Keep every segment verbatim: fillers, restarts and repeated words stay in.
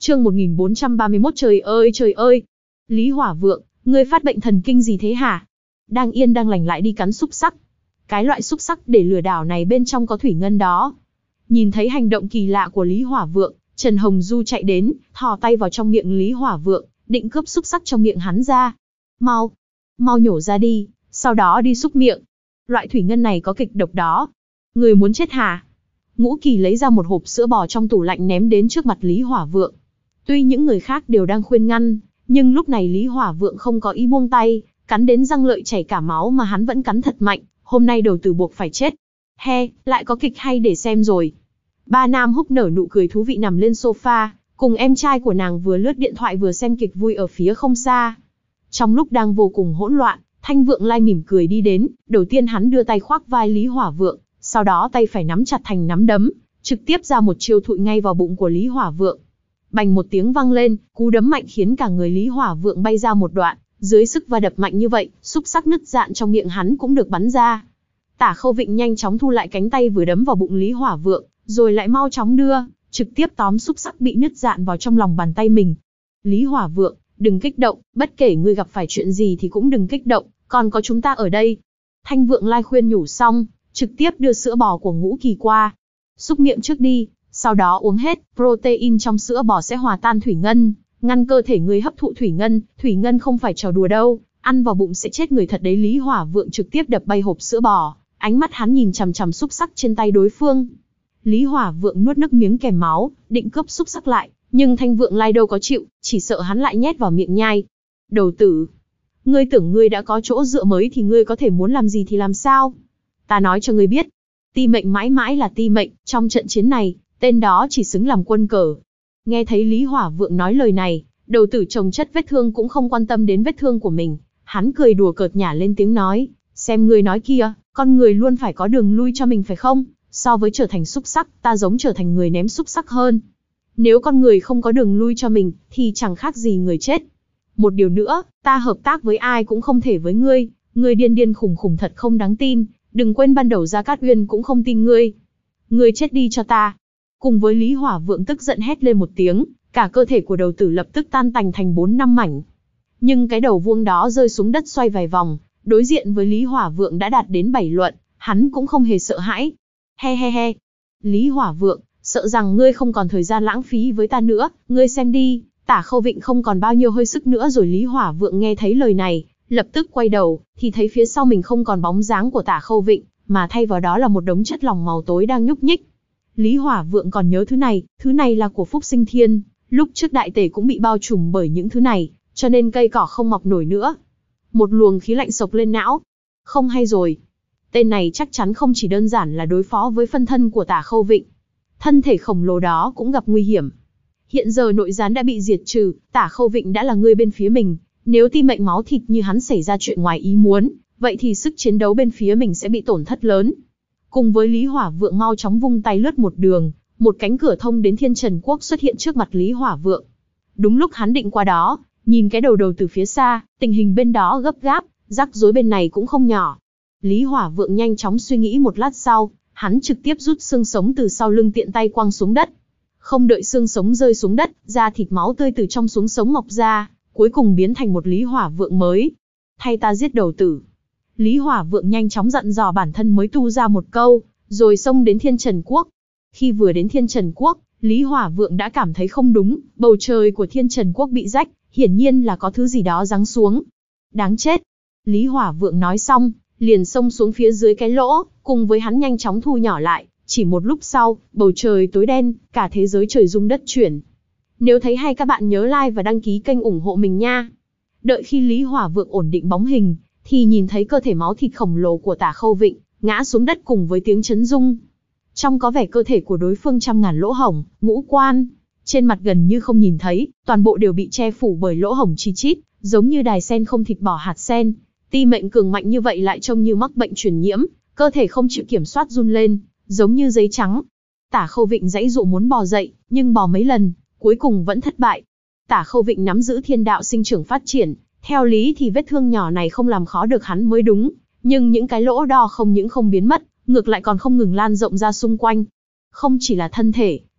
Chương một nghìn bốn trăm ba mươi mốt. Trời ơi trời ơi! Lý Hỏa Vượng, ngươi phát bệnh thần kinh gì thế hả? Đang yên đang lành lại đi cắn xúc xắc. Cái loại xúc xắc để lừa đảo này bên trong có thủy ngân đó. Nhìn thấy hành động kỳ lạ của Lý Hỏa Vượng, Trần Hồng Du chạy đến, thò tay vào trong miệng Lý Hỏa Vượng, định cướp xúc xắc trong miệng hắn ra. Mau, mau nhổ ra đi, sau đó đi xúc miệng. Loại thủy ngân này có kịch độc đó. Người muốn chết hả? Ngũ Kỳ lấy ra một hộp sữa bò trong tủ lạnh ném đến trước mặt Lý Hỏa Vượng. Tuy những người khác đều đang khuyên ngăn, nhưng lúc này Lý Hỏa Vượng không có ý buông tay, cắn đến răng lợi chảy cả máu mà hắn vẫn cắn thật mạnh, hôm nay đầu tử buộc phải chết. He, lại có kịch hay để xem rồi. Ba Nam Húc nở nụ cười thú vị nằm lên sofa, cùng em trai của nàng vừa lướt điện thoại vừa xem kịch vui ở phía không xa. Trong lúc đang vô cùng hỗn loạn, Thanh Vượng Lai mỉm cười đi đến, đầu tiên hắn đưa tay khoác vai Lý Hỏa Vượng, sau đó tay phải nắm chặt thành nắm đấm, trực tiếp ra một chiêu thụi ngay vào bụng của Lý Hỏa Vượng. Bành một tiếng vang lên, cú đấm mạnh khiến cả người Lý Hỏa Vượng bay ra một đoạn, dưới sức va đập mạnh như vậy, xúc xắc nứt dạn trong miệng hắn cũng được bắn ra. Tả Khâu Vịnh nhanh chóng thu lại cánh tay vừa đấm vào bụng Lý Hỏa Vượng, rồi lại mau chóng đưa, trực tiếp tóm xúc xắc bị nứt dạn vào trong lòng bàn tay mình. Lý Hỏa Vượng, đừng kích động, bất kể ngươi gặp phải chuyện gì thì cũng đừng kích động, còn có chúng ta ở đây. Thanh Vượng Lai khuyên nhủ xong, trực tiếp đưa sữa bò của Ngũ Kỳ qua. Xúc miệng trước đi, sau đó uống hết, protein trong sữa bò sẽ hòa tan thủy ngân, ngăn cơ thể ngươi hấp thụ thủy ngân, thủy ngân không phải trò đùa đâu, ăn vào bụng sẽ chết người thật đấy. Lý Hỏa Vượng trực tiếp đập bay hộp sữa bò, ánh mắt hắn nhìn chằm chằm xúc xắc trên tay đối phương. Lý Hỏa Vượng nuốt nước miếng kèm máu, định cướp xúc xắc lại, nhưng Thanh Vượng Lai đâu có chịu, chỉ sợ hắn lại nhét vào miệng nhai. Đầu tử, ngươi tưởng ngươi đã có chỗ dựa mới thì ngươi có thể muốn làm gì thì làm sao? Ta nói cho ngươi biết, ti mệnh mãi mãi là ti mệnh, trong trận chiến này, tên đó chỉ xứng làm quân cờ. Nghe thấy Lý Hỏa Vượng nói lời này, đầu tử chồng chất vết thương cũng không quan tâm đến vết thương của mình, hắn cười đùa cợt nhả lên tiếng nói, xem ngươi nói kia, con người luôn phải có đường lui cho mình phải không? So với trở thành xúc xắc, ta giống trở thành người ném xúc xắc hơn. Nếu con người không có đường lui cho mình, thì chẳng khác gì người chết. Một điều nữa, ta hợp tác với ai cũng không thể với ngươi, ngươi điên điên khủng khủng thật không đáng tin, đừng quên ban đầu Gia Cát Uyên cũng không tin ngươi. Ngươi chết đi cho ta. Cùng với Lý Hỏa Vượng tức giận hét lên một tiếng, cả cơ thể của đầu tử lập tức tan tành thành bốn năm mảnh. Nhưng cái đầu vuông đó rơi xuống đất xoay vài vòng, đối diện với Lý Hỏa Vượng đã đạt đến bảy luận, hắn cũng không hề sợ hãi. He he he. Lý Hỏa Vượng, sợ rằng ngươi không còn thời gian lãng phí với ta nữa, ngươi xem đi, Tả Khâu Vịnh không còn bao nhiêu hơi sức nữa rồi. Lý Hỏa Vượng nghe thấy lời này, lập tức quay đầu, thì thấy phía sau mình không còn bóng dáng của Tả Khâu Vịnh, mà thay vào đó là một đống chất lỏng màu tối đang nhúc nhích. Lý Hỏa Vượng còn nhớ thứ này, thứ này là của Phúc Sinh Thiên, lúc trước đại tể cũng bị bao trùm bởi những thứ này, cho nên cây cỏ không mọc nổi nữa. Một luồng khí lạnh sộc lên não. Không hay rồi. Tên này chắc chắn không chỉ đơn giản là đối phó với phân thân của Tả Khâu Vịnh. Thân thể khổng lồ đó cũng gặp nguy hiểm. Hiện giờ nội gián đã bị diệt trừ, Tả Khâu Vịnh đã là người bên phía mình. Nếu ti mệnh máu thịt như hắn xảy ra chuyện ngoài ý muốn, vậy thì sức chiến đấu bên phía mình sẽ bị tổn thất lớn. Cùng với Lý Hỏa Vượng mau chóng vung tay lướt một đường, một cánh cửa thông đến Thiên Trần Quốc xuất hiện trước mặt Lý Hỏa Vượng. Đúng lúc hắn định qua đó, nhìn cái đầu đầu từ phía xa, tình hình bên đó gấp gáp, rắc rối bên này cũng không nhỏ. Lý Hỏa Vượng nhanh chóng suy nghĩ một lát sau, hắn trực tiếp rút xương sống từ sau lưng tiện tay quăng xuống đất. Không đợi xương sống rơi xuống đất, da thịt máu tươi từ trong xuống sống mọc ra, cuối cùng biến thành một Lý Hỏa Vượng mới. Thay ta giết đầu tử. Lý Hỏa Vượng nhanh chóng dặn dò bản thân mới tu ra một câu, rồi xông đến Thiên Trần Quốc. Khi vừa đến Thiên Trần Quốc, Lý Hỏa Vượng đã cảm thấy không đúng, bầu trời của Thiên Trần Quốc bị rách, hiển nhiên là có thứ gì đó giáng xuống. Đáng chết. Lý Hỏa Vượng nói xong, liền xông xuống phía dưới cái lỗ, cùng với hắn nhanh chóng thu nhỏ lại, chỉ một lúc sau, bầu trời tối đen, cả thế giới trời rung đất chuyển. Nếu thấy hay các bạn nhớ like và đăng ký kênh ủng hộ mình nha. Đợi khi Lý Hỏa Vượng ổn định bóng hình, thì nhìn thấy cơ thể máu thịt khổng lồ của Tả Khâu Vịnh, ngã xuống đất cùng với tiếng chấn rung. Trong có vẻ cơ thể của đối phương trăm ngàn lỗ hổng, ngũ quan, trên mặt gần như không nhìn thấy, toàn bộ đều bị che phủ bởi lỗ hổng chi chít, giống như đài sen không thịt bỏ hạt sen. Ti mệnh cường mạnh như vậy lại trông như mắc bệnh truyền nhiễm, cơ thể không chịu kiểm soát run lên, giống như giấy trắng. Tả Khâu Vịnh giãy dụ muốn bò dậy, nhưng bò mấy lần, cuối cùng vẫn thất bại. Tả Khâu Vịnh nắm giữ thiên đạo sinh trưởng phát triển, theo lý thì vết thương nhỏ này không làm khó được hắn mới đúng, nhưng những cái lỗ đo không những không biến mất, ngược lại còn không ngừng lan rộng ra xung quanh. Không chỉ là thân thể,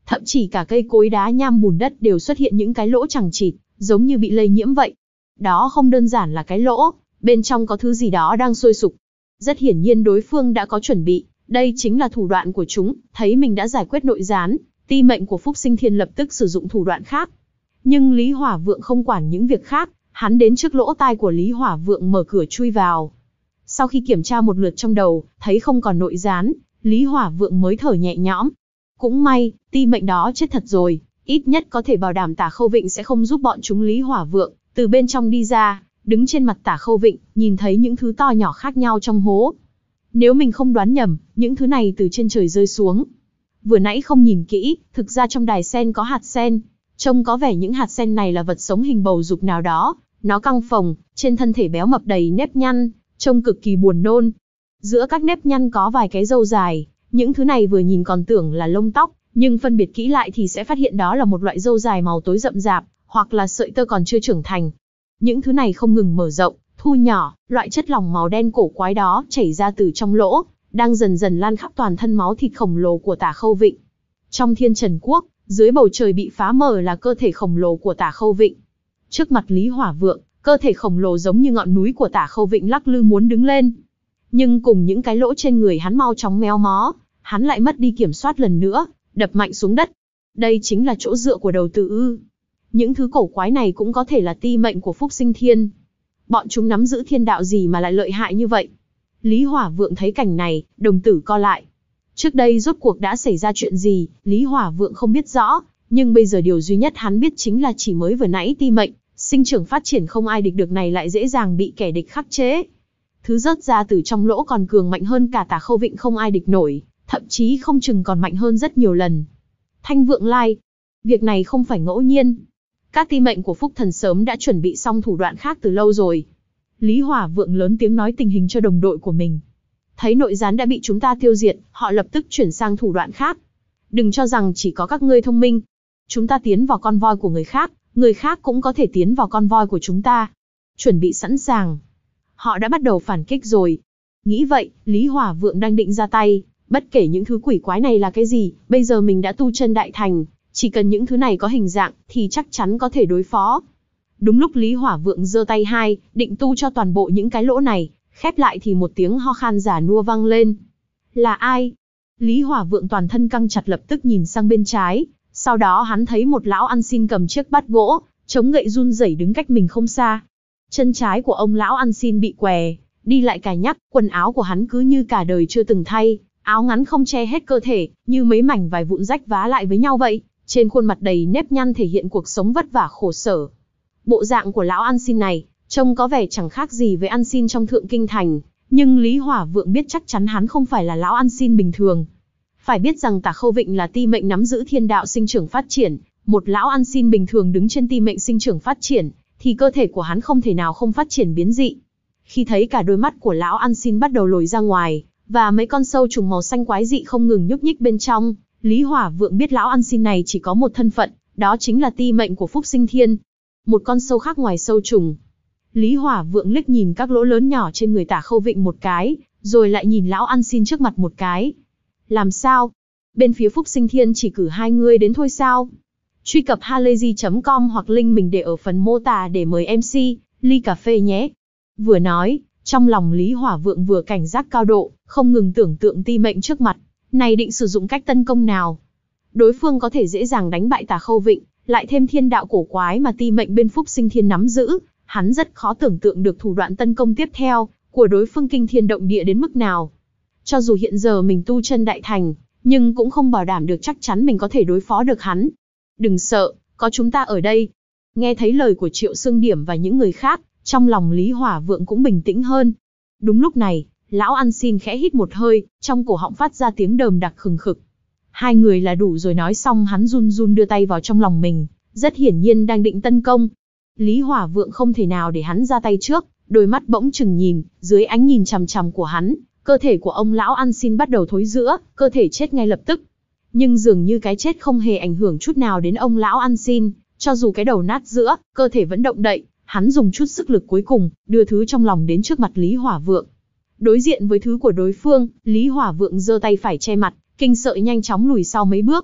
Thậm chí cả cây cối đá nham bùn đất đều xuất hiện những cái lỗ chằng chịt, giống như bị lây nhiễm vậy. Đó không đơn giản là cái lỗ, bên trong có thứ gì đó đang sôi sục. Rất hiển nhiên đối phương đã có chuẩn bị, đây chính là thủ đoạn của chúng, thấy mình đã giải quyết nội gián, ti mệnh của Phúc Sinh Thiên lập tức sử dụng thủ đoạn khác. Nhưng Lý Hỏa Vượng không quản những việc khác, hắn đến trước lỗ tai của Lý Hỏa Vượng mở cửa chui vào. Sau khi kiểm tra một lượt trong đầu, thấy không còn nội gián, Lý Hỏa Vượng mới thở nhẹ nhõm. Cũng may, ti mệnh đó chết thật rồi, ít nhất có thể bảo đảm Tả Khâu Vịnh sẽ không giúp bọn chúng. Lý Hỏa Vượng từ bên trong đi ra, đứng trên mặt Tả Khâu Vịnh, nhìn thấy những thứ to nhỏ khác nhau trong hố. Nếu mình không đoán nhầm, những thứ này từ trên trời rơi xuống. Vừa nãy không nhìn kỹ, thực ra trong đài sen có hạt sen. Trông có vẻ những hạt sen này là vật sống hình bầu dục nào đó. Nó căng phồng, trên thân thể béo mập đầy nếp nhăn, trông cực kỳ buồn nôn. Giữa các nếp nhăn có vài cái râu dài, những thứ này vừa nhìn còn tưởng là lông tóc, nhưng phân biệt kỹ lại thì sẽ phát hiện đó là một loại râu dài màu tối rậm rạp, hoặc là sợi tơ còn chưa trưởng thành. Những thứ này không ngừng mở rộng, thu nhỏ, loại chất lỏng màu đen cổ quái đó chảy ra từ trong lỗ, đang dần dần lan khắp toàn thân máu thịt khổng lồ của Tả Khâu Vịnh. Trong Thiên Trần Quốc, dưới bầu trời bị phá mở là cơ thể khổng lồ của Tả Khâu Vịnh. Trước mặt Lý Hỏa Vượng, cơ thể khổng lồ giống như ngọn núi của Tả Khâu Vịnh lắc lư muốn đứng lên. Nhưng cùng những cái lỗ trên người hắn mau chóng méo mó, hắn lại mất đi kiểm soát lần nữa, đập mạnh xuống đất. Đây chính là chỗ dựa của đầu tử ư. Những thứ cổ quái này cũng có thể là ti mệnh của Phúc Sinh Thiên. Bọn chúng nắm giữ thiên đạo gì mà lại lợi hại như vậy? Lý Hỏa Vượng thấy cảnh này, đồng tử co lại. Trước đây rốt cuộc đã xảy ra chuyện gì, Lý Hỏa Vượng không biết rõ, nhưng bây giờ điều duy nhất hắn biết chính là chỉ mới vừa nãy ti mệnh, sinh trưởng phát triển không ai địch được này lại dễ dàng bị kẻ địch khắc chế. Thứ rớt ra từ trong lỗ còn cường mạnh hơn cả Tả Khâu Vịnh không ai địch nổi, thậm chí không chừng còn mạnh hơn rất nhiều lần. Thanh Vượng Lai. Việc này không phải ngẫu nhiên. Các ti mệnh của Phúc Thần sớm đã chuẩn bị xong thủ đoạn khác từ lâu rồi. Lý Hỏa Vượng lớn tiếng nói tình hình cho đồng đội của mình. Thấy nội gián đã bị chúng ta tiêu diệt, họ lập tức chuyển sang thủ đoạn khác. Đừng cho rằng chỉ có các ngươi thông minh. Chúng ta tiến vào con voi của người khác, người khác cũng có thể tiến vào con voi của chúng ta. Chuẩn bị sẵn sàng. Họ đã bắt đầu phản kích rồi. Nghĩ vậy, Lý Hỏa Vượng đang định ra tay. Bất kể những thứ quỷ quái này là cái gì, bây giờ mình đã tu chân đại thành. Chỉ cần những thứ này có hình dạng, thì chắc chắn có thể đối phó. Đúng lúc Lý Hỏa Vượng giơ tay hai, định tu cho toàn bộ những cái lỗ này, khép lại thì một tiếng ho khan giả nua vang lên. Là ai? Lý Hỏa Vượng toàn thân căng chặt lập tức nhìn sang bên trái, sau đó hắn thấy một lão ăn xin cầm chiếc bát gỗ, chống gậy run rẩy đứng cách mình không xa. Chân trái của ông lão ăn xin bị què, đi lại cài nhắc, quần áo của hắn cứ như cả đời chưa từng thay, áo ngắn không che hết cơ thể, như mấy mảnh vải vụn rách vá lại với nhau vậy, trên khuôn mặt đầy nếp nhăn thể hiện cuộc sống vất vả khổ sở. Bộ dạng của lão ăn xin này, trông có vẻ chẳng khác gì với ăn xin trong Thượng Kinh Thành, nhưng Lý Hỏa Vượng biết chắc chắn hắn không phải là lão ăn xin bình thường. Phải biết rằng Tả Khâu Vịnh là ti mệnh nắm giữ thiên đạo sinh trưởng phát triển, một lão ăn xin bình thường đứng trên ti mệnh sinh trưởng phát triển, thì cơ thể của hắn không thể nào không phát triển biến dị. Khi thấy cả đôi mắt của lão ăn xin bắt đầu lồi ra ngoài, và mấy con sâu trùng màu xanh quái dị không ngừng nhúc nhích bên trong, Lý Hỏa Vượng biết lão ăn xin này chỉ có một thân phận, đó chính là ti mệnh của Phúc Sinh Thiên. Một con sâu khác ngoài sâu trùng. Lý Hỏa Vượng liếc nhìn các lỗ lớn nhỏ trên người Tả Khâu Vịnh một cái, rồi lại nhìn lão ăn xin trước mặt một cái. Làm sao? Bên phía Phúc Sinh Thiên chỉ cử hai người đến thôi sao? Truy cập halayzi chấm com hoặc link mình để ở phần mô tả để mời em xê, ly cà phê nhé. Vừa nói, trong lòng Lý Hỏa Vượng vừa cảnh giác cao độ, không ngừng tưởng tượng ti mệnh trước mặt, này định sử dụng cách tấn công nào. Đối phương có thể dễ dàng đánh bại Tả Khâu Vịnh, lại thêm thiên đạo cổ quái mà ti mệnh bên Phúc Sinh Thiên nắm giữ, hắn rất khó tưởng tượng được thủ đoạn tấn công tiếp theo của đối phương kinh thiên động địa đến mức nào. Cho dù hiện giờ mình tu chân đại thành, nhưng cũng không bảo đảm được chắc chắn mình có thể đối phó được hắn. Đừng sợ, có chúng ta ở đây. Nghe thấy lời của Triệu Xương Điểm và những người khác, trong lòng Lý Hỏa Vượng cũng bình tĩnh hơn. Đúng lúc này, lão ăn xin khẽ hít một hơi, trong cổ họng phát ra tiếng đờm đặc khừng khực. Hai người là đủ rồi, nói xong hắn run run đưa tay vào trong lòng mình, rất hiển nhiên đang định tấn công. Lý Hỏa Vượng không thể nào để hắn ra tay trước, đôi mắt bỗng chừng nhìn, dưới ánh nhìn chằm chằm của hắn, cơ thể của ông lão ăn xin bắt đầu thối rữa, cơ thể chết ngay lập tức. Nhưng dường như cái chết không hề ảnh hưởng chút nào đến ông lão ăn xin, cho dù cái đầu nát giữa, cơ thể vẫn động đậy, hắn dùng chút sức lực cuối cùng, đưa thứ trong lòng đến trước mặt Lý Hỏa Vượng. Đối diện với thứ của đối phương, Lý Hỏa Vượng giơ tay phải che mặt, kinh sợ nhanh chóng lùi sau mấy bước.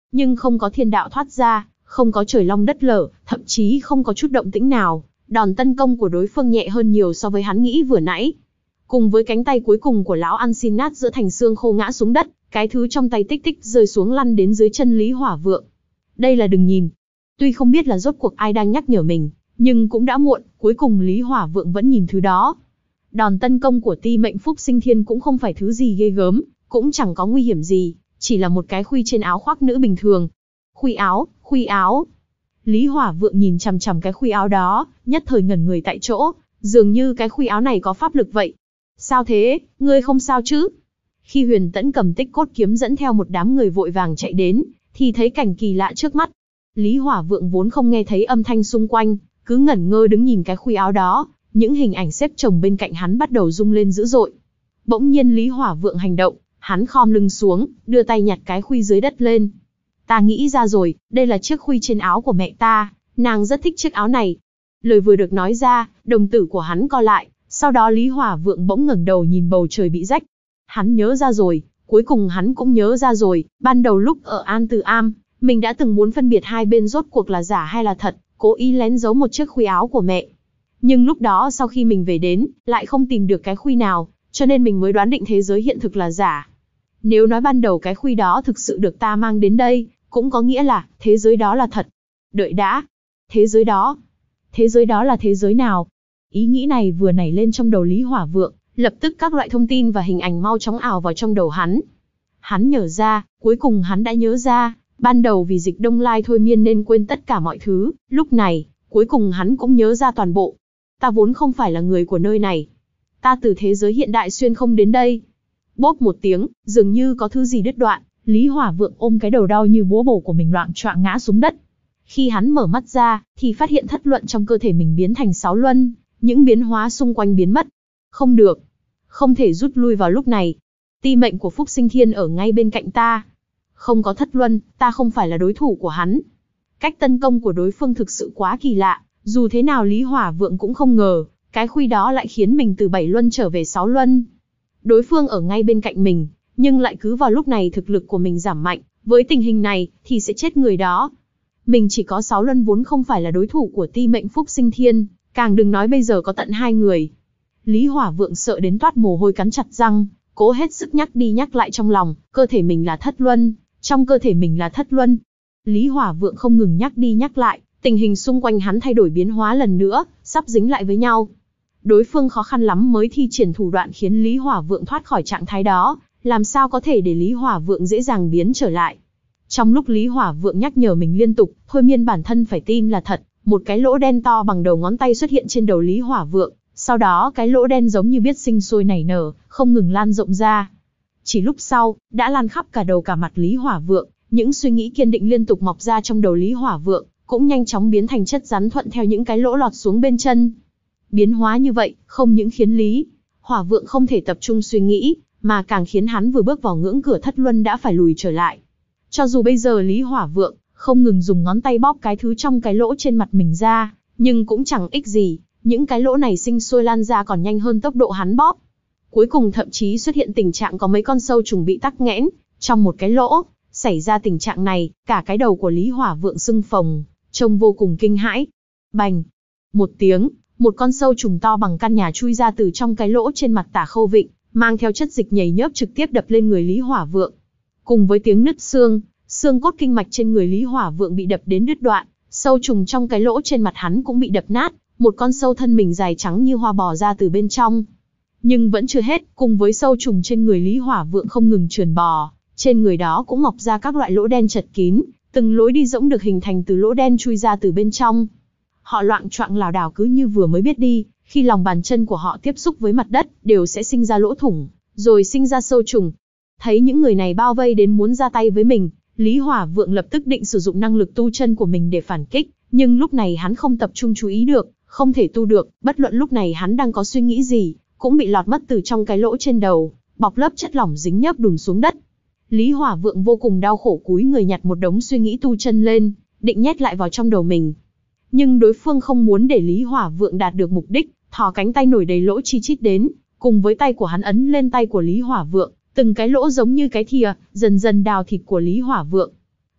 nhưng không có thiên đạo thoát ra, không có trời long đất lở, thậm chí không có chút động tĩnh nào. Đòn tấn công của đối phương nhẹ hơn nhiều so với hắn nghĩ vừa nãy. Cùng với cánh tay cuối cùng của lão ăn xin nát giữa thành xương khô ngã xuống đất, cái thứ trong tay tích tích rơi xuống lăn đến dưới chân Lý Hỏa Vượng. Đây là đừng nhìn. Tuy không biết là rốt cuộc ai đang nhắc nhở mình, nhưng cũng đã muộn, cuối cùng Lý Hỏa Vượng vẫn nhìn thứ đó. Đòn tấn công của Ti Mệnh Phúc Sinh Thiên cũng không phải thứ gì ghê gớm, cũng chẳng có nguy hiểm gì, chỉ là một cái khuy trên áo khoác nữ bình thường. Khuy áo, khuy áo. Lý Hỏa Vượng nhìn chằm chằm cái khuy áo đó, nhất thời ngẩn người tại chỗ, dường như cái khuy áo này có pháp lực vậy. Sao thế, ngươi không sao chứ? Khi Huyền Tẫn cầm Tích Cốt kiếm dẫn theo một đám người vội vàng chạy đến, thì thấy cảnh kỳ lạ trước mắt. Lý Hỏa Vượng vốn không nghe thấy âm thanh xung quanh, cứ ngẩn ngơ đứng nhìn cái khuy áo đó, những hình ảnh xếp chồng bên cạnh hắn bắt đầu rung lên dữ dội. Bỗng nhiên Lý Hỏa Vượng hành động, hắn khom lưng xuống, đưa tay nhặt cái khuy dưới đất lên. Ta nghĩ ra rồi, đây là chiếc khuy trên áo của mẹ ta, nàng rất thích chiếc áo này. Lời vừa được nói ra, đồng tử của hắn co lại, sau đó Lý Hỏa Vượng bỗng ngẩng đầu nhìn bầu trời bị rách. Hắn nhớ ra rồi, cuối cùng hắn cũng nhớ ra rồi, ban đầu lúc ở An Từ Am, mình đã từng muốn phân biệt hai bên rốt cuộc là giả hay là thật, cố ý lén giấu một chiếc khuy áo của mẹ. Nhưng lúc đó sau khi mình về đến, lại không tìm được cái khuy nào, cho nên mình mới đoán định thế giới hiện thực là giả. Nếu nói ban đầu cái khuy đó thực sự được ta mang đến đây, cũng có nghĩa là thế giới đó là thật. Đợi đã, thế giới đó, thế giới đó là thế giới nào? Ý nghĩ này vừa nảy lên trong đầu Lý Hỏa Vượng, lập tức các loại thông tin và hình ảnh mau chóng ảo vào trong đầu hắn. Hắn nhớ ra, cuối cùng hắn đã nhớ ra, ban đầu vì dịch Đông Lai thôi miên nên quên tất cả mọi thứ, lúc này, cuối cùng hắn cũng nhớ ra toàn bộ. Ta vốn không phải là người của nơi này. Ta từ thế giới hiện đại xuyên không đến đây. Bốp một tiếng, dường như có thứ gì đứt đoạn, Lý Hỏa Vượng ôm cái đầu đau như búa bổ của mình loạng choạng ngã xuống đất. Khi hắn mở mắt ra, thì phát hiện thất luận trong cơ thể mình biến thành sáu luân, những biến hóa xung quanh biến mất. Không được, không thể rút lui vào lúc này. Ti Mệnh của Phúc Sinh Thiên ở ngay bên cạnh ta. Không có thất luân, ta không phải là đối thủ của hắn. Cách tấn công của đối phương thực sự quá kỳ lạ, dù thế nào Lý Hỏa Vượng cũng không ngờ, cái khuy đó lại khiến mình từ bảy luân trở về sáu luân. Đối phương ở ngay bên cạnh mình, nhưng lại cứ vào lúc này thực lực của mình giảm mạnh, với tình hình này thì sẽ chết người đó. Mình chỉ có sáu luân vốn không phải là đối thủ của Ti Mệnh Phúc Sinh Thiên, càng đừng nói bây giờ có tận hai người. Lý Hỏa Vượng sợ đến toát mồ hôi cắn chặt răng, cố hết sức nhắc đi nhắc lại trong lòng, cơ thể mình là thất luân, trong cơ thể mình là thất luân. Lý Hỏa Vượng không ngừng nhắc đi nhắc lại, tình hình xung quanh hắn thay đổi biến hóa lần nữa, sắp dính lại với nhau. Đối phương khó khăn lắm mới thi triển thủ đoạn khiến Lý Hỏa Vượng thoát khỏi trạng thái đó, làm sao có thể để Lý Hỏa Vượng dễ dàng biến trở lại. Trong lúc Lý Hỏa Vượng nhắc nhở mình liên tục, thôi miên bản thân phải tin là thật, một cái lỗ đen to bằng đầu ngón tay xuất hiện trên đầu Lý Hỏa Vượng, sau đó cái lỗ đen giống như biết sinh sôi nảy nở, không ngừng lan rộng ra. Chỉ lúc sau, đã lan khắp cả đầu cả mặt Lý Hỏa Vượng, những suy nghĩ kiên định liên tục mọc ra trong đầu Lý Hỏa Vượng, cũng nhanh chóng biến thành chất rắn thuận theo những cái lỗ lọt xuống bên chân. Biến hóa như vậy, không những khiến Lý Hỏa Vượng không thể tập trung suy nghĩ, mà càng khiến hắn vừa bước vào ngưỡng cửa thất luân đã phải lùi trở lại. Cho dù bây giờ Lý Hỏa Vượng không ngừng dùng ngón tay bóp cái thứ trong cái lỗ trên mặt mình ra, nhưng cũng chẳng ích gì, những cái lỗ này sinh sôi lan ra còn nhanh hơn tốc độ hắn bóp. Cuối cùng thậm chí xuất hiện tình trạng có mấy con sâu trùng bị tắc nghẽn trong một cái lỗ. Xảy ra tình trạng này, cả cái đầu của Lý Hỏa Vượng sưng phồng, trông vô cùng kinh hãi. Bành! Một tiếng, một con sâu trùng to bằng căn nhà chui ra từ trong cái lỗ trên mặt Tả Khâu Vịnh, mang theo chất dịch nhầy nhớp trực tiếp đập lên người Lý Hỏa Vượng. Cùng với tiếng nứt xương, xương cốt kinh mạch trên người Lý Hỏa Vượng bị đập đến đứt đoạn, sâu trùng trong cái lỗ trên mặt hắn cũng bị đập nát, một con sâu thân mình dài trắng như hoa bò ra từ bên trong. Nhưng vẫn chưa hết, cùng với sâu trùng trên người Lý Hỏa Vượng không ngừng trườn bò, trên người đó cũng mọc ra các loại lỗ đen chật kín, từng lối đi rỗng được hình thành từ lỗ đen chui ra từ bên trong. Họ loạng choạng lảo đảo cứ như vừa mới biết đi, khi lòng bàn chân của họ tiếp xúc với mặt đất, đều sẽ sinh ra lỗ thủng, rồi sinh ra sâu trùng. Thấy những người này bao vây đến muốn ra tay với mình, Lý Hỏa Vượng lập tức định sử dụng năng lực tu chân của mình để phản kích, nhưng lúc này hắn không tập trung chú ý được, không thể tu được, bất luận lúc này hắn đang có suy nghĩ gì, cũng bị lọt mất từ trong cái lỗ trên đầu, bọc lớp chất lỏng dính nhớp đùn xuống đất. Lý Hỏa Vượng vô cùng đau khổ cúi người nhặt một đống suy nghĩ tu chân lên, định nhét lại vào trong đầu mình. Nhưng đối phương không muốn để Lý Hỏa Vượng đạt được mục đích, thò cánh tay nổi đầy lỗ chi chít đến, cùng với tay của hắn ấn lên tay của Lý Hỏa Vượng, từng cái lỗ giống như cái thìa, dần dần đào thịt của Lý Hỏa Vượng.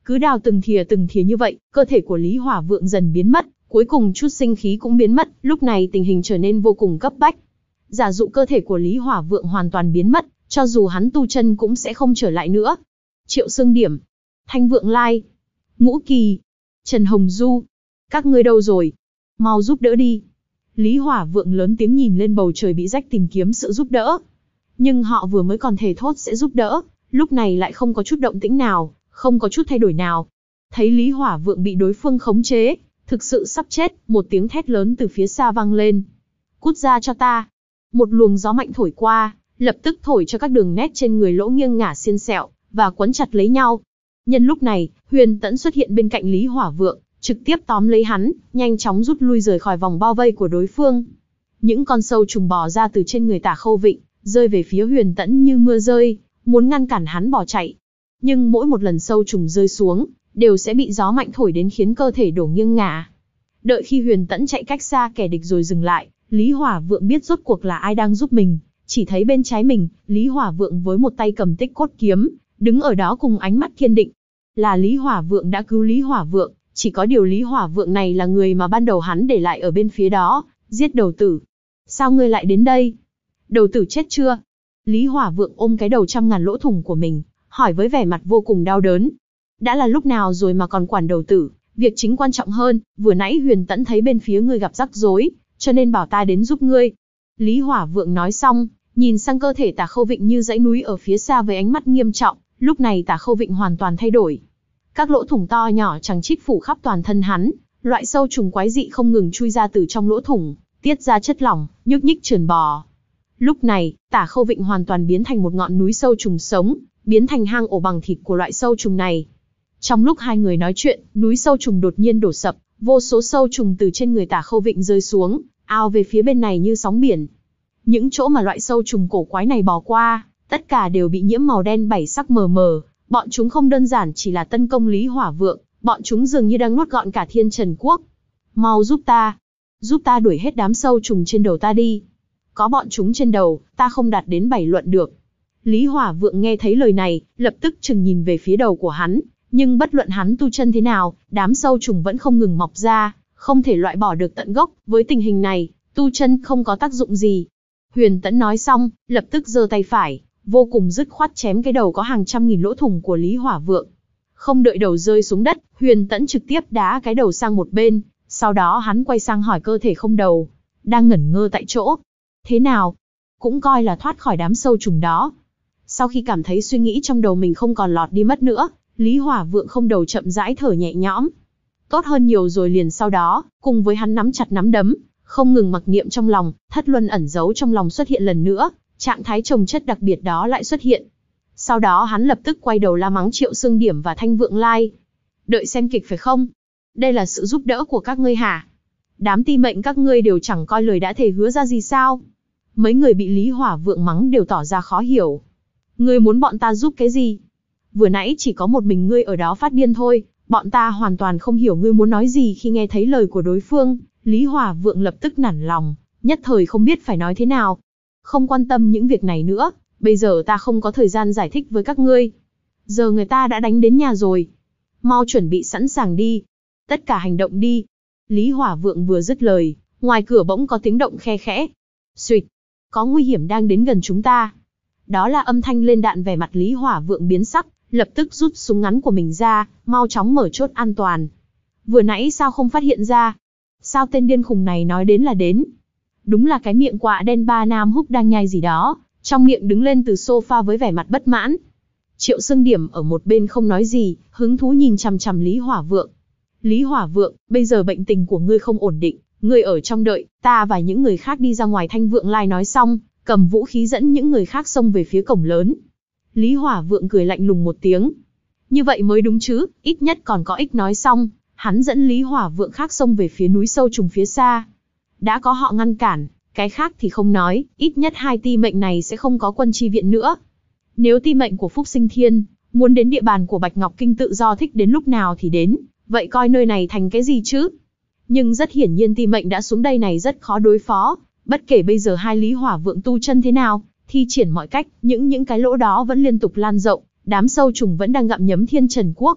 Cứ đào từng thìa từng thìa như vậy, cơ thể của Lý Hỏa Vượng dần biến mất, cuối cùng chút sinh khí cũng biến mất, lúc này tình hình trở nên vô cùng cấp bách. Giả dụ cơ thể của Lý Hỏa Vượng hoàn toàn biến mất, cho dù hắn tu chân cũng sẽ không trở lại nữa. Triệu Xương Điểm, Thanh Vượng Lai, Ngũ Kỳ, Trần Hồng Du, các ngươi đâu rồi? Mau giúp đỡ đi. Lý Hỏa Vượng lớn tiếng nhìn lên bầu trời bị rách tìm kiếm sự giúp đỡ. Nhưng họ vừa mới còn thề thốt sẽ giúp đỡ, lúc này lại không có chút động tĩnh nào, không có chút thay đổi nào. Thấy Lý Hỏa Vượng bị đối phương khống chế, thực sự sắp chết, một tiếng thét lớn từ phía xa vang lên. Cút ra cho ta. Một luồng gió mạnh thổi qua, lập tức thổi cho các đường nét trên người Lỗ nghiêng ngả xiên xẹo, và quấn chặt lấy nhau. Nhân lúc này, Huyền Tẫn xuất hiện bên cạnh Lý Hỏa Vượng, trực tiếp tóm lấy hắn, nhanh chóng rút lui rời khỏi vòng bao vây của đối phương. Những con sâu trùng bò ra từ trên người Tả Khâu Vịnh, rơi về phía Huyền Tẫn như mưa rơi, muốn ngăn cản hắn bỏ chạy. Nhưng mỗi một lần sâu trùng rơi xuống, đều sẽ bị gió mạnh thổi đến khiến cơ thể đổ nghiêng ngả. Đợi khi Huyền Tẫn chạy cách xa kẻ địch rồi dừng lại, Lý Hỏa Vượng biết rốt cuộc là ai đang giúp mình. Chỉ thấy bên trái mình, Lý Hỏa Vượng với một tay cầm Tích Cốt kiếm, đứng ở đó cùng ánh mắt kiên định. Là Lý Hỏa Vượng đã cứu Lý Hỏa Vượng, chỉ có điều Lý Hỏa Vượng này là người mà ban đầu hắn để lại ở bên phía đó, giết đầu tử. Sao ngươi lại đến đây? Đầu tử chết chưa? Lý Hỏa Vượng ôm cái đầu trăm ngàn lỗ thủng của mình, hỏi với vẻ mặt vô cùng đau đớn. Đã là lúc nào rồi mà còn quản đầu tử, việc chính quan trọng hơn, vừa nãy Huyền Tẫn thấy bên phía ngươi gặp rắc rối, cho nên bảo ta đến giúp ngươi. Lý Hỏa Vượng nói xong, nhìn sang cơ thể Tả Khâu Vịnh như dãy núi ở phía xa với ánh mắt nghiêm trọng, lúc này Tả Khâu Vịnh hoàn toàn thay đổi. Các lỗ thủng to nhỏ chằng chịt phủ khắp toàn thân hắn, loại sâu trùng quái dị không ngừng chui ra từ trong lỗ thủng, tiết ra chất lỏng, nhúc nhích trườn bò. Lúc này, Tả Khâu Vịnh hoàn toàn biến thành một ngọn núi sâu trùng sống, biến thành hang ổ bằng thịt của loại sâu trùng này. Trong lúc hai người nói chuyện, núi sâu trùng đột nhiên đổ sập, vô số sâu trùng từ trên người Tả Khâu Vịnh rơi xuống, ao về phía bên này như sóng biển. Những chỗ mà loại sâu trùng cổ quái này bò qua, tất cả đều bị nhiễm màu đen bảy sắc mờ mờ. Bọn chúng không đơn giản chỉ là tấn công Lý Hỏa Vượng, bọn chúng dường như đang nuốt gọn cả Thiên Trần Quốc. Mau giúp ta, giúp ta đuổi hết đám sâu trùng trên đầu ta đi. Có bọn chúng trên đầu, ta không đạt đến bảy luận được. Lý Hỏa Vượng nghe thấy lời này, lập tức chừng nhìn về phía đầu của hắn, nhưng bất luận hắn tu chân thế nào, đám sâu trùng vẫn không ngừng mọc ra, không thể loại bỏ được tận gốc, với tình hình này, tu chân không có tác dụng gì. Huyền Tẫn nói xong, lập tức giơ tay phải, vô cùng dứt khoát chém cái đầu có hàng trăm nghìn lỗ thủng của Lý Hỏa Vượng. Không đợi đầu rơi xuống đất, Huyền Tẫn trực tiếp đá cái đầu sang một bên, sau đó hắn quay sang hỏi cơ thể không đầu, đang ngẩn ngơ tại chỗ. Thế nào? Cũng coi là thoát khỏi đám sâu trùng đó. Sau khi cảm thấy suy nghĩ trong đầu mình không còn lọt đi mất nữa, Lý Hỏa Vượng không đầu chậm rãi thở nhẹ nhõm. Tốt hơn nhiều rồi. Liền sau đó, cùng với hắn nắm chặt nắm đấm, không ngừng mặc niệm trong lòng, thất luân ẩn giấu trong lòng xuất hiện lần nữa, trạng thái trồng chất đặc biệt đó lại xuất hiện. Sau đó hắn lập tức quay đầu la mắng Triệu Xương Điểm và Thanh Vượng Lai. Đợi xem kịch phải không? Đây là sự giúp đỡ của các ngươi hả? Đám ti mệnh các ngươi đều chẳng coi lời đã thề hứa ra gì sao? Mấy người bị Lý Hỏa Vượng mắng đều tỏ ra khó hiểu. Ngươi muốn bọn ta giúp cái gì? Vừa nãy chỉ có một mình ngươi ở đó phát điên thôi, bọn ta hoàn toàn không hiểu ngươi muốn nói gì. Khi nghe thấy lời của đối phương, Lý Hỏa Vượng lập tức nản lòng, nhất thời không biết phải nói thế nào. Không quan tâm những việc này nữa, bây giờ ta không có thời gian giải thích với các ngươi. Giờ người ta đã đánh đến nhà rồi. Mau chuẩn bị sẵn sàng đi. Tất cả hành động đi. Lý Hỏa Vượng vừa dứt lời, ngoài cửa bỗng có tiếng động khe khẽ. Xuỵt, có nguy hiểm đang đến gần chúng ta. Đó là âm thanh lên đạn. Vẻ mặt Lý Hỏa Vượng biến sắc, lập tức rút súng ngắn của mình ra, mau chóng mở chốt an toàn. Vừa nãy sao không phát hiện ra? Sao tên điên khùng này nói đến là đến? Đúng là cái miệng quạ đen ba Nam Húc đang nhai gì đó, trong miệng đứng lên từ sofa với vẻ mặt bất mãn. Triệu Xương Điểm ở một bên không nói gì, hứng thú nhìn chằm chằm Lý Hỏa Vượng. Lý Hỏa Vượng, bây giờ bệnh tình của ngươi không ổn định, ngươi ở trong đợi, ta và những người khác đi ra ngoài. Thanh Vượng Lai nói xong, cầm vũ khí dẫn những người khác xông về phía cổng lớn. Lý Hỏa Vượng cười lạnh lùng một tiếng. Như vậy mới đúng chứ, ít nhất còn có ích. Nói xong, hắn dẫn Lý Hỏa Vượng khác xông về phía núi sâu trùng phía xa. Đã có họ ngăn cản, cái khác thì không nói, ít nhất hai ti mệnh này sẽ không có quân chi viện nữa. Nếu ti mệnh của Phúc Sinh Thiên muốn đến địa bàn của Bạch Ngọc Kinh tự do thích đến lúc nào thì đến, vậy coi nơi này thành cái gì chứ? Nhưng rất hiển nhiên ti mệnh đã xuống đây này rất khó đối phó, bất kể bây giờ hai Lý Hỏa Vượng tu chân thế nào, thi triển mọi cách, những những cái lỗ đó vẫn liên tục lan rộng, đám sâu trùng vẫn đang gặm nhấm Thiên Trần Quốc.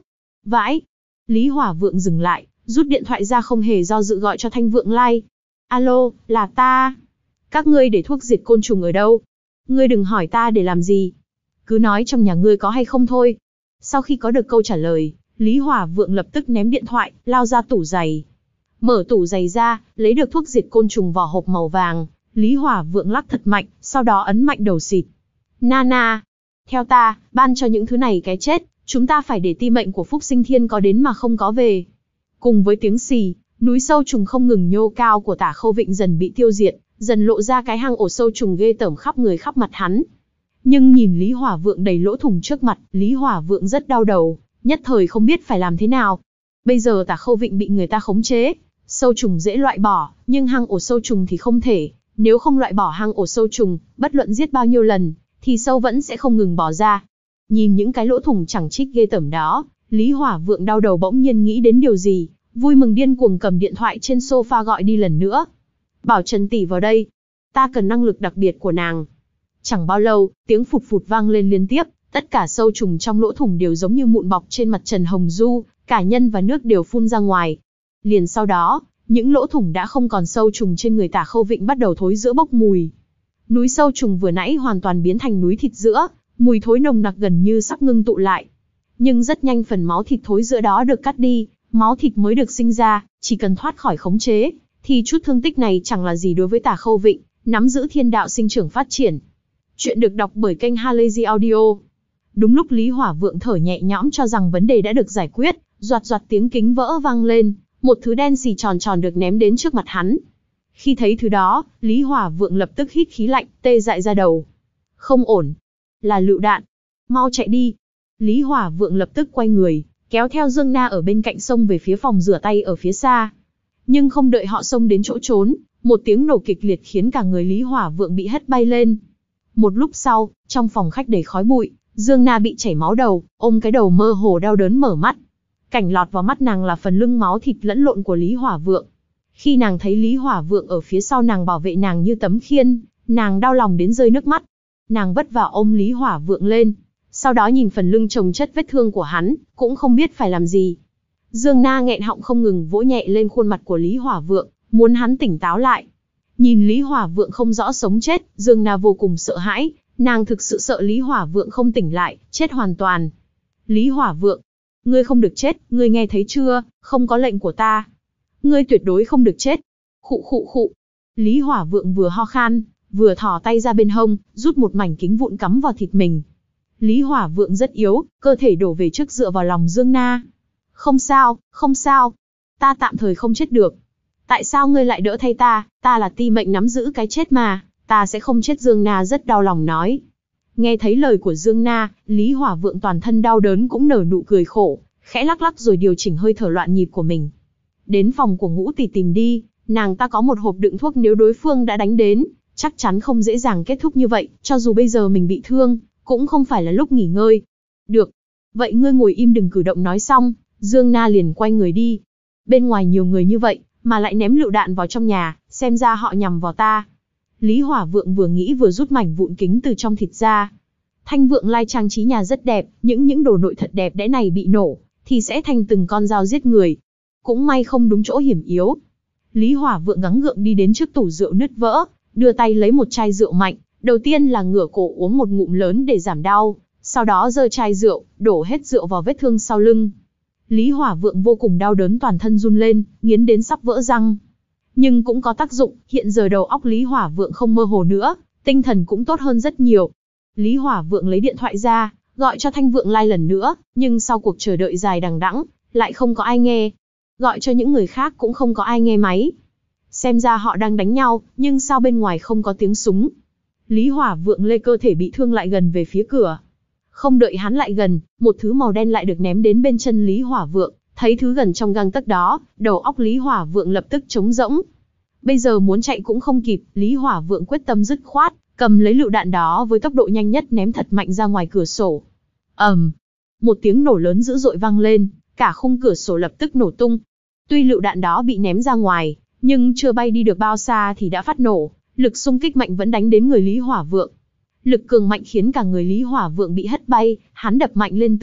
Vãi! Lý Hỏa Vượng dừng lại, rút điện thoại ra không hề do dự gọi cho Thanh Vượng Lai. Alo, là ta. Các ngươi để thuốc diệt côn trùng ở đâu? Ngươi đừng hỏi ta để làm gì. Cứ nói trong nhà ngươi có hay không thôi. Sau khi có được câu trả lời, Lý Hỏa Vượng lập tức ném điện thoại, lao ra tủ giày. Mở tủ giày ra, lấy được thuốc diệt côn trùng vỏ hộp màu vàng, Lý Hỏa Vượng lắc thật mạnh, sau đó ấn mạnh đầu xịt. Nana, theo ta, ban cho những thứ này cái chết, chúng ta phải để ti mệnh của Phúc Sinh Thiên có đến mà không có về. Cùng với tiếng xì, núi sâu trùng không ngừng nhô cao của Tả Khâu Vịnh dần bị tiêu diệt, dần lộ ra cái hang ổ sâu trùng ghê tởm khắp người khắp mặt hắn. Nhưng nhìn Lý Hỏa Vượng đầy lỗ thủng trước mặt, Lý Hỏa Vượng rất đau đầu, nhất thời không biết phải làm thế nào. Bây giờ Tả Khâu Vịnh bị người ta khống chế, sâu trùng dễ loại bỏ, nhưng hang ổ sâu trùng thì không thể. Nếu không loại bỏ hang ổ sâu trùng, bất luận giết bao nhiêu lần, thì sâu vẫn sẽ không ngừng bỏ ra. Nhìn những cái lỗ thủng chẳng chít ghê tởm đó, Lý Hỏa Vượng đau đầu bỗng nhiên nghĩ đến điều gì, vui mừng điên cuồng cầm điện thoại trên sofa gọi đi lần nữa. Bảo Trần tỷ vào đây, ta cần năng lực đặc biệt của nàng. Chẳng bao lâu, tiếng phụt phụt vang lên liên tiếp, tất cả sâu trùng trong lỗ thủng đều giống như mụn bọc trên mặt Trần Hồng Du, cả nhân và nước đều phun ra ngoài. Liền sau đó, những lỗ thủng đã không còn sâu trùng trên người Tả Khâu Vịnh bắt đầu thối rữa bốc mùi. Núi sâu trùng vừa nãy hoàn toàn biến thành núi thịt rữa, mùi thối nồng nặc gần như sắp ngưng tụ lại. Nhưng rất nhanh phần máu thịt thối rữa đó được cắt đi, máu thịt mới được sinh ra, chỉ cần thoát khỏi khống chế, thì chút thương tích này chẳng là gì đối với Tả Khâu Vịnh, nắm giữ thiên đạo sinh trưởng phát triển. Chuyện được đọc bởi kênh Halazy Audio. Đúng lúc Lý Hỏa Vượng thở nhẹ nhõm cho rằng vấn đề đã được giải quyết, doạt doạt tiếng kính vỡ vang lên, một thứ đen xì tròn tròn được ném đến trước mặt hắn. Khi thấy thứ đó, Lý Hỏa Vượng lập tức hít khí lạnh, tê dại ra đầu. Không ổn. Là lựu đạn. Mau chạy đi. Lý Hỏa Vượng lập tức quay người, kéo theo Dương Na ở bên cạnh xông về phía phòng rửa tay ở phía xa. Nhưng không đợi họ xông đến chỗ trốn, một tiếng nổ kịch liệt khiến cả người Lý Hỏa Vượng bị hất bay lên. Một lúc sau, trong phòng khách đầy khói bụi, Dương Na bị chảy máu đầu, ôm cái đầu mơ hồ đau đớn mở mắt. Cảnh lọt vào mắt nàng là phần lưng máu thịt lẫn lộn của Lý Hỏa Vượng. Khi nàng thấy Lý Hỏa Vượng ở phía sau nàng bảo vệ nàng như tấm khiên, nàng đau lòng đến rơi nước mắt. Nàng vất vả ôm Lý Hỏa Vượng lên, sau đó nhìn phần lưng chồng chất vết thương của hắn, cũng không biết phải làm gì. Dương Na nghẹn họng không ngừng vỗ nhẹ lên khuôn mặt của Lý Hỏa Vượng, muốn hắn tỉnh táo lại. Nhìn Lý Hỏa Vượng không rõ sống chết, Dương Na vô cùng sợ hãi, nàng thực sự sợ Lý Hỏa Vượng không tỉnh lại, chết hoàn toàn. Lý Hỏa Vượng, ngươi không được chết, ngươi nghe thấy chưa, không có lệnh của ta. Ngươi tuyệt đối không được chết. Khụ khụ khụ. Lý Hỏa Vượng vừa ho khan, vừa thò tay ra bên hông, rút một mảnh kính vụn cắm vào thịt mình. Lý Hỏa Vượng rất yếu, cơ thể đổ về trước dựa vào lòng Dương Na. Không sao, không sao. Ta tạm thời không chết được. Tại sao ngươi lại đỡ thay ta, ta là ti mệnh nắm giữ cái chết mà, ta sẽ không chết. Dương Na rất đau lòng nói. Nghe thấy lời của Dương Na, Lý Hỏa Vượng toàn thân đau đớn cũng nở nụ cười khổ, khẽ lắc lắc rồi điều chỉnh hơi thở loạn nhịp của mình. Đến phòng của Ngũ tỷ tìm đi, nàng ta có một hộp đựng thuốc, nếu đối phương đã đánh đến, chắc chắn không dễ dàng kết thúc như vậy, cho dù bây giờ mình bị thương, cũng không phải là lúc nghỉ ngơi. Được. Vậy ngươi ngồi im đừng cử động. Nói xong, Dương Na liền quay người đi. Bên ngoài nhiều người như vậy, mà lại ném lựu đạn vào trong nhà, xem ra họ nhằm vào ta. Lý Hỏa Vượng vừa nghĩ vừa rút mảnh vụn kính từ trong thịt ra. Thanh Vượng Lai trang trí nhà rất đẹp, những những đồ nội thật đẹp đẽ này bị nổ, thì sẽ thành từng con dao giết người. Cũng may không đúng chỗ hiểm yếu. Lý Hỏa Vượng gắng gượng đi đến trước tủ rượu nứt vỡ, đưa tay lấy một chai rượu mạnh, đầu tiên là ngửa cổ uống một ngụm lớn để giảm đau, sau đó giơ chai rượu, đổ hết rượu vào vết thương sau lưng. Lý Hỏa Vượng vô cùng đau đớn, toàn thân run lên, nghiến đến sắp vỡ răng. Nhưng cũng có tác dụng, hiện giờ đầu óc Lý Hỏa Vượng không mơ hồ nữa, tinh thần cũng tốt hơn rất nhiều. Lý Hỏa Vượng lấy điện thoại ra, gọi cho Thanh Vượng Lai lần nữa, nhưng sau cuộc chờ đợi dài đằng đẵng, lại không có ai nghe. Gọi cho những người khác cũng không có ai nghe máy. Xem ra họ đang đánh nhau, nhưng sao bên ngoài không có tiếng súng. Lý Hỏa Vượng lê cơ thể bị thương lại gần về phía cửa. Không đợi hắn lại gần, một thứ màu đen lại được ném đến bên chân Lý Hỏa Vượng. Thấy thứ gần trong gang tấc đó, đầu óc Lý Hỏa Vượng lập tức trống rỗng. Bây giờ muốn chạy cũng không kịp, Lý Hỏa Vượng quyết tâm dứt khoát, cầm lấy lựu đạn đó với tốc độ nhanh nhất ném thật mạnh ra ngoài cửa sổ. ầm, um, một tiếng nổ lớn dữ dội vang lên, cả khung cửa sổ lập tức nổ tung. Tuy lựu đạn đó bị ném ra ngoài, nhưng chưa bay đi được bao xa thì đã phát nổ, lực xung kích mạnh vẫn đánh đến người Lý Hỏa Vượng. Lực cường mạnh khiến cả người Lý Hỏa Vượng bị hất bay, hắn đập mạnh lên tường,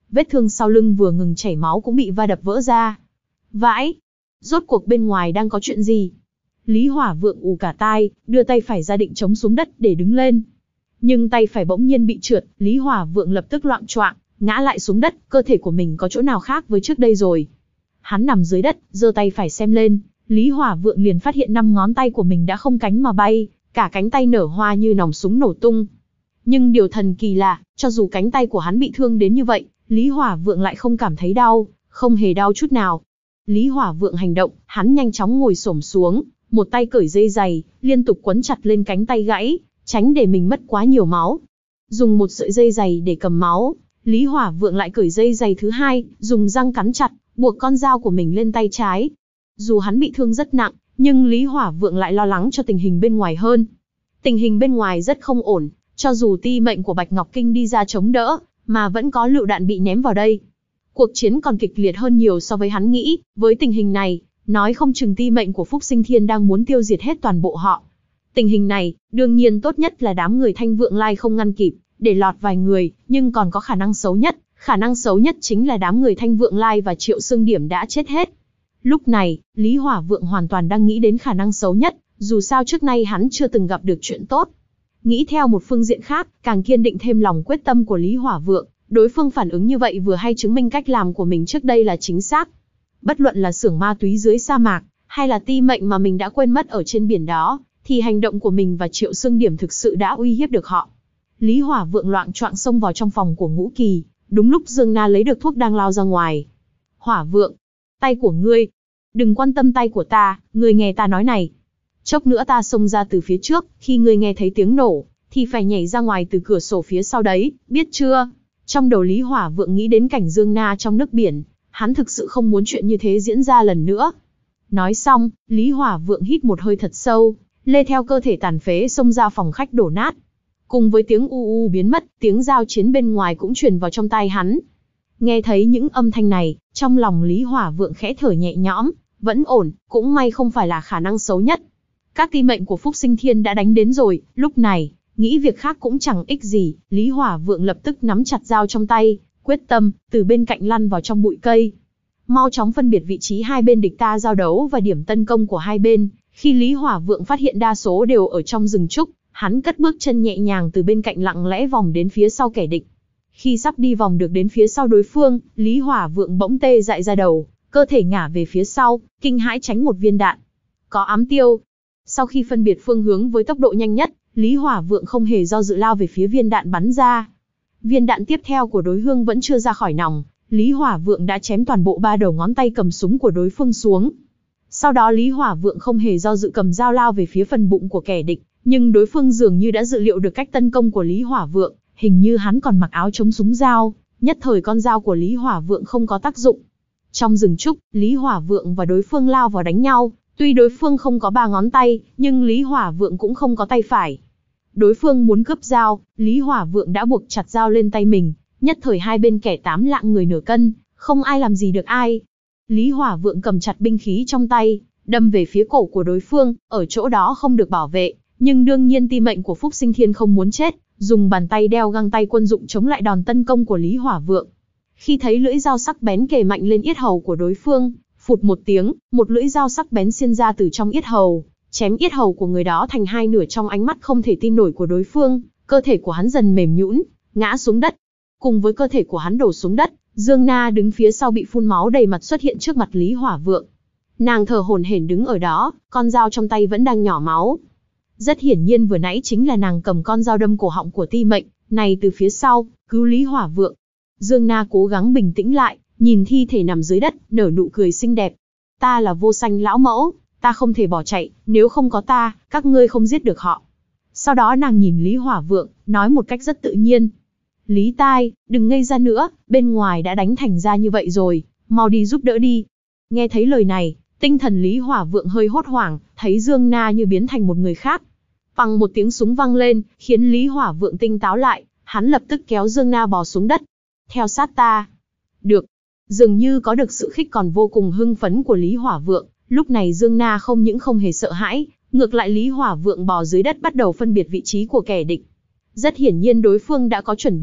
vết thương sau lưng vừa ngừng chảy máu cũng bị va đập vỡ ra. Vãi! Rốt cuộc bên ngoài đang có chuyện gì? Lý Hỏa Vượng ù cả tai, đưa tay phải ra định chống xuống đất để đứng lên. Nhưng tay phải bỗng nhiên bị trượt, Lý Hỏa Vượng lập tức loạng choạng, ngã lại xuống đất, cơ thể của mình có chỗ nào khác với trước đây rồi. Hắn nằm dưới đất, giơ tay phải xem lên, Lý Hỏa Vượng liền phát hiện năm ngón tay của mình đã không cánh mà bay, cả cánh tay nở hoa như nòng súng nổ tung. Nhưng điều thần kỳ là, cho dù cánh tay của hắn bị thương đến như vậy, Lý Hỏa Vượng lại không cảm thấy đau, không hề đau chút nào. Lý Hỏa Vượng hành động, hắn nhanh chóng ngồi xổm xuống, một tay cởi dây giày, liên tục quấn chặt lên cánh tay gãy, tránh để mình mất quá nhiều máu. Dùng một sợi dây giày để cầm máu, Lý Hỏa Vượng lại cởi dây giày thứ hai, dùng răng cắn chặt, buộc con dao của mình lên tay trái. Dù hắn bị thương rất nặng, nhưng Lý Hỏa Vượng lại lo lắng cho tình hình bên ngoài hơn. Tình hình bên ngoài rất không ổn, cho dù ti mệnh của Bạch Ngọc Kinh đi ra chống đỡ, mà vẫn có lựu đạn bị ném vào đây. Cuộc chiến còn kịch liệt hơn nhiều so với hắn nghĩ, với tình hình này, nói không chừng ti mệnh của Phúc Sinh Thiên đang muốn tiêu diệt hết toàn bộ họ. Tình hình này, đương nhiên tốt nhất là đám người Thanh Vượng Lai không ngăn kịp, để lọt vài người, nhưng còn có khả năng xấu nhất, khả năng xấu nhất chính là đám người Thanh Vượng Lai và Triệu Xương Điểm đã chết hết. Lúc này, Lý Hỏa Vượng hoàn toàn đang nghĩ đến khả năng xấu nhất, dù sao trước nay hắn chưa từng gặp được chuyện tốt. Nghĩ theo một phương diện khác, càng kiên định thêm lòng quyết tâm của Lý Hỏa Vượng, đối phương phản ứng như vậy vừa hay chứng minh cách làm của mình trước đây là chính xác. Bất luận là xưởng ma túy dưới sa mạc, hay là ti mệnh mà mình đã quên mất ở trên biển đó, thì hành động của mình và Triệu Xương Điểm thực sự đã uy hiếp được họ. Lý Hỏa Vượng loạng choạng xông vào trong phòng của Ngũ Kỳ, đúng lúc Dương Na lấy được thuốc đang lao ra ngoài. Hỏa Vượng, tay của ngươi, đừng quan tâm tay của ta, ngươi nghe ta nói này. Chốc nữa ta xông ra từ phía trước, khi ngươi nghe thấy tiếng nổ, thì phải nhảy ra ngoài từ cửa sổ phía sau đấy, biết chưa? Trong đầu Lý Hỏa Vượng nghĩ đến cảnh Dương Na trong nước biển, hắn thực sự không muốn chuyện như thế diễn ra lần nữa. Nói xong, Lý Hỏa Vượng hít một hơi thật sâu, lê theo cơ thể tàn phế xông ra phòng khách đổ nát. Cùng với tiếng u u biến mất, tiếng giao chiến bên ngoài cũng truyền vào trong tai hắn. Nghe thấy những âm thanh này, trong lòng Lý Hỏa Vượng khẽ thở nhẹ nhõm, vẫn ổn, cũng may không phải là khả năng xấu nhất. Các ti mệnh của Phúc Sinh Thiên đã đánh đến rồi, lúc này, nghĩ việc khác cũng chẳng ích gì, Lý Hỏa Vượng lập tức nắm chặt dao trong tay, quyết tâm, từ bên cạnh lăn vào trong bụi cây. Mau chóng phân biệt vị trí hai bên địch ta giao đấu và điểm tấn công của hai bên, khi Lý Hỏa Vượng phát hiện đa số đều ở trong rừng trúc, hắn cất bước chân nhẹ nhàng từ bên cạnh lặng lẽ vòng đến phía sau kẻ địch. Khi sắp đi vòng được đến phía sau đối phương, Lý Hỏa Vượng bỗng tê dại ra đầu, cơ thể ngả về phía sau, kinh hãi tránh một viên đạn. Có ám tiêu. Sau khi phân biệt phương hướng với tốc độ nhanh nhất, Lý Hỏa Vượng không hề do dự lao về phía viên đạn bắn ra. Viên đạn tiếp theo của đối phương vẫn chưa ra khỏi nòng, Lý Hỏa Vượng đã chém toàn bộ ba đầu ngón tay cầm súng của đối phương xuống. Sau đó Lý Hỏa Vượng không hề do dự cầm dao lao về phía phần bụng của kẻ địch, nhưng đối phương dường như đã dự liệu được cách tấn công của Lý Hỏa Vượng, hình như hắn còn mặc áo chống súng dao, nhất thời con dao của Lý Hỏa Vượng không có tác dụng. Trong rừng trúc, Lý Hỏa Vượng và đối phương lao vào đánh nhau, tuy đối phương không có ba ngón tay, nhưng Lý Hỏa Vượng cũng không có tay phải. Đối phương muốn cướp dao, Lý Hỏa Vượng đã buộc chặt dao lên tay mình, nhất thời hai bên kẻ tám lạng người nửa cân, không ai làm gì được ai. Lý Hỏa Vượng cầm chặt binh khí trong tay, đâm về phía cổ của đối phương, ở chỗ đó không được bảo vệ, nhưng đương nhiên ti mệnh của Phúc Sinh Thiên không muốn chết, dùng bàn tay đeo găng tay quân dụng chống lại đòn tấn công của Lý Hỏa Vượng. Khi thấy lưỡi dao sắc bén kề mạnh lên yết hầu của đối phương, phụt một tiếng, một lưỡi dao sắc bén xiên ra từ trong yết hầu, chém yết hầu của người đó thành hai nửa. Trong ánh mắt không thể tin nổi của đối phương, cơ thể của hắn dần mềm nhũn, ngã xuống đất. Cùng với cơ thể của hắn đổ xuống đất, Dương Na đứng phía sau bị phun máu đầy mặt xuất hiện trước mặt Lý Hỏa Vượng. Nàng thở hổn hển đứng ở đó, con dao trong tay vẫn đang nhỏ máu. Rất hiển nhiên vừa nãy chính là nàng cầm con dao đâm cổ họng của ti mệnh này từ phía sau, cứu Lý Hỏa Vượng. Dương Na cố gắng bình tĩnh lại, nhìn thi thể nằm dưới đất, nở nụ cười xinh đẹp. Ta là Vô Sanh lão mẫu, ta không thể bỏ chạy, nếu không có ta, các ngươi không giết được họ. Sau đó nàng nhìn Lý Hỏa Vượng, nói một cách rất tự nhiên. Lý Tai, đừng ngây ra nữa, bên ngoài đã đánh thành ra như vậy rồi, mau đi giúp đỡ đi. Nghe thấy lời này, tinh thần Lý Hỏa Vượng hơi hốt hoảng, thấy Dương Na như biến thành một người khác. Bằng một tiếng súng vang lên, khiến Lý Hỏa Vượng tinh táo lại, hắn lập tức kéo Dương Na bò xuống đất. Theo sát ta. Được. Dường như có được sự khích còn vô cùng hưng phấn của Lý Hỏa Vượng, lúc này Dương Na không những không hề sợ hãi, ngược lại Lý Hỏa Vượng bò dưới đất bắt đầu phân biệt vị trí của kẻ địch. Rất hiển nhiên đối phương đã có chuẩn bị,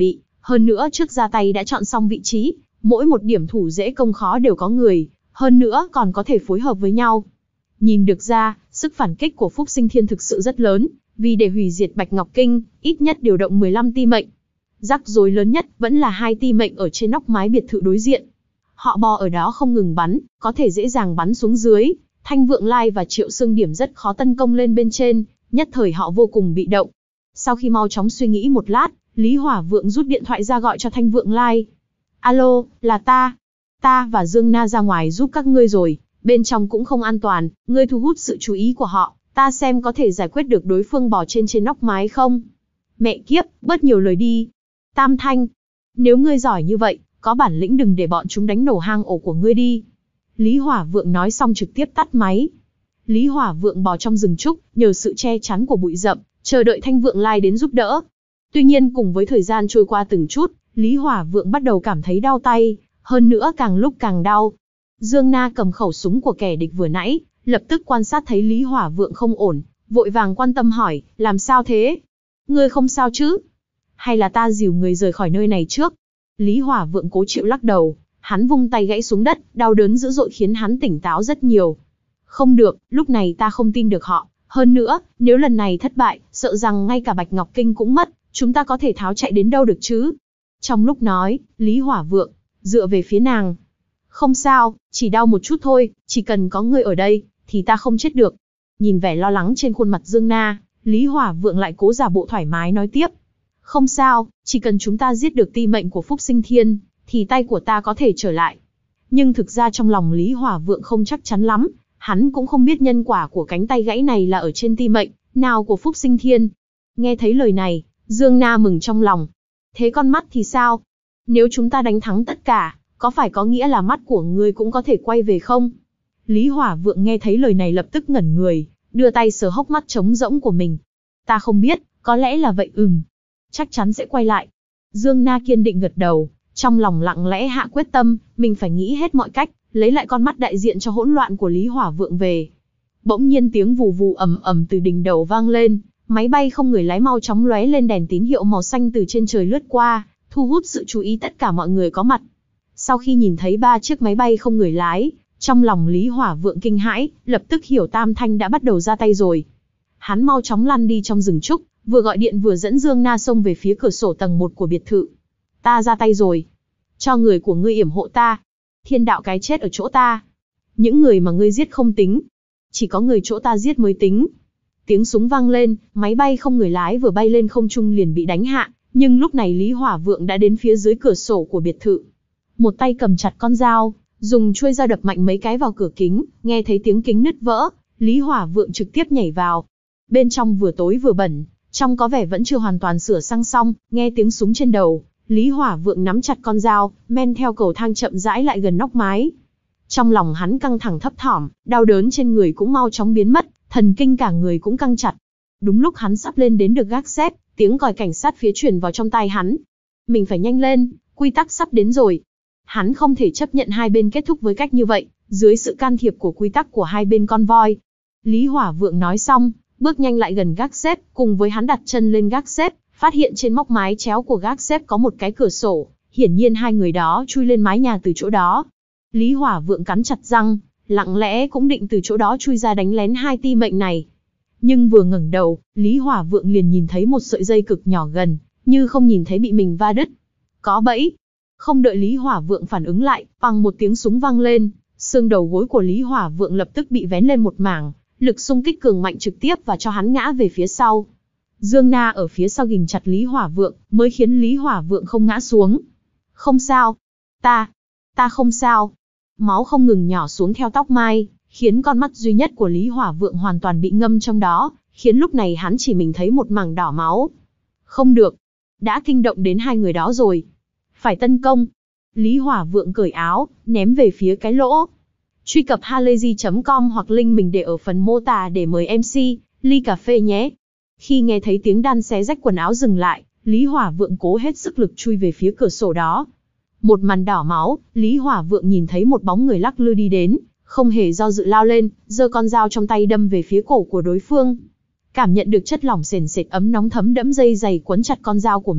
hơn nữa trước ra tay đã chọn xong vị trí, mỗi một điểm thủ dễ công khó đều có người, hơn nữa còn có thể phối hợp với nhau. Nhìn được ra, sức phản kích của Phúc Sinh Thiên thực sự rất lớn, vì để hủy diệt Bạch Ngọc Kinh, ít nhất điều động mười lăm ti mệnh. Rắc rối lớn nhất vẫn là hai ti mệnh ở trên nóc mái biệt thự đối diện. Họ bò ở đó không ngừng bắn, có thể dễ dàng bắn xuống dưới. Thanh Vượng Lai và Triệu Xương Điểm rất khó tấn công lên bên trên, nhất thời họ vô cùng bị động. Sau khi mau chóng suy nghĩ một lát, Lý Hỏa Vượng rút điện thoại ra gọi cho Thanh Vượng Lai. Alo, là ta. Ta và Dương Na ra ngoài giúp các ngươi rồi, bên trong cũng không an toàn, ngươi thu hút sự chú ý của họ, ta xem có thể giải quyết được đối phương bò trên trên nóc mái không. Mẹ kiếp, bớt nhiều lời đi. Tam Thanh, nếu ngươi giỏi như vậy, có bản lĩnh đừng để bọn chúng đánh nổ hang ổ của ngươi đi. Lý Hỏa Vượng nói xong trực tiếp tắt máy. Lý Hỏa Vượng bò trong rừng trúc, nhờ sự che chắn của bụi rậm, chờ đợi Thanh Vượng Lai đến giúp đỡ. Tuy nhiên cùng với thời gian trôi qua từng chút, Lý Hỏa Vượng bắt đầu cảm thấy đau tay, hơn nữa càng lúc càng đau. Dương Na cầm khẩu súng của kẻ địch vừa nãy, lập tức quan sát thấy Lý Hỏa Vượng không ổn, vội vàng quan tâm hỏi, làm sao thế? Ngươi không sao chứ? Hay là ta dìu người rời khỏi nơi này trước? Lý Hỏa Vượng cố chịu lắc đầu, hắn vung tay gãy xuống đất, đau đớn dữ dội khiến hắn tỉnh táo rất nhiều. Không được, lúc này ta không tin được họ, hơn nữa, nếu lần này thất bại, sợ rằng ngay cả Bạch Ngọc Kinh cũng mất, chúng ta có thể tháo chạy đến đâu được chứ? Trong lúc nói, Lý Hỏa Vượng dựa về phía nàng. Không sao, chỉ đau một chút thôi, chỉ cần có người ở đây, thì ta không chết được. Nhìn vẻ lo lắng trên khuôn mặt Dương Na, Lý Hỏa Vượng lại cố giả bộ thoải mái nói tiếp. Không sao, chỉ cần chúng ta giết được ti mệnh của Phúc Sinh Thiên, thì tay của ta có thể trở lại. Nhưng thực ra trong lòng Lý Hỏa Vượng không chắc chắn lắm, hắn cũng không biết nhân quả của cánh tay gãy này là ở trên ti mệnh nào của Phúc Sinh Thiên. Nghe thấy lời này, Dương Na mừng trong lòng. Thế con mắt thì sao? Nếu chúng ta đánh thắng tất cả, có phải có nghĩa là mắt của ngươi cũng có thể quay về không? Lý Hỏa Vượng nghe thấy lời này lập tức ngẩn người, đưa tay sờ hốc mắt trống rỗng của mình. Ta không biết, có lẽ là vậy ừm. Chắc chắn sẽ quay lại. Dương Na kiên định gật đầu, trong lòng lặng lẽ hạ quyết tâm, mình phải nghĩ hết mọi cách, lấy lại con mắt đại diện cho hỗn loạn của Lý Hỏa Vượng về. Bỗng nhiên tiếng vù vù ầm ầm từ đỉnh đầu vang lên, máy bay không người lái mau chóng lóe lên đèn tín hiệu màu xanh từ trên trời lướt qua, thu hút sự chú ý tất cả mọi người có mặt. Sau khi nhìn thấy ba chiếc máy bay không người lái, trong lòng Lý Hỏa Vượng kinh hãi, lập tức hiểu Tam Thanh đã bắt đầu ra tay rồi. Hắn mau chóng lăn đi trong rừng trúc, vừa gọi điện vừa dẫn Dương Na xông về phía cửa sổ tầng một của biệt thự. Ta ra tay rồi. Cho người của ngươi yểm hộ ta. Thiên đạo cái chết ở chỗ ta. Những người mà ngươi giết không tính. Chỉ có người chỗ ta giết mới tính. Tiếng súng vang lên, máy bay không người lái vừa bay lên không trung liền bị đánh hạ. Nhưng lúc này Lý Hỏa Vượng đã đến phía dưới cửa sổ của biệt thự. Một tay cầm chặt con dao, dùng chuôi dao đập mạnh mấy cái vào cửa kính, nghe thấy tiếng kính nứt vỡ, Lý Hỏa Vượng trực tiếp nhảy vào. Bên trong vừa tối vừa bẩn, trong có vẻ vẫn chưa hoàn toàn sửa sang xong, nghe tiếng súng trên đầu, Lý Hỏa Vượng nắm chặt con dao, men theo cầu thang chậm rãi lại gần nóc mái. Trong lòng hắn căng thẳng thấp thỏm, đau đớn trên người cũng mau chóng biến mất, thần kinh cả người cũng căng chặt. Đúng lúc hắn sắp lên đến được gác xếp, tiếng còi cảnh sát phía truyền vào trong tai hắn. Mình phải nhanh lên, quy tắc sắp đến rồi. Hắn không thể chấp nhận hai bên kết thúc với cách như vậy, dưới sự can thiệp của quy tắc của hai bên con voi. Lý Hỏa Vượng nói xong, bước nhanh lại gần gác xếp, cùng với hắn đặt chân lên gác xếp, phát hiện trên móc mái chéo của gác xếp có một cái cửa sổ, hiển nhiên hai người đó chui lên mái nhà từ chỗ đó. Lý Hỏa Vượng cắn chặt răng, lặng lẽ cũng định từ chỗ đó chui ra đánh lén hai ti mệnh này. Nhưng vừa ngẩng đầu, Lý Hỏa Vượng liền nhìn thấy một sợi dây cực nhỏ gần, như không nhìn thấy bị mình va đứt. Có bẫy. Không đợi Lý Hỏa Vượng phản ứng lại, bằng một tiếng súng vang lên, xương đầu gối của Lý Hỏa Vượng lập tức bị vén lên một mảng, lực xung kích cường mạnh trực tiếp và cho hắn ngã về phía sau. Dương Na ở phía sau ghìm chặt Lý Hỏa Vượng, mới khiến Lý Hỏa Vượng không ngã xuống. Không sao. Ta, ta không sao. Máu không ngừng nhỏ xuống theo tóc mai, khiến con mắt duy nhất của Lý Hỏa Vượng hoàn toàn bị ngâm trong đó, khiến lúc này hắn chỉ mình thấy một mảng đỏ máu. Không được. Đã kinh động đến hai người đó rồi. Phải tấn công. Lý Hỏa Vượng cởi áo, ném về phía cái lỗ. Truy cập halayzi chấm com hoặc link mình để ở phần mô tả để mời em xê, ly cà phê nhé. Khi nghe thấy tiếng đan xé rách quần áo dừng lại, Lý Hỏa Vượng cố hết sức lực chui về phía cửa sổ đó. Một màn đỏ máu, Lý Hỏa Vượng nhìn thấy một bóng người lắc lư đi đến, không hề do dự lao lên, giơ con dao trong tay đâm về phía cổ của đối phương. Cảm nhận được chất lỏng sền sệt ấm nóng thấm đẫm dây dày quấn chặt con dao của mình,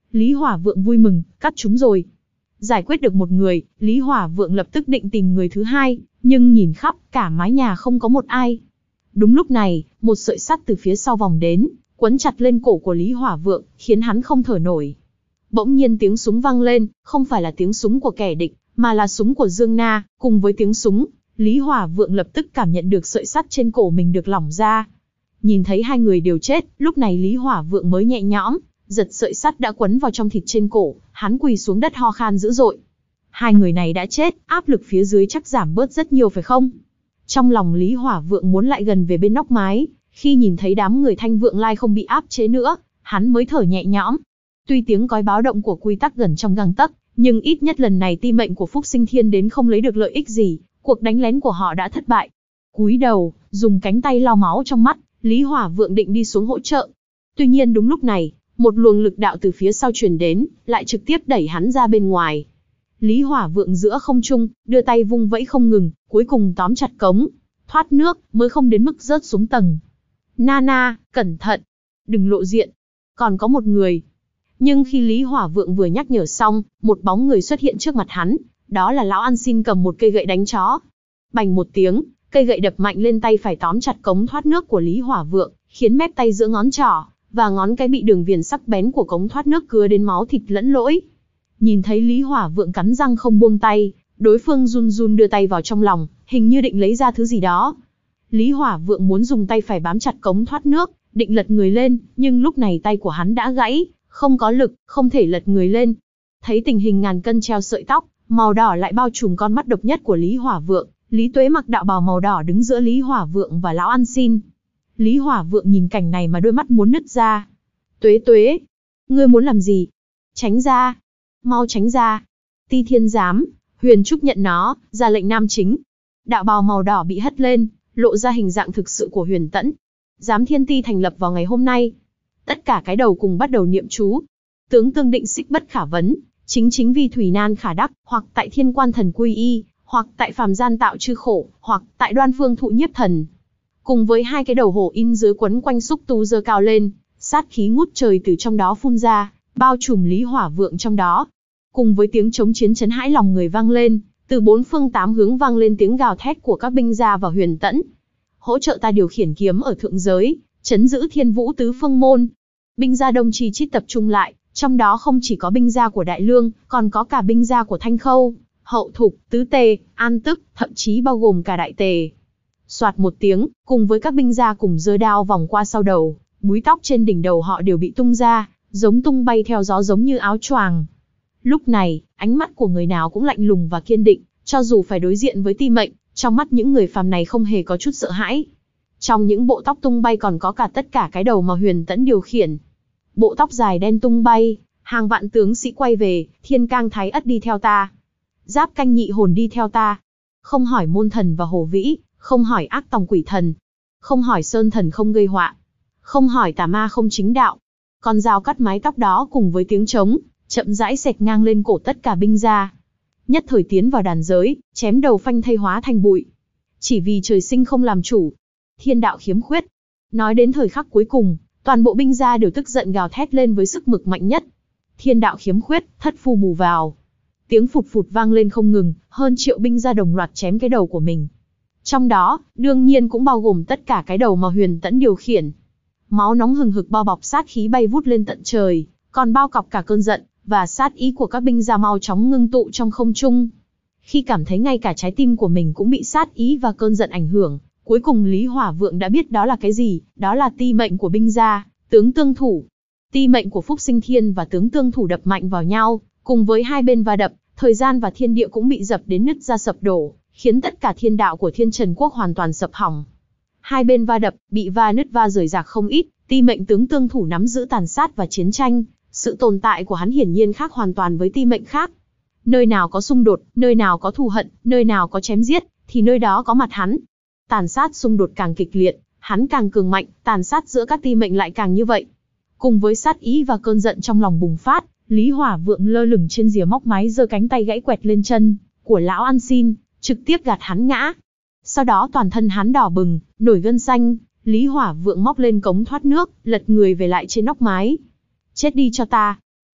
Lý Hỏa Vượng vui mừng, cắt chúng rồi. Giải quyết được một người, Lý Hỏa Vượng lập tức định tìm người thứ hai, nhưng nhìn khắp cả mái nhà không có một ai. Đúng lúc này, một sợi sắt từ phía sau vòng đến, quấn chặt lên cổ của Lý Hỏa Vượng, khiến hắn không thở nổi. Bỗng nhiên tiếng súng vang lên, không phải là tiếng súng của kẻ địch, mà là súng của Dương Na. Cùng với tiếng súng, Lý Hỏa Vượng lập tức cảm nhận được sợi sắt trên cổ mình được lỏng ra. Nhìn thấy hai người đều chết, lúc này Lý Hỏa Vượng mới nhẹ nhõm, giật sợi sắt đã quấn vào trong thịt trên cổ, hắn quỳ xuống đất ho khan dữ dội. Hai người này đã chết, áp lực phía dưới chắc giảm bớt rất nhiều phải không? Trong lòng Lý Hỏa Vượng muốn lại gần về bên nóc mái, khi nhìn thấy đám người Thanh Vượng Lai không bị áp chế nữa, hắn mới thở nhẹ nhõm. Tuy tiếng còi báo động của quy tắc gần trong gang tấc, nhưng ít nhất lần này ti mệnh của Phúc Sinh Thiên đến không lấy được lợi ích gì, cuộc đánh lén của họ đã thất bại. Cúi đầu, dùng cánh tay lau máu trong mắt, Lý Hỏa Vượng định đi xuống hỗ trợ. Tuy nhiên đúng lúc này, một luồng lực đạo từ phía sau truyền đến, lại trực tiếp đẩy hắn ra bên ngoài. Lý Hỏa Vượng giữa không trung, đưa tay vung vẫy không ngừng, cuối cùng tóm chặt cống, thoát nước, mới không đến mức rớt xuống tầng. Nana, cẩn thận, đừng lộ diện, còn có một người. Nhưng khi Lý Hỏa Vượng vừa nhắc nhở xong, một bóng người xuất hiện trước mặt hắn, đó là lão ăn xin cầm một cây gậy đánh chó. Bành một tiếng, cây gậy đập mạnh lên tay phải tóm chặt cống thoát nước của Lý Hỏa Vượng, khiến mép tay giữa ngón trỏ và ngón cái bị đường viền sắc bén của cống thoát nước cứa đến máu thịt lẫn lỗi. Nhìn thấy Lý Hỏa Vượng cắn răng không buông tay, đối phương run run đưa tay vào trong lòng, hình như định lấy ra thứ gì đó. Lý Hỏa Vượng muốn dùng tay phải bám chặt cống thoát nước, định lật người lên, nhưng lúc này tay của hắn đã gãy, không có lực, không thể lật người lên. Thấy tình hình ngàn cân treo sợi tóc, màu đỏ lại bao trùm con mắt độc nhất của Lý Hỏa Vượng, Lý Tuế mặc đạo bào màu đỏ đứng giữa Lý Hỏa Vượng và lão ăn xin. Lý Hỏa Vượng nhìn cảnh này mà đôi mắt muốn nứt ra. Tuế Tuế, ngươi muốn làm gì? Tránh ra, mau tránh ra. Ti Thiên Giám, Huyền Trúc nhận nó, ra lệnh nam chính. Đạo bào màu đỏ bị hất lên, lộ ra hình dạng thực sự của Huyền Tẫn. Giám Thiên Ti thành lập vào ngày hôm nay. Tất cả cái đầu cùng bắt đầu niệm chú. Tướng tương định xích bất khả vấn, chính chính vì thủy nan khả đắc, hoặc tại thiên quan thần quy y, hoặc tại phàm gian tạo chư khổ, hoặc tại đoan phương thụ nhiếp thần. Cùng với hai cái đầu hổ in dưới quấn quanh xúc tu giơ cao lên, sát khí ngút trời từ trong đó phun ra, bao trùm Lý Hỏa Vượng trong đó. Cùng với tiếng chống chiến chấn hãi lòng người vang lên, từ bốn phương tám hướng vang lên tiếng gào thét của các binh gia và Huyền Tẫn. Hỗ trợ ta điều khiển kiếm ở thượng giới, trấn giữ Thiên Vũ tứ phương môn. Binh gia Đông Chi Chít tập trung lại, trong đó không chỉ có binh gia của Đại Lương, còn có cả binh gia của Thanh Khâu, Hậu Thục, Tứ Tề, An Tức, thậm chí bao gồm cả Đại Tề. Soạt một tiếng, cùng với các binh gia cùng giơ đao vòng qua sau đầu, búi tóc trên đỉnh đầu họ đều bị tung ra, giống tung bay theo gió giống như áo choàng. Lúc này, ánh mắt của người nào cũng lạnh lùng và kiên định, cho dù phải đối diện với ti mệnh, trong mắt những người phàm này không hề có chút sợ hãi. Trong những bộ tóc tung bay còn có cả tất cả cái đầu mà Huyền Tẫn điều khiển. Bộ tóc dài đen tung bay, hàng vạn tướng sĩ quay về, Thiên Cang Thái Ất đi theo ta. Giáp Canh Nhị Hồn đi theo ta. Không hỏi môn thần và hồ vĩ, không hỏi ác tòng quỷ thần. Không hỏi sơn thần không gây họa. Không hỏi tà ma không chính đạo. Con dao cắt mái tóc đó cùng với tiếng trống, chậm rãi xẹt ngang lên cổ tất cả binh gia. Nhất thời tiến vào đàn giới, chém đầu phanh thây hóa thành bụi. Chỉ vì trời sinh không làm chủ. Thiên đạo khiếm khuyết. Nói đến thời khắc cuối cùng, toàn bộ binh gia đều tức giận gào thét lên với sức mực mạnh nhất. Thiên đạo khiếm khuyết, thất phu bù vào. Tiếng phụt phụt vang lên không ngừng, hơn triệu binh gia đồng loạt chém cái đầu của mình. Trong đó, đương nhiên cũng bao gồm tất cả cái đầu mà Huyền Tẫn điều khiển. Máu nóng hừng hực bao bọc sát khí bay vút lên tận trời, còn bao cọc cả cơn giận và sát ý của các binh gia mau chóng ngưng tụ trong không trung. Khi cảm thấy ngay cả trái tim của mình cũng bị sát ý và cơn giận ảnh hưởng, cuối cùng Lý Hỏa Vượng đã biết đó là cái gì, đó là ti mệnh của binh gia, tướng tương thủ. Ti mệnh của Phúc Sinh Thiên và tướng tương thủ đập mạnh vào nhau, cùng với hai bên va đập, thời gian và thiên địa cũng bị dập đến nứt ra sập đổ, khiến tất cả thiên đạo của Thiên Trần Quốc hoàn toàn sập hỏng. Hai bên va đập, bị va nứt va rời rạc không ít, ti mệnh tướng tương thủ nắm giữ tàn sát và chiến tranh, sự tồn tại của hắn hiển nhiên khác hoàn toàn với ti mệnh khác. Nơi nào có xung đột, nơi nào có thù hận, nơi nào có chém giết, thì nơi đó có mặt hắn. Tàn sát xung đột càng kịch liệt, hắn càng cường mạnh, tàn sát giữa các ti mệnh lại càng như vậy. Cùng với sát ý và cơn giận trong lòng bùng phát, Lý Hỏa Vượng lơ lửng trên rìa móc mái giơ cánh tay gãy quẹt lên chân của lão ăn xin, trực tiếp gạt hắn ngã. Sau đó toàn thân hắn đỏ bừng, nổi gân xanh, Lý Hỏa Vượng móc lên cống thoát nước, lật người về lại trên nóc mái. Chết đi cho ta.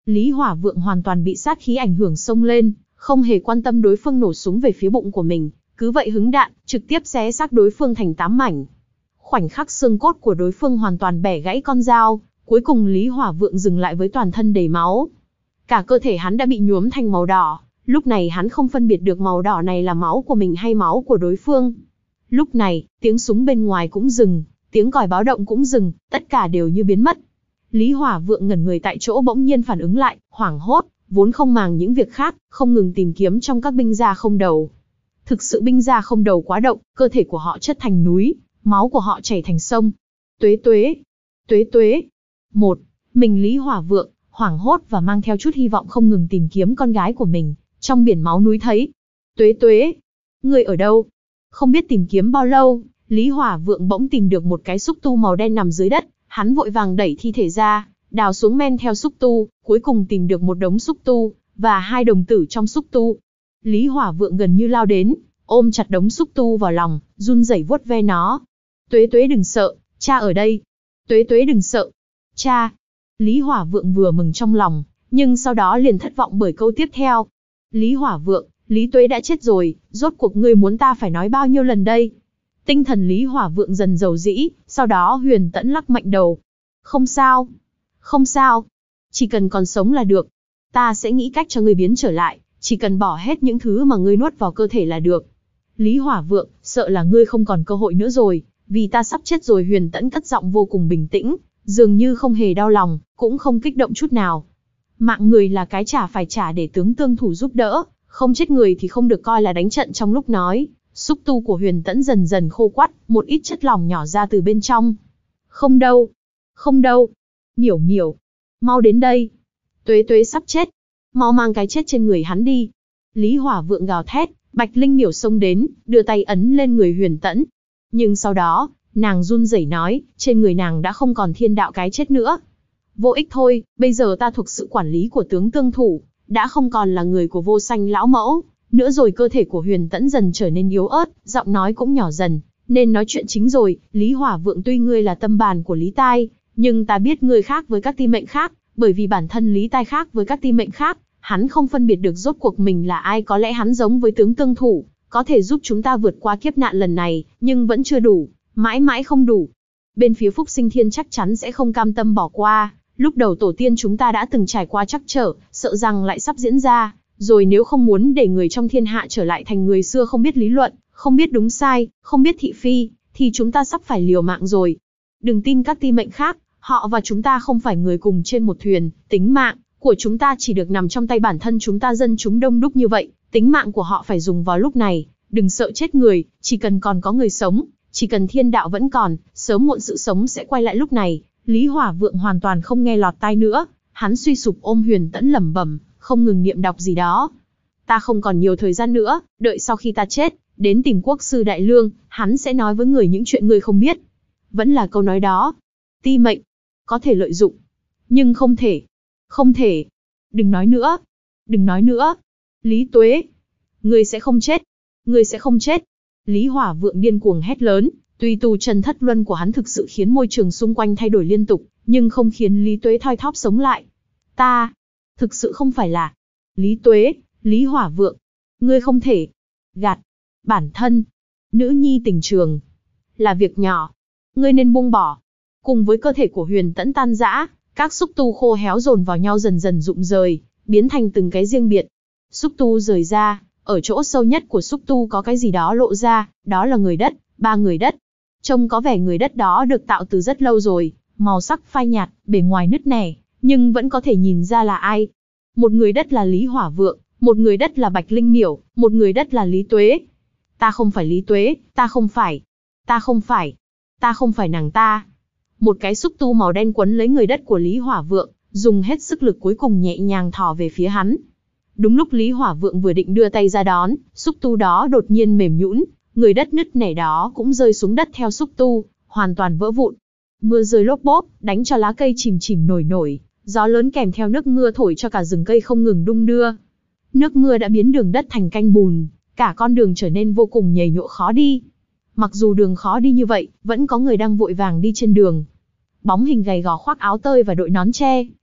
Lý Hỏa Vượng hoàn toàn bị sát khí ảnh hưởng xông lên, không hề quan tâm đối phương nổ súng về phía bụng của mình, cứ vậy hứng đạn, trực tiếp xé xác đối phương thành tám mảnh. Khoảnh khắc xương cốt của đối phương hoàn toàn bẻ gãy con dao, cuối cùng Lý Hỏa Vượng dừng lại với toàn thân đầy máu. Cả cơ thể hắn đã bị nhuốm thành màu đỏ, lúc này hắn không phân biệt được màu đỏ này là máu của mình hay máu của đối phương. Lúc này, tiếng súng bên ngoài cũng dừng, tiếng còi báo động cũng dừng, tất cả đều như biến mất. Lý Hỏa Vượng ngẩn người tại chỗ bỗng nhiên phản ứng lại, hoảng hốt, vốn không màng những việc khác, không ngừng tìm kiếm trong các binh gia không đầu. Thực sự binh gia không đầu quá động, cơ thể của họ chất thành núi, máu của họ chảy thành sông. Tuế tuế, tuế tuế. Một, mình Lý Hỏa Vượng, hoảng hốt và mang theo chút hy vọng không ngừng tìm kiếm con gái của mình, trong biển máu núi thấy. Tuế tuế, ngươi ở đâu? Không biết tìm kiếm bao lâu, Lý Hỏa Vượng bỗng tìm được một cái xúc tu màu đen nằm dưới đất, hắn vội vàng đẩy thi thể ra, đào xuống men theo xúc tu, cuối cùng tìm được một đống xúc tu, và hai đồng tử trong xúc tu. Lý Hỏa Vượng gần như lao đến, ôm chặt đống xúc tu vào lòng, run rẩy vuốt ve nó. Tuế tuế đừng sợ, cha ở đây. Tuế tuế đừng sợ, cha. Lý Hỏa Vượng vừa mừng trong lòng, nhưng sau đó liền thất vọng bởi câu tiếp theo. Lý Hỏa Vượng, Lý Tuế đã chết rồi, rốt cuộc ngươi muốn ta phải nói bao nhiêu lần đây? Tinh thần Lý Hỏa Vượng dần dầu dĩ, sau đó Huyền Tẫn lắc mạnh đầu. Không sao, không sao, chỉ cần còn sống là được. Ta sẽ nghĩ cách cho ngươi biến trở lại, chỉ cần bỏ hết những thứ mà ngươi nuốt vào cơ thể là được. Lý Hỏa Vượng, sợ là ngươi không còn cơ hội nữa rồi, vì ta sắp chết rồi. Huyền Tẫn cất giọng vô cùng bình tĩnh, dường như không hề đau lòng, cũng không kích động chút nào. Mạng người là cái trả phải trả để tướng tương thủ giúp đỡ, không chết người thì không được coi là đánh trận. Trong lúc nói, xúc tu của Huyền Tẫn dần dần khô quắt, một ít chất lỏng nhỏ ra từ bên trong. Không đâu, không đâu, Miểu Miểu, mau đến đây. Tuế tuế sắp chết, mau mang cái chết trên người hắn đi. Lý Hỏa Vượng gào thét, Bạch Linh Miểu xông đến, đưa tay ấn lên người Huyền Tẫn. Nhưng sau đó, nàng run rẩy nói, trên người nàng đã không còn thiên đạo cái chết nữa. Vô ích thôi, bây giờ ta thuộc sự quản lý của tướng tương thủ, đã không còn là người của Vô Sanh lão mẫu nữa rồi. Cơ thể của Huyền Tẫn dần trở nên yếu ớt, giọng nói cũng nhỏ dần, nên nói chuyện chính rồi. Lý Hỏa Vượng, tuy ngươi là tâm bàn của Lý Tai, nhưng ta biết ngươi khác với các ti mệnh khác, bởi vì bản thân Lý Tai khác với các ti mệnh khác, hắn không phân biệt được rốt cuộc mình là ai. Có lẽ hắn giống với tướng tương thủ, có thể giúp chúng ta vượt qua kiếp nạn lần này, nhưng vẫn chưa đủ, mãi mãi không đủ. Bên phía Phúc Sinh Thiên chắc chắn sẽ không cam tâm bỏ qua. Lúc đầu tổ tiên chúng ta đã từng trải qua trắc trở, sợ rằng lại sắp diễn ra. Rồi nếu không muốn để người trong thiên hạ trở lại thành người xưa, không biết lý luận, không biết đúng sai, không biết thị phi, thì chúng ta sắp phải liều mạng rồi. Đừng tin các ti mệnh khác, họ và chúng ta không phải người cùng trên một thuyền. Tính mạng của chúng ta chỉ được nằm trong tay bản thân chúng ta. Dân chúng đông đúc như vậy, tính mạng của họ phải dùng vào lúc này. Đừng sợ chết người, chỉ cần còn có người sống, chỉ cần thiên đạo vẫn còn, sớm muộn sự sống sẽ quay lại. Lúc này, Lý Hỏa Vượng hoàn toàn không nghe lọt tai nữa, hắn suy sụp ôm Huyền Tẫn lẩm bẩm, không ngừng niệm đọc gì đó. Ta không còn nhiều thời gian nữa, đợi sau khi ta chết, đến tìm quốc sư Đại Lương, hắn sẽ nói với người những chuyện người không biết. Vẫn là câu nói đó, ti mệnh có thể lợi dụng, nhưng không thể, không thể. Đừng nói nữa, đừng nói nữa. Lý Tuế, ngươi sẽ không chết, ngươi sẽ không chết. Lý Hỏa Vượng điên cuồng hét lớn, tuy tu chân thất luân của hắn thực sự khiến môi trường xung quanh thay đổi liên tục, nhưng không khiến Lý Tuế thoi thóp sống lại. Ta, thực sự không phải là Lý Tuế. Lý Hỏa Vượng, ngươi không thể gạt bản thân. Nữ nhi tình trường là việc nhỏ, ngươi nên buông bỏ. Cùng với cơ thể của Huyền Tẫn tan rã, các xúc tu khô héo dồn vào nhau dần dần rụng rời, biến thành từng cái riêng biệt. Xúc tu rời ra, ở chỗ sâu nhất của xúc tu có cái gì đó lộ ra, đó là người đất, ba người đất. Trông có vẻ người đất đó được tạo từ rất lâu rồi, màu sắc phai nhạt, bề ngoài nứt nẻ, nhưng vẫn có thể nhìn ra là ai. Một người đất là Lý Hỏa Vượng, một người đất là Bạch Linh Miểu, một người đất là Lý Tuế. Ta không phải Lý Tuế, ta không phải, ta không phải, ta không phải nàng ta. Một cái xúc tu màu đen quấn lấy người đất của Lý Hỏa Vượng, dùng hết sức lực cuối cùng nhẹ nhàng thò về phía hắn. Đúng lúc Lý Hỏa Vượng vừa định đưa tay ra đón, xúc tu đó đột nhiên mềm nhũn, người đất nứt nẻ đó cũng rơi xuống đất theo xúc tu, hoàn toàn vỡ vụn. Mưa rơi lốp bốp, đánh cho lá cây chìm chìm nổi nổi, gió lớn kèm theo nước mưa thổi cho cả rừng cây không ngừng đung đưa. Nước mưa đã biến đường đất thành canh bùn, cả con đường trở nên vô cùng nhầy nhụa khó đi. Mặc dù đường khó đi như vậy, vẫn có người đang vội vàng đi trên đường. Bóng hình gầy gò khoác áo tơi và đội nón tre,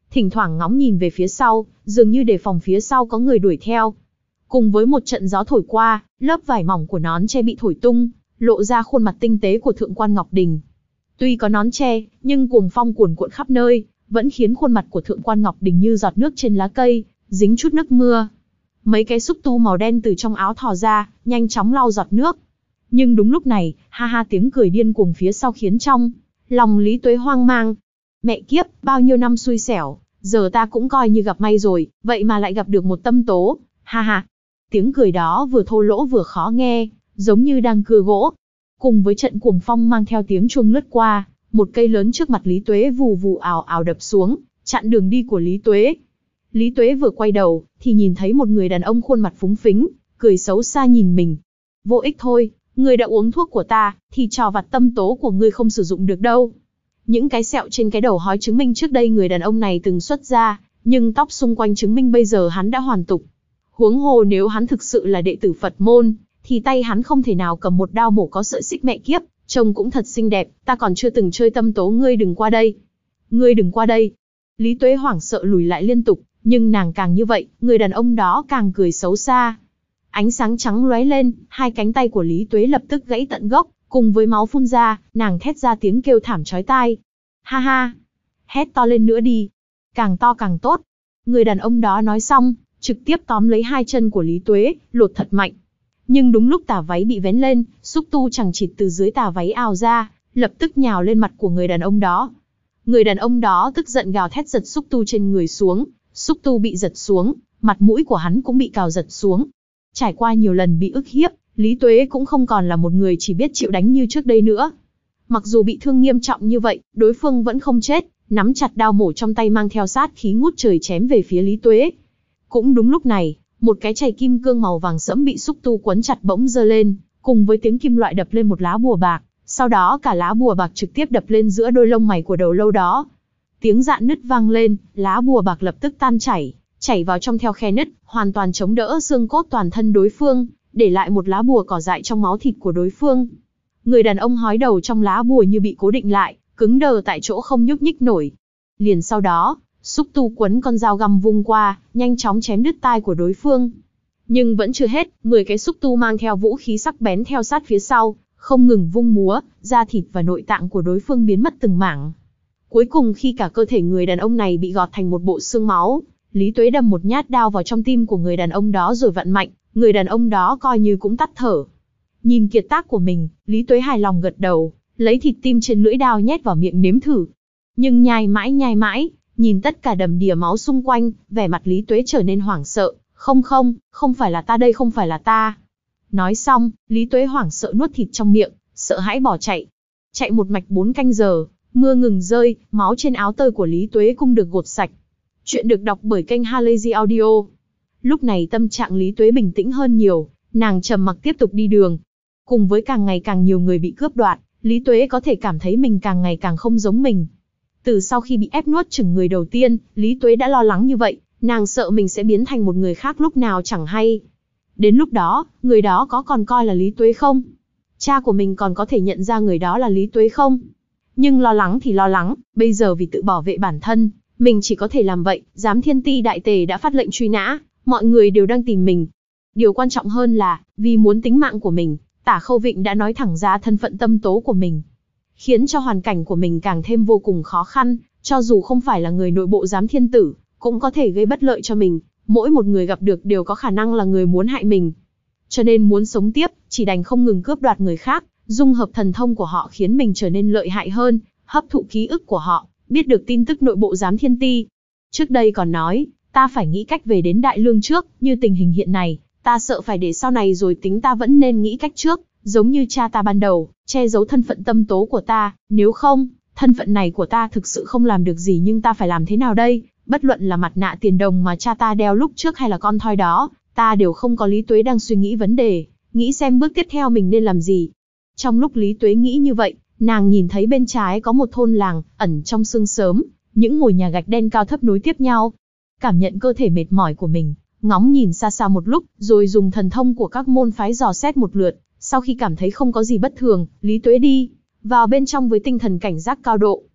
thỉnh thoảng ngóng nhìn về phía sau, dường như đề phòng phía sau có người đuổi theo. Cùng với một trận gió thổi qua, lớp vải mỏng của nón che bị thổi tung, lộ ra khuôn mặt tinh tế của Thượng quan Ngọc Đình. Tuy có nón che, nhưng cuồng phong cuồn cuộn khắp nơi, vẫn khiến khuôn mặt của Thượng quan Ngọc Đình như giọt nước trên lá cây, dính chút nước mưa. Mấy cái xúc tu màu đen từ trong áo thò ra, nhanh chóng lau giọt nước. Nhưng đúng lúc này, ha ha tiếng cười điên cuồng phía sau khiến trong lòng Lý Tuế hoang mang. Mẹ kiếp, bao nhiêu năm xui xẻo, giờ ta cũng coi như gặp may rồi, vậy mà lại gặp được một tâm tố, ha ha. Tiếng cười đó vừa thô lỗ vừa khó nghe, giống như đang cưa gỗ. Cùng với trận cuồng phong mang theo tiếng chuông lướt qua, một cây lớn trước mặt Lý Tuế vù vù ào ào đập xuống, chặn đường đi của Lý Tuế. Lý Tuế vừa quay đầu, thì nhìn thấy một người đàn ông khuôn mặt phúng phính, cười xấu xa nhìn mình. Vô ích thôi, ngươi đã uống thuốc của ta, thì trò vặt tâm tố của ngươi không sử dụng được đâu. Những cái sẹo trên cái đầu hói chứng minh trước đây người đàn ông này từng xuất ra, nhưng tóc xung quanh chứng minh bây giờ hắn đã hoàn tục. Huống hồ nếu hắn thực sự là đệ tử Phật môn, thì tay hắn không thể nào cầm một đao mổ có sợi xích mẹ kiếp, trông cũng thật xinh đẹp, ta còn chưa từng chơi tâm tố, ngươi đừng qua đây. Ngươi đừng qua đây. Lý Tuế hoảng sợ lùi lại liên tục, nhưng nàng càng như vậy, người đàn ông đó càng cười xấu xa. Ánh sáng trắng lóe lên, hai cánh tay của Lý Tuế lập tức gãy tận gốc, cùng với máu phun ra, nàng thét ra tiếng kêu thảm chói tai. Ha ha, hét to lên nữa đi, càng to càng tốt. Người đàn ông đó nói xong, trực tiếp tóm lấy hai chân của Lý Tuế, lột thật mạnh. Nhưng đúng lúc tà váy bị vén lên, xúc tu chằng chịt từ dưới tà váy ào ra, lập tức nhào lên mặt của người đàn ông đó. Người đàn ông đó tức giận gào thét giật xúc tu trên người xuống, xúc tu bị giật xuống, mặt mũi của hắn cũng bị cào giật xuống. Trải qua nhiều lần bị ức hiếp, Lý Tuế cũng không còn là một người chỉ biết chịu đánh như trước đây nữa. Mặc dù bị thương nghiêm trọng như vậy, đối phương vẫn không chết, nắm chặt đao mổ trong tay mang theo sát khí ngút trời chém về phía Lý Tuế. Cũng đúng lúc này, một cái chày kim cương màu vàng sẫm bị xúc tu quấn chặt bỗng giơ lên, cùng với tiếng kim loại đập lên một lá bùa bạc, sau đó cả lá bùa bạc trực tiếp đập lên giữa đôi lông mày của đầu lâu đó. Tiếng rạn nứt vang lên, lá bùa bạc lập tức tan chảy, chảy vào trong theo khe nứt, hoàn toàn chống đỡ xương cốt toàn thân đối phương, để lại một lá bùa cỏ dại trong máu thịt của đối phương. Người đàn ông hói đầu trong lá bùa như bị cố định lại, cứng đờ tại chỗ không nhúc nhích nổi. Liền sau đó, xúc tu quấn con dao găm vung qua, nhanh chóng chém đứt tai của đối phương. Nhưng vẫn chưa hết, mười cái xúc tu mang theo vũ khí sắc bén theo sát phía sau, không ngừng vung múa, da thịt và nội tạng của đối phương biến mất từng mảng. Cuối cùng khi cả cơ thể người đàn ông này bị gọt thành một bộ xương máu, Lý Tuế đâm một nhát đao vào trong tim của người đàn ông đó rồi vặn mạnh, người đàn ông đó coi như cũng tắt thở. Nhìn kiệt tác của mình, Lý Tuế hài lòng gật đầu, lấy thịt tim trên lưỡi đao nhét vào miệng nếm thử. Nhưng nhai mãi nhai mãi, nhìn tất cả đầm đìa máu xung quanh, vẻ mặt Lý Tuế trở nên hoảng sợ. Không không, không phải là ta đây, không phải là ta. Nói xong, Lý Tuế hoảng sợ nuốt thịt trong miệng, sợ hãi bỏ chạy. Chạy một mạch bốn canh giờ, mưa ngừng rơi, máu trên áo tơi của Lý Tuế cũng được gột sạch. Chuyện được đọc bởi kênh Halazy Audio. Lúc này tâm trạng Lý Tuế bình tĩnh hơn nhiều, nàng trầm mặc tiếp tục đi đường. Cùng với càng ngày càng nhiều người bị cướp đoạt, Lý Tuế có thể cảm thấy mình càng ngày càng không giống mình. Từ sau khi bị ép nuốt chửng người đầu tiên, Lý Tuế đã lo lắng như vậy, nàng sợ mình sẽ biến thành một người khác lúc nào chẳng hay. Đến lúc đó, người đó có còn coi là Lý Tuế không? Cha của mình còn có thể nhận ra người đó là Lý Tuế không? Nhưng lo lắng thì lo lắng, bây giờ vì tự bảo vệ bản thân, mình chỉ có thể làm vậy. Giám Thiên Ti Đại Tề đã phát lệnh truy nã, mọi người đều đang tìm mình. Điều quan trọng hơn là, vì muốn tính mạng của mình, Tả Khâu Vịnh đã nói thẳng ra thân phận tâm tố của mình, khiến cho hoàn cảnh của mình càng thêm vô cùng khó khăn. Cho dù không phải là người nội bộ Giám Thiên Tử, cũng có thể gây bất lợi cho mình. Mỗi một người gặp được đều có khả năng là người muốn hại mình. Cho nên muốn sống tiếp, chỉ đành không ngừng cướp đoạt người khác, dung hợp thần thông của họ khiến mình trở nên lợi hại hơn, hấp thụ ký ức của họ, biết được tin tức nội bộ Giám Thiên Ti. Trước đây còn nói, ta phải nghĩ cách về đến Đại Lương trước, như tình hình hiện này, ta sợ phải để sau này rồi tính, ta vẫn nên nghĩ cách trước, giống như cha ta ban đầu, che giấu thân phận tâm tố của ta, nếu không, thân phận này của ta thực sự không làm được gì, nhưng ta phải làm thế nào đây? Bất luận là mặt nạ tiền đồng mà cha ta đeo lúc trước hay là con thoi đó, ta đều không có. Lý Tuế đang suy nghĩ vấn đề, nghĩ xem bước tiếp theo mình nên làm gì. Trong lúc Lý Tuế nghĩ như vậy, nàng nhìn thấy bên trái có một thôn làng, ẩn trong sương sớm, những ngôi nhà gạch đen cao thấp nối tiếp nhau. Cảm nhận cơ thể mệt mỏi của mình, ngóng nhìn xa xa một lúc, rồi dùng thần thông của các môn phái dò xét một lượt. Sau khi cảm thấy không có gì bất thường, Lý Tuế đi vào bên trong với tinh thần cảnh giác cao độ.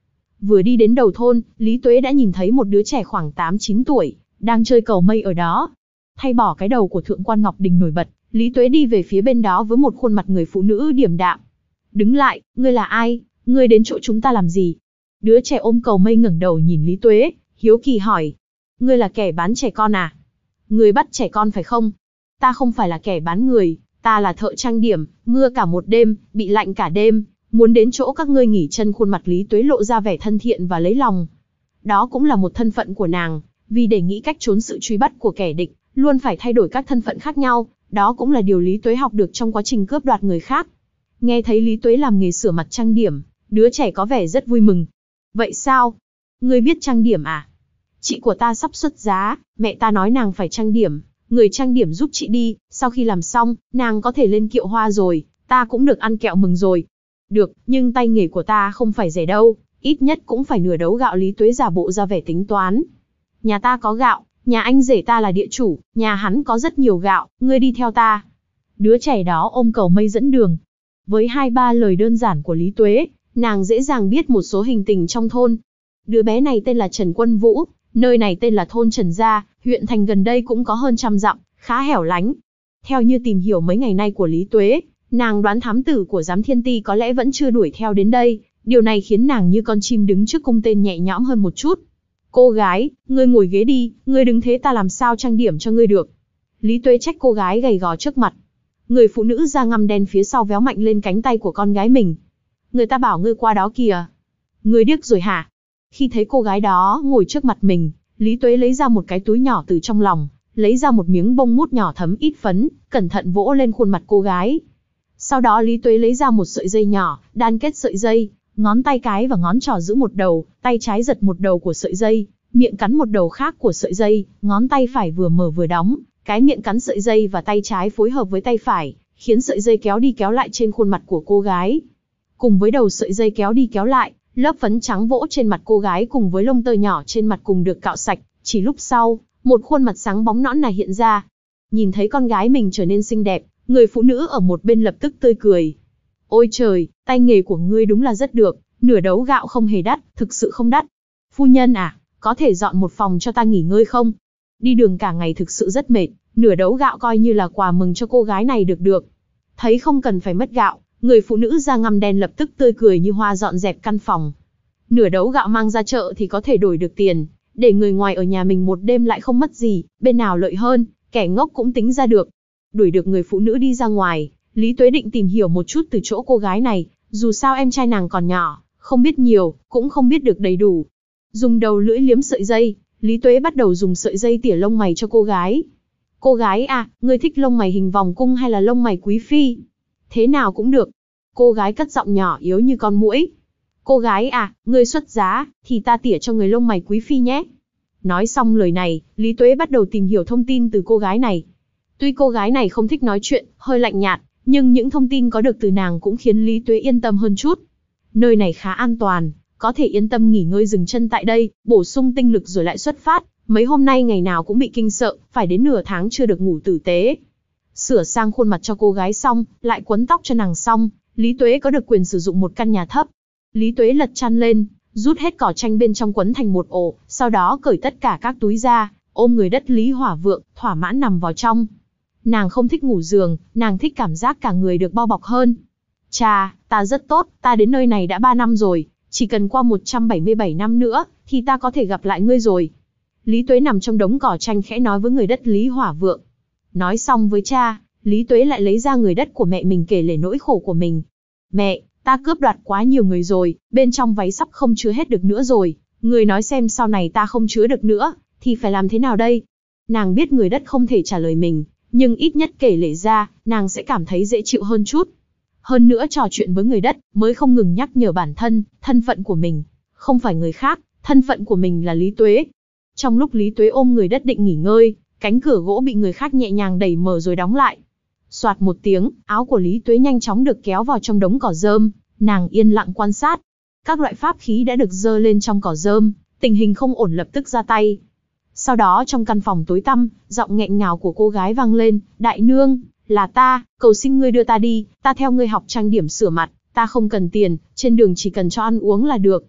Vừa đi đến đầu thôn, Lý Tuế đã nhìn thấy một đứa trẻ khoảng tám chín tuổi, đang chơi cầu mây ở đó. Thay bỏ cái đầu của thượng quan Ngọc Đình nổi bật, Lý Tuế đi về phía bên đó với một khuôn mặt người phụ nữ điềm đạm. Đứng lại, ngươi là ai? Ngươi đến chỗ chúng ta làm gì? Đứa trẻ ôm cầu mây ngẩng đầu nhìn Lý Tuế, hiếu kỳ hỏi. Ngươi là kẻ bán trẻ con à? Ngươi bắt trẻ con phải không? Ta không phải là kẻ bán người, ta là thợ trang điểm, mưa cả một đêm, bị lạnh cả đêm, muốn đến chỗ các ngươi nghỉ chân. Khuôn mặt Lý Tuế lộ ra vẻ thân thiện và lấy lòng. Đó cũng là một thân phận của nàng, vì để nghĩ cách trốn sự truy bắt của kẻ địch, luôn phải thay đổi các thân phận khác nhau, đó cũng là điều Lý Tuế học được trong quá trình cướp đoạt người khác. Nghe thấy Lý Tuế làm nghề sửa mặt trang điểm, đứa trẻ có vẻ rất vui mừng. Vậy sao? Ngươi biết trang điểm à? Chị của ta sắp xuất giá, mẹ ta nói nàng phải trang điểm, người trang điểm giúp chị đi, sau khi làm xong, nàng có thể lên kiệu hoa rồi, ta cũng được ăn kẹo mừng rồi. Được, nhưng tay nghề của ta không phải rẻ đâu, ít nhất cũng phải nửa đấu gạo. Lý Tuế giả bộ ra vẻ tính toán. Nhà ta có gạo, nhà anh rể ta là địa chủ, nhà hắn có rất nhiều gạo, ngươi đi theo ta. Đứa trẻ đó ôm cầu mây dẫn đường. Với hai ba lời đơn giản của Lý Tuế, nàng dễ dàng biết một số hình tình trong thôn. Đứa bé này tên là Trần Quân Vũ, nơi này tên là thôn Trần Gia, huyện thành gần đây cũng có hơn trăm dặm, khá hẻo lánh. Theo như tìm hiểu mấy ngày nay của Lý Tuế, nàng đoán thám tử của Giám Thiên Ti có lẽ vẫn chưa đuổi theo đến đây, điều này khiến nàng như con chim đứng trước cung tên nhẹ nhõm hơn một chút. Cô gái, ngươi ngồi ghế đi, ngươi đứng thế ta làm sao trang điểm cho ngươi được. Lý Tuế trách cô gái gầy gò trước mặt. Người phụ nữ da ngăm đen phía sau véo mạnh lên cánh tay của con gái mình. Người ta bảo ngươi qua đó kìa. Ngươi điếc rồi hả? Khi thấy cô gái đó ngồi trước mặt mình, Lý Tuế lấy ra một cái túi nhỏ từ trong lòng, lấy ra một miếng bông mút nhỏ thấm ít phấn, cẩn thận vỗ lên khuôn mặt cô gái. Sau đó Lý Tuế lấy ra một sợi dây nhỏ, đan kết sợi dây, ngón tay cái và ngón trỏ giữ một đầu, tay trái giật một đầu của sợi dây, miệng cắn một đầu khác của sợi dây, ngón tay phải vừa mở vừa đóng, cái miệng cắn sợi dây và tay trái phối hợp với tay phải, khiến sợi dây kéo đi kéo lại trên khuôn mặt của cô gái. Cùng với đầu sợi dây kéo đi kéo lại, lớp phấn trắng vỗ trên mặt cô gái cùng với lông tơ nhỏ trên mặt cùng được cạo sạch, chỉ lúc sau, một khuôn mặt sáng bóng nõn nà hiện ra. Nhìn thấy con gái mình trở nên xinh đẹp, người phụ nữ ở một bên lập tức tươi cười. Ôi trời, tay nghề của ngươi đúng là rất được, nửa đấu gạo không hề đắt, thực sự không đắt. Phu nhân à, có thể dọn một phòng cho ta nghỉ ngơi không? Đi đường cả ngày thực sự rất mệt, nửa đấu gạo coi như là quà mừng cho cô gái này được được. Thấy không cần phải mất gạo, người phụ nữ da ngăm đen lập tức tươi cười như hoa dọn dẹp căn phòng. Nửa đấu gạo mang ra chợ thì có thể đổi được tiền, để người ngoài ở nhà mình một đêm lại không mất gì, bên nào lợi hơn, kẻ ngốc cũng tính ra được. Đuổi được người phụ nữ đi ra ngoài, Lý Tuế định tìm hiểu một chút từ chỗ cô gái này, dù sao em trai nàng còn nhỏ, không biết nhiều, cũng không biết được đầy đủ. Dùng đầu lưỡi liếm sợi dây, Lý Tuế bắt đầu dùng sợi dây tỉa lông mày cho cô gái. Cô gái à, ngươi thích lông mày hình vòng cung hay là lông mày quý phi? Thế nào cũng được. Cô gái cất giọng nhỏ yếu như con muỗi. Cô gái à, ngươi xuất giá, thì ta tỉa cho người lông mày quý phi nhé. Nói xong lời này, Lý Tuế bắt đầu tìm hiểu thông tin từ cô gái này. Tuy cô gái này không thích nói chuyện, hơi lạnh nhạt, nhưng những thông tin có được từ nàng cũng khiến Lý Tuế yên tâm hơn chút. Nơi này khá an toàn, có thể yên tâm nghỉ ngơi dừng chân tại đây, bổ sung tinh lực rồi lại xuất phát. Mấy hôm nay ngày nào cũng bị kinh sợ, phải đến nửa tháng chưa được ngủ tử tế. Sửa sang khuôn mặt cho cô gái xong, lại quấn tóc cho nàng xong, Lý Tuế có được quyền sử dụng một căn nhà thấp. Lý Tuế lật chăn lên, rút hết cỏ tranh bên trong quấn thành một ổ, sau đó cởi tất cả các túi ra, ôm người đất Lý Hỏa Vượng, thỏa mãn nằm vào trong. Nàng không thích ngủ giường, nàng thích cảm giác cả người được bao bọc hơn. Chà, ta rất tốt, ta đến nơi này đã ba năm rồi, chỉ cần qua một trăm bảy mươi bảy năm nữa, thì ta có thể gặp lại ngươi rồi. Lý Tuế nằm trong đống cỏ tranh khẽ nói với người đất Lý Hỏa Vượng. Nói xong với cha, Lý Tuế lại lấy ra người đất của mẹ mình kể lể nỗi khổ của mình. Mẹ, ta cướp đoạt quá nhiều người rồi, bên trong váy sắp không chứa hết được nữa rồi. Người nói xem sau này ta không chứa được nữa, thì phải làm thế nào đây? Nàng biết người đất không thể trả lời mình, nhưng ít nhất kể lể ra, nàng sẽ cảm thấy dễ chịu hơn chút. Hơn nữa trò chuyện với người đất, mới không ngừng nhắc nhở bản thân, thân phận của mình. Không phải người khác, thân phận của mình là Lý Tuế. Trong lúc Lý Tuế ôm người đất định nghỉ ngơi, cánh cửa gỗ bị người khác nhẹ nhàng đẩy mở rồi đóng lại. Soạt một tiếng, áo của Lý Tuế nhanh chóng được kéo vào trong đống cỏ rơm, nàng yên lặng quan sát. Các loại pháp khí đã được dơ lên trong cỏ rơm, tình hình không ổn lập tức ra tay. Sau đó trong căn phòng tối tăm, giọng nghẹn ngào của cô gái vang lên, đại nương, là ta, cầu xin ngươi đưa ta đi, ta theo ngươi học trang điểm sửa mặt, ta không cần tiền, trên đường chỉ cần cho ăn uống là được.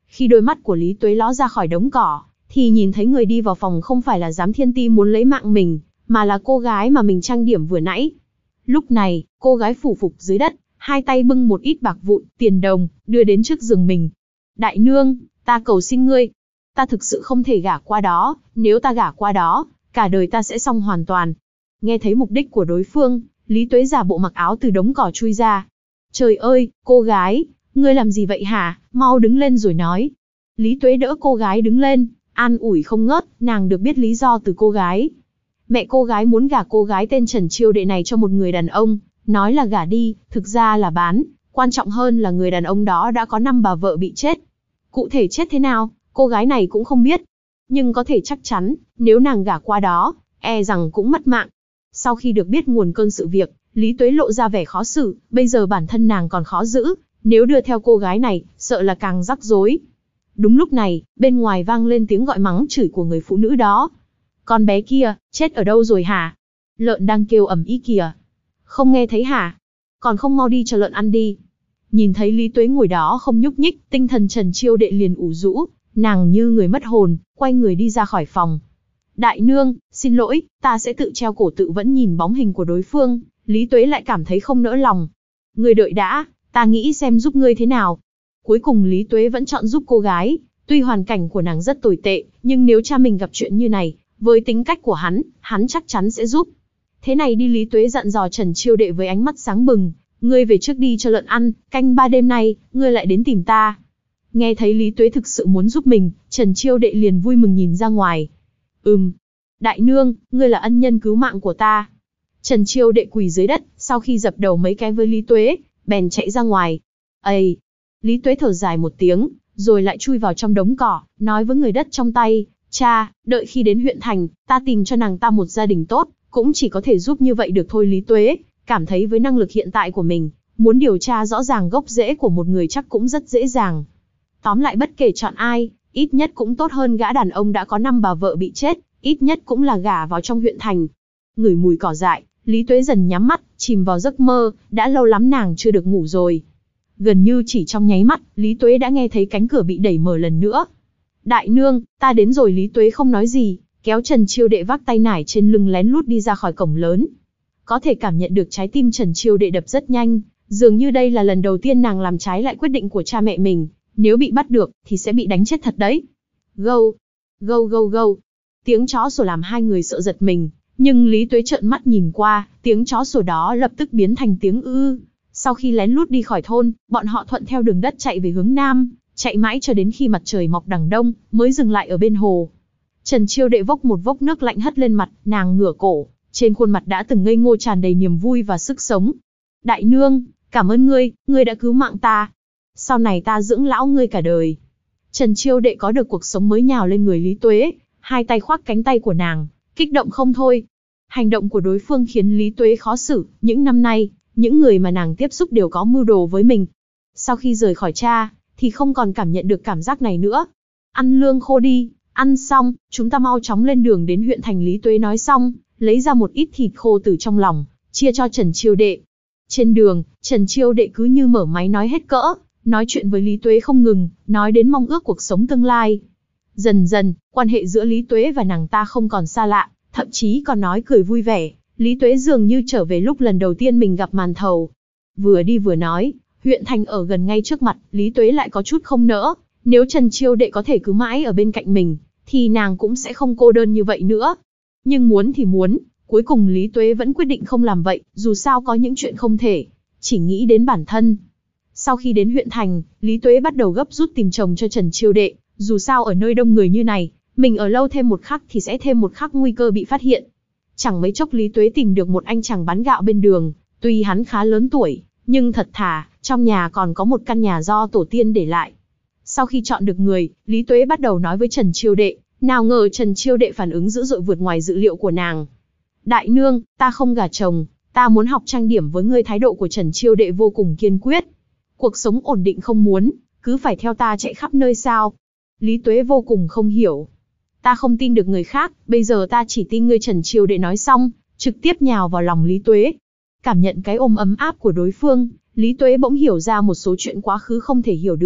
Khi đôi mắt của Lý Tuế ló ra khỏi đống cỏ, thì nhìn thấy người đi vào phòng không phải là Giám Thiên Ti muốn lấy mạng mình, mà là cô gái mà mình trang điểm vừa nãy. Lúc này, cô gái phủ phục dưới đất, hai tay bưng một ít bạc vụn, tiền đồng, đưa đến trước giường mình. Đại nương, ta cầu xin ngươi. Ta thực sự không thể gả qua đó, nếu ta gả qua đó, cả đời ta sẽ xong hoàn toàn. Nghe thấy mục đích của đối phương, Lý Tuế giả bộ mặc áo từ đống cỏ chui ra. Trời ơi, cô gái, ngươi làm gì vậy hả, mau đứng lên rồi nói. Lý Tuế đỡ cô gái đứng lên, an ủi không ngớt, nàng được biết lý do từ cô gái. Mẹ cô gái muốn gả cô gái tên Trần Chiêu Đệ này cho một người đàn ông, nói là gả đi, thực ra là bán, quan trọng hơn là người đàn ông đó đã có năm bà vợ bị chết. Cụ thể chết thế nào, cô gái này cũng không biết. Nhưng có thể chắc chắn, nếu nàng gả qua đó, e rằng cũng mất mạng. Sau khi được biết nguồn cơn sự việc, Lý Tuế lộ ra vẻ khó xử, bây giờ bản thân nàng còn khó giữ, nếu đưa theo cô gái này, sợ là càng rắc rối. Đúng lúc này, bên ngoài vang lên tiếng gọi mắng chửi của người phụ nữ đó. Con bé kia, chết ở đâu rồi hả? Lợn đang kêu ầm ĩ kìa. Không nghe thấy hả? Còn không mau đi cho lợn ăn đi. Nhìn thấy Lý Tuế ngồi đó không nhúc nhích, tinh thần Trần Chiêu Đệ liền ủ rũ, nàng như người mất hồn, quay người đi ra khỏi phòng. Đại nương, xin lỗi, ta sẽ tự treo cổ tự vẫn. Nhìn bóng hình của đối phương, Lý Tuế lại cảm thấy không nỡ lòng. Ngươi đợi đã, ta nghĩ xem giúp ngươi thế nào. Cuối cùng Lý Tuế vẫn chọn giúp cô gái, tuy hoàn cảnh của nàng rất tồi tệ, nhưng nếu cha mình gặp chuyện như này, với tính cách của hắn, hắn chắc chắn sẽ giúp. Thế này đi, Lý Tuế dặn dò Trần Chiêu Đệ với ánh mắt sáng bừng, ngươi về trước đi cho lợn ăn, canh ba đêm nay, ngươi lại đến tìm ta. Nghe thấy Lý Tuế thực sự muốn giúp mình, Trần Chiêu Đệ liền vui mừng nhìn ra ngoài. Ừm, đại nương, ngươi là ân nhân cứu mạng của ta. Trần Chiêu Đệ quỳ dưới đất, sau khi dập đầu mấy cái với Lý Tuế, bèn chạy ra ngoài. Ây! Lý Tuế thở dài một tiếng, rồi lại chui vào trong đống cỏ, nói với người đất trong tay, cha, đợi khi đến huyện thành, ta tìm cho nàng ta một gia đình tốt, cũng chỉ có thể giúp như vậy được thôi. Lý Tuế cảm thấy với năng lực hiện tại của mình, muốn điều tra rõ ràng gốc rễ của một người chắc cũng rất dễ dàng. Tóm lại bất kể chọn ai, ít nhất cũng tốt hơn gã đàn ông đã có năm bà vợ bị chết, ít nhất cũng là gả vào trong huyện thành. Ngửi mùi cỏ dại, Lý Tuế dần nhắm mắt, chìm vào giấc mơ, đã lâu lắm nàng chưa được ngủ rồi. Gần như chỉ trong nháy mắt, Lý Tuế đã nghe thấy cánh cửa bị đẩy mở lần nữa. Đại nương, ta đến rồi. Lý Tuế không nói gì, kéo Trần Chiêu Đệ vác tay nải trên lưng lén lút đi ra khỏi cổng lớn. Có thể cảm nhận được trái tim Trần Chiêu Đệ đập rất nhanh, dường như đây là lần đầu tiên nàng làm trái lại quyết định của cha mẹ mình, nếu bị bắt được, thì sẽ bị đánh chết thật đấy. Gâu, gâu gâu gâu, tiếng chó sủa làm hai người sợ giật mình, nhưng Lý Tuế trợn mắt nhìn qua, tiếng chó sủa đó lập tức biến thành tiếng ư. Sau khi lén lút đi khỏi thôn, bọn họ thuận theo đường đất chạy về hướng nam, chạy mãi cho đến khi mặt trời mọc đằng đông, mới dừng lại ở bên hồ. Trần Chiêu Đệ vốc một vốc nước lạnh hất lên mặt, nàng ngửa cổ, trên khuôn mặt đã từng ngây ngô tràn đầy niềm vui và sức sống. Đại nương, cảm ơn ngươi, ngươi đã cứu mạng ta. Sau này ta dưỡng lão ngươi cả đời. Trần Chiêu Đệ có được cuộc sống mới nhào lên người Lý Tuế, hai tay khoác cánh tay của nàng, kích động không thôi. Hành động của đối phương khiến Lý Tuế khó xử, những năm nay, những người mà nàng tiếp xúc đều có mưu đồ với mình. Sau khi rời khỏi cha, thì không còn cảm nhận được cảm giác này nữa. Ăn lương khô đi, ăn xong, chúng ta mau chóng lên đường đến huyện thành. Lý Tuế nói xong, lấy ra một ít thịt khô từ trong lòng, chia cho Trần Chiêu Đệ. Trên đường, Trần Chiêu Đệ cứ như mở máy nói hết cỡ, nói chuyện với Lý Tuế không ngừng, nói đến mong ước cuộc sống tương lai. Dần dần, quan hệ giữa Lý Tuế và nàng ta không còn xa lạ, thậm chí còn nói cười vui vẻ. Lý Tuế dường như trở về lúc lần đầu tiên mình gặp Màn Thầu. Vừa đi vừa nói, huyện thành ở gần ngay trước mặt, Lý Tuế lại có chút không nỡ. Nếu Trần Chiêu Đệ có thể cứ mãi ở bên cạnh mình, thì nàng cũng sẽ không cô đơn như vậy nữa. Nhưng muốn thì muốn, cuối cùng Lý Tuế vẫn quyết định không làm vậy, dù sao có những chuyện không thể, chỉ nghĩ đến bản thân. Sau khi đến huyện thành, Lý Tuế bắt đầu gấp rút tìm chồng cho Trần Chiêu Đệ, dù sao ở nơi đông người như này, mình ở lâu thêm một khắc thì sẽ thêm một khắc nguy cơ bị phát hiện. Chẳng mấy chốc Lý Tuế tìm được một anh chàng bán gạo bên đường, tuy hắn khá lớn tuổi, nhưng thật thà, trong nhà còn có một căn nhà do tổ tiên để lại. Sau khi chọn được người, Lý Tuế bắt đầu nói với Trần Chiêu Đệ, nào ngờ Trần Chiêu Đệ phản ứng dữ dội vượt ngoài dự liệu của nàng. Đại nương, ta không gả chồng, ta muốn học trang điểm với ngươi. Thái độ của Trần Chiêu Đệ vô cùng kiên quyết. Cuộc sống ổn định không muốn, cứ phải theo ta chạy khắp nơi sao? Lý Tuế vô cùng không hiểu. Ta không tin được người khác, bây giờ ta chỉ tin ngươi. Trần Chiêu Đệ nói xong, trực tiếp nhào vào lòng Lý Tuế. Cảm nhận cái ôm ấm áp của đối phương, Lý Tuế bỗng hiểu ra một số chuyện quá khứ không thể hiểu được.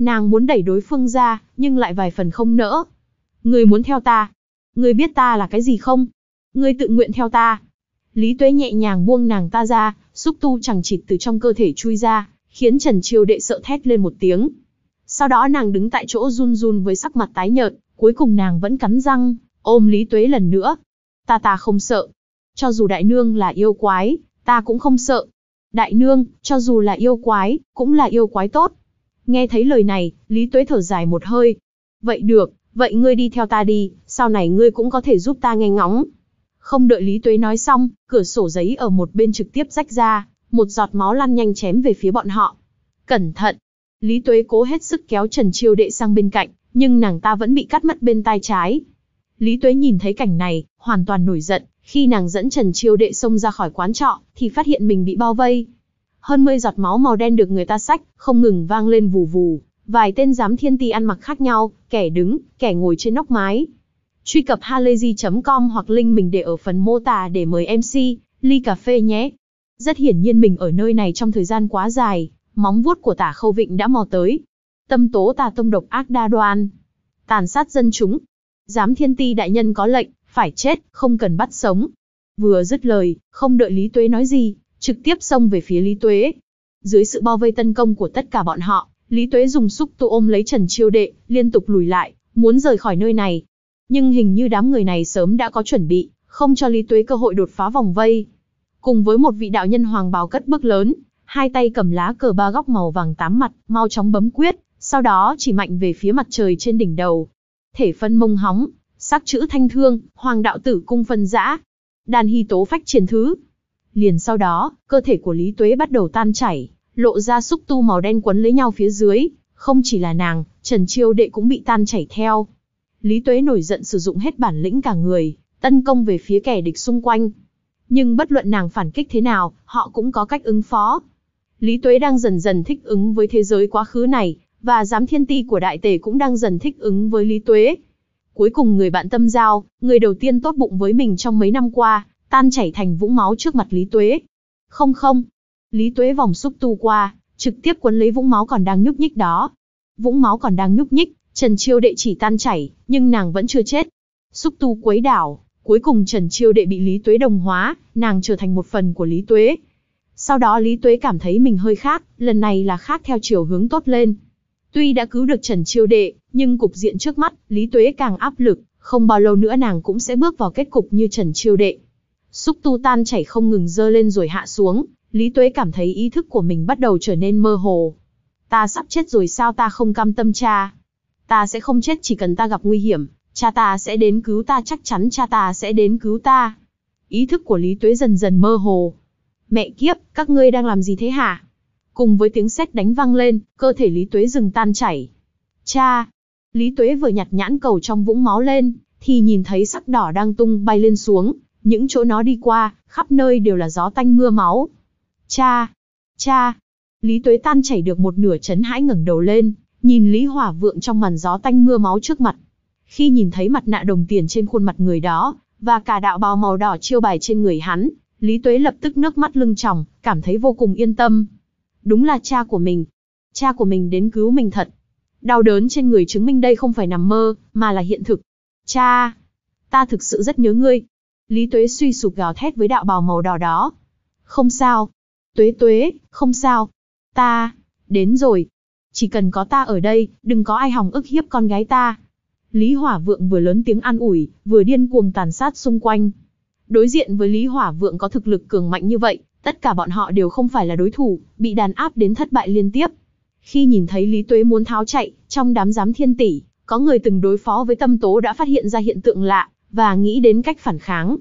Nàng muốn đẩy đối phương ra, nhưng lại vài phần không nỡ. Ngươi muốn theo ta? Ngươi biết ta là cái gì không? Ngươi tự nguyện theo ta. Lý Tuế nhẹ nhàng buông nàng ta ra, xúc tu chằng chịt từ trong cơ thể chui ra, khiến Trần Chiêu Đệ sợ thét lên một tiếng. Sau đó nàng đứng tại chỗ run run với sắc mặt tái nhợt, cuối cùng nàng vẫn cắn răng, ôm Lý Tuế lần nữa. Ta ta không sợ. Cho dù đại nương là yêu quái, ta cũng không sợ. Đại nương, cho dù là yêu quái, cũng là yêu quái tốt. Nghe thấy lời này, Lý Tuế thở dài một hơi. Vậy được, vậy ngươi đi theo ta đi, sau này ngươi cũng có thể giúp ta nghe ngóng. Không đợi Lý Tuế nói xong, cửa sổ giấy ở một bên trực tiếp rách ra, một giọt máu lăn nhanh chém về phía bọn họ. Cẩn thận! Lý Tuế cố hết sức kéo Trần Chiêu Đệ sang bên cạnh, nhưng nàng ta vẫn bị cắt mất bên tai trái. Lý Tuế nhìn thấy cảnh này, hoàn toàn nổi giận, khi nàng dẫn Trần Chiêu Đệ xông ra khỏi quán trọ, thì phát hiện mình bị bao vây. Hơn mươi giọt máu màu đen được người ta xách, không ngừng vang lên vù vù, vài tên giám thiên ti ăn mặc khác nhau, kẻ đứng, kẻ ngồi trên nóc mái. Truy cập halayzi chấm com hoặc link mình để ở phần mô tả để mời em xê, ly cà phê nhé. Rất hiển nhiên mình ở nơi này trong thời gian quá dài, móng vuốt của Tả Khâu Vịnh đã mò tới. Tâm tố tà tông độc ác đa đoan, tàn sát dân chúng. Giám thiên ti đại nhân có lệnh, phải chết, không cần bắt sống. Vừa dứt lời, không đợi Lý Tuế nói gì, trực tiếp xông về phía Lý Tuế. Dưới sự bao vây tấn công của tất cả bọn họ, Lý Tuế dùng xúc tu ôm lấy Trần Chiêu Đệ, liên tục lùi lại, muốn rời khỏi nơi này. Nhưng hình như đám người này sớm đã có chuẩn bị, không cho Lý Tuế cơ hội đột phá vòng vây. Cùng với một vị đạo nhân hoàng bào cất bước lớn, hai tay cầm lá cờ ba góc màu vàng tám mặt, mau chóng bấm quyết, sau đó chỉ mạnh về phía mặt trời trên đỉnh đầu. Thể phân mông hóng, sắc chữ thanh thương, hoàng đạo tử cung phân dã, đàn hy tố phách triển thứ. Liền sau đó, cơ thể của Lý Tuế bắt đầu tan chảy, lộ ra xúc tu màu đen quấn lấy nhau phía dưới, không chỉ là nàng, Trần Chiêu Đệ cũng bị tan chảy theo. Lý Tuế nổi giận sử dụng hết bản lĩnh cả người, tấn công về phía kẻ địch xung quanh. Nhưng bất luận nàng phản kích thế nào, họ cũng có cách ứng phó. Lý Tuế đang dần dần thích ứng với thế giới quá khứ này, và giám thiên ti của đại tề cũng đang dần thích ứng với Lý Tuế. Cuối cùng người bạn tâm giao, người đầu tiên tốt bụng với mình trong mấy năm qua, tan chảy thành vũng máu trước mặt Lý Tuế. Không không, Lý Tuế vòng xúc tu qua, trực tiếp quấn lấy vũng máu còn đang nhúc nhích đó. Vũng máu còn đang nhúc nhích, Trần Chiêu Đệ chỉ tan chảy, nhưng nàng vẫn chưa chết. Xúc tu quấy đảo, cuối cùng Trần Chiêu Đệ bị Lý Tuế đồng hóa, nàng trở thành một phần của Lý Tuế. Sau đó Lý Tuế cảm thấy mình hơi khác, lần này là khác theo chiều hướng tốt lên. Tuy đã cứu được Trần Chiêu Đệ, nhưng cục diện trước mắt, Lý Tuế càng áp lực, không bao lâu nữa nàng cũng sẽ bước vào kết cục như Trần Chiêu Đệ. Xúc tu tan chảy không ngừng dơ lên rồi hạ xuống, Lý Tuế cảm thấy ý thức của mình bắt đầu trở nên mơ hồ. Ta sắp chết rồi sao, ta không cam tâm cha. Ta sẽ không chết, chỉ cần ta gặp nguy hiểm, cha ta sẽ đến cứu ta, chắc chắn cha ta sẽ đến cứu ta. Ý thức của Lý Tuế dần dần mơ hồ. Mẹ kiếp, các ngươi đang làm gì thế hả? Cùng với tiếng sét đánh vang lên, cơ thể Lý Tuế dừng tan chảy. Cha! Lý Tuế vừa nhặt nhãn cầu trong vũng máu lên, thì nhìn thấy sắc đỏ đang tung bay lên xuống. Những chỗ nó đi qua, khắp nơi đều là gió tanh mưa máu. Cha! Cha! Lý Tuế tan chảy được một nửa chấn hãi ngẩng đầu lên, nhìn Lý Hỏa Vượng trong màn gió tanh mưa máu trước mặt. Khi nhìn thấy mặt nạ đồng tiền trên khuôn mặt người đó, và cả đạo bào màu đỏ chiêu bài trên người hắn, Lý Tuế lập tức nước mắt lưng tròng, cảm thấy vô cùng yên tâm. Đúng là cha của mình. Cha của mình đến cứu mình thật. Đau đớn trên người chứng minh đây không phải nằm mơ, mà là hiện thực. Cha! Ta thực sự rất nhớ ngươi. Lý Tuế suy sụp gào thét với đạo bào màu đỏ đó. Không sao. Tuế Tuế, không sao. Ta, đến rồi. Chỉ cần có ta ở đây, đừng có ai hòng ức hiếp con gái ta. Lý Hỏa Vượng vừa lớn tiếng an ủi, vừa điên cuồng tàn sát xung quanh. Đối diện với Lý Hỏa Vượng có thực lực cường mạnh như vậy, tất cả bọn họ đều không phải là đối thủ, bị đàn áp đến thất bại liên tiếp. Khi nhìn thấy Lý Tuế muốn tháo chạy, trong đám giám thiên tỷ, có người từng đối phó với Tâm Tố đã phát hiện ra hiện tượng lạ, và nghĩ đến cách phản kháng.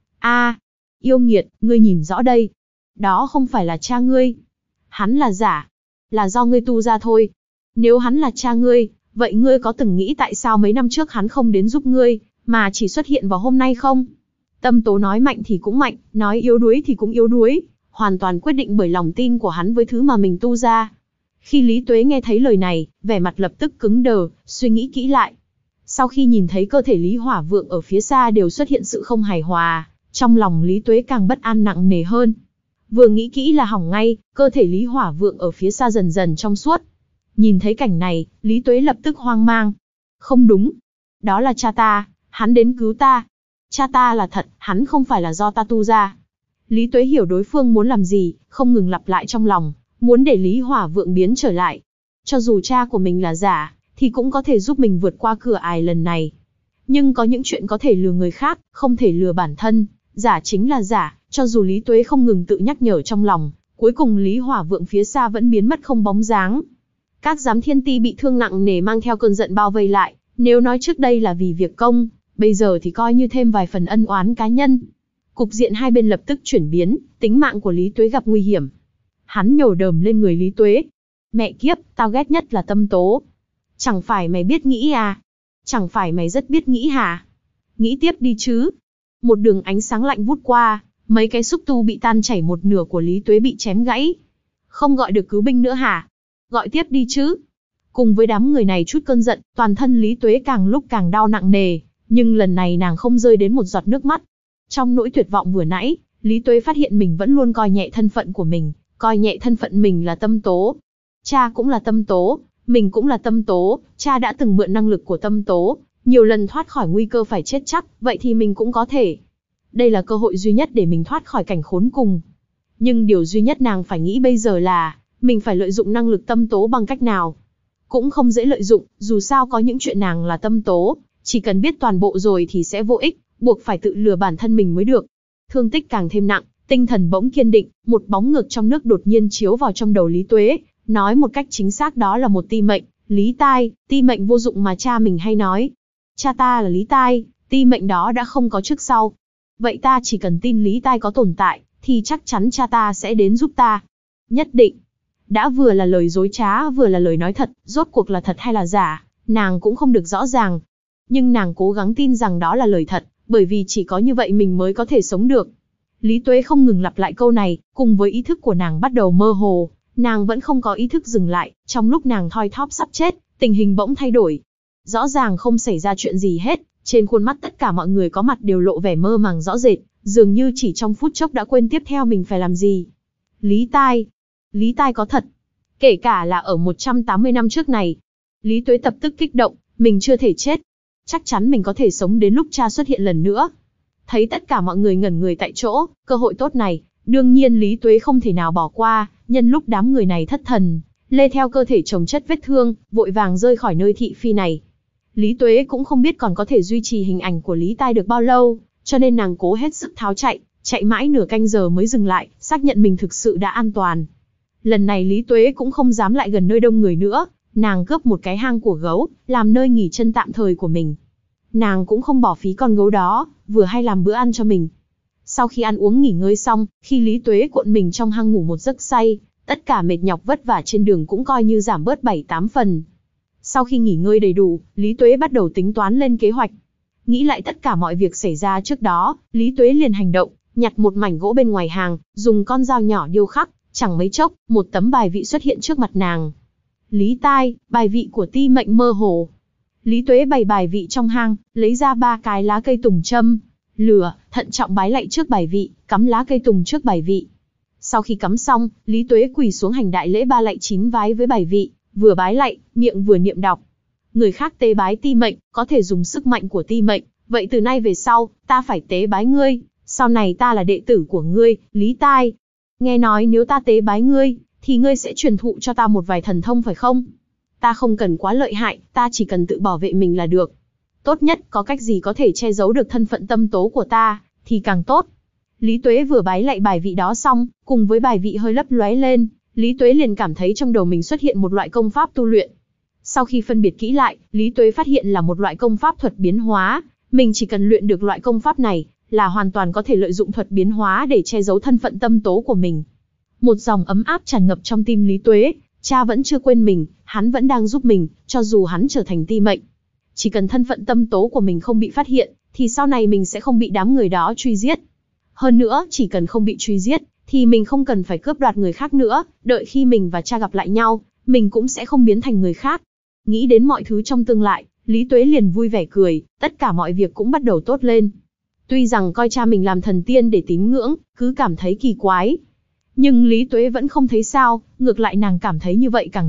A, yêu nghiệt, ngươi nhìn rõ đây. Đó không phải là cha ngươi. Hắn là giả. Là do ngươi tu ra thôi. Nếu hắn là cha ngươi, vậy ngươi có từng nghĩ tại sao mấy năm trước hắn không đến giúp ngươi, mà chỉ xuất hiện vào hôm nay không? Tâm Tố nói mạnh thì cũng mạnh, nói yếu đuối thì cũng yếu đuối, hoàn toàn quyết định bởi lòng tin của hắn với thứ mà mình tu ra. Khi Lý Tuế nghe thấy lời này, vẻ mặt lập tức cứng đờ, suy nghĩ kỹ lại. Sau khi nhìn thấy cơ thể Lý Hỏa Vượng ở phía xa đều xuất hiện sự không hài hòa, trong lòng Lý Tuế càng bất an nặng nề hơn. Vừa nghĩ kỹ là hỏng ngay, cơ thể Lý Hỏa Vượng ở phía xa dần dần trong suốt. Nhìn thấy cảnh này, Lý Tuế lập tức hoang mang. Không đúng. Đó là cha ta, hắn đến cứu ta. Cha ta là thật, hắn không phải là do ta tu ra. Lý Tuế hiểu đối phương muốn làm gì, không ngừng lặp lại trong lòng, muốn để Lý Hỏa Vượng biến trở lại. Cho dù cha của mình là giả, thì cũng có thể giúp mình vượt qua cửa ải lần này. Nhưng có những chuyện có thể lừa người khác, không thể lừa bản thân. Giả chính là giả, cho dù Lý Tuế không ngừng tự nhắc nhở trong lòng, cuối cùng Lý Hỏa Vượng phía xa vẫn biến mất không bóng dáng. Các giám thiên ti bị thương nặng nề mang theo cơn giận bao vây lại, nếu nói trước đây là vì việc công, bây giờ thì coi như thêm vài phần ân oán cá nhân. Cục diện hai bên lập tức chuyển biến, tính mạng của Lý Tuế gặp nguy hiểm. Hắn nhổ đờm lên người Lý Tuế. Mẹ kiếp, tao ghét nhất là Tâm Tố. Chẳng phải mày biết nghĩ à? Chẳng phải mày rất biết nghĩ hả? Nghĩ tiếp đi chứ. Một đường ánh sáng lạnh vút qua, mấy cái xúc tu bị tan chảy một nửa của Lý Tuế bị chém gãy. Không gọi được cứu binh nữa hả? Gọi tiếp đi chứ. Cùng với đám người này chút cơn giận, toàn thân Lý Tuế càng lúc càng đau nặng nề, nhưng lần này nàng không rơi đến một giọt nước mắt. Trong nỗi tuyệt vọng vừa nãy, Lý Tuế phát hiện mình vẫn luôn coi nhẹ thân phận của mình, coi nhẹ thân phận mình là Tâm Tố. Cha cũng là Tâm Tố, mình cũng là Tâm Tố, cha đã từng mượn năng lực của Tâm Tố, nhiều lần thoát khỏi nguy cơ phải chết chắc, vậy thì mình cũng có thể. Đây là cơ hội duy nhất để mình thoát khỏi cảnh khốn cùng. Nhưng điều duy nhất nàng phải nghĩ bây giờ là, mình phải lợi dụng năng lực Tâm Tố bằng cách nào. Cũng không dễ lợi dụng, dù sao có những chuyện nàng là Tâm Tố, chỉ cần biết toàn bộ rồi thì sẽ vô ích, buộc phải tự lừa bản thân mình mới được. Thương tích càng thêm nặng, tinh thần bỗng kiên định, một bóng ngược trong nước đột nhiên chiếu vào trong đầu Lý Tuế, nói một cách chính xác đó là một ti mệnh, Lý Tai, ti mệnh vô dụng mà cha mình hay nói. Cha ta là Lý Tai, ti mệnh đó đã không có trước sau. Vậy ta chỉ cần tin Lý Tai có tồn tại, thì chắc chắn cha ta sẽ đến giúp ta. Nhất định. Đã vừa là lời dối trá vừa là lời nói thật, rốt cuộc là thật hay là giả, nàng cũng không được rõ ràng. Nhưng nàng cố gắng tin rằng đó là lời thật, bởi vì chỉ có như vậy mình mới có thể sống được. Lý Tuế không ngừng lặp lại câu này, cùng với ý thức của nàng bắt đầu mơ hồ, nàng vẫn không có ý thức dừng lại, trong lúc nàng thoi thóp sắp chết, tình hình bỗng thay đổi. Rõ ràng không xảy ra chuyện gì hết, trên khuôn mắt tất cả mọi người có mặt đều lộ vẻ mơ màng rõ rệt, dường như chỉ trong phút chốc đã quên tiếp theo mình phải làm gì. Lý Tai, Lý Tai có thật, kể cả là ở một trăm tám mươi năm trước này. Lý Tuế tập tức kích động, mình chưa thể chết. Chắc chắn mình có thể sống đến lúc cha xuất hiện lần nữa. Thấy tất cả mọi người ngẩn người tại chỗ, cơ hội tốt này, đương nhiên Lý Tuế không thể nào bỏ qua, nhân lúc đám người này thất thần, lê theo cơ thể chồng chất vết thương, vội vàng rơi khỏi nơi thị phi này. Lý Tuế cũng không biết còn có thể duy trì hình ảnh của Lý Tai được bao lâu, cho nên nàng cố hết sức tháo chạy, chạy mãi nửa canh giờ mới dừng lại, xác nhận mình thực sự đã an toàn. Lần này Lý Tuế cũng không dám lại gần nơi đông người nữa, nàng cướp một cái hang của gấu, làm nơi nghỉ chân tạm thời của mình. Nàng cũng không bỏ phí con gấu đó, vừa hay làm bữa ăn cho mình. Sau khi ăn uống nghỉ ngơi xong, khi Lý Tuế cuộn mình trong hang ngủ một giấc say, tất cả mệt nhọc vất vả trên đường cũng coi như giảm bớt bảy tám phần. Sau khi nghỉ ngơi đầy đủ, Lý Tuế bắt đầu tính toán lên kế hoạch. Nghĩ lại tất cả mọi việc xảy ra trước đó, Lý Tuế liền hành động, nhặt một mảnh gỗ bên ngoài hàng, dùng con dao nhỏ điêu khắc, chẳng mấy chốc, một tấm bài vị xuất hiện trước mặt nàng. Lý Tai, bài vị của ti mệnh mơ hồ. Lý Tuế bày bài vị trong hang, lấy ra ba cái lá cây tùng châm, lửa, thận trọng bái lạy trước bài vị, cắm lá cây tùng trước bài vị. Sau khi cắm xong, Lý Tuế quỳ xuống hành đại lễ ba lạy chín vái với bài vị, vừa bái lạy, miệng vừa niệm đọc. Người khác tế bái ti mệnh, có thể dùng sức mạnh của ti mệnh, vậy từ nay về sau, ta phải tế bái ngươi, sau này ta là đệ tử của ngươi, Lý Tai. Nghe nói nếu ta tế bái ngươi, thì ngươi sẽ truyền thụ cho ta một vài thần thông phải không? Ta không cần quá lợi hại, ta chỉ cần tự bảo vệ mình là được. Tốt nhất, có cách gì có thể che giấu được thân phận Tâm Tố của ta, thì càng tốt. Lý Tuế vừa bái lạy bài vị đó xong, cùng với bài vị hơi lấp lóe lên, Lý Tuế liền cảm thấy trong đầu mình xuất hiện một loại công pháp tu luyện. Sau khi phân biệt kỹ lại, Lý Tuế phát hiện là một loại công pháp thuật biến hóa, mình chỉ cần luyện được loại công pháp này, là hoàn toàn có thể lợi dụng thuật biến hóa để che giấu thân phận Tâm Tố của mình. Một dòng ấm áp tràn ngập trong tim Lý Tuế, cha vẫn chưa quên mình, hắn vẫn đang giúp mình, cho dù hắn trở thành ti mệnh. Chỉ cần thân phận Tâm Tố của mình không bị phát hiện, thì sau này mình sẽ không bị đám người đó truy giết. Hơn nữa, chỉ cần không bị truy giết, thì mình không cần phải cướp đoạt người khác nữa, đợi khi mình và cha gặp lại nhau, mình cũng sẽ không biến thành người khác. Nghĩ đến mọi thứ trong tương lai, Lý Tuế liền vui vẻ cười, tất cả mọi việc cũng bắt đầu tốt lên. Tuy rằng coi cha mình làm thần tiên để tín ngưỡng, cứ cảm thấy kỳ quái. Nhưng Lý Tuế vẫn không thấy sao, ngược lại nàng cảm thấy như vậy càng tốt,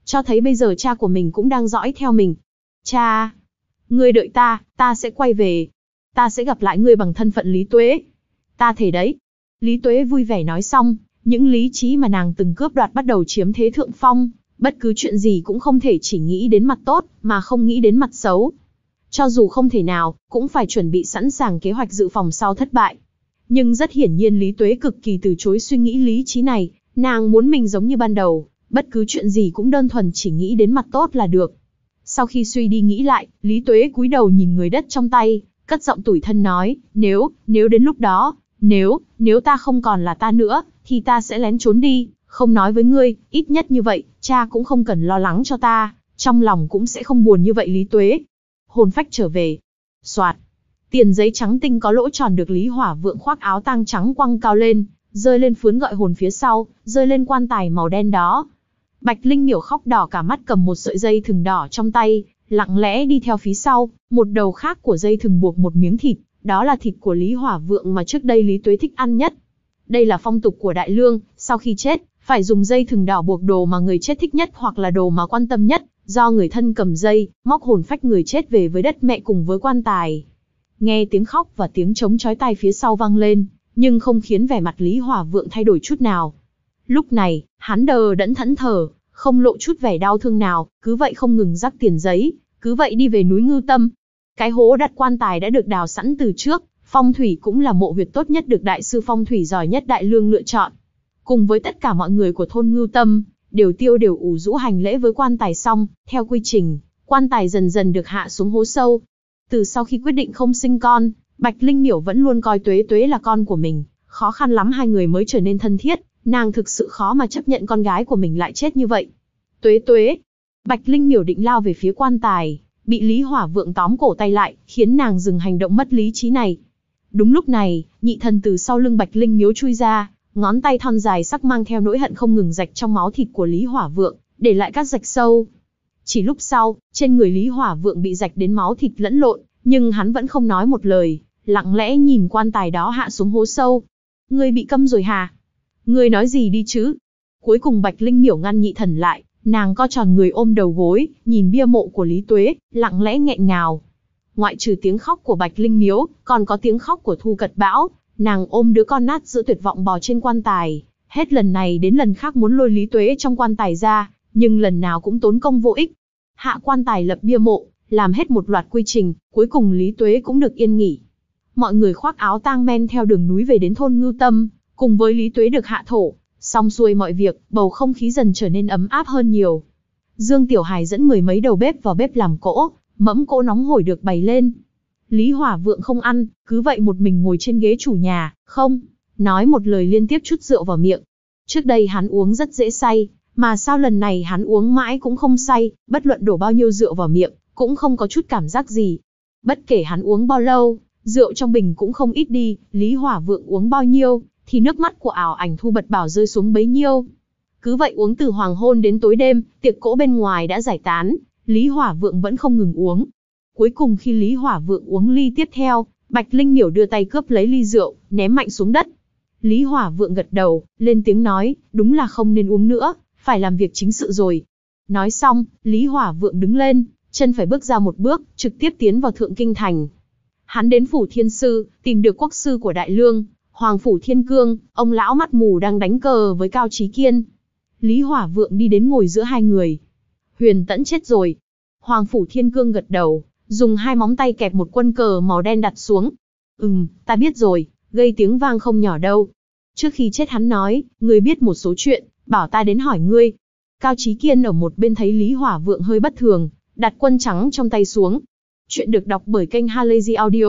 cho thấy bây giờ cha của mình cũng đang dõi theo mình. Cha, ngươi đợi ta, ta sẽ quay về. Ta sẽ gặp lại ngươi bằng thân phận Lý Tuế. Ta thề đấy. Lý Tuế vui vẻ nói xong, những lý trí mà nàng từng cướp đoạt bắt đầu chiếm thế thượng phong, bất cứ chuyện gì cũng không thể chỉ nghĩ đến mặt tốt, mà không nghĩ đến mặt xấu. Cho dù không thể nào, cũng phải chuẩn bị sẵn sàng kế hoạch dự phòng sau thất bại. Nhưng rất hiển nhiên Lý Tuế cực kỳ từ chối suy nghĩ lý trí này, nàng muốn mình giống như ban đầu, bất cứ chuyện gì cũng đơn thuần chỉ nghĩ đến mặt tốt là được. Sau khi suy đi nghĩ lại, Lý Tuế cúi đầu nhìn người đất trong tay, cất giọng tủi thân nói, nếu, nếu đến lúc đó, nếu, nếu ta không còn là ta nữa, thì ta sẽ lén trốn đi, không nói với ngươi, ít nhất như vậy, cha cũng không cần lo lắng cho ta, trong lòng cũng sẽ không buồn như vậy Lý Tuế. Hồn phách trở về. Soạt. Tiền giấy trắng tinh có lỗ tròn được Lý Hỏa Vượng khoác áo tang trắng quăng cao lên, rơi lên phướn gọi hồn phía sau, rơi lên quan tài màu đen đó. Bạch Linh Miểu khóc đỏ cả mắt cầm một sợi dây thừng đỏ trong tay, lặng lẽ đi theo phía sau, một đầu khác của dây thừng buộc một miếng thịt, đó là thịt của Lý Hỏa Vượng mà trước đây Lý Tuế thích ăn nhất. Đây là phong tục của Đại Lương, sau khi chết, phải dùng dây thừng đỏ buộc đồ mà người chết thích nhất hoặc là đồ mà quan tâm nhất, do người thân cầm dây, móc hồn phách người chết về với đất mẹ cùng với quan tài. Nghe tiếng khóc và tiếng trống chói tai phía sau vang lên, nhưng không khiến vẻ mặt Lý Hỏa Vượng thay đổi chút nào. Lúc này, hắn đờ đẫn thẫn thờ, không lộ chút vẻ đau thương nào, cứ vậy không ngừng rắc tiền giấy, cứ vậy đi về núi Ngưu Tâm. Cái hố đặt quan tài đã được đào sẵn từ trước, phong thủy cũng là mộ huyệt tốt nhất được đại sư phong thủy giỏi nhất Đại Lương lựa chọn. Cùng với tất cả mọi người của thôn Ngưu Tâm, đều tiêu đều ủ rũ hành lễ với quan tài xong, theo quy trình, quan tài dần dần được hạ xuống hố sâu. Từ sau khi quyết định không sinh con, Bạch Linh Miểu vẫn luôn coi Tuế Tuế là con của mình, khó khăn lắm hai người mới trở nên thân thiết, nàng thực sự khó mà chấp nhận con gái của mình lại chết như vậy. Tuế Tuế. Bạch Linh Miểu định lao về phía quan tài, bị Lý Hỏa Vượng tóm cổ tay lại, khiến nàng dừng hành động mất lý trí này. Đúng lúc này, nhị thần từ sau lưng Bạch Linh Miếu chui ra, ngón tay thon dài sắc mang theo nỗi hận không ngừng rạch trong máu thịt của Lý Hỏa Vượng, để lại các rạch sâu. Chỉ lúc sau, trên người Lý Hỏa Vượng bị rạch đến máu thịt lẫn lộn, nhưng hắn vẫn không nói một lời, lặng lẽ nhìn quan tài đó hạ xuống hố sâu. Ngươi bị câm rồi hả? Ngươi nói gì đi chứ? Cuối cùng Bạch Linh Miểu ngăn nhị thần lại, nàng co tròn người ôm đầu gối, nhìn bia mộ của Lý Tuế, lặng lẽ nghẹn ngào. Ngoại trừ tiếng khóc của Bạch Linh Miếu, còn có tiếng khóc của Thu Cật Bão, nàng ôm đứa con nát giữa tuyệt vọng bò trên quan tài, hết lần này đến lần khác muốn lôi Lý Tuế trong quan tài ra, nhưng lần nào cũng tốn công vô ích. Hạ quan tài lập bia mộ, làm hết một loạt quy trình, cuối cùng Lý Tuế cũng được yên nghỉ. Mọi người khoác áo tang men theo đường núi về đến thôn Ngưu Tâm, cùng với Lý Tuế được hạ thổ, xong xuôi mọi việc, bầu không khí dần trở nên ấm áp hơn nhiều. Dương Tiểu Hải dẫn mười mấy đầu bếp vào bếp làm cỗ, mẫm cỗ nóng hổi được bày lên. Lý Hỏa Vượng không ăn, cứ vậy một mình ngồi trên ghế chủ nhà, không nói một lời liên tiếp chút rượu vào miệng. Trước đây hắn uống rất dễ say, mà sao lần này hắn uống mãi cũng không say, bất luận đổ bao nhiêu rượu vào miệng, cũng không có chút cảm giác gì. Bất kể hắn uống bao lâu, rượu trong bình cũng không ít đi, Lý Hỏa Vượng uống bao nhiêu, thì nước mắt của ảo ảnh Thu Bật Bảo rơi xuống bấy nhiêu. Cứ vậy uống từ hoàng hôn đến tối đêm, tiệc cỗ bên ngoài đã giải tán, Lý Hỏa Vượng vẫn không ngừng uống. Cuối cùng khi Lý Hỏa Vượng uống ly tiếp theo, Bạch Linh Miểu đưa tay cướp lấy ly rượu, ném mạnh xuống đất. Lý Hỏa Vượng gật đầu, lên tiếng nói, đúng là không nên uống nữa, phải làm việc chính sự rồi. Nói xong, Lý Hỏa Vượng đứng lên, chân phải bước ra một bước, trực tiếp tiến vào Thượng Kinh Thành. Hắn đến Phủ Thiên Sư, tìm được quốc sư của Đại Lương, Hoàng Phủ Thiên Cương, ông lão mắt mù đang đánh cờ với Cao Chí Kiên. Lý Hỏa Vượng đi đến ngồi giữa hai người. Huyền Tẫn chết rồi. Hoàng Phủ Thiên Cương gật đầu, dùng hai móng tay kẹp một quân cờ màu đen đặt xuống. Ừm, ta biết rồi, gây tiếng vang không nhỏ đâu. Trước khi chết hắn nói, ngươi biết một số chuyện, bảo ta đến hỏi ngươi. Cao Chí Kiên ở một bên thấy Lý Hỏa Vượng hơi bất thường, đặt quân trắng trong tay xuống. Chuyện được đọc bởi kênh Halazy Audio.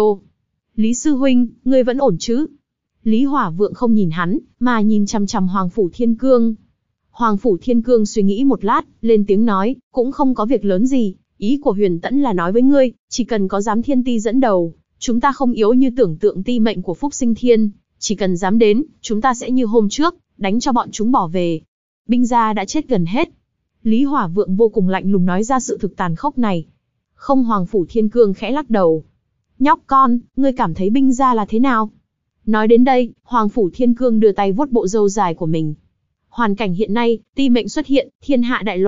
Lý Sư Huynh, ngươi vẫn ổn chứ? Lý Hỏa Vượng không nhìn hắn, mà nhìn chằm chằm Hoàng Phủ Thiên Cương. Hoàng Phủ Thiên Cương suy nghĩ một lát, lên tiếng nói, cũng không có việc lớn gì. Ý của Huyền Tẫn là nói với ngươi, chỉ cần có giám thiên ti dẫn đầu, chúng ta không yếu như tưởng tượng ti mệnh của Phúc Sinh Thiên, chỉ cần dám đến, chúng ta sẽ như hôm trước, đánh cho bọn chúng bỏ về. Binh gia đã chết gần hết. Lý Hỏa Vượng vô cùng lạnh lùng nói ra sự thực tàn khốc này. Không, Hoàng Phủ Thiên Cương khẽ lắc đầu. Nhóc con, ngươi cảm thấy binh gia là thế nào? Nói đến đây, Hoàng Phủ Thiên Cương đưa tay vuốt bộ râu dài của mình. Hoàn cảnh hiện nay, ti mệnh xuất hiện, thiên hạ đại loạn,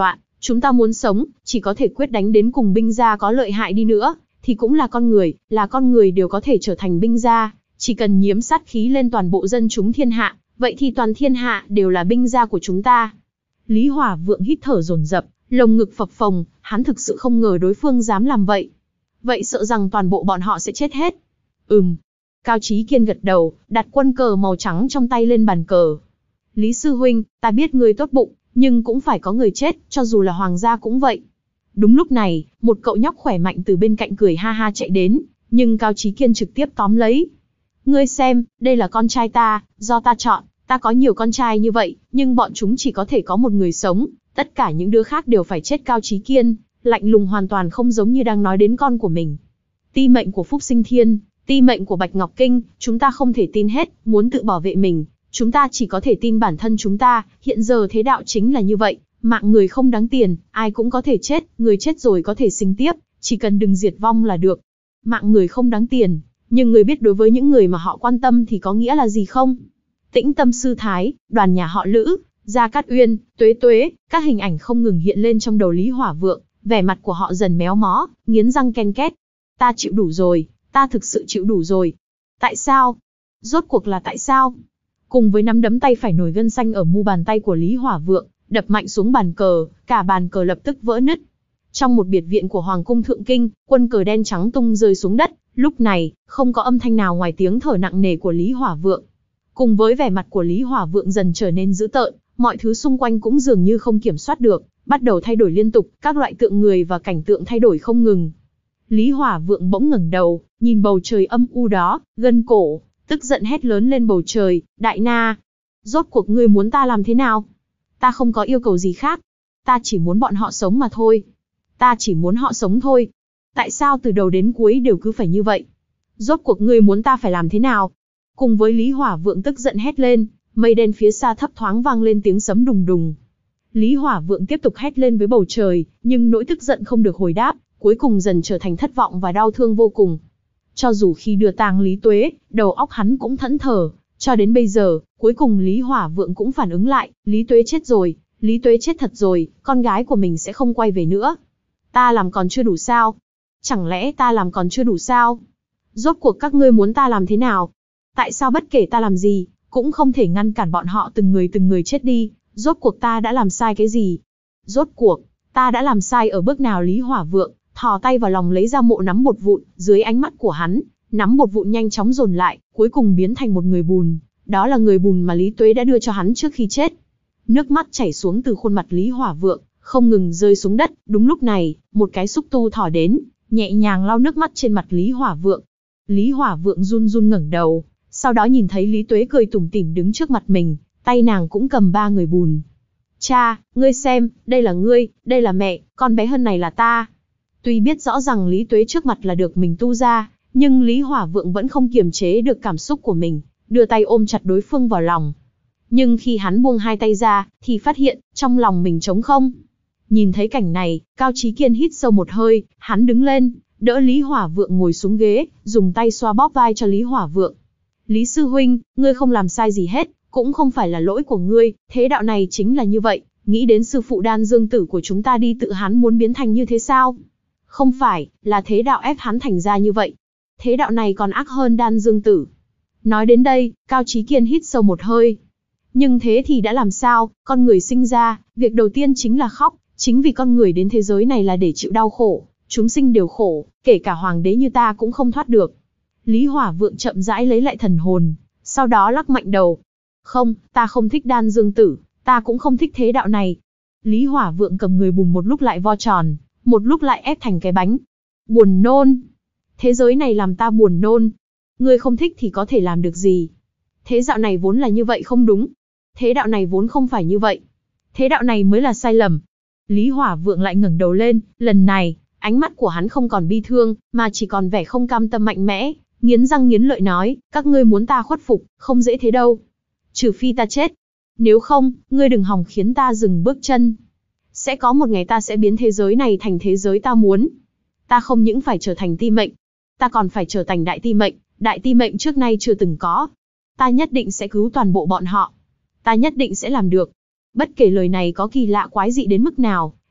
Chúng ta muốn sống, chỉ có thể quyết đánh đến cùng. Binh gia có lợi hại đi nữa, thì cũng là con người, là con người đều có thể trở thành binh gia. Chỉ cần nhiễm sát khí lên toàn bộ dân chúng thiên hạ, vậy thì toàn thiên hạ đều là binh gia của chúng ta. Lý Hỏa Vượng hít thở dồn dập, lồng ngực phập phồng, hắn thực sự không ngờ đối phương dám làm vậy. Vậy sợ rằng toàn bộ bọn họ sẽ chết hết. Ừm. Cao Chí Kiên gật đầu, đặt quân cờ màu trắng trong tay lên bàn cờ. Lý sư huynh, ta biết ngươi tốt bụng, nhưng cũng phải có người chết, cho dù là hoàng gia cũng vậy. Đúng lúc này, một cậu nhóc khỏe mạnh từ bên cạnh cười ha ha chạy đến, nhưng Cao Chí Kiên trực tiếp tóm lấy. Ngươi xem, đây là con trai ta, do ta chọn, ta có nhiều con trai như vậy, nhưng bọn chúng chỉ có thể có một người sống, tất cả những đứa khác đều phải chết. Cao Chí Kiên, lạnh lùng hoàn toàn không giống như đang nói đến con của mình. Ti mệnh của Phúc Sinh Thiên, ti mệnh của Bạch Ngọc Kinh, chúng ta không thể tin hết, muốn tự bảo vệ mình, chúng ta chỉ có thể tin bản thân chúng ta, hiện giờ thế đạo chính là như vậy, mạng người không đáng tiền, ai cũng có thể chết, người chết rồi có thể sinh tiếp, chỉ cần đừng diệt vong là được. Mạng người không đáng tiền, nhưng người biết đối với những người mà họ quan tâm thì có nghĩa là gì không? Tĩnh Tâm Sư Thái, đoàn nhà họ Lữ, Gia Cát Uyên, Tuế Tuế, các hình ảnh không ngừng hiện lên trong đầu Lý Hỏa Vượng, vẻ mặt của họ dần méo mó, nghiến răng ken két. Ta chịu đủ rồi, ta thực sự chịu đủ rồi. Tại sao? Rốt cuộc là tại sao? Cùng với nắm đấm tay phải nổi gân xanh ở mu bàn tay của Lý Hỏa Vượng, đập mạnh xuống bàn cờ, cả bàn cờ lập tức vỡ nứt. Trong một biệt viện của Hoàng cung Thượng Kinh, quân cờ đen trắng tung rơi xuống đất, lúc này, không có âm thanh nào ngoài tiếng thở nặng nề của Lý Hỏa Vượng. Cùng với vẻ mặt của Lý Hỏa Vượng dần trở nên dữ tợn, mọi thứ xung quanh cũng dường như không kiểm soát được, bắt đầu thay đổi liên tục, các loại tượng người và cảnh tượng thay đổi không ngừng. Lý Hỏa Vượng bỗng ngẩng đầu, nhìn bầu trời âm u đó, gân cổ, tức giận hét lớn lên bầu trời, Đại Na, rốt cuộc ngươi muốn ta làm thế nào? Ta không có yêu cầu gì khác, ta chỉ muốn bọn họ sống mà thôi. Ta chỉ muốn họ sống thôi. Tại sao từ đầu đến cuối đều cứ phải như vậy? Rốt cuộc ngươi muốn ta phải làm thế nào? Cùng với Lý Hỏa Vượng tức giận hét lên, mây đen phía xa thấp thoáng vang lên tiếng sấm đùng đùng. Lý Hỏa Vượng tiếp tục hét lên với bầu trời, nhưng nỗi tức giận không được hồi đáp, cuối cùng dần trở thành thất vọng và đau thương vô cùng. Cho dù khi đưa tang Lý Tuế, đầu óc hắn cũng thẫn thờ, cho đến bây giờ, cuối cùng Lý Hỏa Vượng cũng phản ứng lại, Lý Tuế chết rồi, Lý Tuế chết thật rồi, con gái của mình sẽ không quay về nữa. Ta làm còn chưa đủ sao? Chẳng lẽ ta làm còn chưa đủ sao? Rốt cuộc các ngươi muốn ta làm thế nào? Tại sao bất kể ta làm gì, cũng không thể ngăn cản bọn họ từng người từng người chết đi? Rốt cuộc ta đã làm sai cái gì? Rốt cuộc, ta đã làm sai ở bước nào? Lý Hỏa Vượng thò tay vào lòng lấy ra mộ nắm bột vụn, dưới ánh mắt của hắn, nắm bột vụn nhanh chóng dồn lại, cuối cùng biến thành một người bùn. Đó là người bùn mà Lý Tuế đã đưa cho hắn trước khi chết. Nước mắt chảy xuống từ khuôn mặt Lý Hỏa Vượng, không ngừng rơi xuống đất. Đúng lúc này, một cái xúc tu thỏ đến, nhẹ nhàng lau nước mắt trên mặt Lý Hỏa Vượng. Lý Hỏa Vượng run run ngẩng đầu, sau đó nhìn thấy Lý Tuế cười tủm tỉm đứng trước mặt mình, tay nàng cũng cầm ba người bùn. Cha, ngươi xem, đây là ngươi, đây là mẹ, con bé Hân này là ta. Tuy biết rõ rằng Lý Tuế trước mặt là được mình tu ra, nhưng Lý Hỏa Vượng vẫn không kiềm chế được cảm xúc của mình, đưa tay ôm chặt đối phương vào lòng. Nhưng khi hắn buông hai tay ra, thì phát hiện, trong lòng mình trống không. Nhìn thấy cảnh này, Cao Chí Kiên hít sâu một hơi, hắn đứng lên, đỡ Lý Hỏa Vượng ngồi xuống ghế, dùng tay xoa bóp vai cho Lý Hỏa Vượng. Lý sư huynh, ngươi không làm sai gì hết, cũng không phải là lỗi của ngươi, thế đạo này chính là như vậy, nghĩ đến sư phụ Đan Dương Tử của chúng ta đi tự hắn muốn biến thành như thế sao? Không phải, là thế đạo ép hắn thành ra như vậy. Thế đạo này còn ác hơn Đan Dương Tử. Nói đến đây, Cao Chí Kiên hít sâu một hơi. Nhưng thế thì đã làm sao, con người sinh ra, việc đầu tiên chính là khóc, chính vì con người đến thế giới này là để chịu đau khổ, chúng sinh đều khổ, kể cả hoàng đế như ta cũng không thoát được. Lý Hỏa Vượng chậm rãi lấy lại thần hồn, sau đó lắc mạnh đầu. Không, ta không thích Đan Dương Tử, ta cũng không thích thế đạo này. Lý Hỏa Vượng cầm người bùn một lúc lại vo tròn, một lúc lại ép thành cái bánh. Buồn nôn. Thế giới này làm ta buồn nôn. Ngươi không thích thì có thể làm được gì? Thế đạo này vốn là như vậy không đúng. Thế đạo này vốn không phải như vậy. Thế đạo này mới là sai lầm. Lý Hỏa Vượng lại ngẩng đầu lên, lần này, ánh mắt của hắn không còn bi thương, mà chỉ còn vẻ không cam tâm mạnh mẽ, nghiến răng nghiến lợi nói, các ngươi muốn ta khuất phục, không dễ thế đâu. Trừ phi ta chết. Nếu không, ngươi đừng hòng khiến ta dừng bước chân. Sẽ có một ngày ta sẽ biến thế giới này thành thế giới ta muốn. Ta không những phải trở thành ti mệnh, ta còn phải trở thành đại ti mệnh, đại ti mệnh trước nay chưa từng có. Ta nhất định sẽ cứu toàn bộ bọn họ. Ta nhất định sẽ làm được. Bất kể lời này có kỳ lạ quái dị đến mức nào,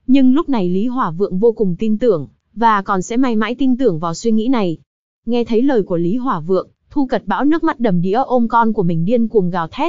Nhưng lúc này Lý Hỏa Vượng vô cùng tin tưởng, và còn sẽ mãi mãi tin tưởng vào suy nghĩ này. Nghe thấy lời của Lý Hỏa Vượng, Thu Cật Bão nước mắt đầm đìa ôm con của mình điên cuồng gào thét.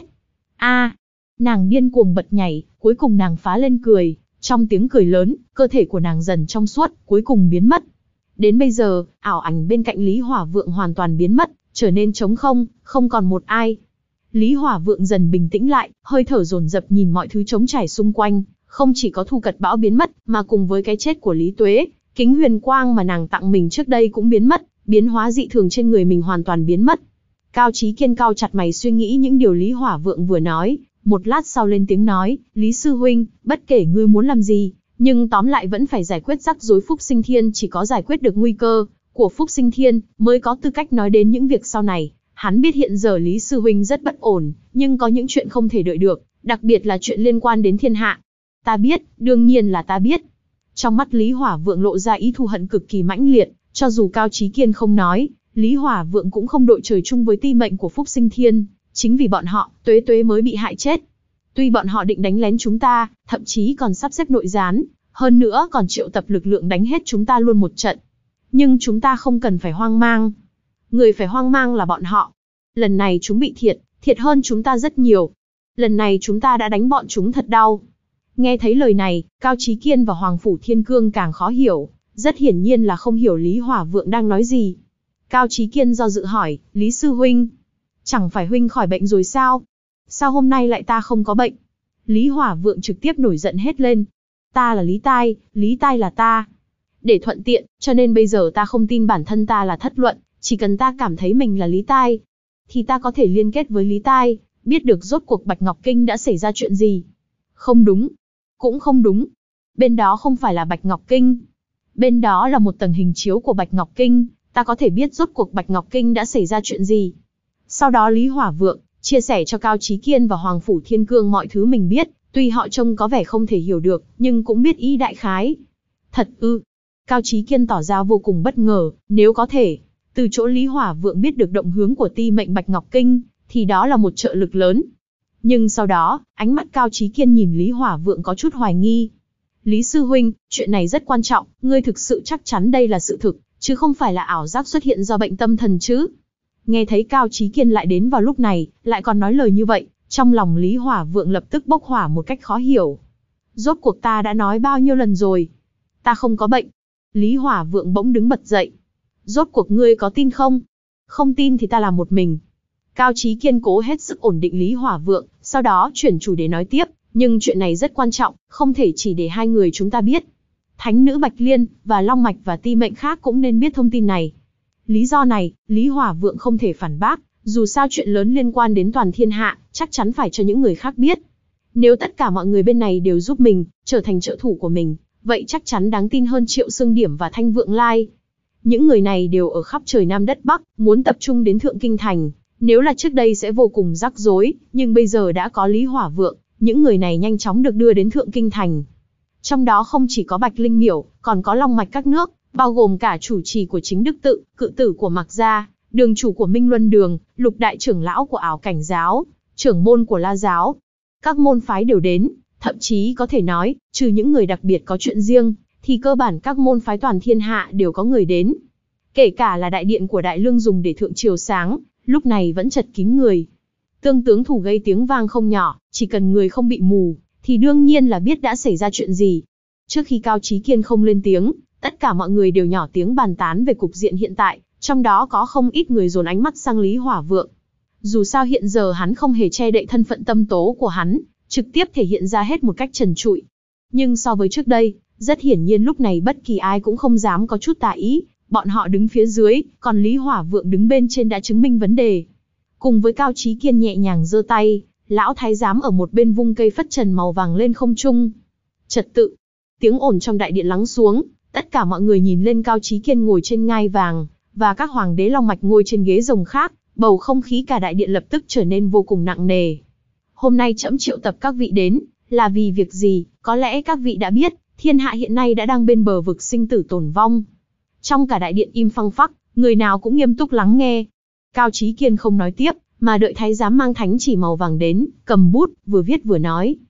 A! Nàng điên cuồng bật nhảy, cuối cùng nàng phá lên cười, trong tiếng cười lớn, cơ thể của nàng dần trong suốt, cuối cùng biến mất. Đến bây giờ, ảo ảnh bên cạnh Lý Hỏa Vượng hoàn toàn biến mất, trở nên trống không, không còn một ai. Lý Hỏa Vượng dần bình tĩnh lại, hơi thở dồn dập nhìn mọi thứ trống trải xung quanh, không chỉ có Thu Cật Bão biến mất, mà cùng với cái chết của Lý Tuế, kính huyền quang mà nàng tặng mình trước đây cũng biến mất, biến hóa dị thường trên người mình hoàn toàn biến mất. Cao Chí Kiên cau chặt mày suy nghĩ những điều Lý Hỏa Vượng vừa nói, một lát sau lên tiếng nói, Lý Sư Huynh, bất kể ngươi muốn làm gì, nhưng tóm lại vẫn phải giải quyết rắc rối Phúc Sinh Thiên, chỉ có giải quyết được nguy cơ của Phúc Sinh Thiên, mới có tư cách nói đến những việc sau này. Hắn biết hiện giờ Lý Sư Huynh rất bất ổn, nhưng có những chuyện không thể đợi được, đặc biệt là chuyện liên quan đến thiên hạ. Ta biết, đương nhiên là ta biết. Trong mắt Lý Hỏa Vượng lộ ra ý thù hận cực kỳ mãnh liệt, cho dù Cao Chí Kiên không nói, Lý Hỏa Vượng cũng không đội trời chung với ti mệnh của Phúc Sinh Thiên, chính vì bọn họ, Tuế Tuế mới bị hại chết. Tuy bọn họ định đánh lén chúng ta, thậm chí còn sắp xếp nội gián, hơn nữa còn triệu tập lực lượng đánh hết chúng ta luôn một trận. Nhưng chúng ta không cần phải hoang mang. Người phải hoang mang là bọn họ. Lần này chúng bị thiệt, thiệt hơn chúng ta rất nhiều. Lần này chúng ta đã đánh bọn chúng thật đau. Nghe thấy lời này, Cao Chí Kiên và Hoàng Phủ Thiên Cương càng khó hiểu, rất hiển nhiên là không hiểu Lý Hỏa Vượng đang nói gì. Cao Chí Kiên do dự hỏi, Lý Sư Huynh, chẳng phải Huynh khỏi bệnh rồi sao? Sao hôm nay lại ta không có bệnh? Lý Hỏa Vượng trực tiếp nổi giận hết lên. Ta là Lý Tai, Lý Tai là ta. Để thuận tiện, cho nên bây giờ ta không tin bản thân ta là thất luận, chỉ cần ta cảm thấy mình là Lý Tai, thì ta có thể liên kết với Lý Tai, biết được rốt cuộc Bạch Ngọc Kinh đã xảy ra chuyện gì. Không đúng. Cũng không đúng. Bên đó không phải là Bạch Ngọc Kinh. Bên đó là một tầng hình chiếu của Bạch Ngọc Kinh, ta có thể biết rốt cuộc Bạch Ngọc Kinh đã xảy ra chuyện gì. Sau đó Lý Hỏa Vượng chia sẻ cho Cao Chí Kiên và Hoàng Phủ Thiên Cương mọi thứ mình biết, tuy họ trông có vẻ không thể hiểu được, nhưng cũng biết ý đại khái. Thật ư? Cao Chí Kiên tỏ ra vô cùng bất ngờ, nếu có thể, từ chỗ Lý Hỏa Vượng biết được động hướng của ti mệnh Bạch Ngọc Kinh, thì đó là một trợ lực lớn. Nhưng sau đó, ánh mắt Cao Chí Kiên nhìn Lý Hỏa Vượng có chút hoài nghi. Lý Sư Huynh, chuyện này rất quan trọng, ngươi thực sự chắc chắn đây là sự thực, chứ không phải là ảo giác xuất hiện do bệnh tâm thần chứ? Nghe thấy Cao Chí Kiên lại đến vào lúc này, lại còn nói lời như vậy, trong lòng Lý Hỏa Vượng lập tức bốc hỏa một cách khó hiểu. Rốt cuộc ta đã nói bao nhiêu lần rồi? Ta không có bệnh. Lý Hỏa Vượng bỗng đứng bật dậy. Rốt cuộc ngươi có tin không? Không tin thì ta làm một mình. Cao Chí Kiên cố hết sức ổn định Lý Hỏa Vượng, sau đó chuyển chủ đề nói tiếp, nhưng chuyện này rất quan trọng, không thể chỉ để hai người chúng ta biết. Thánh nữ Bạch Liên, và Long Mạch và ti mệnh khác cũng nên biết thông tin này. Lý do này, Lý Hỏa Vượng không thể phản bác, dù sao chuyện lớn liên quan đến toàn thiên hạ, chắc chắn phải cho những người khác biết. Nếu tất cả mọi người bên này đều giúp mình, trở thành trợ thủ của mình, vậy chắc chắn đáng tin hơn Triệu Xương Điểm và Thanh Vượng Lai. Những người này đều ở khắp trời Nam đất Bắc, muốn tập trung đến Thượng Kinh Thành. Nếu là trước đây sẽ vô cùng rắc rối, nhưng bây giờ đã có Lý Hỏa Vượng, những người này nhanh chóng được đưa đến Thượng Kinh Thành. Trong đó không chỉ có Bạch Linh Miểu, còn có Long Mạch các nước, bao gồm cả chủ trì của Chính Đức Tự, cự tử của Mạc Gia, đường chủ của Minh Luân Đường, lục đại trưởng lão của Ảo Cảnh Giáo, trưởng môn của La Giáo. Các môn phái đều đến, thậm chí có thể nói, trừ những người đặc biệt có chuyện riêng, thì cơ bản các môn phái toàn thiên hạ đều có người đến. Kể cả là đại điện của Đại Lương dùng để thượng triều sáng, lúc này vẫn chật kín người. Tương tướng thủ gây tiếng vang không nhỏ, chỉ cần người không bị mù, thì đương nhiên là biết đã xảy ra chuyện gì. Trước khi Cao Chí Kiên không lên tiếng, tất cả mọi người đều nhỏ tiếng bàn tán về cục diện hiện tại, trong đó có không ít người dồn ánh mắt sang Lý Hỏa Vượng. Dù sao hiện giờ hắn không hề che đậy thân phận tâm tố của hắn, trực tiếp thể hiện ra hết một cách trần trụi. Nhưng so với trước đây, rất hiển nhiên lúc này bất kỳ ai cũng không dám có chút tà ý, bọn họ đứng phía dưới, còn Lý Hỏa Vượng đứng bên trên đã chứng minh vấn đề. Cùng với Cao Chí Kiên nhẹ nhàng giơ tay, lão thái giám ở một bên vung cây phất trần màu vàng lên không trung. Trật tự. Tiếng ồn trong đại điện lắng xuống, tất cả mọi người nhìn lên Cao Chí Kiên ngồi trên ngai vàng, và các hoàng đế Long Mạch ngồi trên ghế rồng khác, bầu không khí cả đại điện lập tức trở nên vô cùng nặng nề. Hôm nay trẫm triệu tập các vị đến, là vì việc gì, có lẽ các vị đã biết, thiên hạ hiện nay đã đang bên bờ vực sinh tử tồn vong. Trong cả đại điện im phăng phắc, người nào cũng nghiêm túc lắng nghe. Cao Chí Kiên không nói tiếp, mà đợi thái giám mang thánh chỉ màu vàng đến, cầm bút, vừa viết vừa nói.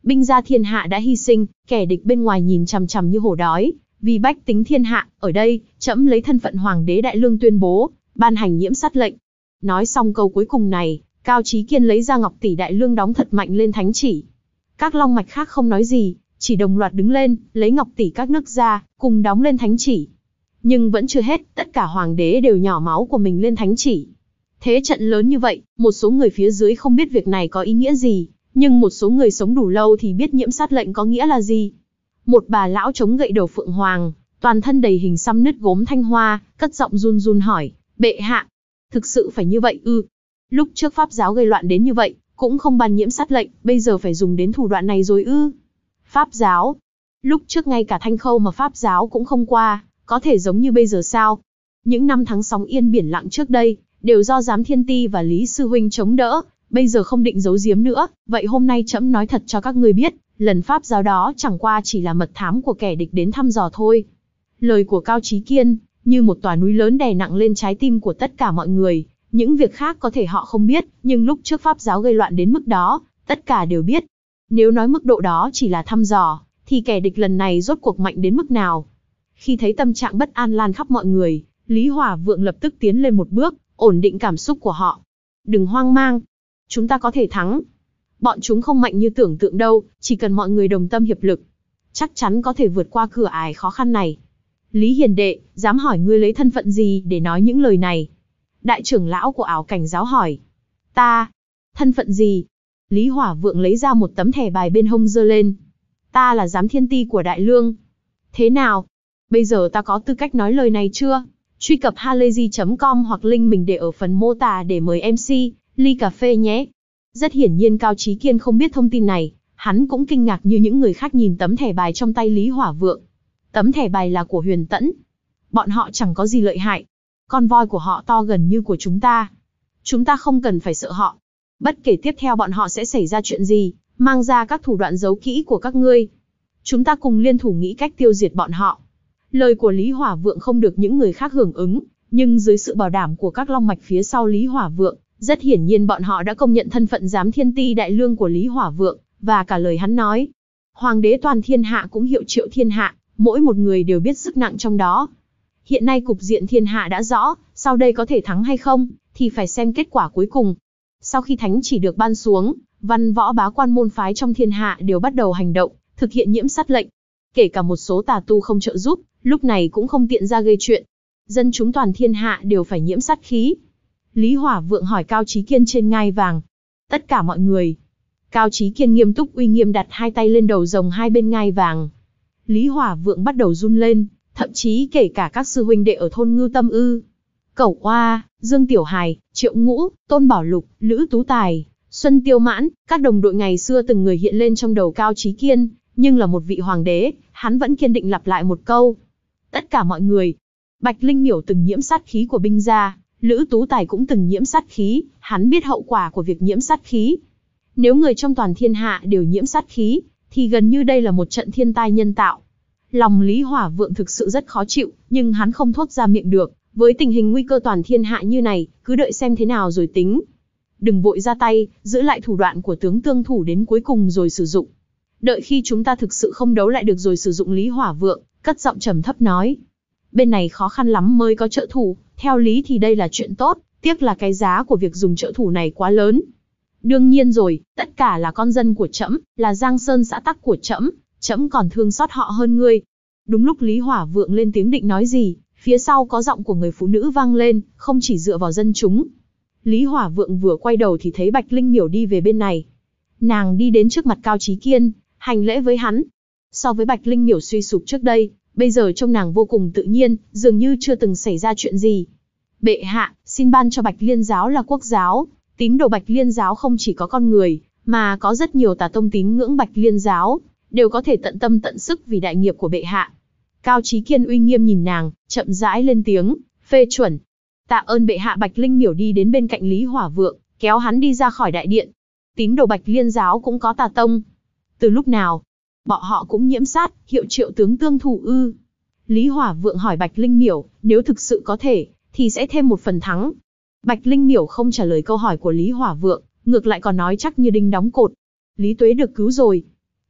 Binh gia thiên hạ đã hy sinh, kẻ địch bên ngoài nhìn chằm chằm như hổ đói, vì bách tính thiên hạ, ở đây, trẫm lấy thân phận hoàng đế đại lương tuyên bố, ban hành nhiễm sát lệnh. Nói xong câu cuối cùng này, Cao Chí Kiên lấy ra ngọc tỷ đại lương đóng thật mạnh lên thánh chỉ. Các long mạch khác không nói gì, chỉ đồng loạt đứng lên, lấy ngọc tỷ các nước ra, cùng đóng lên thánh chỉ. Nhưng vẫn chưa hết, tất cả hoàng đế đều nhỏ máu của mình lên thánh chỉ. Thế trận lớn như vậy, một số người phía dưới không biết việc này có ý nghĩa gì, nhưng một số người sống đủ lâu thì biết nhiễm sát lệnh có nghĩa là gì. Một bà lão chống gậy đầu phượng hoàng, toàn thân đầy hình xăm nứt gốm thanh hoa, cất giọng run run hỏi, bệ hạ, thực sự phải như vậy ư? Lúc trước pháp giáo gây loạn đến như vậy, cũng không ban nhiễm sát lệnh, bây giờ phải dùng đến thủ đoạn này rồi ư? Pháp giáo? Lúc trước ngay cả thanh khâu mà pháp giáo cũng không qua, có thể giống như bây giờ sao? Những năm tháng sóng yên biển lặng trước đây, đều do Giám Thiên Ti và Lý Sư Huynh chống đỡ, bây giờ không định giấu giếm nữa, vậy hôm nay trẫm nói thật cho các ngươi biết, lần pháp giáo đó chẳng qua chỉ là mật thám của kẻ địch đến thăm dò thôi. Lời của Cao Chí Kiên, như một tòa núi lớn đè nặng lên trái tim của tất cả mọi người, những việc khác có thể họ không biết, nhưng lúc trước pháp giáo gây loạn đến mức đó, tất cả đều biết. Nếu nói mức độ đó chỉ là thăm dò, thì kẻ địch lần này rốt cuộc mạnh đến mức nào? Khi thấy tâm trạng bất an lan khắp mọi người, Lý Hỏa Vượng lập tức tiến lên một bước, ổn định cảm xúc của họ. Đừng hoang mang, chúng ta có thể thắng. Bọn chúng không mạnh như tưởng tượng đâu, chỉ cần mọi người đồng tâm hiệp lực, chắc chắn có thể vượt qua cửa ải khó khăn này. Lý Hiền Đệ, dám hỏi ngươi lấy thân phận gì để nói những lời này? Đại trưởng lão của Ảo Cảnh giáo hỏi. Ta? Thân phận gì? Lý Hỏa Vượng lấy ra một tấm thẻ bài bên hông giơ lên. Ta là Giám Thiên Ti của Đại Lương. Thế nào? Bây giờ ta có tư cách nói lời này chưa? Truy cập halayzi chấm com hoặc link mình để ở phần mô tả để mời em xê, ly cà phê nhé. Rất hiển nhiên Cao Chí Kiên không biết thông tin này, hắn cũng kinh ngạc như những người khác nhìn tấm thẻ bài trong tay Lý Hỏa Vượng. Tấm thẻ bài là của Huyền Tẫn. Bọn họ chẳng có gì lợi hại. Con voi của họ to gần như của chúng ta. Chúng ta không cần phải sợ họ. Bất kể tiếp theo bọn họ sẽ xảy ra chuyện gì, mang ra các thủ đoạn giấu kỹ của các ngươi. Chúng ta cùng liên thủ nghĩ cách tiêu diệt bọn họ. Lời của Lý Hỏa Vượng không được những người khác hưởng ứng, nhưng dưới sự bảo đảm của các long mạch phía sau Lý Hỏa Vượng, rất hiển nhiên bọn họ đã công nhận thân phận Giám Thiên Ti Đại Lương của Lý Hỏa Vượng, và cả lời hắn nói. Hoàng đế toàn thiên hạ cũng hiệu triệu thiên hạ, mỗi một người đều biết sức nặng trong đó. Hiện nay cục diện thiên hạ đã rõ, sau đây có thể thắng hay không, thì phải xem kết quả cuối cùng. Sau khi thánh chỉ được ban xuống, văn võ bá quan môn phái trong thiên hạ đều bắt đầu hành động, thực hiện nhiễm sát lệnh. Kể cả một số tà tu không trợ giúp, lúc này cũng không tiện ra gây chuyện. Dân chúng toàn thiên hạ đều phải nhiễm sát khí. Lý Hỏa Vượng hỏi Cao Chí Kiên trên ngai vàng. Tất cả mọi người. Cao Chí Kiên nghiêm túc uy nghiêm đặt hai tay lên đầu rồng hai bên ngai vàng. Lý Hỏa Vượng bắt đầu run lên, thậm chí kể cả các sư huynh đệ ở thôn Ngư Tâm Ư, Cẩu Oa, Dương Tiểu Hài, Triệu Ngũ, Tôn Bảo Lục, Lữ Tú Tài, Xuân Tiêu Mãn, các đồng đội ngày xưa từng người hiện lên trong đầu Cao Chí Kiên, nhưng là một vị hoàng đế, hắn vẫn kiên định lặp lại một câu. Tất cả mọi người. Bạch Linh Miểu từng nhiễm sát khí của binh gia, Lữ Tú Tài cũng từng nhiễm sát khí, hắn biết hậu quả của việc nhiễm sát khí. Nếu người trong toàn thiên hạ đều nhiễm sát khí, thì gần như đây là một trận thiên tai nhân tạo. Lòng Lý Hỏa Vượng thực sự rất khó chịu, nhưng hắn không thốt ra miệng được, với tình hình nguy cơ toàn thiên hạ như này, cứ đợi xem thế nào rồi tính. Đừng vội ra tay, giữ lại thủ đoạn của tướng tương thủ đến cuối cùng rồi sử dụng. Đợi khi chúng ta thực sự không đấu lại được rồi sử dụng. Lý Hỏa Vượng cất giọng trầm thấp nói. Bên này khó khăn lắm mới có trợ thủ, theo lý thì đây là chuyện tốt, tiếc là cái giá của việc dùng trợ thủ này quá lớn. Đương nhiên rồi, tất cả là con dân của trẫm, là Giang Sơn xã tắc của trẫm, trẫm còn thương xót họ hơn ngươi. Đúng lúc Lý Hỏa Vượng lên tiếng định nói gì, phía sau có giọng của người phụ nữ vang lên, không chỉ dựa vào dân chúng. Lý Hỏa Vượng vừa quay đầu thì thấy Bạch Linh Miểu đi về bên này. Nàng đi đến trước mặt Cao Chí Kiên, hành lễ với hắn. So với Bạch Linh Miểu suy sụp trước đây, bây giờ trông nàng vô cùng tự nhiên, dường như chưa từng xảy ra chuyện gì. Bệ hạ, xin ban cho Bạch Liên giáo là quốc giáo. Tín đồ Bạch Liên giáo không chỉ có con người, mà có rất nhiều tà tông tín ngưỡng Bạch Liên giáo, đều có thể tận tâm tận sức vì đại nghiệp của bệ hạ. Cao Chí Kiên uy nghiêm nhìn nàng, chậm rãi lên tiếng, phê chuẩn. Tạ ơn bệ hạ. Bạch Linh Miểu đi đến bên cạnh Lý Hỏa Vượng, kéo hắn đi ra khỏi đại điện. Tín đồ Bạch Liên giáo cũng có tà tông. Từ lúc nào? Bọn họ cũng nhiễm sát, hiệu triệu tướng tương thủ ư? Lý Hỏa Vượng hỏi Bạch Linh Miểu, nếu thực sự có thể, thì sẽ thêm một phần thắng. Bạch Linh Miểu không trả lời câu hỏi của Lý Hỏa Vượng, ngược lại còn nói chắc như đinh đóng cột. Lý Tuế được cứu rồi.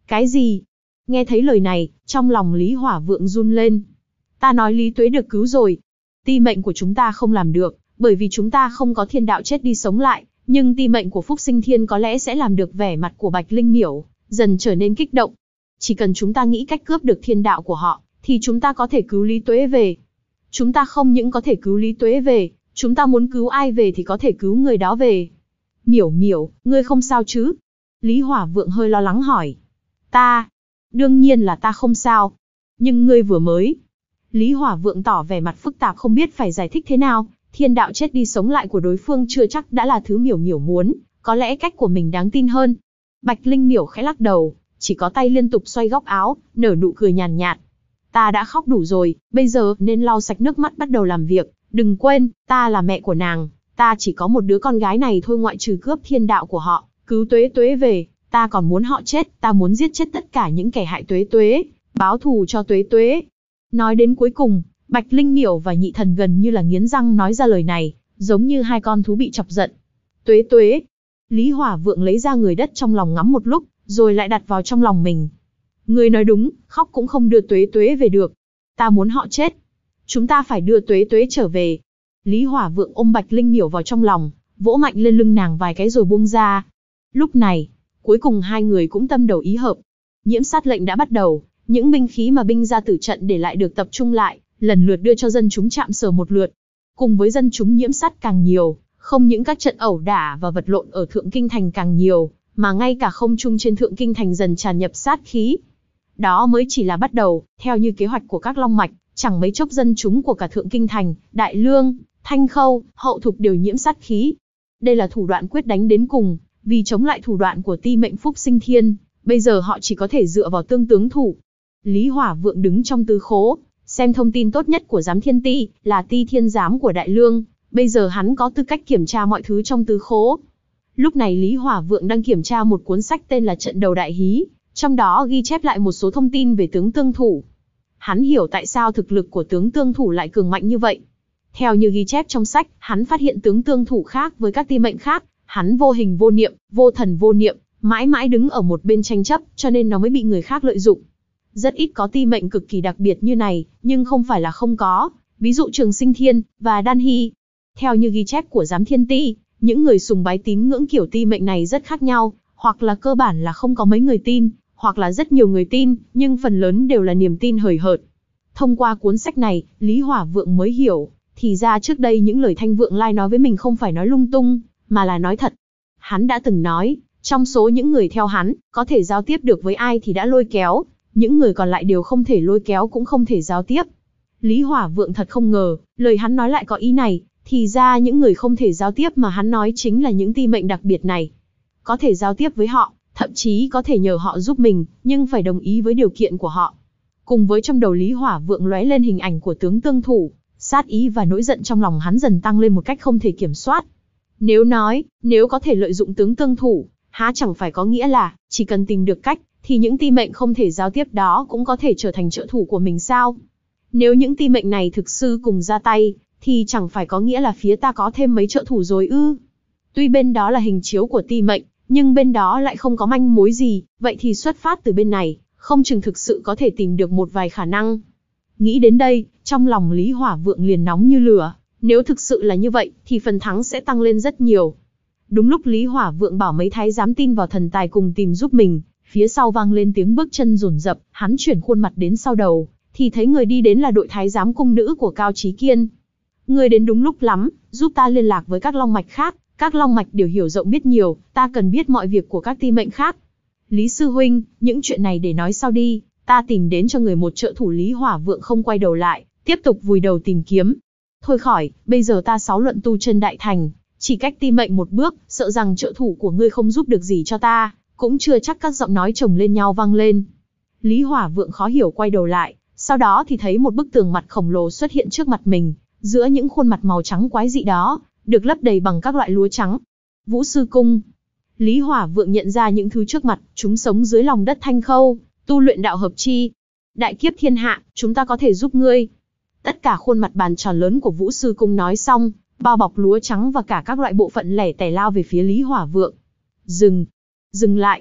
Cái gì? Nghe thấy lời này, trong lòng Lý Hỏa Vượng run lên. Ta nói Lý Tuế được cứu rồi. Ti mệnh của chúng ta không làm được, bởi vì chúng ta không có thiên đạo chết đi sống lại, nhưng ti mệnh của Phúc Sinh Thiên có lẽ sẽ làm được. Vẻ mặt của Bạch Linh Miểu dần trở nên kích động. Chỉ cần chúng ta nghĩ cách cướp được thiên đạo của họ, thì chúng ta có thể cứu Lý Tuế về. Chúng ta không những có thể cứu Lý Tuế về, chúng ta muốn cứu ai về thì có thể cứu người đó về. Miểu Miểu, ngươi không sao chứ? Lý Hỏa Vượng hơi lo lắng hỏi. Ta? Đương nhiên là ta không sao. Nhưng ngươi vừa mới... Lý Hỏa Vượng tỏ vẻ mặt phức tạp không biết phải giải thích thế nào. Thiên đạo chết đi sống lại của đối phương chưa chắc đã là thứ Miểu Miểu muốn, có lẽ cách của mình đáng tin hơn. Bạch Linh Miểu khẽ lắc đầu, chỉ có tay liên tục xoay góc áo, nở nụ cười nhàn nhạt. Ta đã khóc đủ rồi, bây giờ nên lau sạch nước mắt bắt đầu làm việc. Đừng quên, ta là mẹ của nàng, ta chỉ có một đứa con gái này thôi, ngoại trừ cướp thiên đạo của họ, cứu Tuế Tuế về, ta còn muốn họ chết, ta muốn giết chết tất cả những kẻ hại Tuế Tuế, báo thù cho Tuế Tuế. Nói đến cuối cùng, Bạch Linh Miểu và Nhị Thần gần như là nghiến răng nói ra lời này, giống như hai con thú bị chọc giận. Tuế Tuế. Lý Hỏa Vượng lấy ra người đất trong lòng ngắm một lúc, rồi lại đặt vào trong lòng mình. Ngươi nói đúng, khóc cũng không đưa Tuế Tuế về được. Ta muốn họ chết. Chúng ta phải đưa Tuế Tuế trở về. Lý Hỏa Vượng ôm Bạch Linh Miểu vào trong lòng, vỗ mạnh lên lưng nàng vài cái rồi buông ra. Lúc này, cuối cùng hai người cũng tâm đầu ý hợp. Nhiễm sát lệnh đã bắt đầu, những binh khí mà binh gia tử trận để lại được tập trung lại, lần lượt đưa cho dân chúng chạm sờ một lượt. Cùng với dân chúng nhiễm sát càng nhiều, không những các trận ẩu đả và vật lộn ở Thượng Kinh Thành càng nhiều, mà ngay cả không trung trên Thượng Kinh Thành dần tràn nhập sát khí. Đó mới chỉ là bắt đầu, theo như kế hoạch của các long mạch, chẳng mấy chốc dân chúng của cả Thượng Kinh Thành, Đại Lương, Thanh Khâu, Hậu Thục đều nhiễm sát khí. Đây là thủ đoạn quyết đánh đến cùng, vì chống lại thủ đoạn của ti mệnh Phúc Sinh Thiên, bây giờ họ chỉ có thể dựa vào tương tướng thủ. Lý Hỏa Vượng đứng trong tứ khố, xem thông tin tốt nhất của giám thiên ti, là ti thiên giám của Đại Lương, bây giờ hắn có tư cách kiểm tra mọi thứ trong tứ khố. Lúc này Lý Hỏa Vượng đang kiểm tra một cuốn sách tên là Trận Đầu Đại Hí, trong đó ghi chép lại một số thông tin về tướng tương thủ. Hắn hiểu tại sao thực lực của tướng tương thủ lại cường mạnh như vậy. Theo như ghi chép trong sách, hắn phát hiện tướng tương thủ khác với các ti mệnh khác, hắn vô hình vô niệm, vô thần vô niệm, mãi mãi đứng ở một bên tranh chấp, cho nên nó mới bị người khác lợi dụng. Rất ít có ti mệnh cực kỳ đặc biệt như này, nhưng không phải là không có, ví dụ Trường Sinh Thiên và Đan Hy. Theo như ghi chép của giám thiên ti, những người sùng bái tín ngưỡng kiểu ti mệnh này rất khác nhau, hoặc là cơ bản là không có mấy người tin, hoặc là rất nhiều người tin, nhưng phần lớn đều là niềm tin hời hợt. Thông qua cuốn sách này, Lý Hỏa Vượng mới hiểu, thì ra trước đây những lời Thanh Vượng Lai nói với mình không phải nói lung tung, mà là nói thật. Hắn đã từng nói, trong số những người theo hắn, có thể giao tiếp được với ai thì đã lôi kéo, những người còn lại đều không thể lôi kéo cũng không thể giao tiếp. Lý Hỏa Vượng thật không ngờ, lời hắn nói lại có ý này, thì ra những người không thể giao tiếp mà hắn nói chính là những ti mệnh đặc biệt này. Có thể giao tiếp với họ, thậm chí có thể nhờ họ giúp mình, nhưng phải đồng ý với điều kiện của họ. Cùng với trong đầu Lý Hỏa Vượng lóe lên hình ảnh của tướng tương thủ, sát ý và nỗi giận trong lòng hắn dần tăng lên một cách không thể kiểm soát. Nếu nói, nếu có thể lợi dụng tướng tương thủ, há chẳng phải có nghĩa là, chỉ cần tìm được cách, thì những ti mệnh không thể giao tiếp đó cũng có thể trở thành trợ thủ của mình sao? Nếu những ti mệnh này thực sự cùng ra tay, thì chẳng phải có nghĩa là phía ta có thêm mấy trợ thủ rồi ư? Tuy bên đó là hình chiếu của ti mệnh, nhưng bên đó lại không có manh mối gì, vậy thì xuất phát từ bên này, không chừng thực sự có thể tìm được một vài khả năng. Nghĩ đến đây, trong lòng Lý Hỏa Vượng liền nóng như lửa, nếu thực sự là như vậy, thì phần thắng sẽ tăng lên rất nhiều. Đúng lúc Lý Hỏa Vượng bảo mấy thái giám tin vào thần tài cùng tìm giúp mình, phía sau vang lên tiếng bước chân dồn dập, hắn chuyển khuôn mặt đến sau đầu, thì thấy người đi đến là đội thái giám cung nữ của Cao Chí Kiên. Người đến đúng lúc lắm, giúp ta liên lạc với các long mạch khác, các long mạch đều hiểu rộng biết nhiều, ta cần biết mọi việc của các ti mệnh khác. Lý sư huynh, những chuyện này để nói sau đi, ta tìm đến cho người một trợ thủ. Lý Hỏa Vượng không quay đầu lại, tiếp tục vùi đầu tìm kiếm. Thôi khỏi, bây giờ ta sáu luận tu chân đại thành, chỉ cách ti mệnh một bước, sợ rằng trợ thủ của ngươi không giúp được gì cho ta, cũng chưa chắc. Các giọng nói chồng lên nhau vang lên. Lý Hỏa Vượng khó hiểu quay đầu lại, sau đó thì thấy một bức tường mặt khổng lồ xuất hiện trước mặt mình, giữa những khuôn mặt màu trắng quái dị đó, được lấp đầy bằng các loại lúa trắng. Vũ Sư Cung. Lý Hỏa Vượng nhận ra những thứ trước mặt, chúng sống dưới lòng đất Thanh Khâu, tu luyện đạo hợp chi. Đại kiếp thiên hạ, chúng ta có thể giúp ngươi. Tất cả khuôn mặt bàn tròn lớn của Vũ Sư Cung nói xong, bao bọc lúa trắng và cả các loại bộ phận lẻ tẻ lao về phía Lý Hỏa Vượng. Dừng! Dừng lại!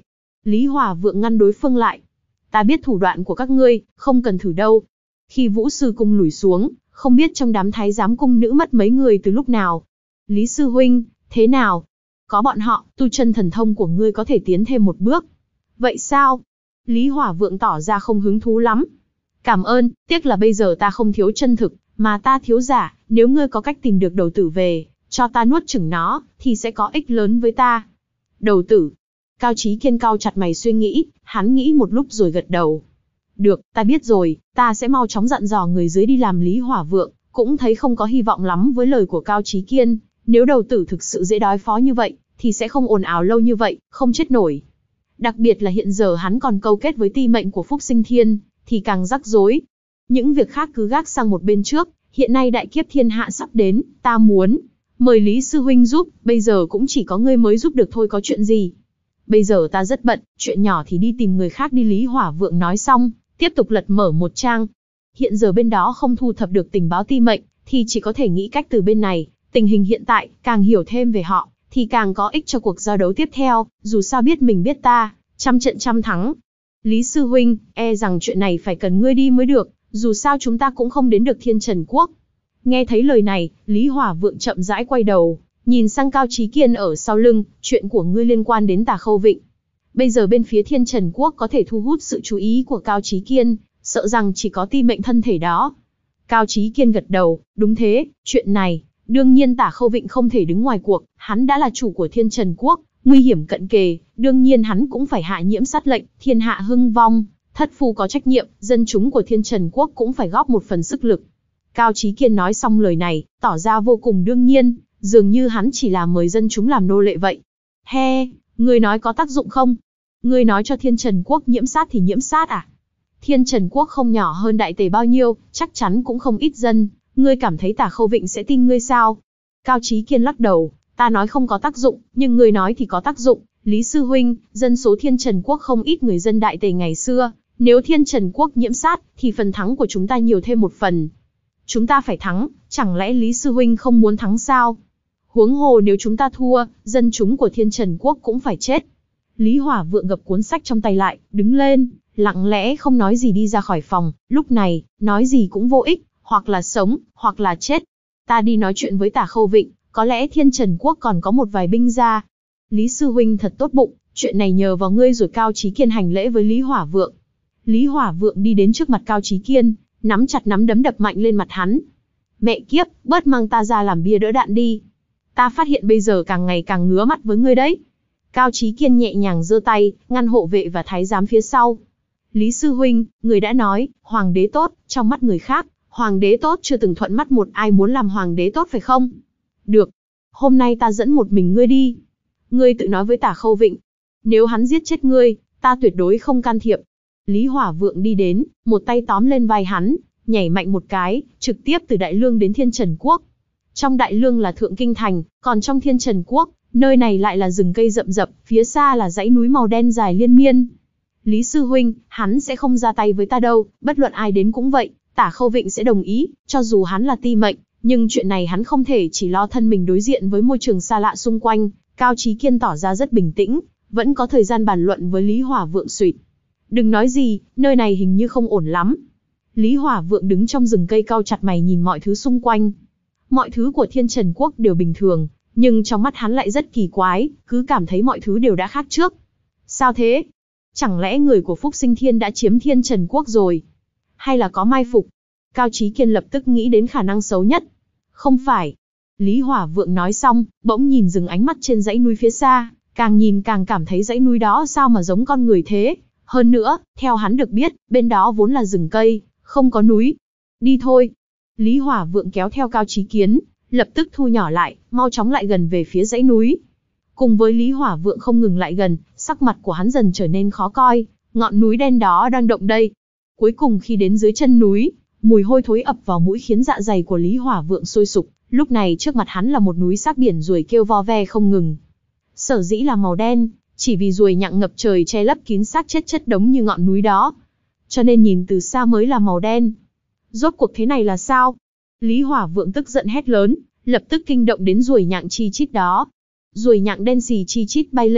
Lý Hỏa Vượng ngăn đối phương lại. Ta biết thủ đoạn của các ngươi, không cần thử đâu. Khi Vũ Sư Cung lùi xuống, không biết trong đám thái giám cung nữ mất mấy người từ lúc nào. Lý Sư Huynh, thế nào? Có bọn họ, tu chân thần thông của ngươi có thể tiến thêm một bước. Vậy sao? Lý Hỏa Vượng tỏ ra không hứng thú lắm. Cảm ơn, tiếc là bây giờ ta không thiếu chân thực, mà ta thiếu giả, nếu ngươi có cách tìm được đầu tử về, cho ta nuốt chửng nó, thì sẽ có ích lớn với ta. Đầu tử. Cao Chí Kiên cau chặt mày suy nghĩ, hắn nghĩ một lúc rồi gật đầu. Được, ta biết rồi, ta sẽ mau chóng dặn dò người dưới đi làm. Lý Hỏa Vượng cũng thấy không có hy vọng lắm với lời của Cao Chí Kiên, nếu đầu tử thực sự dễ đối phó như vậy, thì sẽ không ồn ào lâu như vậy, không chết nổi. Đặc biệt là hiện giờ hắn còn câu kết với ti mệnh của Phúc Sinh Thiên, thì càng rắc rối. Những việc khác cứ gác sang một bên trước, hiện nay đại kiếp thiên hạ sắp đến, ta muốn mời Lý Sư Huynh giúp, bây giờ cũng chỉ có ngươi mới giúp được thôi, có chuyện gì? Bây giờ ta rất bận, chuyện nhỏ thì đi tìm người khác đi. Lý Hỏa Vượng nói xong, tiếp tục lật mở một trang. Hiện giờ bên đó không thu thập được tình báo ti mệnh, thì chỉ có thể nghĩ cách từ bên này. Tình hình hiện tại, càng hiểu thêm về họ, thì càng có ích cho cuộc giao đấu tiếp theo, dù sao biết mình biết ta, trăm trận trăm thắng. Lý Sư Huynh, e rằng chuyện này phải cần ngươi đi mới được, dù sao chúng ta cũng không đến được Thiên Trần Quốc. Nghe thấy lời này, Lý Hỏa Vượng chậm rãi quay đầu, nhìn sang Cao Chí Kiên ở sau lưng, chuyện của ngươi liên quan đến Tà Khâu Vịnh. Bây giờ bên phía Thiên Trần Quốc có thể thu hút sự chú ý của Cao Chí Kiên, sợ rằng chỉ có ti mệnh thân thể đó. Cao Chí Kiên gật đầu, đúng thế, chuyện này, đương nhiên Tả Khâu Vịnh không thể đứng ngoài cuộc, hắn đã là chủ của Thiên Trần Quốc, nguy hiểm cận kề, đương nhiên hắn cũng phải hạ nhiễm sát lệnh, thiên hạ hưng vong, thất phu có trách nhiệm, dân chúng của Thiên Trần Quốc cũng phải góp một phần sức lực. Cao Chí Kiên nói xong lời này, tỏ ra vô cùng đương nhiên, dường như hắn chỉ là mời dân chúng làm nô lệ vậy. He, ngươi nói có tác dụng không? Ngươi nói cho Thiên Trần Quốc nhiễm sát thì nhiễm sát à? Thiên Trần Quốc không nhỏ hơn Đại Tề bao nhiêu, chắc chắn cũng không ít dân, ngươi cảm thấy Tả Khâu Vịnh sẽ tin ngươi sao? Cao Chí Kiên lắc đầu, ta nói không có tác dụng, nhưng ngươi nói thì có tác dụng. Lý Sư Huynh, dân số Thiên Trần Quốc không ít người dân Đại Tề ngày xưa, nếu Thiên Trần Quốc nhiễm sát, thì phần thắng của chúng ta nhiều thêm một phần. Chúng ta phải thắng, chẳng lẽ Lý Sư Huynh không muốn thắng sao? Huống hồ nếu chúng ta thua, dân chúng của Thiên Trần Quốc cũng phải chết. Lý Hỏa Vượng gập cuốn sách trong tay lại, đứng lên, lặng lẽ không nói gì đi ra khỏi phòng. Lúc này, nói gì cũng vô ích, hoặc là sống, hoặc là chết. Ta đi nói chuyện với Tả Khâu Vịnh, có lẽ Thiên Trần Quốc còn có một vài binh ra. Lý Sư Huynh thật tốt bụng, chuyện này nhờ vào ngươi rồi. Cao Chí Kiên hành lễ với Lý Hỏa Vượng. Lý Hỏa Vượng đi đến trước mặt Cao Chí Kiên, nắm chặt nắm đấm đập mạnh lên mặt hắn. Mẹ kiếp, bớt mang ta ra làm bia đỡ đạn đi. Ta phát hiện bây giờ càng ngày càng ngứa mắt với ngươi đấy. Cao Chí Kiên nhẹ nhàng giơ tay, ngăn hộ vệ và thái giám phía sau. Lý Sư Huynh, người đã nói, hoàng đế tốt, trong mắt người khác, hoàng đế tốt chưa từng thuận mắt một ai muốn làm hoàng đế tốt phải không? Được, hôm nay ta dẫn một mình ngươi đi. Ngươi tự nói với Tả Khâu Vịnh, nếu hắn giết chết ngươi, ta tuyệt đối không can thiệp. Lý Hỏa Vượng đi đến, một tay tóm lên vai hắn, nhảy mạnh một cái, trực tiếp từ Đại Lương đến Thiên Trần Quốc. Trong Đại Lương là Thượng Kinh Thành, còn trong Thiên Trần Quốc, nơi này lại là rừng cây rậm rập, phía xa là dãy núi màu đen dài liên miên. Lý Sư Huynh, hắn sẽ không ra tay với ta đâu, bất luận ai đến cũng vậy, Tả Khâu Vịnh sẽ đồng ý, cho dù hắn là ti mệnh, nhưng chuyện này hắn không thể chỉ lo thân mình đối diện với môi trường xa lạ xung quanh. Cao Chí Kiên tỏ ra rất bình tĩnh, vẫn có thời gian bàn luận với Lý Hỏa Vượng suýt. Đừng nói gì, nơi này hình như không ổn lắm. Lý Hỏa Vượng đứng trong rừng cây cau chặt mày nhìn mọi thứ xung quanh. Mọi thứ của Thiên Trần Quốc đều bình thường, nhưng trong mắt hắn lại rất kỳ quái, cứ cảm thấy mọi thứ đều đã khác trước. Sao thế? Chẳng lẽ người của Phúc Sinh Thiên đã chiếm Thiên Trần Quốc rồi? Hay là có mai phục? Cao Chí Kiên lập tức nghĩ đến khả năng xấu nhất. Không phải. Lý Hỏa Vượng nói xong, bỗng nhìn dừng ánh mắt trên dãy núi phía xa, càng nhìn càng cảm thấy dãy núi đó sao mà giống con người thế. Hơn nữa, theo hắn được biết, bên đó vốn là rừng cây, không có núi. Đi thôi. Lý Hỏa Vượng kéo theo Cao Chí Kiến, lập tức thu nhỏ lại, mau chóng lại gần về phía dãy núi. Cùng với Lý Hỏa Vượng không ngừng lại gần, sắc mặt của hắn dần trở nên khó coi, ngọn núi đen đó đang động đây. Cuối cùng khi đến dưới chân núi, mùi hôi thối ập vào mũi khiến dạ dày của Lý Hỏa Vượng sôi sục, lúc này trước mặt hắn là một núi xác biển ruồi kêu vo ve không ngừng. Sở dĩ là màu đen, chỉ vì ruồi nhặng ngập trời che lấp kín xác chết chất đống như ngọn núi đó. Cho nên nhìn từ xa mới là màu đen. Rốt cuộc thế này là sao? Lý Hỏa Vượng tức giận hét lớn, lập tức kinh động đến ruồi nhặng chi chít đó. Ruồi nhặng đen xì chi chít bay lên,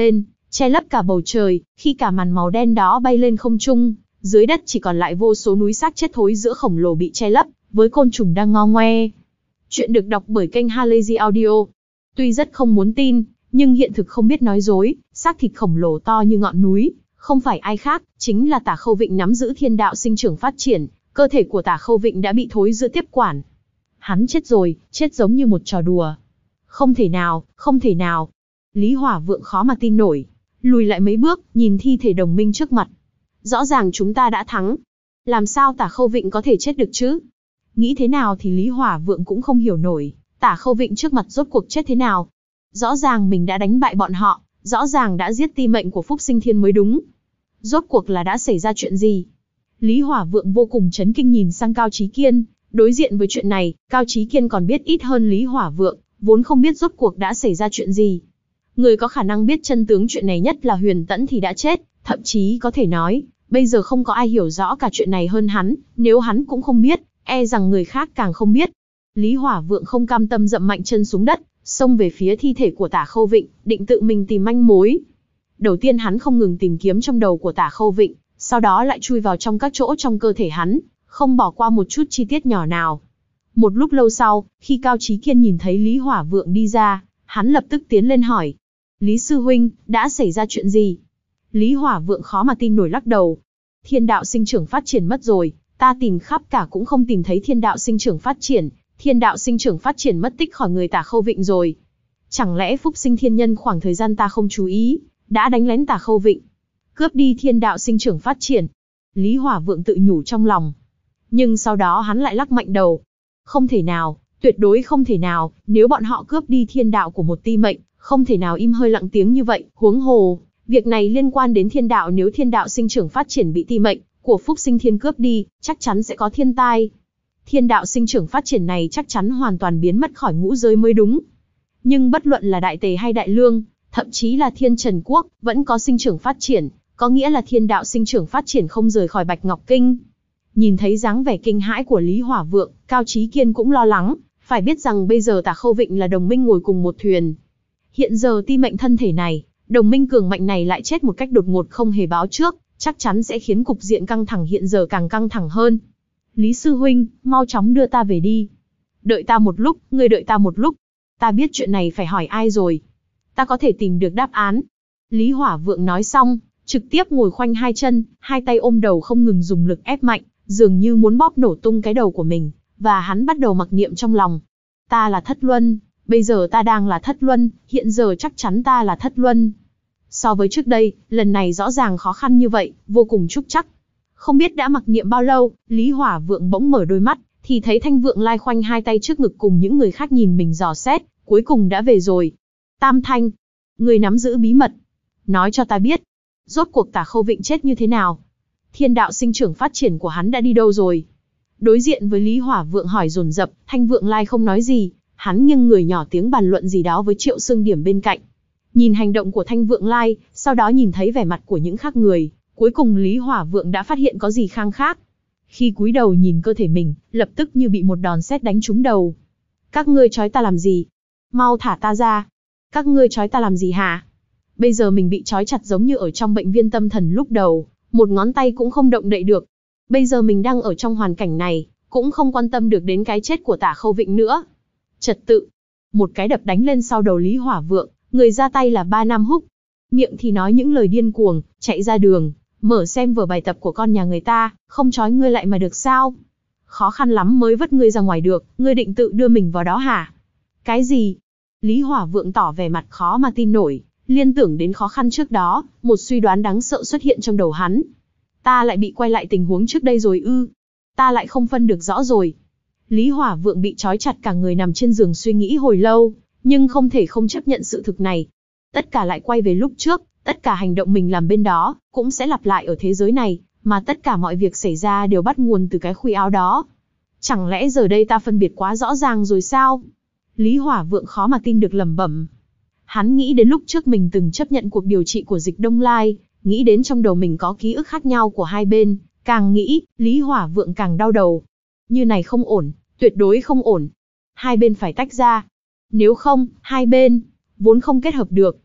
che lấp cả bầu trời, khi cả màn màu đen đó bay lên không trung, dưới đất chỉ còn lại vô số núi xác chết thối giữa khổng lồ bị che lấp, với côn trùng đang ngo ngoe. Chuyện được đọc bởi kênh Halazy Audio. Tuy rất không muốn tin, nhưng hiện thực không biết nói dối, xác thịt khổng lồ to như ngọn núi, không phải ai khác, chính là Tả Khâu Vịnh nắm giữ thiên đạo sinh trưởng phát triển, cơ thể của Tả Khâu Vịnh đã bị thối giữa tiếp quản. Hắn chết rồi, chết giống như một trò đùa. Không thể nào, không thể nào. Lý Hỏa Vượng khó mà tin nổi, lùi lại mấy bước, nhìn thi thể đồng minh trước mặt. Rõ ràng chúng ta đã thắng. Làm sao Tả Khâu Vịnh có thể chết được chứ? Nghĩ thế nào thì Lý Hỏa Vượng cũng không hiểu nổi, Tả Khâu Vịnh trước mặt rốt cuộc chết thế nào. Rõ ràng mình đã đánh bại bọn họ, rõ ràng đã giết ti mệnh của Phúc Sinh Thiên mới đúng. Rốt cuộc là đã xảy ra chuyện gì? Lý Hỏa Vượng vô cùng chấn kinh nhìn sang Cao Chí Kiên, đối diện với chuyện này, Cao Chí Kiên còn biết ít hơn Lý Hỏa Vượng, vốn không biết rốt cuộc đã xảy ra chuyện gì. Người có khả năng biết chân tướng chuyện này nhất là Huyền Tẫn thì đã chết, thậm chí có thể nói, bây giờ không có ai hiểu rõ cả chuyện này hơn hắn, nếu hắn cũng không biết, e rằng người khác càng không biết. Lý Hỏa Vượng không cam tâm dậm mạnh chân xuống đất, xông về phía thi thể của Tả Khâu Vịnh, định tự mình tìm manh mối. Đầu tiên hắn không ngừng tìm kiếm trong đầu của Tả Khâu Vịnh, sau đó lại chui vào trong các chỗ trong cơ thể hắn, không bỏ qua một chút chi tiết nhỏ nào. Một lúc lâu sau, khi Cao Chí Kiên nhìn thấy Lý Hỏa Vượng đi ra, hắn lập tức tiến lên hỏi. Lý sư huynh, đã xảy ra chuyện gì? Lý Hỏa Vượng khó mà tin nổi lắc đầu. Thiên đạo sinh trưởng phát triển mất rồi, ta tìm khắp cả cũng không tìm thấy thiên đạo sinh trưởng phát triển, thiên đạo sinh trưởng phát triển mất tích khỏi người Tả Khâu Vịnh rồi. Chẳng lẽ Phúc Sinh Thiên Nhân khoảng thời gian ta không chú ý, đã đánh lén Tả Khâu Vịnh, cướp đi thiên đạo sinh trưởng phát triển? Lý Hỏa Vượng tự nhủ trong lòng. Nhưng sau đó hắn lại lắc mạnh đầu. Không thể nào, tuyệt đối không thể nào, nếu bọn họ cướp đi thiên đạo của một ti mệnh, không thể nào im hơi lặng tiếng như vậy, huống hồ, việc này liên quan đến thiên đạo, nếu thiên đạo sinh trưởng phát triển bị ti mệnh của Phúc Sinh Thiên cướp đi, chắc chắn sẽ có thiên tai. Thiên đạo sinh trưởng phát triển này chắc chắn hoàn toàn biến mất khỏi ngũ giới mới đúng. Nhưng bất luận là Đại Tề hay Đại Lương, thậm chí là Thiên Trần Quốc, vẫn có sinh trưởng phát triển, có nghĩa là thiên đạo sinh trưởng phát triển không rời khỏi Bạch Ngọc Kinh. Nhìn thấy dáng vẻ kinh hãi của Lý Hỏa Vượng, Cao Chí Kiên cũng lo lắng, phải biết rằng bây giờ Tả Khâu Vịnh là đồng minh ngồi cùng một thuyền. Hiện giờ ti mệnh thân thể này, đồng minh cường mạnh này lại chết một cách đột ngột không hề báo trước, chắc chắn sẽ khiến cục diện căng thẳng hiện giờ càng căng thẳng hơn. Lý sư huynh, mau chóng đưa ta về đi. Đợi ta một lúc, ngươi đợi ta một lúc. Ta biết chuyện này phải hỏi ai rồi. Ta có thể tìm được đáp án. Lý Hỏa Vượng nói xong, trực tiếp ngồi khoanh hai chân, hai tay ôm đầu không ngừng dùng lực ép mạnh, dường như muốn bóp nổ tung cái đầu của mình, và hắn bắt đầu mặc niệm trong lòng. Ta là Thất Luân, bây giờ ta đang là Thất Luân, hiện giờ chắc chắn ta là Thất Luân. So với trước đây, lần này rõ ràng khó khăn như vậy, vô cùng trúc chắc. Không biết đã mặc niệm bao lâu, Lý Hỏa Vượng bỗng mở đôi mắt, thì thấy Thanh Vượng Lai khoanh hai tay trước ngực cùng những người khác nhìn mình dò xét, cuối cùng đã về rồi. Tam Thanh, người nắm giữ bí mật, nói cho ta biết, rốt cuộc Tả Khâu Vịnh chết như thế nào? Thiên đạo sinh trưởng phát triển của hắn đã đi đâu rồi? Đối diện với Lý Hỏa Vượng hỏi dồn dập, Thanh Vượng Lai không nói gì, hắn nghiêng người nhỏ tiếng bàn luận gì đó với Triệu Xương Điểm bên cạnh. Nhìn hành động của Thanh Vượng Lai, sau đó nhìn thấy vẻ mặt của những khác người, cuối cùng Lý Hỏa Vượng đã phát hiện có gì khang khác. Khi cúi đầu nhìn cơ thể mình, lập tức như bị một đòn sét đánh trúng đầu. Các ngươi trói ta làm gì? Mau thả ta ra. Các ngươi trói ta làm gì hả? Bây giờ mình bị trói chặt giống như ở trong bệnh viện tâm thần lúc đầu, một ngón tay cũng không động đậy được. Bây giờ mình đang ở trong hoàn cảnh này, cũng không quan tâm được đến cái chết của Tả Khâu Vịnh nữa. Trật tự. Một cái đập đánh lên sau đầu Lý Hỏa Vượng, người ra tay là Ba Nam Húc. Miệng thì nói những lời điên cuồng, chạy ra đường, mở xem vở bài tập của con nhà người ta, không trói ngươi lại mà được sao? Khó khăn lắm mới vớt ngươi ra ngoài được, ngươi định tự đưa mình vào đó hả? Cái gì? Lý Hỏa Vượng tỏ vẻ mặt khó mà tin nổi, liên tưởng đến khó khăn trước đó, một suy đoán đáng sợ xuất hiện trong đầu hắn. Ta lại bị quay lại tình huống trước đây rồi ư? Ta lại không phân được rõ rồi. Lý Hỏa Vượng bị trói chặt cả người nằm trên giường suy nghĩ hồi lâu, nhưng không thể không chấp nhận sự thực này. Tất cả lại quay về lúc trước, tất cả hành động mình làm bên đó, cũng sẽ lặp lại ở thế giới này, mà tất cả mọi việc xảy ra đều bắt nguồn từ cái khuy áo đó. Chẳng lẽ giờ đây ta phân biệt quá rõ ràng rồi sao? Lý Hỏa Vượng khó mà tin được lẩm bẩm. Hắn nghĩ đến lúc trước mình từng chấp nhận cuộc điều trị của Dịch Đông Lai, nghĩ đến trong đầu mình có ký ức khác nhau của hai bên, càng nghĩ, Lý Hỏa Vượng càng đau đầu. Như này không ổn, tuyệt đối không ổn. Hai bên phải tách ra. Nếu không, hai bên vốn không kết hợp được.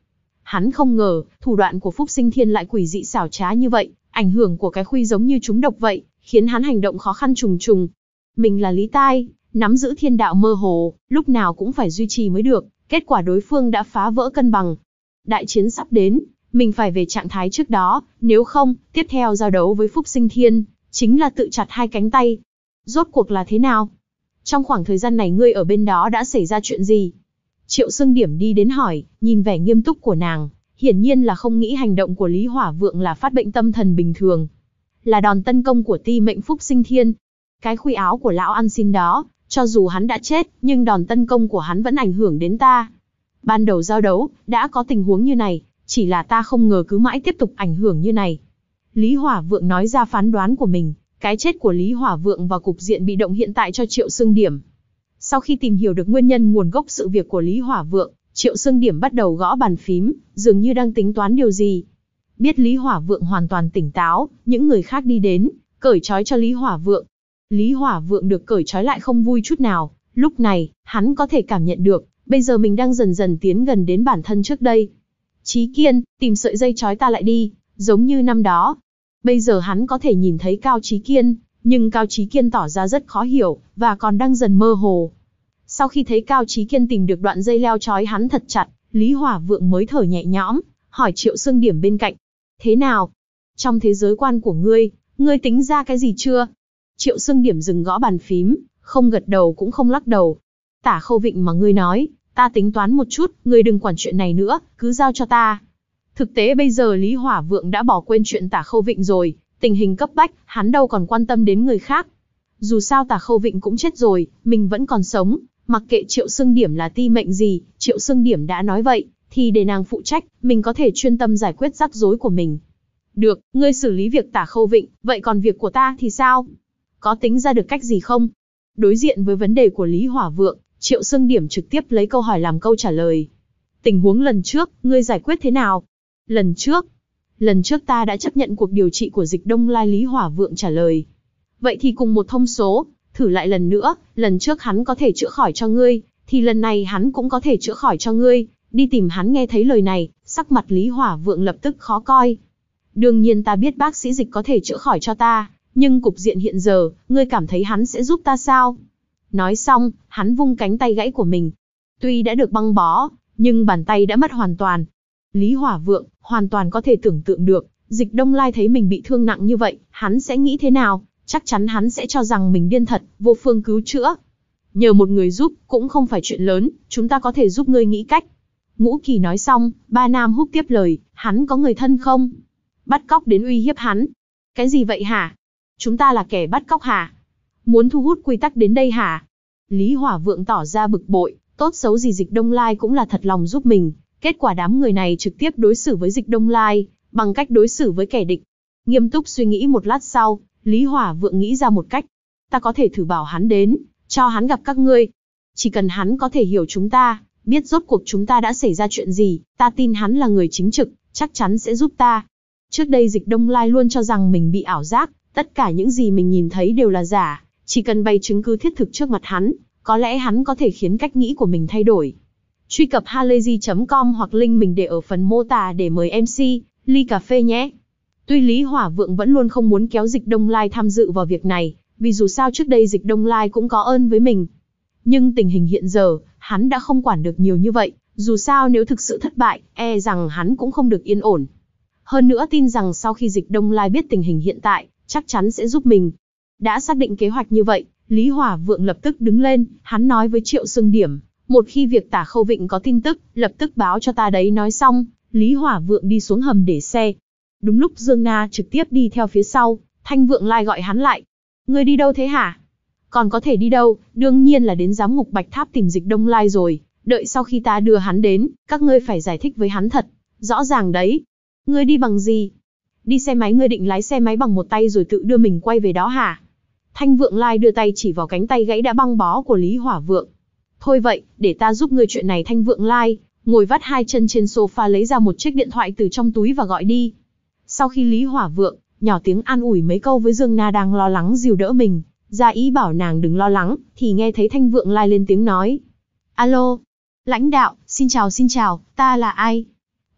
Hắn không ngờ, thủ đoạn của Phúc Sinh Thiên lại quỷ dị xảo trá như vậy, ảnh hưởng của cái khuy giống như trúng độc vậy, khiến hắn hành động khó khăn trùng trùng. Mình là Lý Tai, nắm giữ thiên đạo mơ hồ, lúc nào cũng phải duy trì mới được, kết quả đối phương đã phá vỡ cân bằng. Đại chiến sắp đến, mình phải về trạng thái trước đó, nếu không, tiếp theo giao đấu với Phúc Sinh Thiên, chính là tự chặt hai cánh tay. Rốt cuộc là thế nào? Trong khoảng thời gian này ngươi ở bên đó đã xảy ra chuyện gì? Triệu Sương Điểm đi đến hỏi, nhìn vẻ nghiêm túc của nàng, hiển nhiên là không nghĩ hành động của Lý Hỏa Vượng là phát bệnh tâm thần bình thường. Là đòn tấn công của ti mệnh Phúc Sinh Thiên. Cái khuy áo của lão ăn xin đó, cho dù hắn đã chết, nhưng đòn tấn công của hắn vẫn ảnh hưởng đến ta. Ban đầu giao đấu, đã có tình huống như này, chỉ là ta không ngờ cứ mãi tiếp tục ảnh hưởng như này. Lý Hỏa Vượng nói ra phán đoán của mình, cái chết của Lý Hỏa Vượng và cục diện bị động hiện tại cho Triệu Sương Điểm. Sau khi tìm hiểu được nguyên nhân nguồn gốc sự việc của Lý Hỏa Vượng, Triệu Sương Điểm bắt đầu gõ bàn phím, dường như đang tính toán điều gì. Biết Lý Hỏa Vượng hoàn toàn tỉnh táo, những người khác đi đến, cởi trói cho Lý Hỏa Vượng. Lý Hỏa Vượng được cởi trói lại không vui chút nào, lúc này, hắn có thể cảm nhận được, bây giờ mình đang dần dần tiến gần đến bản thân trước đây. Chí Kiên, tìm sợi dây trói ta lại đi, giống như năm đó. Bây giờ hắn có thể nhìn thấy Cao Chí Kiên, nhưng Cao Chí Kiên tỏ ra rất khó hiểu, và còn đang dần mơ hồ. Sau khi thấy Cao Chí Kiên tìm được đoạn dây leo trói hắn thật chặt, Lý Hỏa Vượng mới thở nhẹ nhõm, hỏi Triệu Sương Điểm bên cạnh. Thế nào? Trong thế giới quan của ngươi, ngươi tính ra cái gì chưa? Triệu Sương Điểm dừng gõ bàn phím, không gật đầu cũng không lắc đầu. Tả Khâu Vịnh mà ngươi nói, ta tính toán một chút, ngươi đừng quản chuyện này nữa, cứ giao cho ta. Thực tế bây giờ Lý Hỏa Vượng đã bỏ quên chuyện Tả Khâu Vịnh rồi, tình hình cấp bách, hắn đâu còn quan tâm đến người khác. Dù sao Tả Khâu Vịnh cũng chết rồi, mình vẫn còn sống, mặc kệ Triệu Sương Điểm là ti mệnh gì, Triệu Sương Điểm đã nói vậy, thì để nàng phụ trách, mình có thể chuyên tâm giải quyết rắc rối của mình. Được, ngươi xử lý việc Tả Khâu Vịnh, vậy còn việc của ta thì sao? Có tính ra được cách gì không? Đối diện với vấn đề của Lý Hỏa Vượng, Triệu Sương Điểm trực tiếp lấy câu hỏi làm câu trả lời. Tình huống lần trước, ngươi giải quyết thế nào? Lần trước? Lần trước ta đã chấp nhận cuộc điều trị của Dịch Đông Lai. Lý Hỏa Vượng trả lời. Vậy thì cùng một thông số, thử lại lần nữa, lần trước hắn có thể chữa khỏi cho ngươi, thì lần này hắn cũng có thể chữa khỏi cho ngươi. Đi tìm hắn. Nghe thấy lời này, sắc mặt Lý Hỏa Vượng lập tức khó coi. Đương nhiên ta biết bác sĩ Dịch có thể chữa khỏi cho ta, nhưng cục diện hiện giờ, ngươi cảm thấy hắn sẽ giúp ta sao? Nói xong, hắn vung cánh tay gãy của mình. Tuy đã được băng bó, nhưng bàn tay đã mất hoàn toàn. Lý Hỏa Vượng hoàn toàn có thể tưởng tượng được, Dịch Đông Lai thấy mình bị thương nặng như vậy, hắn sẽ nghĩ thế nào? Chắc chắn hắn sẽ cho rằng mình điên thật, vô phương cứu chữa. Nhờ một người giúp, cũng không phải chuyện lớn, chúng ta có thể giúp ngươi nghĩ cách. Ngũ Kỳ nói xong, Ba Nam Húc tiếp lời, hắn có người thân không? Bắt cóc đến uy hiếp hắn. Cái gì vậy hả? Chúng ta là kẻ bắt cóc hả? Muốn thu hút quy tắc đến đây hả? Lý Hỏa Vượng tỏ ra bực bội, tốt xấu gì Dịch Đông Lai cũng là thật lòng giúp mình. Kết quả đám người này trực tiếp đối xử với Dịch Đông Lai, bằng cách đối xử với kẻ địch. Nghiêm túc suy nghĩ một lát sau, Lý Hỏa Vượng nghĩ ra một cách. Ta có thể thử bảo hắn đến, cho hắn gặp các ngươi. Chỉ cần hắn có thể hiểu chúng ta, biết rốt cuộc chúng ta đã xảy ra chuyện gì, ta tin hắn là người chính trực, chắc chắn sẽ giúp ta. Trước đây Dịch Đông Lai luôn cho rằng mình bị ảo giác, tất cả những gì mình nhìn thấy đều là giả, chỉ cần bày chứng cứ thiết thực trước mặt hắn, có lẽ hắn có thể khiến cách nghĩ của mình thay đổi. Truy cập halayzi chấm com hoặc link mình để ở phần mô tả để mời em xê, ly cà phê nhé. Tuy Lý Hỏa Vượng vẫn luôn không muốn kéo Dịch Đông Lai tham dự vào việc này, vì dù sao trước đây Dịch Đông Lai cũng có ơn với mình. Nhưng tình hình hiện giờ, hắn đã không quản được nhiều như vậy, dù sao nếu thực sự thất bại, e rằng hắn cũng không được yên ổn. Hơn nữa tin rằng sau khi Dịch Đông Lai biết tình hình hiện tại, chắc chắn sẽ giúp mình. Đã xác định kế hoạch như vậy, Lý Hỏa Vượng lập tức đứng lên, hắn nói với Triệu Sương Điểm, một khi việc Tả Khâu Vịnh có tin tức, lập tức báo cho ta đấy. Nói xong, Lý Hỏa Vượng đi xuống hầm để xe. Đúng lúc Dương Na trực tiếp đi theo phía sau, Thanh Vượng Lai gọi hắn lại. Ngươi đi đâu thế hả? Còn có thể đi đâu, đương nhiên là đến giám ngục Bạch Tháp tìm Dịch Đông Lai rồi, đợi sau khi ta đưa hắn đến, các ngươi phải giải thích với hắn thật, rõ ràng đấy. Ngươi đi bằng gì? Đi xe máy. Ngươi định lái xe máy bằng một tay rồi tự đưa mình quay về đó hả? Thanh Vượng Lai đưa tay chỉ vào cánh tay gãy đã băng bó của Lý Hỏa Vượng. Thôi vậy, để ta giúp ngươi chuyện này. Thanh Vượng Lai ngồi vắt hai chân trên sofa lấy ra một chiếc điện thoại từ trong túi và gọi đi. Sau khi Lý Hỏa Vượng nhỏ tiếng an ủi mấy câu với Dương Na đang lo lắng dìu đỡ mình, ra ý bảo nàng đừng lo lắng, thì nghe thấy Thanh Vượng Lai lên tiếng nói. Alo, lãnh đạo, xin chào xin chào, ta là ai?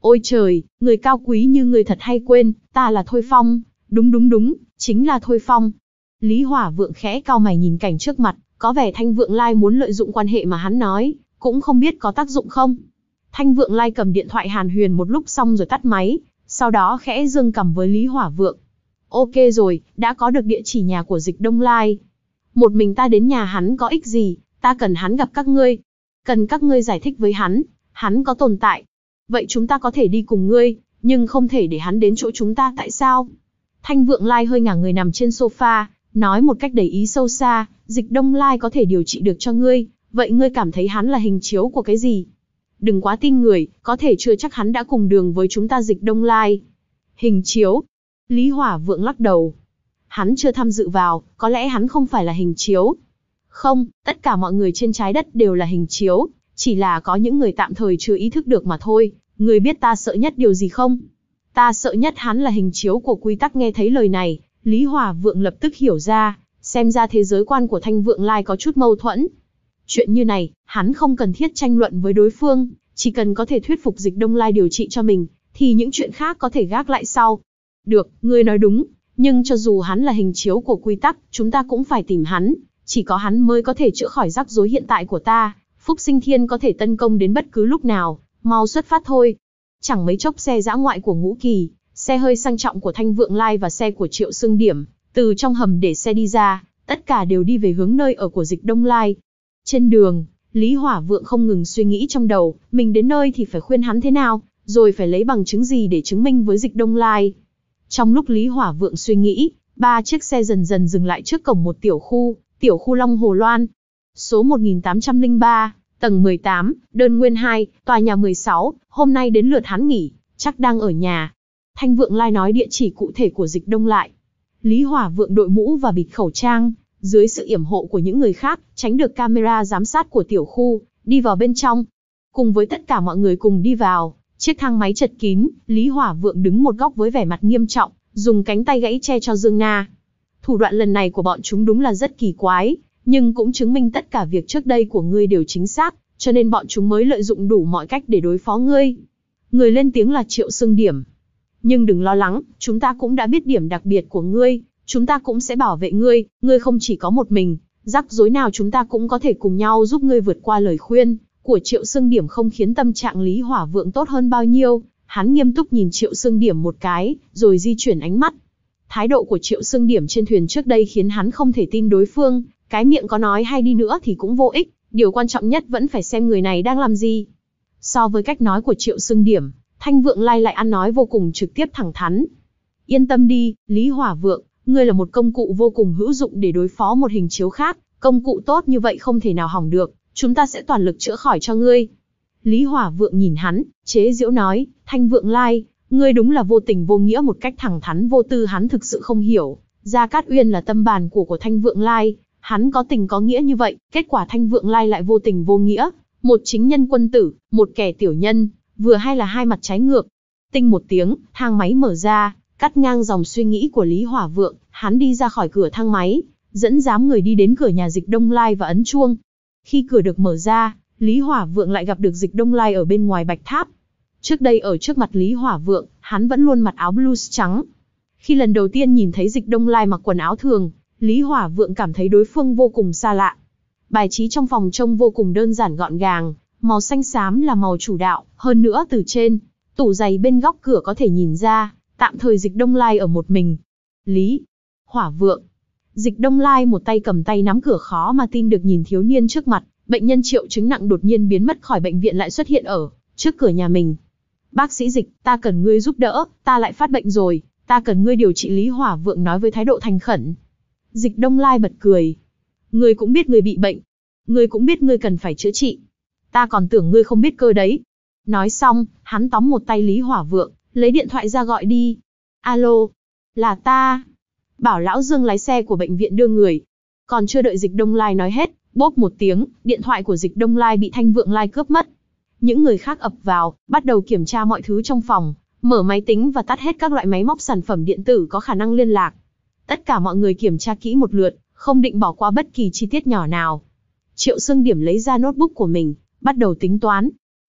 Ôi trời, người cao quý như người thật hay quên, ta là Thôi Phong, đúng đúng đúng, chính là Thôi Phong. Lý Hỏa Vượng khẽ cau mày nhìn cảnh trước mặt, có vẻ Thanh Vượng Lai muốn lợi dụng quan hệ mà hắn nói, cũng không biết có tác dụng không. Thanh Vượng Lai cầm điện thoại hàn huyền một lúc xong rồi tắt máy, sau đó khẽ dương cằm với Lý Hỏa Vượng. Ok rồi, đã có được địa chỉ nhà của Dịch Đông Lai. Một mình ta đến nhà hắn có ích gì, ta cần hắn gặp các ngươi. Cần các ngươi giải thích với hắn, hắn có tồn tại. Vậy chúng ta có thể đi cùng ngươi, nhưng không thể để hắn đến chỗ chúng ta, tại sao? Thanh Vượng Lai hơi ngả người nằm trên sofa, nói một cách đầy ý sâu xa, Dịch Đông Lai có thể điều trị được cho ngươi, vậy ngươi cảm thấy hắn là hình chiếu của cái gì? Đừng quá tin người, có thể chưa chắc hắn đã cùng đường với chúng ta Dịch Đông Lai. Hình chiếu? Lý Hỏa Vượng lắc đầu. Hắn chưa tham dự vào, có lẽ hắn không phải là hình chiếu. Không, tất cả mọi người trên trái đất đều là hình chiếu, chỉ là có những người tạm thời chưa ý thức được mà thôi. Ngươi biết ta sợ nhất điều gì không? Ta sợ nhất hắn là hình chiếu của quy tắc. Nghe thấy lời này, Lý Hỏa Vượng lập tức hiểu ra, xem ra thế giới quan của Thanh Vượng Lai có chút mâu thuẫn. Chuyện như này, hắn không cần thiết tranh luận với đối phương, chỉ cần có thể thuyết phục Dịch Đông Lai điều trị cho mình, thì những chuyện khác có thể gác lại sau. Được, ngươi nói đúng, nhưng cho dù hắn là hình chiếu của quy tắc, chúng ta cũng phải tìm hắn, chỉ có hắn mới có thể chữa khỏi rắc rối hiện tại của ta. Phúc Sinh Thiên có thể tấn công đến bất cứ lúc nào, mau xuất phát thôi. Chẳng mấy chốc xe dã ngoại của Ngũ Kỳ, xe hơi sang trọng của Thanh Vượng Lai và xe của Triệu Xương Điểm, từ trong hầm để xe đi ra, tất cả đều đi về hướng nơi ở của Dịch Đông Lai. Trên đường, Lý Hỏa Vượng không ngừng suy nghĩ trong đầu, mình đến nơi thì phải khuyên hắn thế nào, rồi phải lấy bằng chứng gì để chứng minh với Dịch Đông Lai. Trong lúc Lý Hỏa Vượng suy nghĩ, ba chiếc xe dần dần dừng lại trước cổng một tiểu khu, tiểu khu Long Hồ Loan. Số một nghìn tám trăm lẻ ba, tầng mười tám, đơn nguyên hai, tòa nhà mười sáu, hôm nay đến lượt hắn nghỉ, chắc đang ở nhà. Thanh Vượng Lai nói địa chỉ cụ thể của Dịch Đông Lai. Lý Hỏa Vượng đội mũ và bịt khẩu trang, dưới sự yểm hộ của những người khác, tránh được camera giám sát của tiểu khu, đi vào bên trong. Cùng với tất cả mọi người cùng đi vào, chiếc thang máy chật kín, Lý Hỏa Vượng đứng một góc với vẻ mặt nghiêm trọng, dùng cánh tay gãy che cho Dương Na. Thủ đoạn lần này của bọn chúng đúng là rất kỳ quái, nhưng cũng chứng minh tất cả việc trước đây của ngươi đều chính xác, cho nên bọn chúng mới lợi dụng đủ mọi cách để đối phó ngươi. Người lên tiếng là Triệu Xương Điểm. Nhưng đừng lo lắng, chúng ta cũng đã biết điểm đặc biệt của ngươi, chúng ta cũng sẽ bảo vệ ngươi, ngươi không chỉ có một mình, rắc rối nào chúng ta cũng có thể cùng nhau giúp ngươi vượt qua. Lời khuyên của Triệu Xương Điểm không khiến tâm trạng Lý Hỏa Vượng tốt hơn bao nhiêu, hắn nghiêm túc nhìn Triệu Xương Điểm một cái, rồi di chuyển ánh mắt. Thái độ của Triệu Xương Điểm trên thuyền trước đây khiến hắn không thể tin đối phương, cái miệng có nói hay đi nữa thì cũng vô ích, điều quan trọng nhất vẫn phải xem người này đang làm gì. So với cách nói của Triệu Xương Điểm, Thanh Vượng Lai lại ăn nói vô cùng trực tiếp thẳng thắn. Yên tâm đi, Lý Hỏa Vượng, ngươi là một công cụ vô cùng hữu dụng để đối phó một hình chiếu khác, công cụ tốt như vậy không thể nào hỏng được, chúng ta sẽ toàn lực chữa khỏi cho ngươi. Lý Hỏa Vượng nhìn hắn, chế giễu nói, Thanh Vượng Lai, ngươi đúng là vô tình vô nghĩa. Một cách thẳng thắn vô tư. Hắn thực sự không hiểu, Gia Cát Uyên là tâm bàn của của Thanh Vượng Lai, hắn có tình có nghĩa như vậy, kết quả Thanh Vượng Lai lại vô tình vô nghĩa, một chính nhân quân tử, một kẻ tiểu nhân, vừa hay là hai mặt trái ngược. Tinh một tiếng, thang máy mở ra, cắt ngang dòng suy nghĩ của Lý Hỏa Vượng, hắn đi ra khỏi cửa thang máy, dẫn dám người đi đến cửa nhà Dịch Đông Lai và ấn chuông. Khi cửa được mở ra, Lý Hỏa Vượng lại gặp được Dịch Đông Lai ở bên ngoài bạch tháp. Trước đây ở trước mặt Lý Hỏa Vượng, hắn vẫn luôn mặc áo blues trắng. Khi lần đầu tiên nhìn thấy Dịch Đông Lai mặc quần áo thường, Lý Hỏa Vượng cảm thấy đối phương vô cùng xa lạ. Bài trí trong phòng trông vô cùng đơn giản gọn gàng, màu xanh xám là màu chủ đạo, hơn nữa từ trên tủ giày bên góc cửa có thể nhìn ra, tạm thời Dịch Đông Lai ở một mình. Lý Hỏa Vượng. Dịch Đông Lai một tay cầm tay nắm cửa, khó mà tin được nhìn thiếu niên trước mặt, bệnh nhân triệu chứng nặng đột nhiên biến mất khỏi bệnh viện lại xuất hiện ở trước cửa nhà mình. Bác sĩ Dịch, ta cần ngươi giúp đỡ, ta lại phát bệnh rồi, ta cần ngươi điều trị. Lý Hỏa Vượng nói với thái độ thành khẩn. Dịch Đông Lai bật cười. Ngươi cũng biết ngươi bị bệnh, ngươi cũng biết ngươi cần phải chữa trị. Ta còn tưởng ngươi không biết cơ đấy. Nói xong, hắn tóm một tay Lý Hỏa Vượng, lấy điện thoại ra gọi đi. Alo, là ta. Bảo lão Dương lái xe của bệnh viện đưa người. Còn chưa đợi Dịch Đông Lai nói hết, bốp một tiếng, điện thoại của Dịch Đông Lai bị Thanh Vượng Lai cướp mất. Những người khác ập vào, bắt đầu kiểm tra mọi thứ trong phòng, mở máy tính và tắt hết các loại máy móc sản phẩm điện tử có khả năng liên lạc. Tất cả mọi người kiểm tra kỹ một lượt, không định bỏ qua bất kỳ chi tiết nhỏ nào. Triệu Xương Điểm lấy ra notebook của mình, bắt đầu tính toán.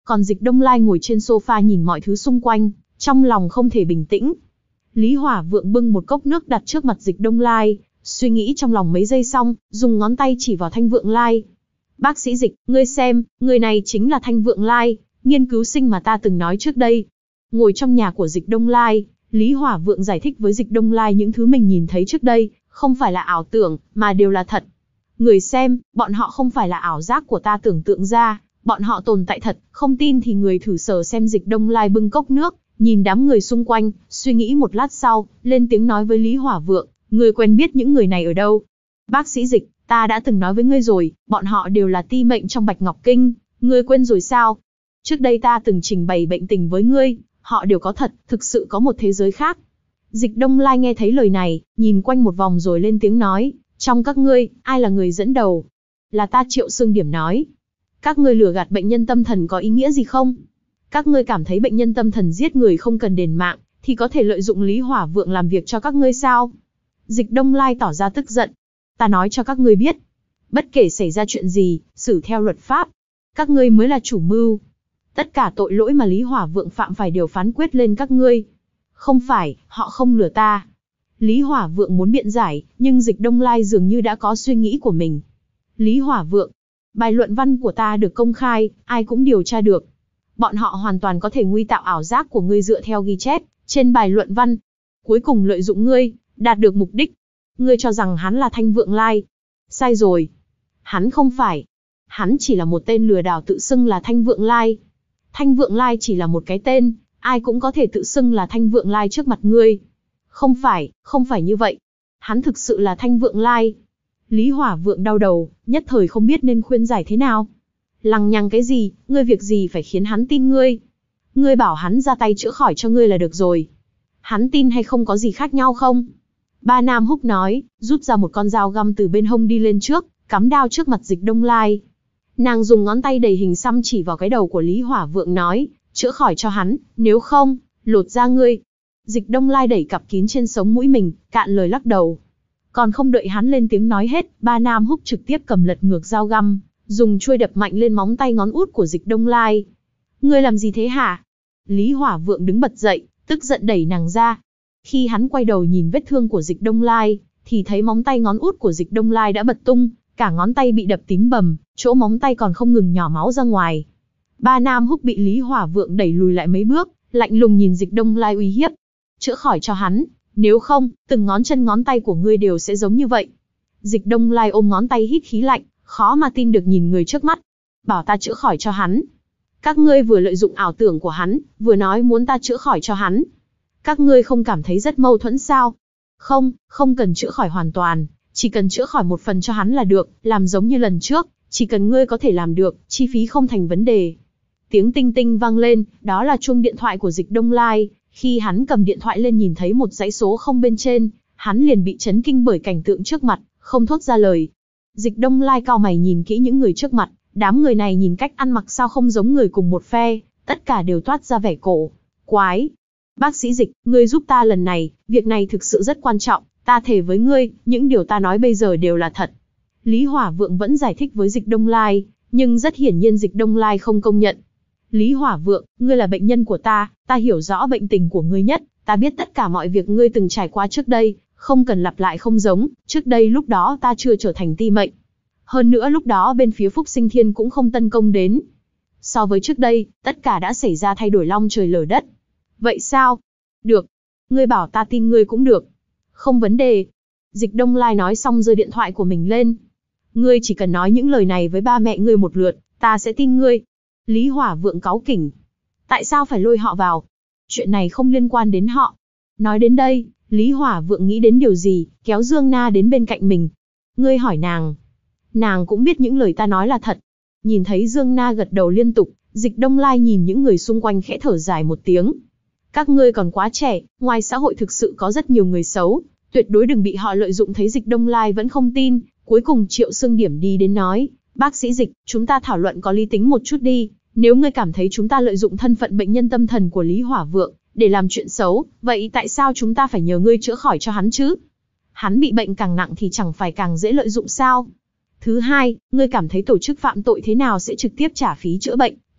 Còn Dịch Đông Lai ngồi trên sofa nhìn mọi thứ xung quanh, trong lòng không thể bình tĩnh. Lý Hỏa Vượng bưng một cốc nước đặt trước mặt Dịch Đông Lai, suy nghĩ trong lòng mấy giây xong, dùng ngón tay chỉ vào Thanh Vượng Lai. Bác sĩ Dịch, ngươi xem, người này chính là Thanh Vượng Lai, nghiên cứu sinh mà ta từng nói trước đây. Ngồi trong nhà của Dịch Đông Lai, Lý Hỏa Vượng giải thích với Dịch Đông Lai những thứ mình nhìn thấy trước đây, không phải là ảo tưởng, mà đều là thật. Người xem, bọn họ không phải là ảo giác của ta tưởng tượng ra, bọn họ tồn tại thật, không tin thì người thử sờ xem. Dịch Đông Lai bưng cốc nước, nhìn đám người xung quanh, suy nghĩ một lát sau, lên tiếng nói với Lý Hỏa Vượng, ngươi quen biết những người này ở đâu? Bác sĩ Dịch, ta đã từng nói với ngươi rồi, bọn họ đều là ti mệnh trong Bạch Ngọc Kinh, ngươi quên rồi sao? Trước đây ta từng trình bày bệnh tình với ngươi, họ đều có thật, thực sự có một thế giới khác. Dịch Đông Lai nghe thấy lời này, nhìn quanh một vòng rồi lên tiếng nói, trong các ngươi, ai là người dẫn đầu? Là ta. Triệu Sương Điểm nói. Các ngươi lừa gạt bệnh nhân tâm thần có ý nghĩa gì không? Các ngươi cảm thấy bệnh nhân tâm thần giết người không cần đền mạng, thì có thể lợi dụng Lý Hỏa Vượng làm việc cho các ngươi sao? Dịch Đông Lai tỏ ra tức giận. Ta nói cho các ngươi biết, bất kể xảy ra chuyện gì, xử theo luật pháp, các ngươi mới là chủ mưu. Tất cả tội lỗi mà Lý Hỏa Vượng phạm phải đều phán quyết lên các ngươi. Không phải, họ không lừa ta. Lý Hỏa Vượng muốn biện giải, nhưng Dịch Đông Lai dường như đã có suy nghĩ của mình. Lý Hỏa Vượng, bài luận văn của ta được công khai, ai cũng điều tra được. Bọn họ hoàn toàn có thể nguy tạo ảo giác của ngươi dựa theo ghi chép trên bài luận văn, cuối cùng lợi dụng ngươi, đạt được mục đích. Ngươi cho rằng hắn là Thanh Vượng Lai. Sai rồi. Hắn không phải. Hắn chỉ là một tên lừa đảo tự xưng là Thanh Vượng Lai. Thanh Vượng Lai chỉ là một cái tên, ai cũng có thể tự xưng là Thanh Vượng Lai trước mặt ngươi. Không phải, không phải như vậy. Hắn thực sự là Thanh Vượng Lai. Lý Hỏa Vượng đau đầu, nhất thời không biết nên khuyên giải thế nào. Lằng nhằng cái gì, ngươi việc gì phải khiến hắn tin ngươi? Ngươi bảo hắn ra tay chữa khỏi cho ngươi là được rồi. Hắn tin hay không có gì khác nhau không? Ba Nam Húc nói, rút ra một con dao găm từ bên hông đi lên trước, cắm đao trước mặt Dịch Đông Lai. Nàng dùng ngón tay đầy hình xăm chỉ vào cái đầu của Lý Hỏa Vượng nói, chữa khỏi cho hắn, nếu không, lột da ngươi. Dịch Đông Lai đẩy cặp kín trên sống mũi mình, cạn lời lắc đầu. Còn không đợi hắn lên tiếng nói hết, Ba Nam Húc trực tiếp cầm lật ngược dao găm, dùng chuôi đập mạnh lên móng tay ngón út của Dịch Đông Lai. Ngươi làm gì thế hả? Lý Hỏa Vượng đứng bật dậy, tức giận đẩy nàng ra. Khi hắn quay đầu nhìn vết thương của Dịch Đông Lai, thì thấy móng tay ngón út của Dịch Đông Lai đã bật tung, cả ngón tay bị đập tím bầm, chỗ móng tay còn không ngừng nhỏ máu ra ngoài. Ba Nam Húc bị Lý Hỏa Vượng đẩy lùi lại mấy bước, lạnh lùng nhìn Dịch Đông Lai uy hiếp. Chữa khỏi cho hắn, nếu không, từng ngón chân ngón tay của ngươi đều sẽ giống như vậy. Dịch Đông Lai ôm ngón tay hít khí lạnh, khó mà tin được nhìn người trước mắt. Bảo ta chữa khỏi cho hắn. Các ngươi vừa lợi dụng ảo tưởng của hắn, vừa nói muốn ta chữa khỏi cho hắn. Các ngươi không cảm thấy rất mâu thuẫn sao? Không, không cần chữa khỏi hoàn toàn, chỉ cần chữa khỏi một phần cho hắn là được, làm giống như lần trước, chỉ cần ngươi có thể làm được, chi phí không thành vấn đề. Tiếng tinh tinh vang lên, đó là chuông điện thoại của Dịch Đông Lai. Khi hắn cầm điện thoại lên nhìn thấy một dãy số không bên trên, hắn liền bị chấn kinh bởi cảnh tượng trước mặt, không thốt ra lời. Dịch Đông Lai cau mày nhìn kỹ những người trước mặt, đám người này nhìn cách ăn mặc sao không giống người cùng một phe, tất cả đều toát ra vẻ cổ quái. Bác sĩ Dịch, ngươi giúp ta lần này, việc này thực sự rất quan trọng, ta thề với ngươi, những điều ta nói bây giờ đều là thật. Lý Hỏa Vượng vẫn giải thích với Dịch Đông Lai, nhưng rất hiển nhiên Dịch Đông Lai không công nhận. Lý Hỏa Vượng, ngươi là bệnh nhân của ta, ta hiểu rõ bệnh tình của ngươi nhất, ta biết tất cả mọi việc ngươi từng trải qua trước đây, không cần lặp lại không giống, trước đây lúc đó ta chưa trở thành ti mệnh. Hơn nữa lúc đó bên phía Phúc Sinh Thiên cũng không tấn công đến. So với trước đây, tất cả đã xảy ra thay đổi long trời lở đất. Vậy sao? Được. Ngươi bảo ta tin ngươi cũng được. Không vấn đề. Dịch Đông Lai nói xong giơ điện thoại của mình lên. Ngươi chỉ cần nói những lời này với ba mẹ ngươi một lượt, ta sẽ tin ngươi. Lý Hỏa Vượng cáu kỉnh. Tại sao phải lôi họ vào? Chuyện này không liên quan đến họ. Nói đến đây, Lý Hỏa Vượng nghĩ đến điều gì, kéo Dương Na đến bên cạnh mình. Ngươi hỏi nàng. Nàng cũng biết những lời ta nói là thật. Nhìn thấy Dương Na gật đầu liên tục, Dịch Đông Lai nhìn những người xung quanh khẽ thở dài một tiếng. Các ngươi còn quá trẻ, ngoài xã hội thực sự có rất nhiều người xấu, tuyệt đối đừng bị họ lợi dụng. Thấy Dịch Đông Lai vẫn không tin, cuối cùng Triệu Sương Điểm đi đến nói, bác sĩ Dịch, chúng ta thảo luận có lý tính một chút đi, nếu ngươi cảm thấy chúng ta lợi dụng thân phận bệnh nhân tâm thần của Lý Hỏa Vượng để làm chuyện xấu, vậy tại sao chúng ta phải nhờ ngươi chữa khỏi cho hắn chứ? Hắn bị bệnh càng nặng thì chẳng phải càng dễ lợi dụng sao? Thứ hai, ngươi cảm thấy tổ chức phạm tội thế nào sẽ trực tiếp trả phí chữa bệnh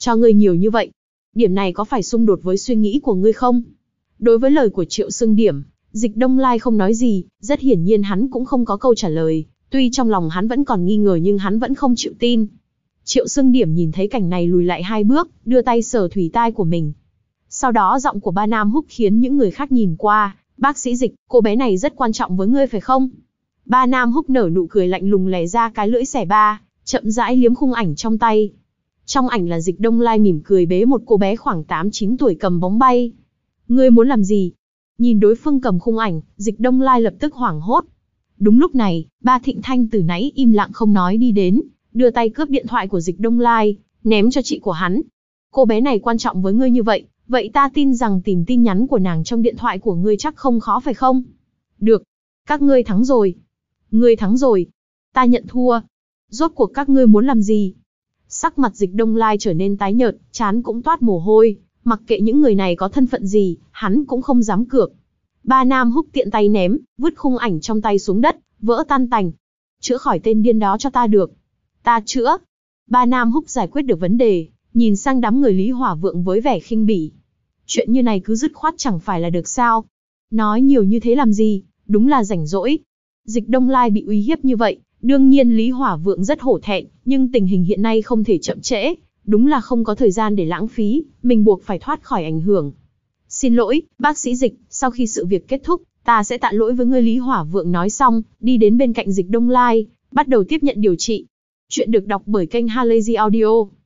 cho ngươi nhiều như vậy. Điểm này có phải xung đột với suy nghĩ của ngươi không? Đối với lời của Triệu Xương Điểm, Dịch Đông Lai không nói gì, rất hiển nhiên hắn cũng không có câu trả lời, tuy trong lòng hắn vẫn còn nghi ngờ nhưng hắn vẫn không chịu tin. Triệu Xương Điểm nhìn thấy cảnh này lùi lại hai bước, đưa tay sờ thùy tai của mình. Sau đó giọng của Ba Nam Húc khiến những người khác nhìn qua, bác sĩ Dịch, cô bé này rất quan trọng với ngươi phải không? Ba Nam Húc nở nụ cười lạnh lùng lè ra cái lưỡi xẻ ba, chậm rãi liếm khung ảnh trong tay. Trong ảnh là Dịch Đông Lai mỉm cười bế một cô bé khoảng tám chín tuổi cầm bóng bay. Ngươi muốn làm gì? Nhìn đối phương cầm khung ảnh, Dịch Đông Lai lập tức hoảng hốt. Đúng lúc này, Ba Thịnh Thanh từ nãy im lặng không nói đi đến, đưa tay cướp điện thoại của Dịch Đông Lai, ném cho chị của hắn. Cô bé này quan trọng với ngươi như vậy, vậy ta tin rằng tìm tin nhắn của nàng trong điện thoại của ngươi chắc không khó phải không? Được, các ngươi thắng rồi. Ngươi thắng rồi. Ta nhận thua. Rốt cuộc các ngươi muốn làm gì? Sắc mặt Dịch Đông Lai trở nên tái nhợt, trán cũng toát mồ hôi, mặc kệ những người này có thân phận gì, hắn cũng không dám cược. Ba Nam Húc tiện tay ném, vứt khung ảnh trong tay xuống đất, vỡ tan tành. Chữa khỏi tên điên đó cho ta được. Ta chữa. Ba Nam Húc giải quyết được vấn đề, nhìn sang đám người Lý Hỏa Vượng với vẻ khinh bỉ. Chuyện như này cứ dứt khoát chẳng phải là được sao? Nói nhiều như thế làm gì, đúng là rảnh rỗi. Dịch Đông Lai bị uy hiếp như vậy, đương nhiên Lý Hỏa Vượng rất hổ thẹn, nhưng tình hình hiện nay không thể chậm trễ, đúng là không có thời gian để lãng phí, mình buộc phải thoát khỏi ảnh hưởng. Xin lỗi, bác sĩ Dịch, sau khi sự việc kết thúc, ta sẽ tạ lỗi với ngươi. Lý Hỏa Vượng nói xong, đi đến bên cạnh Dịch Đông Lai, bắt đầu tiếp nhận điều trị. Chuyện được đọc bởi kênh Halazy Audio.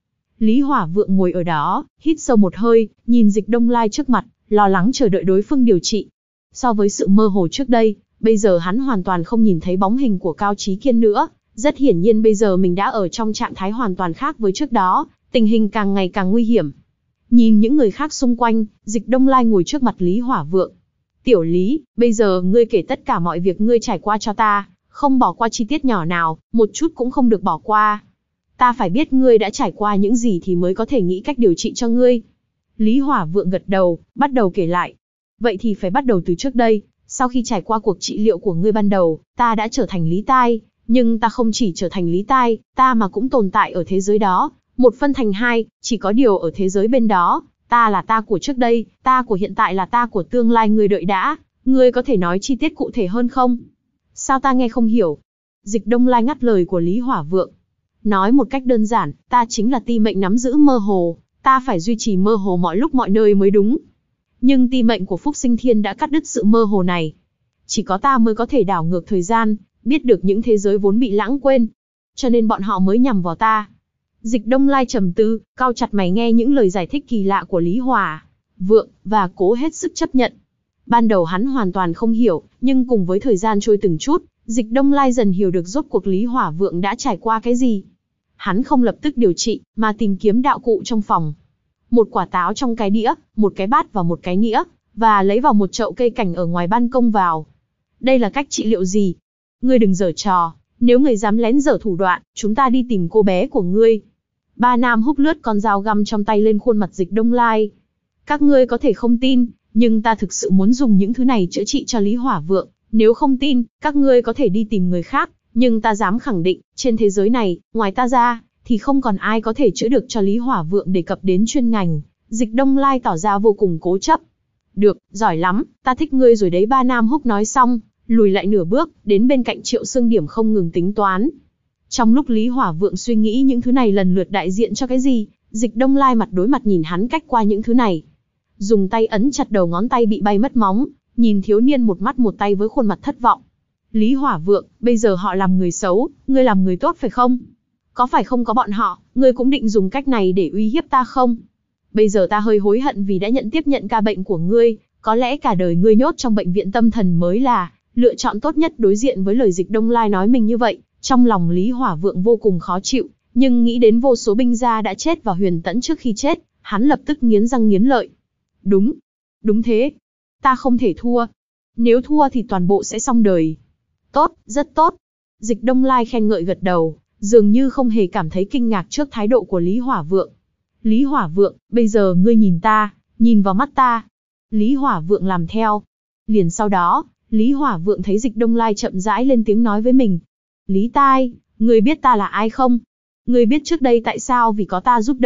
Lý Hỏa Vượng ngồi ở đó, hít sâu một hơi, nhìn Dịch Đông Lai trước mặt, lo lắng chờ đợi đối phương điều trị. So với sự mơ hồ trước đây, bây giờ hắn hoàn toàn không nhìn thấy bóng hình của Cao Chí Kiên nữa. Rất hiển nhiên bây giờ mình đã ở trong trạng thái hoàn toàn khác với trước đó, tình hình càng ngày càng nguy hiểm. Nhìn những người khác xung quanh, Dịch Đông Lai ngồi trước mặt Lý Hỏa Vượng. Tiểu Lý, bây giờ ngươi kể tất cả mọi việc ngươi trải qua cho ta, không bỏ qua chi tiết nhỏ nào, một chút cũng không được bỏ qua. Ta phải biết ngươi đã trải qua những gì thì mới có thể nghĩ cách điều trị cho ngươi. Lý Hỏa Vượng gật đầu, bắt đầu kể lại. Vậy thì phải bắt đầu từ trước đây, sau khi trải qua cuộc trị liệu của ngươi ban đầu, ta đã trở thành Lý Tai, nhưng ta không chỉ trở thành Lý Tai, ta mà cũng tồn tại ở thế giới đó, một phân thành hai, chỉ có điều ở thế giới bên đó, ta là ta của trước đây, ta của hiện tại là ta của tương lai. Ngươi đợi đã, ngươi có thể nói chi tiết cụ thể hơn không? Sao ta nghe không hiểu? Dịch Đông Lai ngắt lời của Lý Hỏa Vượng. Nói một cách đơn giản, ta chính là ti mệnh nắm giữ mơ hồ, ta phải duy trì mơ hồ mọi lúc mọi nơi mới đúng. Nhưng ti mệnh của Phúc Sinh Thiên đã cắt đứt sự mơ hồ này. Chỉ có ta mới có thể đảo ngược thời gian, biết được những thế giới vốn bị lãng quên. Cho nên bọn họ mới nhằm vào ta. Dịch Đông Lai trầm tư, cau chặt mày nghe những lời giải thích kỳ lạ của Lý Hỏa Vượng, và cố hết sức chấp nhận. Ban đầu hắn hoàn toàn không hiểu, nhưng cùng với thời gian trôi từng chút, Dịch Đông Lai dần hiểu được rốt cuộc Lý Hỏa Vượng đã trải qua cái gì. Hắn không lập tức điều trị, mà tìm kiếm đạo cụ trong phòng. Một quả táo trong cái đĩa, một cái bát và một cái nĩa, và lấy vào một chậu cây cảnh ở ngoài ban công vào. Đây là cách trị liệu gì? Ngươi đừng giở trò, nếu ngươi dám lén giở thủ đoạn, chúng ta đi tìm cô bé của ngươi. Ba Nam Húc lướt con dao găm trong tay lên khuôn mặt Dịch Đông Lai. Các ngươi có thể không tin, nhưng ta thực sự muốn dùng những thứ này chữa trị cho Lý Hỏa Vượng. Nếu không tin, các ngươi có thể đi tìm người khác, nhưng ta dám khẳng định, trên thế giới này, ngoài ta ra, thì không còn ai có thể chữa được cho Lý Hỏa Vượng. Đề cập đến chuyên ngành, Dịch Đông Lai tỏ ra vô cùng cố chấp. Được, giỏi lắm, ta thích ngươi rồi đấy. Ba Nam Húc nói xong, lùi lại nửa bước, đến bên cạnh Triệu Xương Điểm không ngừng tính toán. Trong lúc Lý Hỏa Vượng suy nghĩ những thứ này lần lượt đại diện cho cái gì, Dịch Đông Lai mặt đối mặt nhìn hắn cách qua những thứ này. Dùng tay ấn chặt đầu ngón tay bị bay mất móng, nhìn thiếu niên một mắt một tay với khuôn mặt thất vọng. Lý Hỏa Vượng, bây giờ họ làm người xấu, ngươi làm người tốt phải không? Có phải không có bọn họ, ngươi cũng định dùng cách này để uy hiếp ta không? Bây giờ ta hơi hối hận vì đã nhận tiếp nhận ca bệnh của ngươi, có lẽ cả đời ngươi nhốt trong bệnh viện tâm thần mới là lựa chọn tốt nhất. Đối diện với lời Dịch Đông Lai nói mình như vậy, trong lòng Lý Hỏa Vượng vô cùng khó chịu, nhưng nghĩ đến vô số binh gia đã chết và Huyền Tẫn trước khi chết, hắn lập tức nghiến răng nghiến lợi. Đúng, đúng thế. Ta không thể thua. Nếu thua thì toàn bộ sẽ xong đời. Tốt, rất tốt. Dịch Đông Lai khen ngợi gật đầu, dường như không hề cảm thấy kinh ngạc trước thái độ của Lý Hỏa Vượng. Lý Hỏa Vượng, bây giờ ngươi nhìn ta, nhìn vào mắt ta. Lý Hỏa Vượng làm theo. Liền sau đó, Lý Hỏa Vượng thấy Dịch Đông Lai chậm rãi lên tiếng nói với mình. Lý Tai, ngươi biết ta là ai không? Ngươi biết trước đây tại sao vì có ta giúp đỡ,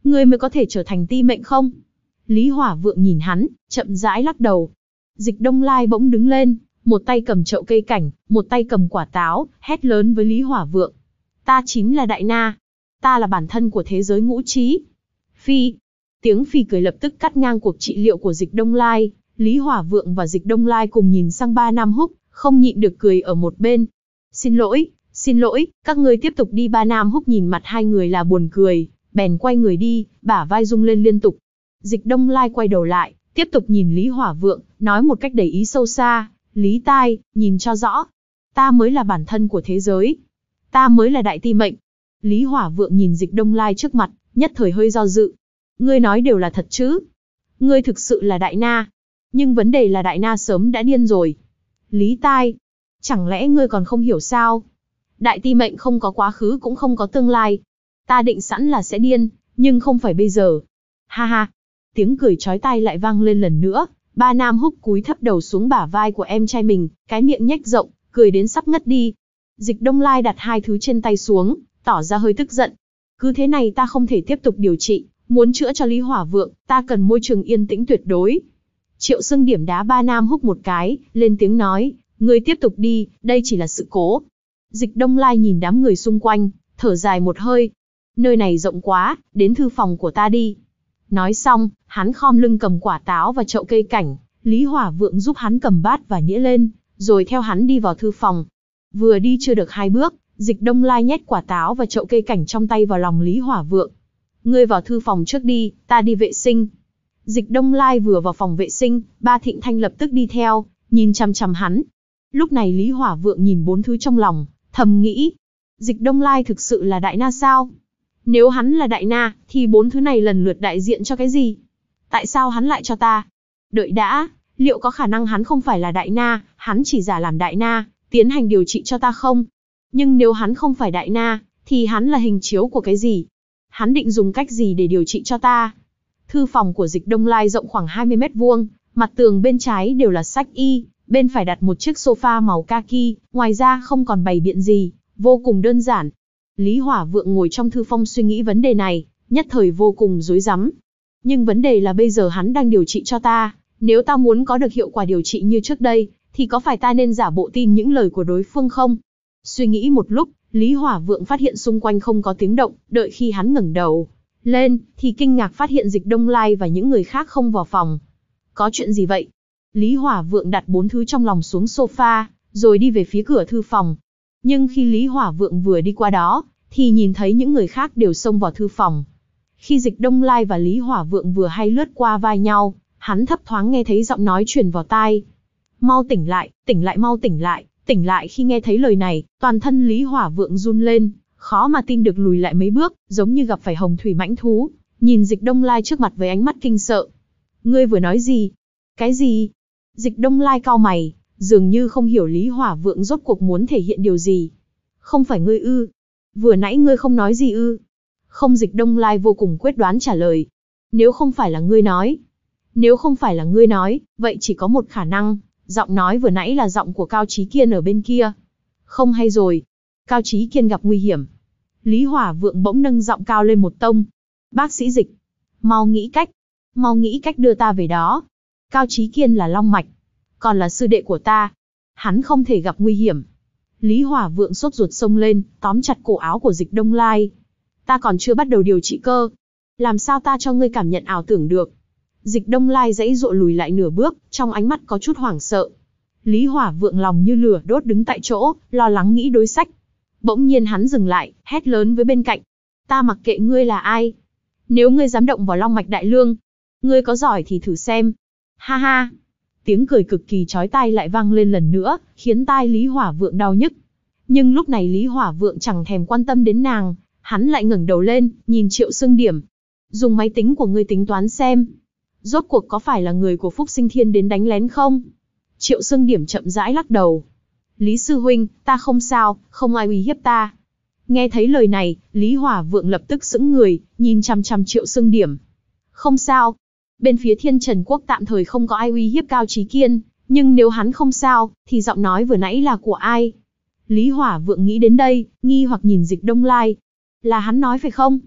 ngươi mới có thể trở thành ti mệnh không? Lý Hỏa Vượng nhìn hắn, chậm rãi lắc đầu. Dịch Đông Lai bỗng đứng lên, một tay cầm chậu cây cảnh, một tay cầm quả táo, hét lớn với Lý Hỏa Vượng. Ta chính là Đại Na. Ta là bản thân của thế giới ngũ trí. Phi. Tiếng phi cười lập tức cắt ngang cuộc trị liệu của Dịch Đông Lai. Lý Hỏa Vượng và Dịch Đông Lai cùng nhìn sang ba Nam Húc, không nhịn được cười ở một bên. Xin lỗi, xin lỗi, các ngươi tiếp tục đi. Ba Nam Húc nhìn mặt hai người là buồn cười, bèn quay người đi, bả vai rung lên liên tục. Dịch Đông Lai quay đầu lại, tiếp tục nhìn Lý Hỏa Vượng, nói một cách đầy ý sâu xa. Lý Tai, nhìn cho rõ. Ta mới là bản thân của thế giới. Ta mới là đại ti mệnh. Lý Hỏa Vượng nhìn Dịch Đông Lai trước mặt, nhất thời hơi do dự. Ngươi nói đều là thật chứ? Ngươi thực sự là Đại Na. Nhưng vấn đề là Đại Na sớm đã điên rồi. Lý Tai, chẳng lẽ ngươi còn không hiểu sao? Đại ti mệnh không có quá khứ cũng không có tương lai. Ta định sẵn là sẽ điên, nhưng không phải bây giờ. Ha ha. Tiếng cười chói tai lại vang lên lần nữa. Ba Nam Húc cúi thấp đầu xuống bả vai của em trai mình, cái miệng nhếch rộng, cười đến sắp ngất đi. Dịch Đông Lai đặt hai thứ trên tay xuống, tỏ ra hơi tức giận. Cứ thế này ta không thể tiếp tục điều trị, muốn chữa cho Lý Hỏa Vượng, ta cần môi trường yên tĩnh tuyệt đối. Triệu Sương điểm đá Ba Nam Húc một cái, lên tiếng nói, ngươi tiếp tục đi, đây chỉ là sự cố. Dịch Đông Lai nhìn đám người xung quanh, thở dài một hơi. Nơi này rộng quá, đến thư phòng của ta đi. Nói xong, hắn khom lưng cầm quả táo và chậu cây cảnh, Lý Hỏa Vượng giúp hắn cầm bát và nĩa lên, rồi theo hắn đi vào thư phòng. Vừa đi chưa được hai bước, Dịch Đông Lai nhét quả táo và chậu cây cảnh trong tay vào lòng Lý Hỏa Vượng. Ngươi vào thư phòng trước đi, ta đi vệ sinh. Dịch Đông Lai vừa vào phòng vệ sinh, Ba Thịnh Thanh lập tức đi theo, nhìn chằm chằm hắn. Lúc này Lý Hỏa Vượng nhìn bốn thứ trong lòng, thầm nghĩ. Dịch Đông Lai thực sự là Đại Na sao? Nếu hắn là Đại Na, thì bốn thứ này lần lượt đại diện cho cái gì? Tại sao hắn lại cho ta? Đợi đã, liệu có khả năng hắn không phải là Đại Na, hắn chỉ giả làm Đại Na, tiến hành điều trị cho ta không? Nhưng nếu hắn không phải Đại Na, thì hắn là hình chiếu của cái gì? Hắn định dùng cách gì để điều trị cho ta? Thư phòng của Dịch Đông Lai rộng khoảng hai mươi mét vuông, mặt tường bên trái đều là sách y, bên phải đặt một chiếc sofa màu kaki, ngoài ra không còn bày biện gì, vô cùng đơn giản. Lý Hỏa Vượng ngồi trong thư phòng suy nghĩ vấn đề này, nhất thời vô cùng rối rắm. Nhưng vấn đề là bây giờ hắn đang điều trị cho ta, nếu ta muốn có được hiệu quả điều trị như trước đây, thì có phải ta nên giả bộ tin những lời của đối phương không? Suy nghĩ một lúc, Lý Hỏa Vượng phát hiện xung quanh không có tiếng động, đợi khi hắn ngẩng đầu lên, thì kinh ngạc phát hiện Dịch Đông Lai và những người khác không vào phòng. Có chuyện gì vậy? Lý Hỏa Vượng đặt bốn thứ trong lòng xuống sofa, rồi đi về phía cửa thư phòng. Nhưng khi Lý Hỏa Vượng vừa đi qua đó, thì nhìn thấy những người khác đều xông vào thư phòng. Khi Dịch Đông Lai và Lý Hỏa Vượng vừa hay lướt qua vai nhau, hắn thấp thoáng nghe thấy giọng nói truyền vào tai. Mau tỉnh lại, tỉnh lại mau tỉnh lại, tỉnh lại. Khi nghe thấy lời này, toàn thân Lý Hỏa Vượng run lên, khó mà tin được lùi lại mấy bước, giống như gặp phải hồng thủy mãnh thú, nhìn Dịch Đông Lai trước mặt với ánh mắt kinh sợ. Ngươi vừa nói gì? Cái gì? Dịch Đông Lai cau mày, dường như không hiểu Lý Hỏa Vượng rốt cuộc muốn thể hiện điều gì. Không phải ngươi ư? Vừa nãy ngươi không nói gì ư? Không. Dịch Đông Lai vô cùng quyết đoán trả lời. Nếu không phải là ngươi nói, nếu không phải là ngươi nói, vậy chỉ có một khả năng, giọng nói vừa nãy là giọng của Cao Chí Kiên ở bên kia. Không hay rồi, Cao Chí Kiên gặp nguy hiểm. Lý Hỏa Vượng bỗng nâng giọng cao lên một tông. Bác sĩ Dịch, mau nghĩ cách, mau nghĩ cách đưa ta về đó. Cao Chí Kiên là long mạch, còn là sư đệ của ta, hắn không thể gặp nguy hiểm. Lý Hỏa Vượng sốt ruột xông lên, tóm chặt cổ áo của Dịch Đông Lai. Ta còn chưa bắt đầu điều trị cơ, làm sao ta cho ngươi cảm nhận ảo tưởng được? Dịch Đông Lai giãy giụa lùi lại nửa bước, trong ánh mắt có chút hoảng sợ. Lý Hỏa Vượng lòng như lửa đốt đứng tại chỗ, lo lắng nghĩ đối sách. Bỗng nhiên hắn dừng lại, hét lớn với bên cạnh. Ta mặc kệ ngươi là ai. Nếu ngươi dám động vào long mạch đại lương, ngươi có giỏi thì thử xem. Ha ha. Tiếng cười cực kỳ chói tai lại vang lên lần nữa, khiến tai Lý Hỏa Vượng đau nhức. Nhưng lúc này Lý Hỏa Vượng chẳng thèm quan tâm đến nàng, hắn lại ngẩng đầu lên, nhìn Triệu Sương Điểm. Dùng máy tính của ngươi tính toán xem, rốt cuộc có phải là người của Phúc Sinh Thiên đến đánh lén không? Triệu Sương Điểm chậm rãi lắc đầu. Lý sư huynh, ta không sao, không ai uy hiếp ta. Nghe thấy lời này, Lý Hỏa Vượng lập tức sững người, nhìn chằm chằm Triệu Sương Điểm. Không sao. Bên phía Thiên Trần Quốc tạm thời không có ai uy hiếp Cao Chí Kiên, nhưng nếu hắn không sao, thì giọng nói vừa nãy là của ai? Lý Hỏa Vượng nghĩ đến đây, nghi hoặc nhìn Dịch Đông Lai. Là hắn nói phải không?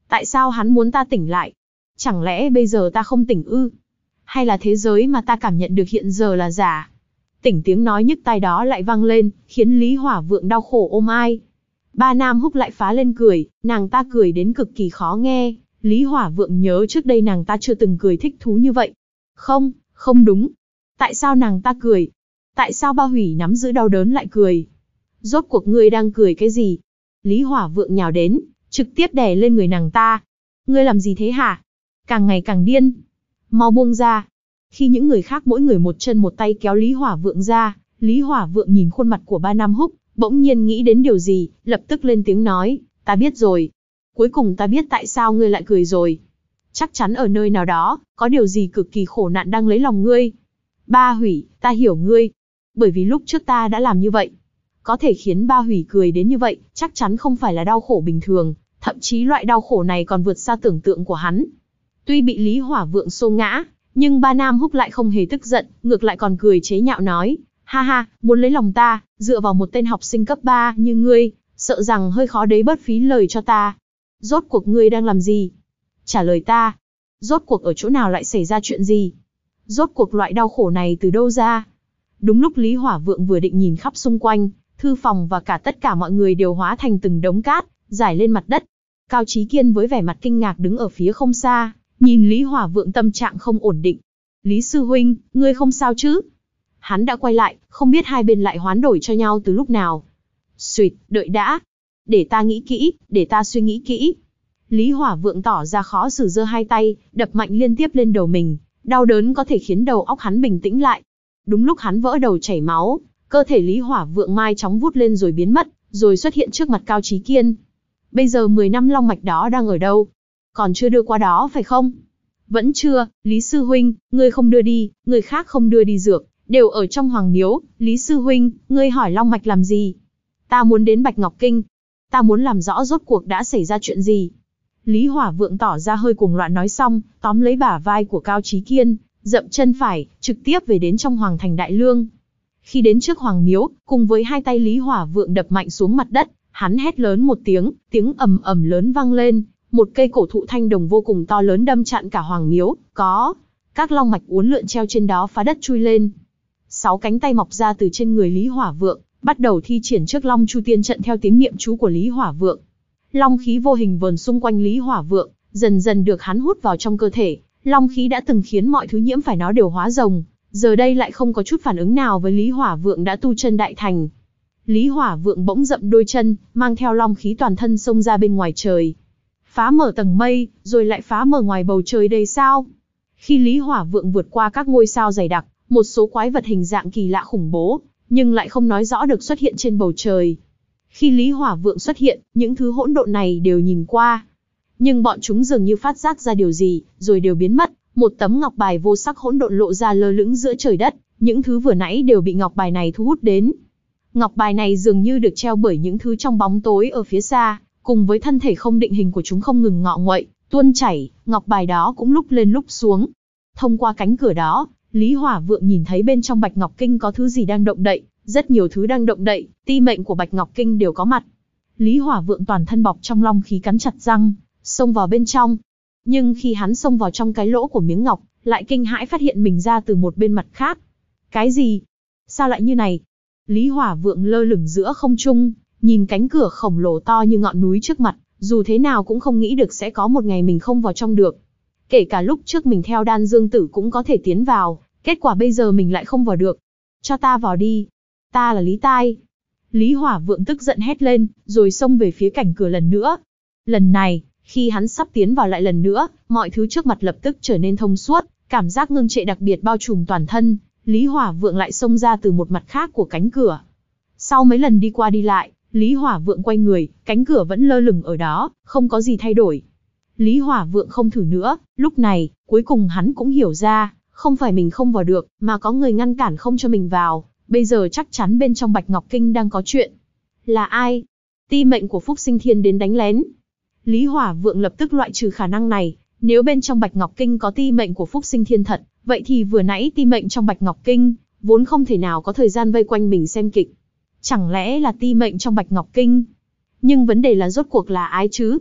Tại sao hắn muốn ta tỉnh lại? Chẳng lẽ bây giờ ta không tỉnh ư? Hay là thế giới mà ta cảm nhận được hiện giờ là giả? Tỉnh tiếng nói nhức tai đó lại vang lên, khiến Lý Hỏa Vượng đau khổ ôm ai. Ba Nam Húc lại phá lên cười, nàng ta cười đến cực kỳ khó nghe. Lý Hỏa Vượng nhớ trước đây nàng ta chưa từng cười thích thú như vậy. Không, không đúng. Tại sao nàng ta cười? Tại sao Ba Hủy nắm giữ đau đớn lại cười? Rốt cuộc ngươi đang cười cái gì? Lý Hỏa Vượng nhào đến, trực tiếp đè lên người nàng ta. Ngươi làm gì thế hả? Càng ngày càng điên. Mau buông ra. Khi những người khác mỗi người một chân một tay kéo Lý Hỏa Vượng ra, Lý Hỏa Vượng nhìn khuôn mặt của Ba Nam Húc, bỗng nhiên nghĩ đến điều gì, lập tức lên tiếng nói, ta biết rồi. Cuối cùng ta biết tại sao ngươi lại cười rồi. Chắc chắn ở nơi nào đó, có điều gì cực kỳ khổ nạn đang lấy lòng ngươi. Ba Hủy, ta hiểu ngươi. Bởi vì lúc trước ta đã làm như vậy. Có thể khiến Ba Hủy cười đến như vậy, chắc chắn không phải là đau khổ bình thường, thậm chí loại đau khổ này còn vượt xa tưởng tượng của hắn. Tuy bị Lý Hỏa Vượng xô ngã, nhưng Ba Nam Húc lại không hề tức giận, ngược lại còn cười chế nhạo nói, ha ha, muốn lấy lòng ta, dựa vào một tên học sinh cấp ba như ngươi, sợ rằng hơi khó đấy, bớt phí lời cho ta. Rốt cuộc ngươi đang làm gì? Trả lời ta. Rốt cuộc ở chỗ nào lại xảy ra chuyện gì? Rốt cuộc loại đau khổ này từ đâu ra? Đúng lúc Lý Hỏa Vượng vừa định nhìn khắp xung quanh, thư phòng và cả tất cả mọi người đều hóa thành từng đống cát, rải lên mặt đất. Cao Chí Kiên với vẻ mặt kinh ngạc đứng ở phía không xa, nhìn Lý Hỏa Vượng tâm trạng không ổn định. Lý sư huynh, ngươi không sao chứ? Hắn đã quay lại, không biết hai bên lại hoán đổi cho nhau từ lúc nào. Xuyệt, đợi đã. Để ta nghĩ kỹ, để ta suy nghĩ kỹ. Lý Hỏa Vượng tỏ ra khó xử, giơ hai tay, đập mạnh liên tiếp lên đầu mình. Đau đớn có thể khiến đầu óc hắn bình tĩnh lại. Đúng lúc hắn vỡ đầu chảy máu, cơ thể Lý Hỏa Vượng mai chóng vút lên rồi biến mất, rồi xuất hiện trước mặt Cao Chí Kiên. Bây giờ mười năm long mạch đó đang ở đâu? Còn chưa đưa qua đó phải không? Vẫn chưa, Lý sư huynh, ngươi không đưa đi, người khác không đưa đi dược, đều ở trong Hoàng Miếu. Lý sư huynh, ngươi hỏi long mạch làm gì? Ta muốn đến Bạch Ngọc Kinh. Ta muốn làm rõ rốt cuộc đã xảy ra chuyện gì. Lý Hỏa Vượng tỏ ra hơi cuồng loạn nói xong, tóm lấy bả vai của Cao Chí Kiên, dậm chân phải, trực tiếp về đến trong Hoàng thành Đại Lương. Khi đến trước Hoàng Miếu, cùng với hai tay Lý Hỏa Vượng đập mạnh xuống mặt đất, hắn hét lớn một tiếng, tiếng ầm ầm lớn vang lên, một cây cổ thụ thanh đồng vô cùng to lớn đâm chặn cả Hoàng Miếu, có các long mạch uốn lượn treo trên đó phá đất chui lên. Sáu cánh tay mọc ra từ trên người Lý Hỏa Vượng, bắt đầu thi triển trước Long Chu Tiên trận theo tiếng niệm chú của Lý Hỏa Vượng. Long khí vô hình vờn xung quanh Lý Hỏa Vượng, dần dần được hắn hút vào trong cơ thể. Long khí đã từng khiến mọi thứ nhiễm phải nó đều hóa rồng, giờ đây lại không có chút phản ứng nào với Lý Hỏa Vượng đã tu chân đại thành. Lý Hỏa Vượng bỗng dậm đôi chân, mang theo long khí toàn thân xông ra bên ngoài trời. Phá mở tầng mây, rồi lại phá mở ngoài bầu trời đầy sao. Khi Lý Hỏa Vượng vượt qua các ngôi sao dày đặc, một số quái vật hình dạng kỳ lạ khủng bố, nhưng lại không nói rõ được xuất hiện trên bầu trời. Khi Lý Hỏa Vượng xuất hiện, những thứ hỗn độn này đều nhìn qua. Nhưng bọn chúng dường như phát giác ra điều gì, rồi đều biến mất. Một tấm ngọc bài vô sắc hỗn độn lộ ra lơ lửng giữa trời đất, những thứ vừa nãy đều bị ngọc bài này thu hút đến. Ngọc bài này dường như được treo bởi những thứ trong bóng tối ở phía xa, cùng với thân thể không định hình của chúng không ngừng ngọ nguậy, tuôn chảy, ngọc bài đó cũng lúc lên lúc xuống. Thông qua cánh cửa đó, Lý Hỏa Vượng nhìn thấy bên trong Bạch Ngọc Kinh có thứ gì đang động đậy, rất nhiều thứ đang động đậy, ti mệnh của Bạch Ngọc Kinh đều có mặt. Lý Hỏa Vượng toàn thân bọc trong long khí cắn chặt răng, xông vào bên trong. Nhưng khi hắn xông vào trong cái lỗ của miếng ngọc, lại kinh hãi phát hiện mình ra từ một bên mặt khác. Cái gì? Sao lại như này? Lý Hỏa Vượng lơ lửng giữa không trung, nhìn cánh cửa khổng lồ to như ngọn núi trước mặt, dù thế nào cũng không nghĩ được sẽ có một ngày mình không vào trong được. Kể cả lúc trước mình theo Đan Dương Tử cũng có thể tiến vào, kết quả bây giờ mình lại không vào được. Cho ta vào đi. Ta là Lý Tai. Lý Hỏa Vượng tức giận hét lên, rồi xông về phía cảnh cửa lần nữa. Lần này, khi hắn sắp tiến vào lại lần nữa, mọi thứ trước mặt lập tức trở nên thông suốt, cảm giác ngưng trệ đặc biệt bao trùm toàn thân. Lý Hỏa Vượng lại xông ra từ một mặt khác của cánh cửa. Sau mấy lần đi qua đi lại, Lý Hỏa Vượng quay người, cánh cửa vẫn lơ lửng ở đó, không có gì thay đổi. Lý Hỏa Vượng không thử nữa, lúc này, cuối cùng hắn cũng hiểu ra, không phải mình không vào được, mà có người ngăn cản không cho mình vào. Bây giờ chắc chắn bên trong Bạch Ngọc Kinh đang có chuyện. Là ai? Ti mệnh của Phúc Sinh Thiên đến đánh lén. Lý Hỏa Vượng lập tức loại trừ khả năng này. Nếu bên trong Bạch Ngọc Kinh có ti mệnh của Phúc Sinh Thiên thật, vậy thì vừa nãy ti mệnh trong Bạch Ngọc Kinh vốn không thể nào có thời gian vây quanh mình xem kịch. Chẳng lẽ là ti mệnh trong Bạch Ngọc Kinh? Nhưng vấn đề là rốt cuộc là ai chứ?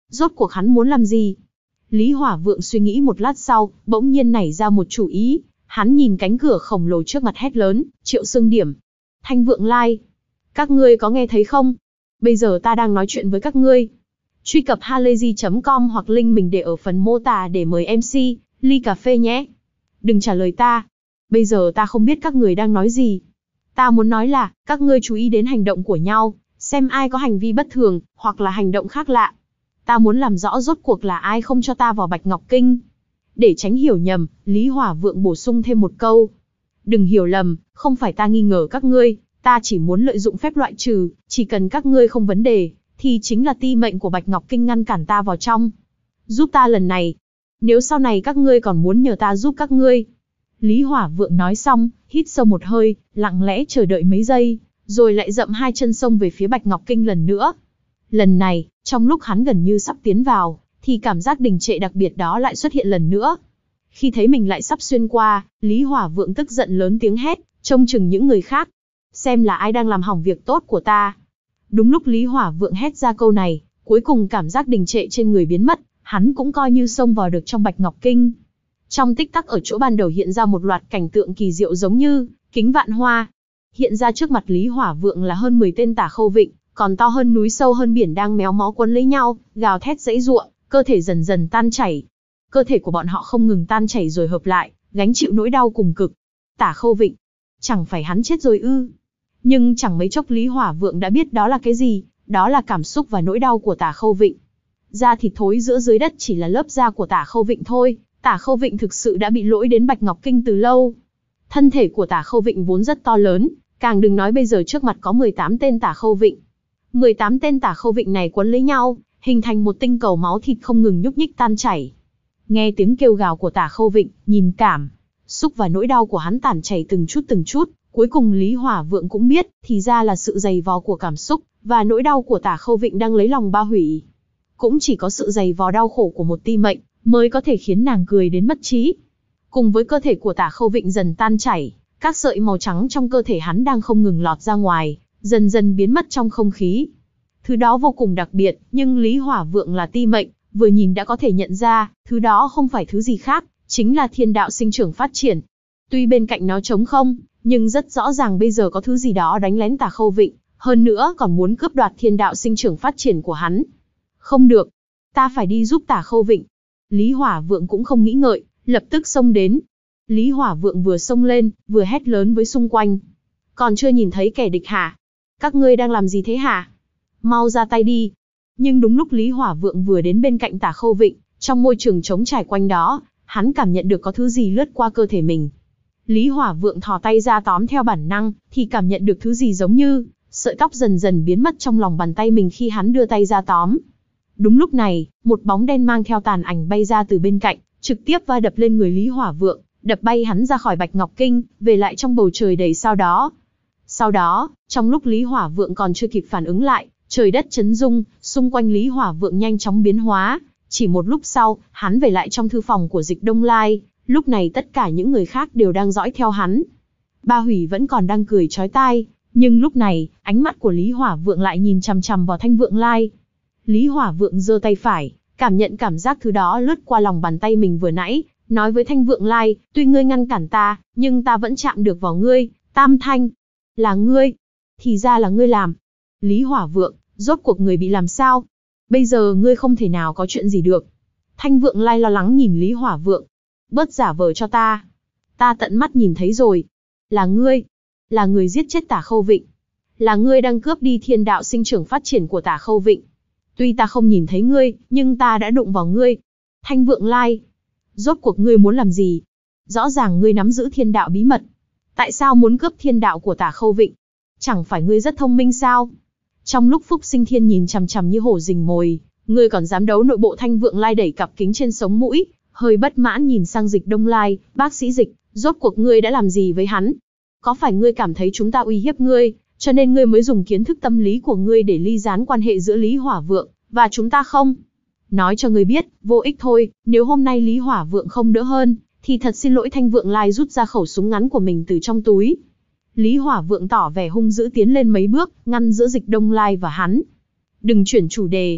Rốt cuộc hắn muốn làm gì? Lý Hỏa Vượng suy nghĩ một lát sau, bỗng nhiên nảy ra một chủ ý. Hắn nhìn cánh cửa khổng lồ trước mặt hét lớn, Triệu Xương Điểm, Thanh Vượng Lai. Các ngươi có nghe thấy không? Bây giờ ta đang nói chuyện với các ngươi. Truy cập halayzi chấm com hoặc link mình để ở phần mô tả để mời em xê, ly cà phê nhé. Đừng trả lời ta. Bây giờ ta không biết các người đang nói gì. Ta muốn nói là, các ngươi chú ý đến hành động của nhau, xem ai có hành vi bất thường, hoặc là hành động khác lạ. Ta muốn làm rõ rốt cuộc là ai không cho ta vào Bạch Ngọc Kinh. Để tránh hiểu nhầm, Lý Hỏa Vượng bổ sung thêm một câu. Đừng hiểu lầm, không phải ta nghi ngờ các ngươi, ta chỉ muốn lợi dụng phép loại trừ, chỉ cần các ngươi không vấn đề, thì chính là ti mệnh của Bạch Ngọc Kinh ngăn cản ta vào trong. Giúp ta lần này. Nếu sau này các ngươi còn muốn nhờ ta giúp các ngươi. Lý Hỏa Vượng nói xong, hít sâu một hơi, lặng lẽ chờ đợi mấy giây, rồi lại dậm hai chân xông về phía Bạch Ngọc Kinh lần nữa. Lần này, trong lúc hắn gần như sắp tiến vào, thì cảm giác đình trệ đặc biệt đó lại xuất hiện lần nữa. Khi thấy mình lại sắp xuyên qua, Lý Hỏa Vượng tức giận lớn tiếng hét, trông chừng những người khác. Xem là ai đang làm hỏng việc tốt của ta. Đúng lúc Lý Hỏa Vượng hét ra câu này, cuối cùng cảm giác đình trệ trên người biến mất, hắn cũng coi như xông vào được trong Bạch Ngọc Kinh. Trong tích tắc ở chỗ ban đầu hiện ra một loạt cảnh tượng kỳ diệu giống như kính vạn hoa. Hiện ra trước mặt Lý Hỏa Vượng là hơn mười tên Tả Khâu Vịnh, còn to hơn núi sâu hơn biển đang méo mó quấn lấy nhau, gào thét giãy giụa, cơ thể dần dần tan chảy. Cơ thể của bọn họ không ngừng tan chảy rồi hợp lại, gánh chịu nỗi đau cùng cực. Tả Khâu Vịnh, chẳng phải hắn chết rồi ư? Nhưng chẳng mấy chốc Lý Hỏa Vượng đã biết đó là cái gì, đó là cảm xúc và nỗi đau của Tả Khâu Vịnh. Da thịt thối giữa dưới đất chỉ là lớp da của Tả Khâu Vịnh thôi, Tả Khâu Vịnh thực sự đã bị lỗi đến Bạch Ngọc Kinh từ lâu. Thân thể của Tả Khâu Vịnh vốn rất to lớn, càng đừng nói bây giờ trước mặt có mười tám tên Tả Khâu Vịnh. mười tám tên Tả Khâu Vịnh này quấn lấy nhau, hình thành một tinh cầu máu thịt không ngừng nhúc nhích tan chảy. Nghe tiếng kêu gào của Tả Khâu Vịnh, nhìn cảm xúc và nỗi đau của hắn tản chảy từng chút từng chút, cuối cùng Lý Hỏa Vượng cũng biết, thì ra là sự dày vò của cảm xúc và nỗi đau của Tả Khâu Vịnh đang lấy lòng ba hủy. Cũng chỉ có sự dày vò đau khổ của một ti mệnh mới có thể khiến nàng cười đến mất trí. Cùng với cơ thể của Tả Khâu Vịnh dần tan chảy, các sợi màu trắng trong cơ thể hắn đang không ngừng lọt ra ngoài, dần dần biến mất trong không khí. Thứ đó vô cùng đặc biệt, nhưng Lý Hỏa Vượng là ti mệnh, vừa nhìn đã có thể nhận ra, thứ đó không phải thứ gì khác, chính là thiên đạo sinh trưởng phát triển. Tuy bên cạnh nó trống không, nhưng rất rõ ràng bây giờ có thứ gì đó đánh lén Tả Khâu Vịnh, hơn nữa còn muốn cướp đoạt thiên đạo sinh trưởng phát triển của hắn. Không được, ta phải đi giúp Tả Khâu Vịnh. Lý Hỏa Vượng cũng không nghĩ ngợi, lập tức xông đến. Lý Hỏa Vượng vừa xông lên, vừa hét lớn với xung quanh. Còn chưa nhìn thấy kẻ địch hả? Các ngươi đang làm gì thế hả? Mau ra tay đi. Nhưng đúng lúc Lý Hỏa Vượng vừa đến bên cạnh Tả Khâu Vịnh, trong môi trường trống trải quanh đó, hắn cảm nhận được có thứ gì lướt qua cơ thể mình. Lý Hỏa Vượng thò tay ra tóm theo bản năng, thì cảm nhận được thứ gì giống như sợi tóc dần dần biến mất trong lòng bàn tay mình khi hắn đưa tay ra tóm. Đúng lúc này, một bóng đen mang theo tàn ảnh bay ra từ bên cạnh, trực tiếp va đập lên người Lý Hỏa Vượng, đập bay hắn ra khỏi Bạch Ngọc Kinh, về lại trong bầu trời đầy sao đó. Sau đó, trong lúc Lý Hỏa Vượng còn chưa kịp phản ứng lại, trời đất chấn rung, xung quanh Lý Hỏa Vượng nhanh chóng biến hóa. Chỉ một lúc sau, hắn về lại trong thư phòng của Dịch Đông Lai, lúc này tất cả những người khác đều đang dõi theo hắn. Ba Hủy vẫn còn đang cười chói tai, nhưng lúc này, ánh mắt của Lý Hỏa Vượng lại nhìn chằm chằm vào Thanh Vượng Lai. Lý Hỏa Vượng giơ tay phải, cảm nhận cảm giác thứ đó lướt qua lòng bàn tay mình vừa nãy, nói với Thanh Vượng Lai, tuy ngươi ngăn cản ta, nhưng ta vẫn chạm được vào ngươi, Tam Thanh. Là ngươi. Thì ra là ngươi làm. Lý Hỏa Vượng, rốt cuộc người bị làm sao? Bây giờ ngươi không thể nào có chuyện gì được. Thanh Vượng Lai lo lắng nhìn Lý Hỏa Vượng. Bớt giả vờ cho ta. Ta tận mắt nhìn thấy rồi. Là ngươi. Là người giết chết Tả Khâu Vịnh. Là ngươi đang cướp đi thiên đạo sinh trưởng phát triển của Tả Khâu Vịnh. Tuy ta không nhìn thấy ngươi, nhưng ta đã đụng vào ngươi. Thanh Vượng Lai. Rốt cuộc ngươi muốn làm gì? Rõ ràng ngươi nắm giữ thiên đạo bí mật. Tại sao muốn cướp thiên đạo của Tả Khâu Vịnh? Chẳng phải ngươi rất thông minh sao? Trong lúc Phúc Sinh Thiên nhìn chằm chằm như hổ rình mồi, ngươi còn dám đấu nội bộ Thanh Vượng Lai đẩy cặp kính trên sống mũi, hơi bất mãn nhìn sang Dịch Đông Lai, bác sĩ Dịch, rốt cuộc ngươi đã làm gì với hắn? Có phải ngươi cảm thấy chúng ta uy hiếp ngươi, cho nên ngươi mới dùng kiến thức tâm lý của ngươi để ly gián quan hệ giữa Lý Hỏa Vượng và chúng ta không? Nói cho ngươi biết, vô ích thôi, nếu hôm nay Lý Hỏa Vượng không đỡ hơn, thì thật xin lỗi. Thanh Vượng Lai rút ra khẩu súng ngắn của mình từ trong túi. Lý Hỏa Vượng tỏ vẻ hung dữ tiến lên mấy bước, ngăn giữa Dịch Đông Lai và hắn. Đừng chuyển chủ đề.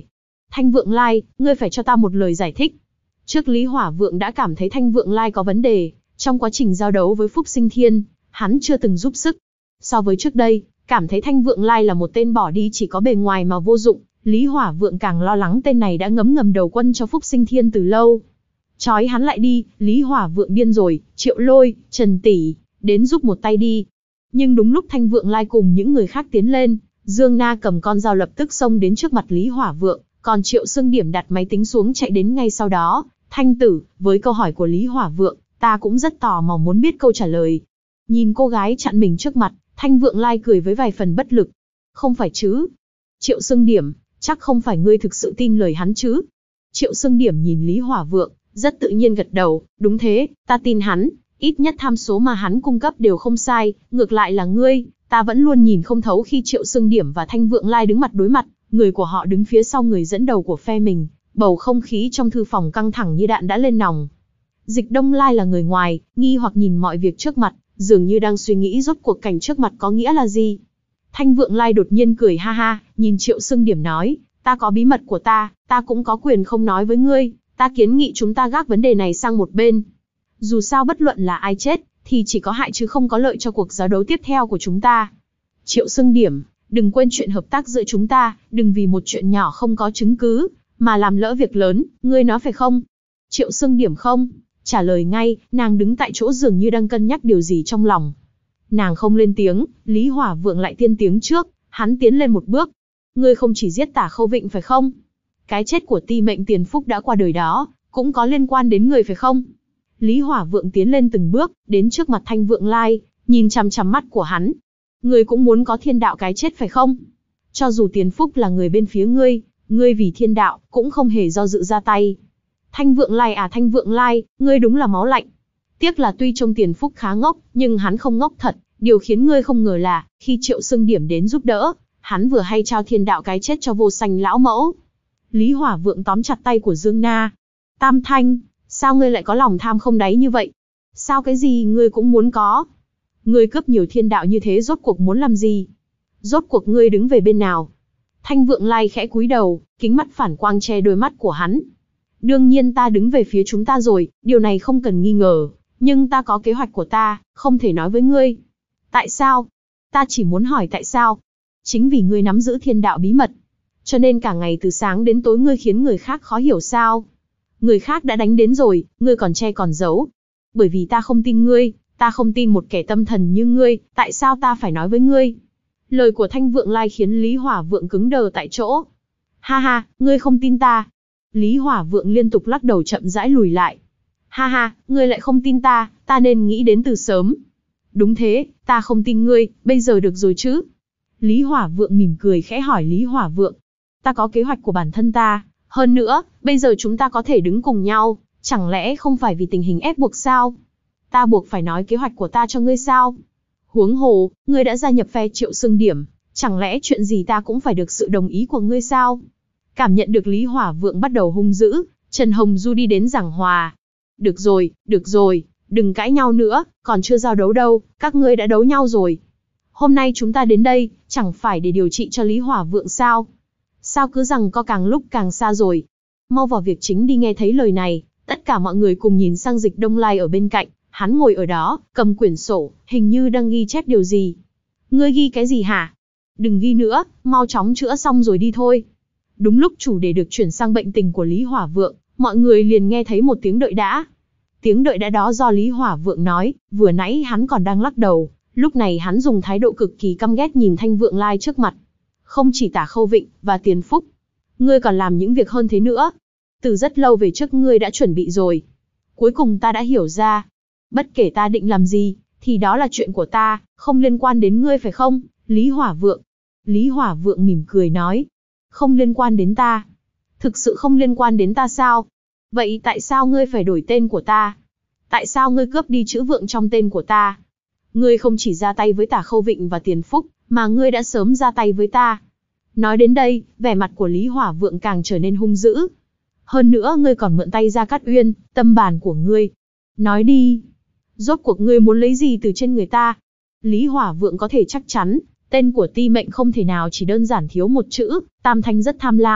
Thanh Vượng Lai, ngươi phải cho ta một lời giải thích. Trước Lý Hỏa Vượng đã cảm thấy Thanh Vượng Lai có vấn đề, trong quá trình giao đấu với Phúc Sinh Thiên, hắn chưa từng giúp sức. So với trước đây, cảm thấy Thanh Vượng Lai là một tên bỏ đi chỉ có bề ngoài mà vô dụng, Lý Hỏa Vượng càng lo lắng tên này đã ngấm ngầm đầu quân cho Phúc Sinh Thiên từ lâu. Chói hắn lại đi, Lý Hỏa Vượng điên rồi, Triệu Lôi, Trần Tỷ, đến giúp một tay đi. Nhưng đúng lúc Thanh Vượng Lai cùng những người khác tiến lên, Dương Na cầm con dao lập tức xông đến trước mặt Lý Hỏa Vượng, còn Triệu Sương Điểm đặt máy tính xuống chạy đến ngay sau đó. Thanh tử, với câu hỏi của Lý Hỏa Vượng, ta cũng rất tò mò muốn biết câu trả lời. Nhìn cô gái chặn mình trước mặt, Thanh Vượng Lai cười với vài phần bất lực. Không phải chứ? Triệu Sương Điểm, chắc không phải ngươi thực sự tin lời hắn chứ? Triệu Sương Điểm nhìn Lý Hỏa Vượng, rất tự nhiên gật đầu, đúng thế, ta tin hắn, ít nhất tham số mà hắn cung cấp đều không sai, ngược lại là ngươi, ta vẫn luôn nhìn không thấu khi Triệu Sương Điểm và Thanh Vượng Lai đứng mặt đối mặt, người của họ đứng phía sau người dẫn đầu của phe mình, bầu không khí trong thư phòng căng thẳng như đạn đã lên nòng. Dịch Đông Lai là người ngoài, nghi hoặc nhìn mọi việc trước mặt, dường như đang suy nghĩ rốt cuộc cảnh trước mặt có nghĩa là gì. Thanh Vượng Lai đột nhiên cười ha ha, nhìn Triệu Sương Điểm nói, ta có bí mật của ta, ta cũng có quyền không nói với ngươi, ta kiến nghị chúng ta gác vấn đề này sang một bên. Dù sao bất luận là ai chết, thì chỉ có hại chứ không có lợi cho cuộc giao đấu tiếp theo của chúng ta. Triệu Sương Điểm, đừng quên chuyện hợp tác giữa chúng ta, đừng vì một chuyện nhỏ không có chứng cứ, mà làm lỡ việc lớn, ngươi nói phải không? Triệu Sương Điểm không trả lời ngay, nàng đứng tại chỗ dường như đang cân nhắc điều gì trong lòng. Nàng không lên tiếng, Lý Hỏa Vượng lại tiên tiếng trước, hắn tiến lên một bước. Ngươi không chỉ giết Tả Khâu Vịnh phải không? Cái chết của Ti Mệnh Tiền Phúc đã qua đời đó, cũng có liên quan đến người phải không? Lý Hỏa Vượng tiến lên từng bước, đến trước mặt Thanh Vượng Lai, nhìn chằm chằm mắt của hắn. Ngươi cũng muốn có thiên đạo cái chết phải không? Cho dù Tiền Phúc là người bên phía ngươi, ngươi vì thiên đạo, cũng không hề do dự ra tay. Thanh Vượng Lai à Thanh Vượng Lai, ngươi đúng là máu lạnh. Tiếc là tuy trông Tiền Phúc khá ngốc, nhưng hắn không ngốc thật. Điều khiến ngươi không ngờ là, khi Triệu Sương Điểm đến giúp đỡ, hắn vừa hay trao thiên đạo cái chết cho Vô Sanh lão mẫu. Lý Hỏa Vượng tóm chặt tay của Dương Na. Tam Thanh, sao ngươi lại có lòng tham không đáy như vậy? Sao cái gì ngươi cũng muốn có? Ngươi cướp nhiều thiên đạo như thế rốt cuộc muốn làm gì? Rốt cuộc ngươi đứng về bên nào? Thanh Vượng Lai khẽ cúi đầu, kính mắt phản quang che đôi mắt của hắn. Đương nhiên ta đứng về phía chúng ta rồi, điều này không cần nghi ngờ. Nhưng ta có kế hoạch của ta, không thể nói với ngươi. Tại sao? Ta chỉ muốn hỏi tại sao? Chính vì ngươi nắm giữ thiên đạo bí mật. Cho nên cả ngày từ sáng đến tối ngươi khiến người khác khó hiểu sao? Người khác đã đánh đến rồi, ngươi còn che còn giấu. Bởi vì ta không tin ngươi, ta không tin một kẻ tâm thần như ngươi, tại sao ta phải nói với ngươi? Lời của Thanh Vượng Lai khiến Lý Hỏa Vượng cứng đờ tại chỗ. Ha ha, ngươi không tin ta. Lý Hỏa Vượng liên tục lắc đầu chậm rãi lùi lại. Ha ha, ngươi lại không tin ta, ta nên nghĩ đến từ sớm. Đúng thế, ta không tin ngươi, bây giờ được rồi chứ? Lý Hỏa Vượng mỉm cười khẽ hỏi Lý Hỏa Vượng. Ta có kế hoạch của bản thân ta, hơn nữa, bây giờ chúng ta có thể đứng cùng nhau, chẳng lẽ không phải vì tình hình ép buộc sao? Ta buộc phải nói kế hoạch của ta cho ngươi sao? Huống hồ, ngươi đã gia nhập phe Triệu Sương Điểm, chẳng lẽ chuyện gì ta cũng phải được sự đồng ý của ngươi sao? Cảm nhận được Lý Hỏa Vượng bắt đầu hung dữ, Trần Hồng Du đi đến giảng hòa. Được rồi, được rồi, đừng cãi nhau nữa, còn chưa giao đấu đâu, các ngươi đã đấu nhau rồi. Hôm nay chúng ta đến đây, chẳng phải để điều trị cho Lý Hỏa Vượng sao? Sao cứ rằng co càng lúc càng xa rồi? Mau vào việc chính đi. Nghe thấy lời này, tất cả mọi người cùng nhìn sang Dịch Đông Lai ở bên cạnh, hắn ngồi ở đó, cầm quyển sổ, hình như đang ghi chép điều gì. Ngươi ghi cái gì hả? Đừng ghi nữa, mau chóng chữa xong rồi đi thôi. Đúng lúc chủ đề được chuyển sang bệnh tình của Lý Hỏa Vượng, mọi người liền nghe thấy một tiếng đợi đã. Tiếng đợi đã đó do Lý Hỏa Vượng nói, vừa nãy hắn còn đang lắc đầu, lúc này hắn dùng thái độ cực kỳ căm ghét nhìn Thanh Vượng Lai trước mặt. Không chỉ Tả Khâu Vịnh và Tiền Phúc, ngươi còn làm những việc hơn thế nữa. Từ rất lâu về trước ngươi đã chuẩn bị rồi. Cuối cùng ta đã hiểu ra, bất kể ta định làm gì, thì đó là chuyện của ta, không liên quan đến ngươi phải không, Lý Hỏa Vượng? Lý Hỏa Vượng mỉm cười nói, không liên quan đến ta. Thực sự không liên quan đến ta sao? Vậy tại sao ngươi phải đổi tên của ta? Tại sao ngươi cướp đi chữ Vượng trong tên của ta? Ngươi không chỉ ra tay với Tả Khâu Vịnh và Tiền Phúc, mà ngươi đã sớm ra tay với ta. Nói đến đây, vẻ mặt của Lý Hỏa Vượng càng trở nên hung dữ. Hơn nữa ngươi còn mượn tay Gia Cát Uyên, tâm bàn của ngươi. Nói đi, rốt cuộc ngươi muốn lấy gì từ trên người ta? Lý Hỏa Vượng có thể chắc chắn, tên của Ti Mệnh không thể nào chỉ đơn giản thiếu một chữ, Tam Thanh rất tham lam,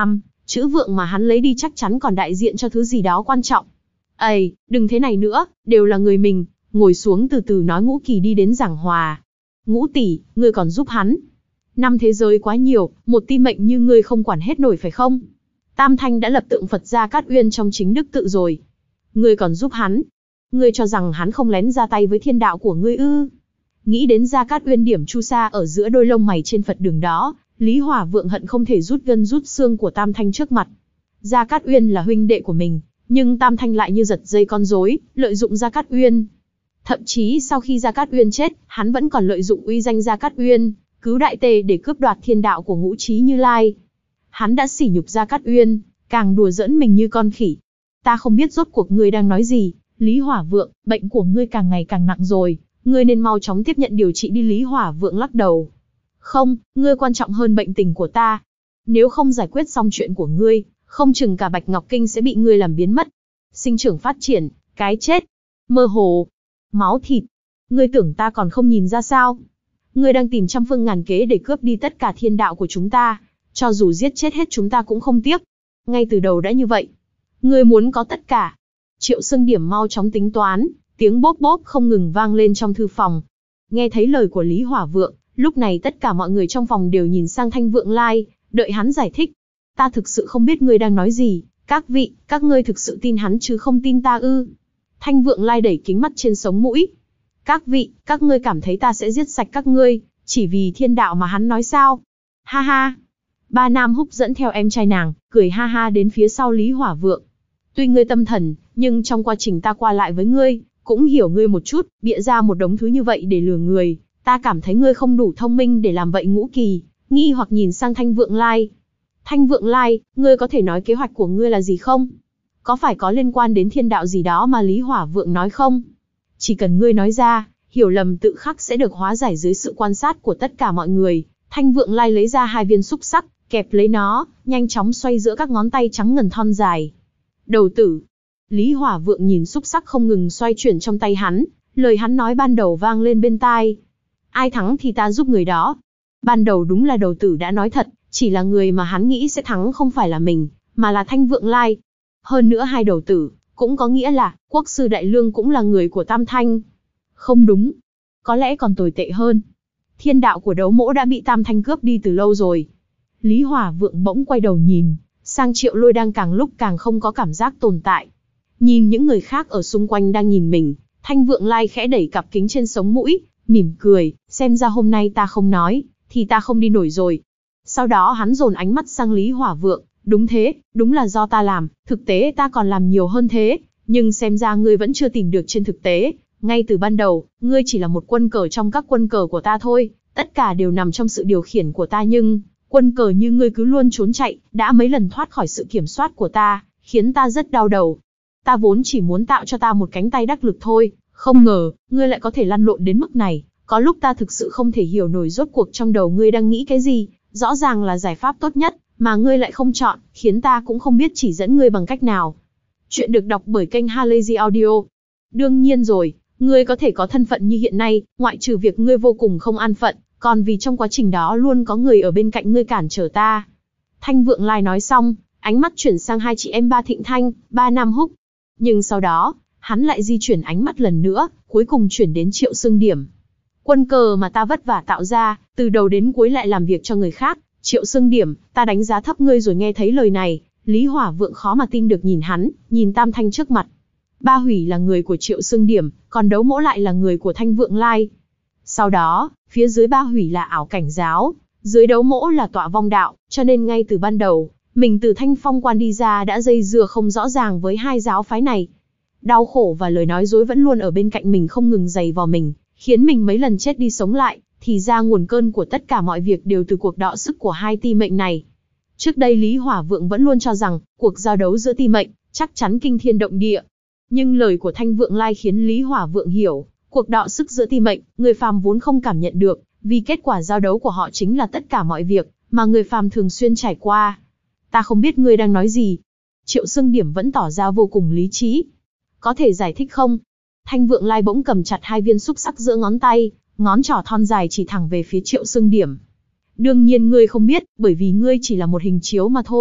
Chữ vượng mà hắn lấy đi chắc chắn còn đại diện cho thứ gì đó quan trọng. Ây, đừng thế này nữa, đều là người mình, ngồi xuống từ từ nói. Ngũ Kỳ đi đến giảng hòa. Ngũ tỷ, ngươi còn giúp hắn. Năm thế giới quá nhiều, một ti mệnh như ngươi không quản hết nổi phải không? Tam Thanh đã lập tượng Phật Gia Cát Uyên trong chính đức tự rồi. Ngươi còn giúp hắn. Ngươi cho rằng hắn không lén ra tay với thiên đạo của ngươi ư? Nghĩ đến Gia Cát Uyên điểm chu sa ở giữa đôi lông mày trên Phật đường đó, Lý Hỏa Vượng hận không thể rút gân rút xương của Tam Thanh trước mặt. Gia Cát Uyên là huynh đệ của mình, nhưng Tam Thanh lại như giật dây con rối, lợi dụng Gia Cát Uyên. Thậm chí sau khi Gia Cát Uyên chết, hắn vẫn còn lợi dụng uy danh Gia Cát Uyên, cứu đại tề để cướp đoạt thiên đạo của Ngũ Chí Như Lai. Hắn đã sỉ nhục Gia Cát Uyên, càng đùa giỡn mình như con khỉ. Ta không biết rốt cuộc ngươi đang nói gì, Lý Hỏa Vượng, bệnh của ngươi càng ngày càng nặng rồi, ngươi nên mau chóng tiếp nhận điều trị đi. Lý Hỏa Vượng lắc đầu. Không, ngươi quan trọng hơn bệnh tình của ta. Nếu không giải quyết xong chuyện của ngươi, không chừng cả Bạch Ngọc Kinh sẽ bị ngươi làm biến mất. Sinh trưởng phát triển, cái chết, mơ hồ, máu thịt. Ngươi tưởng ta còn không nhìn ra sao? Ngươi đang tìm trăm phương ngàn kế để cướp đi tất cả thiên đạo của chúng ta. Cho dù giết chết hết chúng ta cũng không tiếc. Ngay từ đầu đã như vậy. Ngươi muốn có tất cả. Triệu Sương Điểm mau chóng tính toán, tiếng bốp bốp không ngừng vang lên trong thư phòng. Nghe thấy lời của Lý Hỏa Vượng, lúc này tất cả mọi người trong phòng đều nhìn sang Thanh Vượng Lai, đợi hắn giải thích. Ta thực sự không biết ngươi đang nói gì, các vị, các ngươi thực sự tin hắn chứ không tin ta ư? Thanh Vượng Lai đẩy kính mắt trên sống mũi. Các vị, các ngươi cảm thấy ta sẽ giết sạch các ngươi, chỉ vì thiên đạo mà hắn nói sao? Ha ha. Ba Nam Húc dẫn theo em trai nàng, cười ha ha đến phía sau Lý Hỏa Vượng. Tuy ngươi tâm thần, nhưng trong quá trình ta qua lại với ngươi, cũng hiểu ngươi một chút, bịa ra một đống thứ như vậy để lừa người. Ta cảm thấy ngươi không đủ thông minh để làm vậy. Ngũ Kỳ nghi hoặc nhìn sang Thanh Vượng Lai. Thanh Vượng Lai, ngươi có thể nói kế hoạch của ngươi là gì không? Có phải có liên quan đến thiên đạo gì đó mà Lý Hỏa Vượng nói không? Chỉ cần ngươi nói ra, hiểu lầm tự khắc sẽ được hóa giải dưới sự quan sát của tất cả mọi người. Thanh Vượng Lai lấy ra hai viên xúc sắc, kẹp lấy nó, nhanh chóng xoay giữa các ngón tay trắng ngần thon dài. Đầu tử. Lý Hỏa Vượng nhìn xúc sắc không ngừng xoay chuyển trong tay hắn, lời hắn nói ban đầu vang lên bên tai. Ai thắng thì ta giúp người đó. Ban đầu đúng là đầu tử đã nói thật, chỉ là người mà hắn nghĩ sẽ thắng không phải là mình, mà là Thanh Vượng Lai. Hơn nữa hai đầu tử, cũng có nghĩa là, Quốc sư Đại Lương cũng là người của Tam Thanh. Không đúng. Có lẽ còn tồi tệ hơn. Thiên đạo của Đấu Mỗ đã bị Tam Thanh cướp đi từ lâu rồi. Lý Hỏa Vượng bỗng quay đầu nhìn, sang Triệu Lôi đang càng lúc càng không có cảm giác tồn tại. Nhìn những người khác ở xung quanh đang nhìn mình, Thanh Vượng Lai khẽ đẩy cặp kính trên sống mũi, mỉm cười, xem ra hôm nay ta không nói, thì ta không đi nổi rồi. Sau đó hắn dồn ánh mắt sang Lý Hỏa Vượng, đúng thế, đúng là do ta làm, thực tế ta còn làm nhiều hơn thế, nhưng xem ra ngươi vẫn chưa tìm được trên thực tế. Ngay từ ban đầu, ngươi chỉ là một quân cờ trong các quân cờ của ta thôi, tất cả đều nằm trong sự điều khiển của ta, nhưng quân cờ như ngươi cứ luôn trốn chạy, đã mấy lần thoát khỏi sự kiểm soát của ta, khiến ta rất đau đầu. Ta vốn chỉ muốn tạo cho ta một cánh tay đắc lực thôi, không ngờ, ngươi lại có thể lăn lộn đến mức này. Có lúc ta thực sự không thể hiểu nổi rốt cuộc trong đầu ngươi đang nghĩ cái gì, rõ ràng là giải pháp tốt nhất, mà ngươi lại không chọn, khiến ta cũng không biết chỉ dẫn ngươi bằng cách nào. Chuyện được đọc bởi kênh Halazy Audio. Đương nhiên rồi, ngươi có thể có thân phận như hiện nay, ngoại trừ việc ngươi vô cùng không an phận, còn vì trong quá trình đó luôn có người ở bên cạnh ngươi cản trở ta. Thanh Vượng Lai nói xong, ánh mắt chuyển sang hai chị em Ba Thịnh Thanh, Ba Nam Húc. Nhưng sau đó, hắn lại di chuyển ánh mắt lần nữa, cuối cùng chuyển đến Triệu Sương Điểm. Quân cờ mà ta vất vả tạo ra, từ đầu đến cuối lại làm việc cho người khác. Triệu Sương Điểm, ta đánh giá thấp ngươi rồi. Nghe thấy lời này, Lý Hỏa Vượng khó mà tin được nhìn hắn, nhìn Tam Thanh trước mặt. Ba Hủy là người của Triệu Sương Điểm, còn Đấu Mỗ lại là người của Thanh Vượng Lai. Sau đó, phía dưới Ba Hủy là Ảo Cảnh Giáo, dưới Đấu Mỗ là Tọa Vong Đạo, cho nên ngay từ ban đầu, mình từ Thanh Phong Quan đi ra đã dây dưa không rõ ràng với hai giáo phái này. Đau khổ và lời nói dối vẫn luôn ở bên cạnh mình không ngừng giày vò mình, khiến mình mấy lần chết đi sống lại, thì ra nguồn cơn của tất cả mọi việc đều từ cuộc đọ sức của hai ti mệnh này. Trước đây Lý Hỏa Vượng vẫn luôn cho rằng, cuộc giao đấu giữa ti mệnh, chắc chắn kinh thiên động địa. Nhưng lời của Thanh Vượng Lai khiến Lý Hỏa Vượng hiểu, cuộc đọ sức giữa ti mệnh, người phàm vốn không cảm nhận được, vì kết quả giao đấu của họ chính là tất cả mọi việc, mà người phàm thường xuyên trải qua. Ta không biết ngươi đang nói gì. Triệu Sương Điểm vẫn tỏ ra vô cùng lý trí. Có thể giải thích không? Thanh Vượng Lai bỗng cầm chặt hai viên xúc sắc giữa ngón tay, ngón trỏ thon dài chỉ thẳng về phía Triệu Sương Điểm. Đương nhiên ngươi không biết, bởi vì ngươi chỉ là một hình chiếu mà thôi,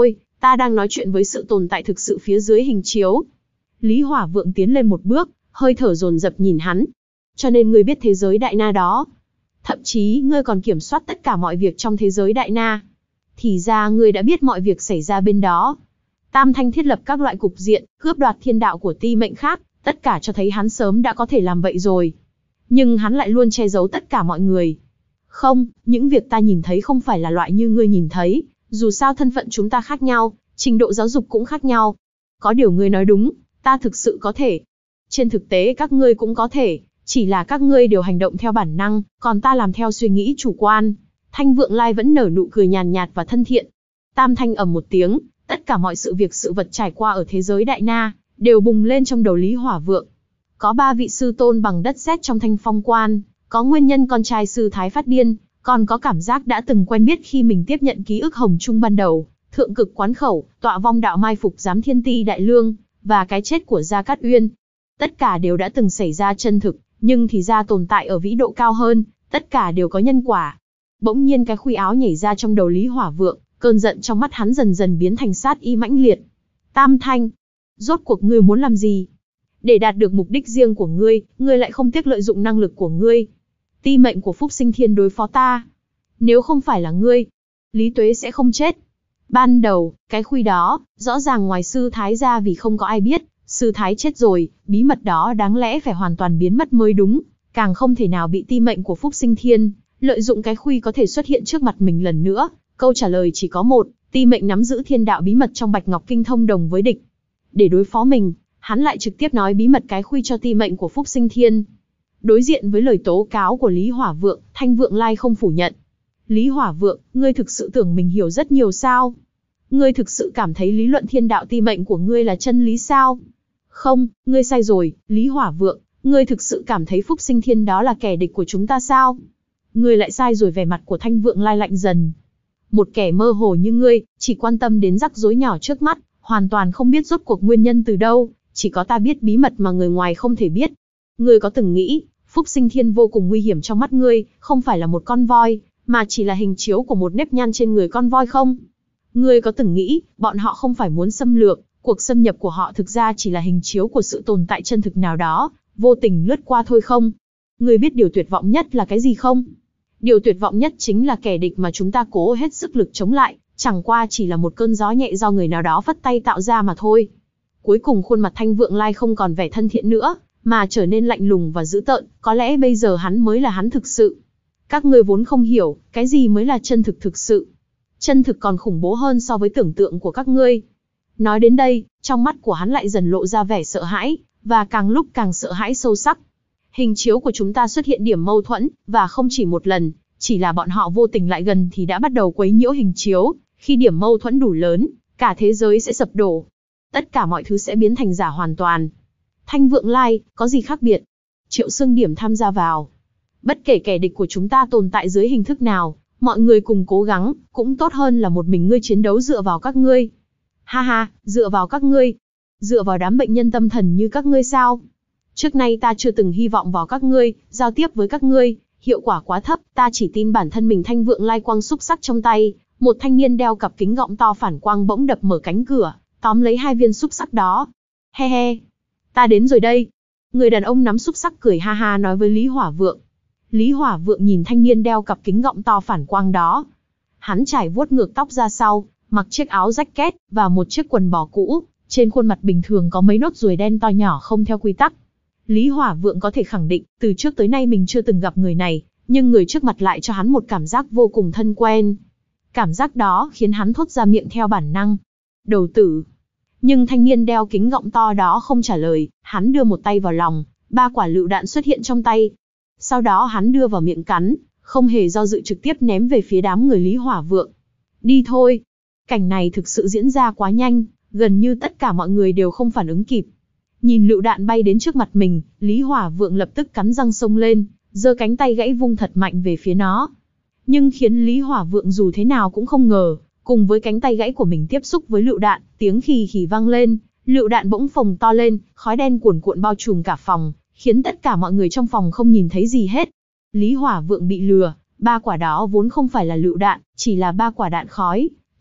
Ta đang nói chuyện với sự tồn tại thực sự phía dưới hình chiếu. Lý Hỏa Vượng tiến lên một bước, hơi thở dồn dập nhìn hắn. Cho nên ngươi biết thế giới Đại Na đó. Thậm chí ngươi còn kiểm soát tất cả mọi việc trong thế giới Đại Na. Thì ra ngươi đã biết mọi việc xảy ra bên đó. Tam Thanh thiết lập các loại cục diện, cướp đoạt thiên đạo của ti mệnh khác, tất cả cho thấy hắn sớm đã có thể làm vậy rồi. Nhưng hắn lại luôn che giấu tất cả mọi người. Không, những việc ta nhìn thấy không phải là loại như ngươi nhìn thấy, dù sao thân phận chúng ta khác nhau, trình độ giáo dục cũng khác nhau. Có điều ngươi nói đúng, ta thực sự có thể. Trên thực tế các ngươi cũng có thể, chỉ là các ngươi đều hành động theo bản năng, còn ta làm theo suy nghĩ chủ quan. Thanh Vượng Lai vẫn nở nụ cười nhàn nhạt và thân thiện. Tam Thanh ầm một tiếng, tất cả mọi sự việc sự vật trải qua ở thế giới Đại Na, đều bùng lên trong đầu Lý Hỏa Vượng. Có ba vị sư tôn bằng đất sét trong Thanh Phong Quan, có nguyên nhân con trai sư Thái phát điên, còn có cảm giác đã từng quen biết khi mình tiếp nhận ký ức hồng trung ban đầu, thượng cực quán khẩu, tọa vong đạo mai phục giám thiên ti đại lương, và cái chết của Gia Cát Uyên. Tất cả đều đã từng xảy ra chân thực, nhưng thì ra tồn tại ở vĩ độ cao hơn, tất cả đều có nhân quả. Bỗng nhiên cái khuy áo nhảy ra trong đầu Lý Hỏa Vượng, cơn giận trong mắt hắn dần dần biến thành sát ý mãnh liệt. Tam Thanh, rốt cuộc ngươi muốn làm gì? Để đạt được mục đích riêng của ngươi, ngươi lại không tiếc lợi dụng năng lực của ngươi. Ti mệnh của Phúc Sinh Thiên đối phó ta. Nếu không phải là ngươi, Lý Tuế sẽ không chết. Ban đầu, cái khuy đó, rõ ràng ngoài sư Thái ra vì không có ai biết, sư Thái chết rồi, bí mật đó đáng lẽ phải hoàn toàn biến mất mới đúng, càng không thể nào bị ti mệnh của Phúc Sinh Thiên lợi dụng cái khuy có thể xuất hiện trước mặt mình lần nữa. Câu trả lời chỉ có một, ti mệnh nắm giữ thiên đạo bí mật trong Bạch Ngọc Kinh thông đồng với địch. Để đối phó mình, hắn lại trực tiếp nói bí mật cái khuy cho ti mệnh của Phúc Sinh Thiên. Đối diện với lời tố cáo của Lý Hỏa Vượng, Thanh Vượng Lai không phủ nhận. Lý Hỏa Vượng, ngươi thực sự tưởng mình hiểu rất nhiều sao? Ngươi thực sự cảm thấy lý luận thiên đạo ti mệnh của ngươi là chân lý sao? Không, ngươi sai rồi, Lý Hỏa Vượng, ngươi thực sự cảm thấy Phúc Sinh Thiên đó là kẻ địch của chúng ta sao? Ngươi lại sai rồi. Vẻ mặt của Thanh Vượng Lai lạnh dần. Một kẻ mơ hồ như ngươi, chỉ quan tâm đến rắc rối nhỏ trước mắt, hoàn toàn không biết rốt cuộc nguyên nhân từ đâu, chỉ có ta biết bí mật mà người ngoài không thể biết. Ngươi có từng nghĩ, Phúc Sinh Thiên vô cùng nguy hiểm trong mắt ngươi, không phải là một con voi, mà chỉ là hình chiếu của một nếp nhăn trên người con voi không? Ngươi có từng nghĩ, bọn họ không phải muốn xâm lược, cuộc xâm nhập của họ thực ra chỉ là hình chiếu của sự tồn tại chân thực nào đó, vô tình lướt qua thôi không? Ngươi biết điều tuyệt vọng nhất là cái gì không? Điều tuyệt vọng nhất chính là kẻ địch mà chúng ta cố hết sức lực chống lại, chẳng qua chỉ là một cơn gió nhẹ do người nào đó phất tay tạo ra mà thôi. Cuối cùng khuôn mặt Thanh Vượng Lai không còn vẻ thân thiện nữa, mà trở nên lạnh lùng và dữ tợn, có lẽ bây giờ hắn mới là hắn thực sự. Các ngươi vốn không hiểu, cái gì mới là chân thực thực sự. Chân thực còn khủng bố hơn so với tưởng tượng của các ngươi. Nói đến đây, trong mắt của hắn lại dần lộ ra vẻ sợ hãi, và càng lúc càng sợ hãi sâu sắc. Hình chiếu của chúng ta xuất hiện điểm mâu thuẫn, và không chỉ một lần, chỉ là bọn họ vô tình lại gần thì đã bắt đầu quấy nhiễu hình chiếu. Khi điểm mâu thuẫn đủ lớn, cả thế giới sẽ sập đổ. Tất cả mọi thứ sẽ biến thành giả hoàn toàn. Thanh Vượng Lai, có gì khác biệt? Triệu Sương Điểm tham gia vào. Bất kể kẻ địch của chúng ta tồn tại dưới hình thức nào, mọi người cùng cố gắng, cũng tốt hơn là một mình ngươi chiến đấu dựa vào các ngươi. Ha ha, dựa vào các ngươi. Dựa vào đám bệnh nhân tâm thần như các ngươi sao? Trước nay ta chưa từng hy vọng vào các ngươi, giao tiếp với các ngươi, hiệu quả quá thấp, ta chỉ tin bản thân mình. Thanh Vượng Lai quang xúc sắc trong tay, một thanh niên đeo cặp kính gọng to phản quang bỗng đập mở cánh cửa, tóm lấy hai viên xúc sắc đó. He he, ta đến rồi đây. Người đàn ông nắm xúc sắc cười ha ha nói với Lý Hỏa Vượng. Lý Hỏa Vượng nhìn thanh niên đeo cặp kính gọng to phản quang đó. Hắn trải vuốt ngược tóc ra sau, mặc chiếc áo rách két, và một chiếc quần bò cũ, trên khuôn mặt bình thường có mấy nốt ruồi đen to nhỏ không theo quy tắc. Lý Hỏa Vượng có thể khẳng định, từ trước tới nay mình chưa từng gặp người này, nhưng người trước mặt lại cho hắn một cảm giác vô cùng thân quen. Cảm giác đó khiến hắn thốt ra miệng theo bản năng. Đầu tử. Nhưng thanh niên đeo kính gọng to đó không trả lời, hắn đưa một tay vào lòng, ba quả lựu đạn xuất hiện trong tay. Sau đó hắn đưa vào miệng cắn, không hề do dự trực tiếp ném về phía đám người Lý Hỏa Vượng. Đi thôi. Cảnh này thực sự diễn ra quá nhanh, gần như tất cả mọi người đều không phản ứng kịp. Nhìn lựu đạn bay đến trước mặt mình, Lý Hỏa Vượng lập tức cắn răng xông lên, giơ cánh tay gãy vung thật mạnh về phía nó. Nhưng khiến Lý Hỏa Vượng dù thế nào cũng không ngờ, cùng với cánh tay gãy của mình tiếp xúc với lựu đạn, tiếng khì khì vang lên, lựu đạn bỗng phồng to lên, khói đen cuồn cuộn bao trùm cả phòng, khiến tất cả mọi người trong phòng không nhìn thấy gì hết. Lý Hỏa Vượng bị lừa, ba quả đó vốn không phải là lựu đạn, chỉ là ba quả đạn khói.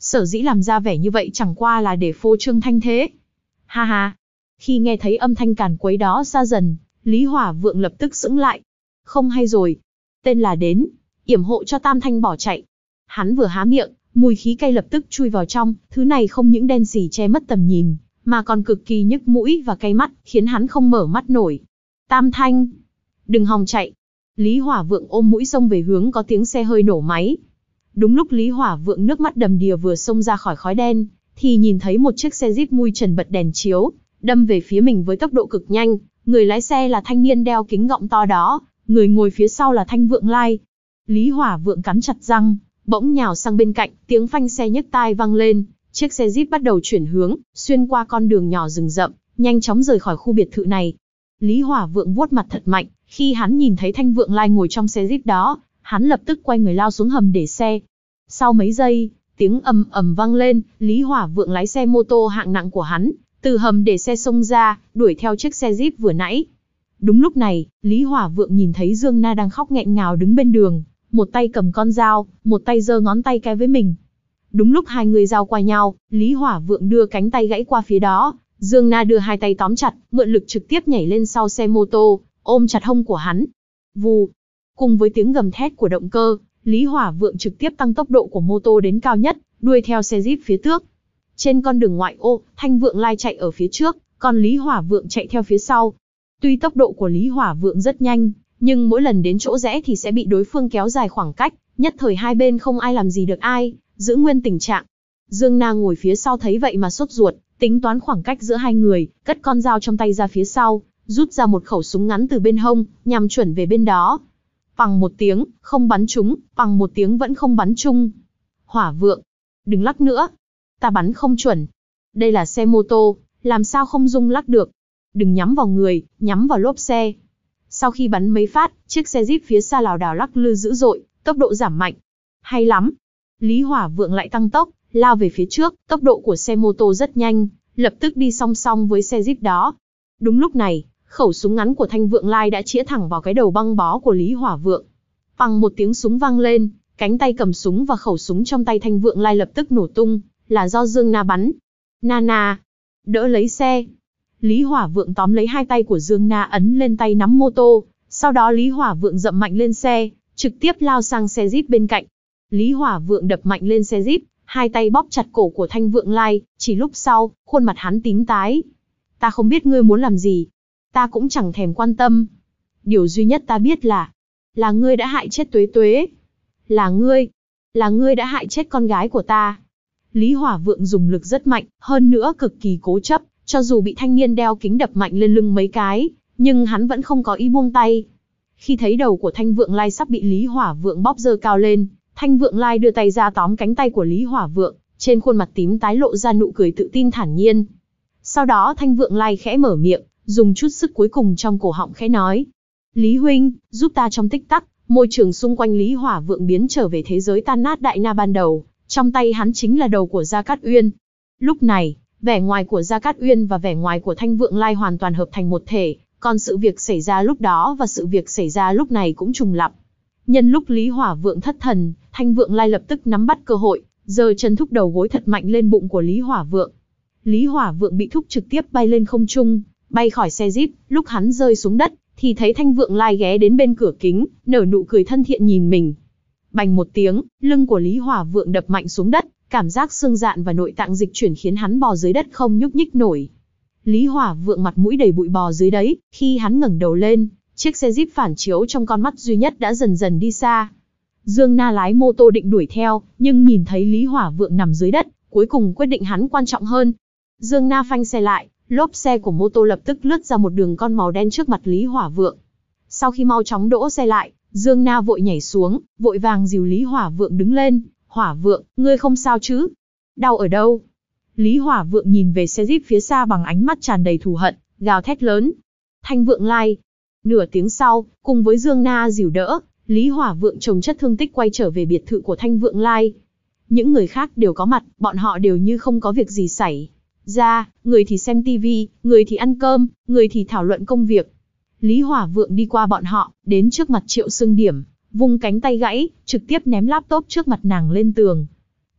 Sở dĩ làm ra vẻ như vậy chẳng qua là để phô trương thanh thế. Ha ha. Khi nghe thấy âm thanh càn quấy đó xa dần, Lý Hỏa Vượng lập tức sững lại. Không hay rồi. Tên là đến, yểm hộ cho Tam Thanh bỏ chạy. Hắn vừa há miệng, mùi khí cay lập tức chui vào trong, thứ này không những đen sì che mất tầm nhìn, mà còn cực kỳ nhức mũi và cay mắt, khiến hắn không mở mắt nổi. Tam Thanh, đừng hòng chạy. Lý Hỏa Vượng ôm mũi xông về hướng có tiếng xe hơi nổ máy. Đúng lúc Lý Hỏa Vượng nước mắt đầm đìa vừa xông ra khỏi khói đen, thì nhìn thấy một chiếc xe Jeep mui trần bật đèn chiếu, đâm về phía mình với tốc độ cực nhanh. Người lái xe là thanh niên đeo kính gọng to đó, người ngồi phía sau là Thanh Vượng Lai. Lý Hỏa Vượng cắn chặt răng, bỗng nhào sang bên cạnh, tiếng phanh xe nhức tai vang lên, chiếc xe Jeep bắt đầu chuyển hướng, xuyên qua con đường nhỏ rừng rậm, nhanh chóng rời khỏi khu biệt thự này. Lý Hỏa Vượng vuốt mặt thật mạnh, khi hắn nhìn thấy Thanh Vượng Lai ngồi trong xe Jeep đó, hắn lập tức quay người lao xuống hầm để xe. Sau mấy giây, tiếng ầm ầm vang lên, Lý Hỏa Vượng lái xe mô tô hạng nặng của hắn, từ hầm để xe xông ra, đuổi theo chiếc xe Jeep vừa nãy. Đúng lúc này, Lý Hỏa Vượng nhìn thấy Dương Na đang khóc nghẹn ngào đứng bên đường, một tay cầm con dao, một tay giơ ngón tay cái với mình. Đúng lúc hai người giao qua nhau, Lý Hỏa Vượng đưa cánh tay gãy qua phía đó, Dương Na đưa hai tay tóm chặt, mượn lực trực tiếp nhảy lên sau xe mô tô, ôm chặt hông của hắn. Vù! Cùng với tiếng gầm thét của động cơ, Lý Hỏa Vượng trực tiếp tăng tốc độ của mô tô đến cao nhất, đuôi theo xe Jeep phía trước. Trên con đường ngoại ô, Thanh Vượng Lai chạy ở phía trước, còn Lý Hỏa Vượng chạy theo phía sau. Tuy tốc độ của Lý Hỏa Vượng rất nhanh, nhưng mỗi lần đến chỗ rẽ thì sẽ bị đối phương kéo dài khoảng cách, nhất thời hai bên không ai làm gì được ai, giữ nguyên tình trạng. Dương Na ngồi phía sau thấy vậy mà sốt ruột, tính toán khoảng cách giữa hai người, cất con dao trong tay ra phía sau, rút ra một khẩu súng ngắn từ bên hông, nhằm chuẩn về bên đó. Pằng một tiếng, không bắn trúng, pằng một tiếng vẫn không bắn trúng. Hỏa Vượng, đừng lắc nữa. Ta bắn không chuẩn. Đây là xe mô tô, làm sao không rung lắc được. Đừng nhắm vào người, nhắm vào lốp xe. Sau khi bắn mấy phát, chiếc xe Jeep phía xa lảo đảo lắc lư dữ dội, tốc độ giảm mạnh. Hay lắm. Lý Hỏa Vượng lại tăng tốc, lao về phía trước, tốc độ của xe mô tô rất nhanh, lập tức đi song song với xe Jeep đó. Đúng lúc này, khẩu súng ngắn của Thanh Vượng Lai đã chĩa thẳng vào cái đầu băng bó của Lý Hỏa Vượng. Pằng một tiếng súng vang lên, cánh tay cầm súng và khẩu súng trong tay Thanh Vượng Lai lập tức nổ tung, là do Dương Na bắn. Nana, đỡ lấy xe. Lý Hỏa Vượng tóm lấy hai tay của Dương Na ấn lên tay nắm mô tô, sau đó Lý Hỏa Vượng dậm mạnh lên xe, trực tiếp lao sang xe Jeep bên cạnh. Lý Hỏa Vượng đập mạnh lên xe Jeep, hai tay bóp chặt cổ của Thanh Vượng Lai, chỉ lúc sau, khuôn mặt hắn tím tái. Ta không biết ngươi muốn làm gì, ta cũng chẳng thèm quan tâm. Điều duy nhất ta biết là, là ngươi đã hại chết Tuế Tuế. Là ngươi, là ngươi đã hại chết con gái của ta. Lý Hỏa Vượng dùng lực rất mạnh, hơn nữa cực kỳ cố chấp, cho dù bị thanh niên đeo kính đập mạnh lên lưng mấy cái, nhưng hắn vẫn không có ý buông tay. Khi thấy đầu của Thanh Vượng Lai sắp bị Lý Hỏa Vượng bóp giơ cao lên, Thanh Vượng Lai đưa tay ra tóm cánh tay của Lý Hỏa Vượng, trên khuôn mặt tím tái lộ ra nụ cười tự tin thản nhiên. Sau đó Thanh Vượng Lai khẽ mở miệng, dùng chút sức cuối cùng trong cổ họng khẽ nói: Lý huynh, giúp ta. Trong tích tắc, môi trường xung quanh Lý Hỏa Vượng biến trở về thế giới tan nát đại na ban đầu, trong tay hắn chính là đầu của Gia Cát Uyên. Lúc này, vẻ ngoài của Gia Cát Uyên và vẻ ngoài của Thanh Vượng Lai hoàn toàn hợp thành một thể, còn sự việc xảy ra lúc đó và sự việc xảy ra lúc này cũng trùng lặp. Nhân lúc Lý Hỏa Vượng thất thần, Thanh Vượng Lai lập tức nắm bắt cơ hội, giơ chân thúc đầu gối thật mạnh lên bụng của Lý Hỏa Vượng. Lý Hỏa Vượng bị thúc trực tiếp bay lên không trung, bay khỏi xe Jeep. Lúc hắn rơi xuống đất, thì thấy Thanh Vượng Lai ghé đến bên cửa kính, nở nụ cười thân thiện nhìn mình. Bành một tiếng, lưng của Lý Hỏa Vượng đập mạnh xuống đất, cảm giác xương dạn và nội tạng dịch chuyển khiến hắn bò dưới đất không nhúc nhích nổi. Lý Hỏa Vượng mặt mũi đầy bụi bò dưới đấy, khi hắn ngẩng đầu lên, chiếc xe Jeep phản chiếu trong con mắt duy nhất đã dần dần đi xa. Dương Na lái mô tô định đuổi theo, nhưng nhìn thấy Lý Hỏa Vượng nằm dưới đất, cuối cùng quyết định hắn quan trọng hơn. Dương Na phanh xe lại, lốp xe của mô tô lập tức lướt ra một đường con màu đen trước mặt Lý Hỏa Vượng. Sau khi mau chóng đỗ xe lại, Dương Na vội nhảy xuống, vội vàng dìu Lý Hỏa Vượng đứng lên. Hỏa Vượng, ngươi không sao chứ? Đau ở đâu? Lý Hỏa Vượng nhìn về xe Jeep phía xa bằng ánh mắt tràn đầy thù hận, gào thét lớn. Thanh Vượng Lai. Nửa tiếng sau, cùng với Dương Na dìu đỡ, Lý Hỏa Vượng chồng chất thương tích quay trở về biệt thự của Thanh Vượng Lai. Những người khác đều có mặt, bọn họ đều như không có việc gì xảy ra, người thì xem tivi, người thì ăn cơm, người thì thảo luận công việc. Lý Hỏa Vượng đi qua bọn họ, đến trước mặt Triệu Sương Điểm, vung cánh tay gãy, trực tiếp ném laptop trước mặt nàng lên tường.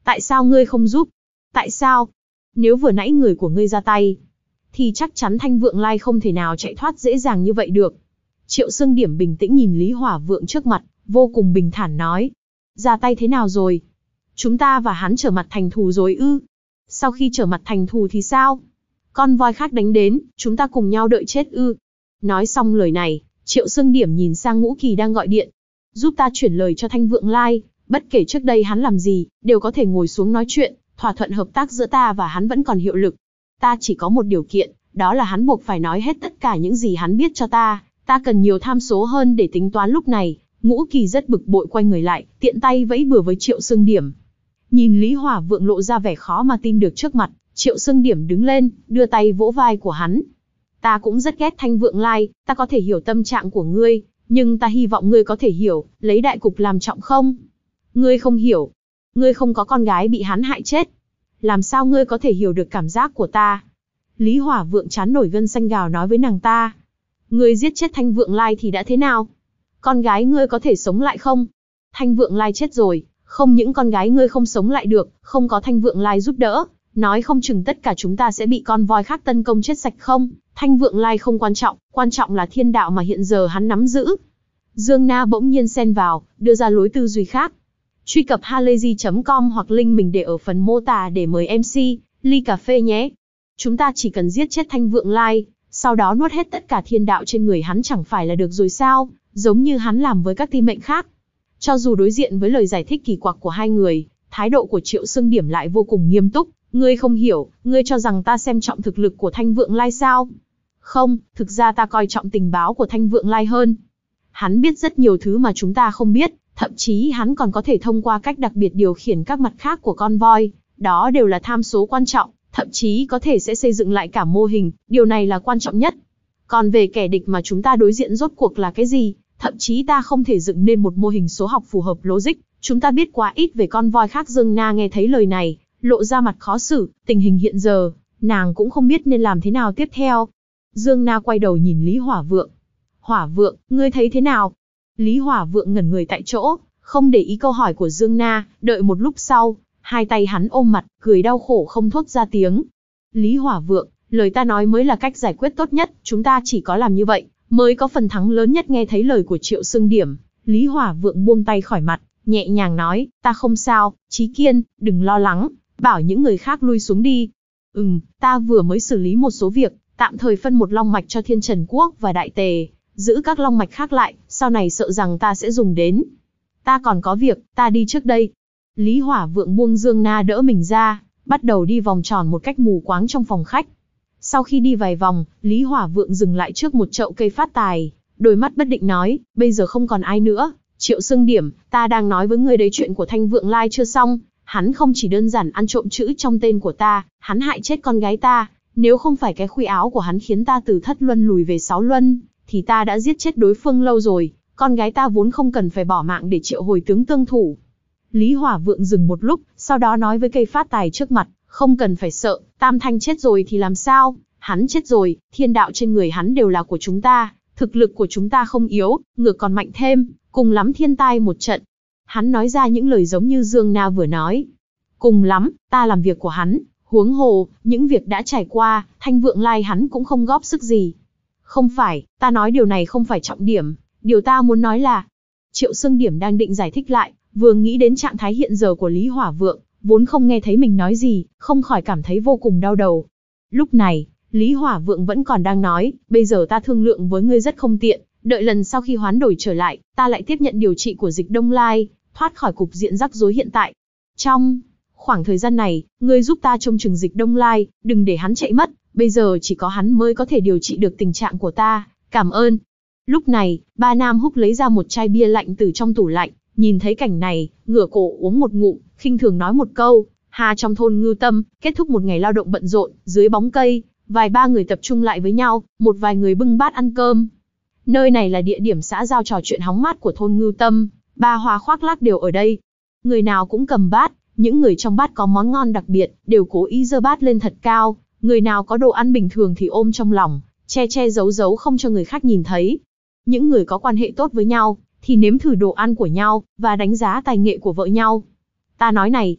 Tại sao ngươi không giúp? Tại sao? Nếu vừa nãy người của ngươi ra tay, thì chắc chắn Thanh Vượng Lai không thể nào chạy thoát dễ dàng như vậy được. Triệu Sương Điểm bình tĩnh nhìn Lý Hỏa Vượng trước mặt, vô cùng bình thản nói. Ra tay thế nào rồi? Chúng ta và hắn trở mặt thành thù rồi ư? Sau khi trở mặt thành thù thì sao? Con voi khác đánh đến, chúng ta cùng nhau đợi chết ư? Nói xong lời này, Triệu Sương Điểm nhìn sang Ngũ Kỳ đang gọi điện. Giúp ta chuyển lời cho Thanh Vượng Lai, bất kể trước đây hắn làm gì, đều có thể ngồi xuống nói chuyện, thỏa thuận hợp tác giữa ta và hắn vẫn còn hiệu lực. Ta chỉ có một điều kiện, đó là hắn buộc phải nói hết tất cả những gì hắn biết cho ta, ta cần nhiều tham số hơn để tính toán lúc này. Ngũ Kỳ rất bực bội quay người lại, tiện tay vẫy bừa với Triệu Sương Điểm. Nhìn Lý Hỏa Vượng lộ ra vẻ khó mà tin được trước mặt, Triệu Sương Điểm đứng lên, đưa tay vỗ vai của hắn. Ta cũng rất ghét Thanh Vượng Lai, ta có thể hiểu tâm trạng của ngươi, nhưng ta hy vọng ngươi có thể hiểu, lấy đại cục làm trọng không? Ngươi không hiểu. Ngươi không có con gái bị hắn hại chết. Làm sao ngươi có thể hiểu được cảm giác của ta? Lý Hỏa Vượng chán nổi gân xanh gào nói với nàng ta. Ngươi giết chết Thanh Vượng Lai thì đã thế nào? Con gái ngươi có thể sống lại không? Thanh Vượng Lai chết rồi, không những con gái ngươi không sống lại được, không có Thanh Vượng Lai giúp đỡ, nói không chừng tất cả chúng ta sẽ bị con voi khác tấn công chết sạch không? Thanh Vượng Lai không quan trọng, quan trọng là thiên đạo mà hiện giờ hắn nắm giữ. Dương Na bỗng nhiên xen vào, đưa ra lối tư duy khác. Truy cập halayzi chấm com hoặc link mình để ở phần mô tả để mời em xê, ly cà phê nhé. Chúng ta chỉ cần giết chết Thanh Vượng Lai, sau đó nuốt hết tất cả thiên đạo trên người hắn chẳng phải là được rồi sao, giống như hắn làm với các ti mệnh khác. Cho dù đối diện với lời giải thích kỳ quặc của hai người, thái độ của Triệu Sương Điểm lại vô cùng nghiêm túc. Ngươi không hiểu, ngươi cho rằng ta xem trọng thực lực của Thanh Vượng Lai sao? Không, thực ra ta coi trọng tình báo của Thanh Vượng Lai hơn. Hắn biết rất nhiều thứ mà chúng ta không biết, thậm chí hắn còn có thể thông qua cách đặc biệt điều khiển các mặt khác của con voi, đó đều là tham số quan trọng, thậm chí có thể sẽ xây dựng lại cả mô hình, điều này là quan trọng nhất. Còn về kẻ địch mà chúng ta đối diện rốt cuộc là cái gì, thậm chí ta không thể dựng nên một mô hình số học phù hợp logic, chúng ta biết quá ít về con voi khác. Dương Na nghe thấy lời này, lộ ra mặt khó xử, tình hình hiện giờ, nàng cũng không biết nên làm thế nào tiếp theo. Dương Na quay đầu nhìn Lý Hỏa Vượng. Hỏa Vượng, ngươi thấy thế nào? Lý Hỏa Vượng ngẩn người tại chỗ, không để ý câu hỏi của Dương Na, đợi một lúc sau, hai tay hắn ôm mặt, cười đau khổ không thốt ra tiếng. Lý Hỏa Vượng, lời ta nói mới là cách giải quyết tốt nhất, chúng ta chỉ có làm như vậy, mới có phần thắng lớn nhất. Nghe thấy lời của Triệu Sương Điểm, Lý Hỏa Vượng buông tay khỏi mặt, nhẹ nhàng nói, ta không sao, Chí Kiên, đừng lo lắng, bảo những người khác lui xuống đi. Ừm, ta vừa mới xử lý một số việc, tạm thời phân một long mạch cho Thiên Trần Quốc và Đại Tề, giữ các long mạch khác lại, sau này sợ rằng ta sẽ dùng đến. Ta còn có việc, ta đi trước đây. Lý Hỏa Vượng buông Dương Na đỡ mình ra, bắt đầu đi vòng tròn một cách mù quáng trong phòng khách. Sau khi đi vài vòng, Lý Hỏa Vượng dừng lại trước một chậu cây phát tài, đôi mắt bất định nói, bây giờ không còn ai nữa. Triệu Sương Điểm, ta đang nói với ngươi đấy, chuyện của Thanh Vượng Lai chưa xong. Hắn không chỉ đơn giản ăn trộm chữ trong tên của ta, hắn hại chết con gái ta. Nếu không phải cái khuy áo của hắn khiến ta từ thất luân lùi về sáu luân, thì ta đã giết chết đối phương lâu rồi. Con gái ta vốn không cần phải bỏ mạng để triệu hồi tướng tương thủ. Lý Hỏa Vượng dừng một lúc, sau đó nói với cây phát tài trước mặt, không cần phải sợ, Tam Thanh chết rồi thì làm sao? Hắn chết rồi, thiên đạo trên người hắn đều là của chúng ta, thực lực của chúng ta không yếu, ngược còn mạnh thêm, cùng lắm thiên tai một trận. Hắn nói ra những lời giống như Dương Na vừa nói. Cùng lắm, ta làm việc của hắn, huống hồ, những việc đã trải qua, Thanh Vượng Lai hắn cũng không góp sức gì. Không phải, ta nói điều này không phải trọng điểm, điều ta muốn nói là... Triệu Sương Điểm đang định giải thích lại, vừa nghĩ đến trạng thái hiện giờ của Lý Hỏa Vượng, vốn không nghe thấy mình nói gì, không khỏi cảm thấy vô cùng đau đầu. Lúc này, Lý Hỏa Vượng vẫn còn đang nói, bây giờ ta thương lượng với ngươi rất không tiện, đợi lần sau khi hoán đổi trở lại, ta lại tiếp nhận điều trị của Dịch Đông Lai, thoát khỏi cục diện rắc rối hiện tại. Trong khoảng thời gian này, ngươi giúp ta trông chừng Dịch Đông Lai, đừng để hắn chạy mất, bây giờ chỉ có hắn mới có thể điều trị được tình trạng của ta, cảm ơn. Lúc này, Ba Nam Húc lấy ra một chai bia lạnh từ trong tủ lạnh, nhìn thấy cảnh này, ngửa cổ uống một ngụm, khinh thường nói một câu, hà trong thôn Ngưu Tâm, kết thúc một ngày lao động bận rộn, dưới bóng cây, vài ba người tập trung lại với nhau, một vài người bưng bát ăn cơm. Nơi này là địa điểm xã giao trò chuyện hóng mát của thôn Ngưu Tâm, ba hoa khoác lác đều ở đây. Người nào cũng cầm bát, những người trong bát có món ngon đặc biệt, đều cố ý giơ bát lên thật cao, người nào có đồ ăn bình thường thì ôm trong lòng, che che giấu giấu không cho người khác nhìn thấy. Những người có quan hệ tốt với nhau, thì nếm thử đồ ăn của nhau, và đánh giá tài nghệ của vợ nhau. Ta nói này,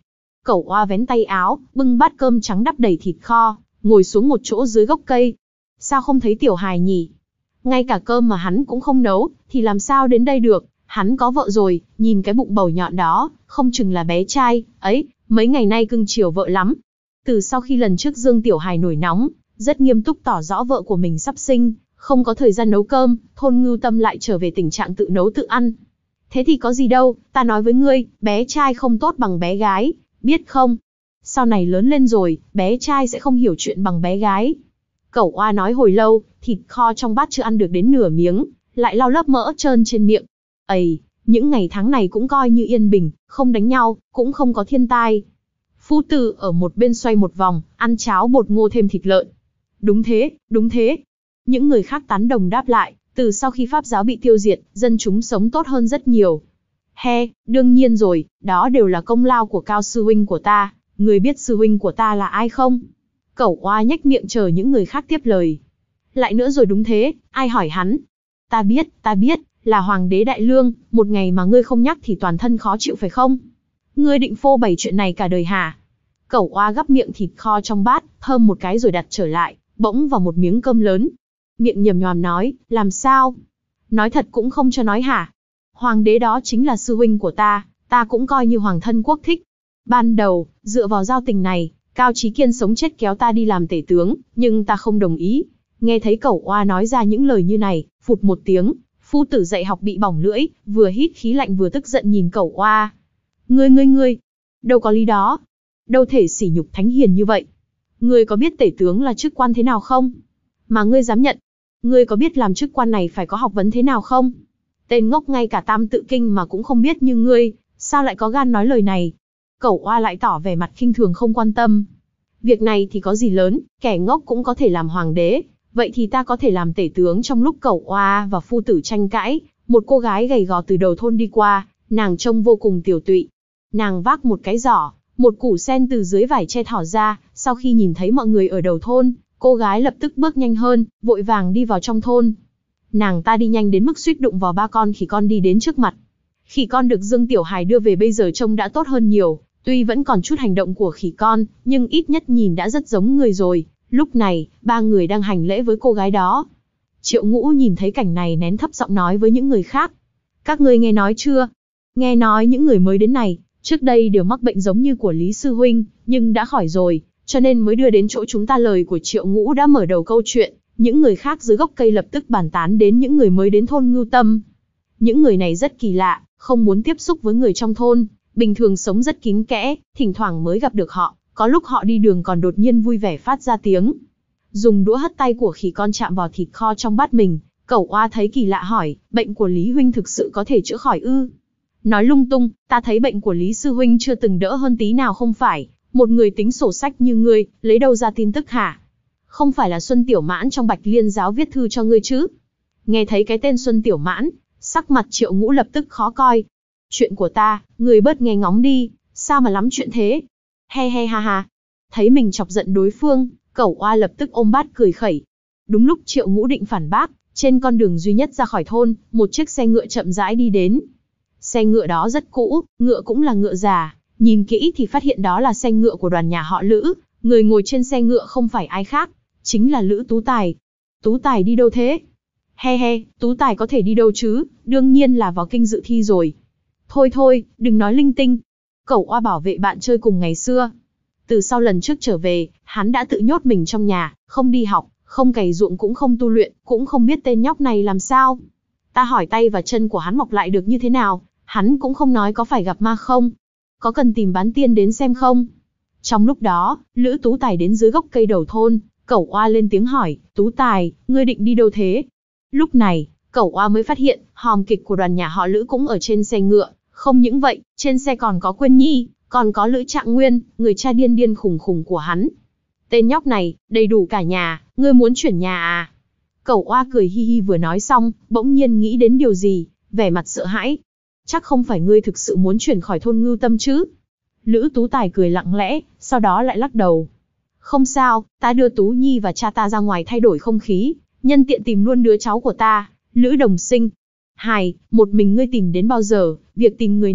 Cẩu Oa vén tay áo, bưng bát cơm trắng đắp đầy thịt kho, ngồi xuống một chỗ dưới gốc cây. Sao không thấy tiểu hài nhỉ? Ngay cả cơm mà hắn cũng không nấu, thì làm sao đến đây được? Hắn có vợ rồi, nhìn cái bụng bầu nhọn đó, không chừng là bé trai, ấy, mấy ngày nay cưng chiều vợ lắm. Từ sau khi lần trước Dương Tiểu Hài nổi nóng, rất nghiêm túc tỏ rõ vợ của mình sắp sinh, không có thời gian nấu cơm, Thôn Ngưu Tâm lại trở về tình trạng tự nấu tự ăn. Thế thì có gì đâu, ta nói với ngươi, bé trai không tốt bằng bé gái, biết không? Sau này lớn lên rồi, bé trai sẽ không hiểu chuyện bằng bé gái. Cẩu Oa nói hồi lâu, thịt kho trong bát chưa ăn được đến nửa miếng, lại lau lớp mỡ trơn trên miệng. Ây, những ngày tháng này cũng coi như yên bình, không đánh nhau, cũng không có thiên tai. Phu tử ở một bên xoay một vòng, ăn cháo bột ngô thêm thịt lợn. Đúng thế, đúng thế. Những người khác tán đồng đáp lại, từ sau khi Pháp giáo bị tiêu diệt, dân chúng sống tốt hơn rất nhiều. He, đương nhiên rồi, đó đều là công lao của Cao sư huynh của ta, người biết sư huynh của ta là ai không? Cẩu Oa nhếch miệng chờ những người khác tiếp lời. Lại nữa rồi đúng thế, ai hỏi hắn? Ta biết, ta biết, là Hoàng đế Đại Lương, một ngày mà ngươi không nhắc thì toàn thân khó chịu phải không? Ngươi định phô bày chuyện này cả đời hả? Cẩu Oa gắp miệng thịt kho trong bát, thơm một cái rồi đặt trở lại, bỗng vào một miếng cơm lớn. Miệng nhầm nhòm nói, làm sao? Nói thật cũng không cho nói hả? Hoàng đế đó chính là sư huynh của ta, ta cũng coi như hoàng thân quốc thích. Ban đầu, dựa vào giao tình này, Cao Chí Kiên sống chết kéo ta đi làm tể tướng, nhưng ta không đồng ý. Nghe thấy Cẩu Oa nói ra những lời như này, phụt một tiếng, phu tử dạy học bị bỏng lưỡi, vừa hít khí lạnh vừa tức giận nhìn Cẩu Oa. Ngươi ngươi ngươi, đâu có lý đó. Đâu thể sỉ nhục thánh hiền như vậy. Ngươi có biết tể tướng là chức quan thế nào không? Mà ngươi dám nhận. Ngươi có biết làm chức quan này phải có học vấn thế nào không? Tên ngốc ngay cả tam tự kinh mà cũng không biết như ngươi, sao lại có gan nói lời này? Cẩu Oa lại tỏ vẻ mặt khinh thường không quan tâm. Việc này thì có gì lớn, kẻ ngốc cũng có thể làm hoàng đế, vậy thì ta có thể làm tể tướng. Trong lúc Cẩu Oa và phu tử tranh cãi, một cô gái gầy gò từ đầu thôn đi qua, nàng trông vô cùng tiểu tụy. Nàng vác một cái giỏ, một củ sen từ dưới vải che thỏ ra, sau khi nhìn thấy mọi người ở đầu thôn, cô gái lập tức bước nhanh hơn, vội vàng đi vào trong thôn. Nàng ta đi nhanh đến mức suýt đụng vào ba con khỉ con đi đến trước mặt. Khỉ con được Dương Tiểu Hài đưa về bây giờ trông đã tốt hơn nhiều, tuy vẫn còn chút hành động của khỉ con, nhưng ít nhất nhìn đã rất giống người rồi. Lúc này, ba người đang hành lễ với cô gái đó. Triệu Ngũ nhìn thấy cảnh này nén thấp giọng nói với những người khác. Các ngươi nghe nói chưa? Nghe nói những người mới đến này, trước đây đều mắc bệnh giống như của Lý Sư Huynh, nhưng đã khỏi rồi, cho nên mới đưa đến chỗ chúng ta. Lời của Triệu Ngũ đã mở đầu câu chuyện, những người khác dưới gốc cây lập tức bàn tán đến những người mới đến thôn Ngưu Tâm. Những người này rất kỳ lạ, không muốn tiếp xúc với người trong thôn, bình thường sống rất kín kẽ, thỉnh thoảng mới gặp được họ, có lúc họ đi đường còn đột nhiên vui vẻ phát ra tiếng. Dùng đũa hất tay của khỉ con chạm vào thịt kho trong bát mình, Cẩu Oa thấy kỳ lạ hỏi, bệnh của Lý Huynh thực sự có thể chữa khỏi ư? Nói lung tung, ta thấy bệnh của Lý Sư Huynh chưa từng đỡ hơn tí nào không phải, một người tính sổ sách như ngươi, lấy đâu ra tin tức hả? Không phải là Xuân Tiểu Mãn trong Bạch Liên giáo viết thư cho ngươi chứ? Nghe thấy cái tên Xuân Tiểu Mãn, sắc mặt Triệu Ngũ lập tức khó coi. Chuyện của ta, ngươi bớt nghe ngóng đi, sao mà lắm chuyện thế? He he ha ha. Thấy mình chọc giận đối phương, Cẩu Oa lập tức ôm bát cười khẩy. Đúng lúc Triệu Ngũ định phản bác, trên con đường duy nhất ra khỏi thôn, một chiếc xe ngựa chậm rãi đi đến. Xe ngựa đó rất cũ, ngựa cũng là ngựa già, nhìn kỹ thì phát hiện đó là xe ngựa của đoàn nhà họ Lữ, người ngồi trên xe ngựa không phải ai khác, chính là Lữ Tú Tài. Tú Tài đi đâu thế? He he, Tú Tài có thể đi đâu chứ, đương nhiên là vào kinh dự thi rồi. Thôi thôi, đừng nói linh tinh. Cẩu Oa bảo vệ bạn chơi cùng ngày xưa. Từ sau lần trước trở về, hắn đã tự nhốt mình trong nhà, không đi học, không cày ruộng cũng không tu luyện, cũng không biết tên nhóc này làm sao. Ta hỏi tay và chân của hắn mọc lại được như thế nào, hắn cũng không nói có phải gặp ma không. Có cần tìm bán tiên đến xem không? Trong lúc đó, Lữ Tú Tài đến dưới gốc cây đầu thôn, Cẩu Oa lên tiếng hỏi, Tú Tài, ngươi định đi đâu thế? Lúc này, Cẩu Oa mới phát hiện, hòm kịch của đoàn nhà họ Lữ cũng ở trên xe ngựa, không những vậy, trên xe còn có Quyên Nhi, còn có Lữ Trạng Nguyên, người cha điên điên khủng khủng của hắn. Tên nhóc này, đầy đủ cả nhà, ngươi muốn chuyển nhà à? Cẩu Oa cười hi hi vừa nói xong, bỗng nhiên nghĩ đến điều gì, vẻ mặt sợ hãi. Chắc không phải ngươi thực sự muốn chuyển khỏi thôn Ngưu Tâm chứ? Lữ Tú Tài cười lặng lẽ, sau đó lại lắc đầu. Không sao, ta đưa Tú Nhi và cha ta ra ngoài thay đổi không khí, nhân tiện tìm luôn đứa cháu của ta, Lữ Đồng Sinh. Hài, một mình ngươi tìm đến bao giờ, việc tìm người này,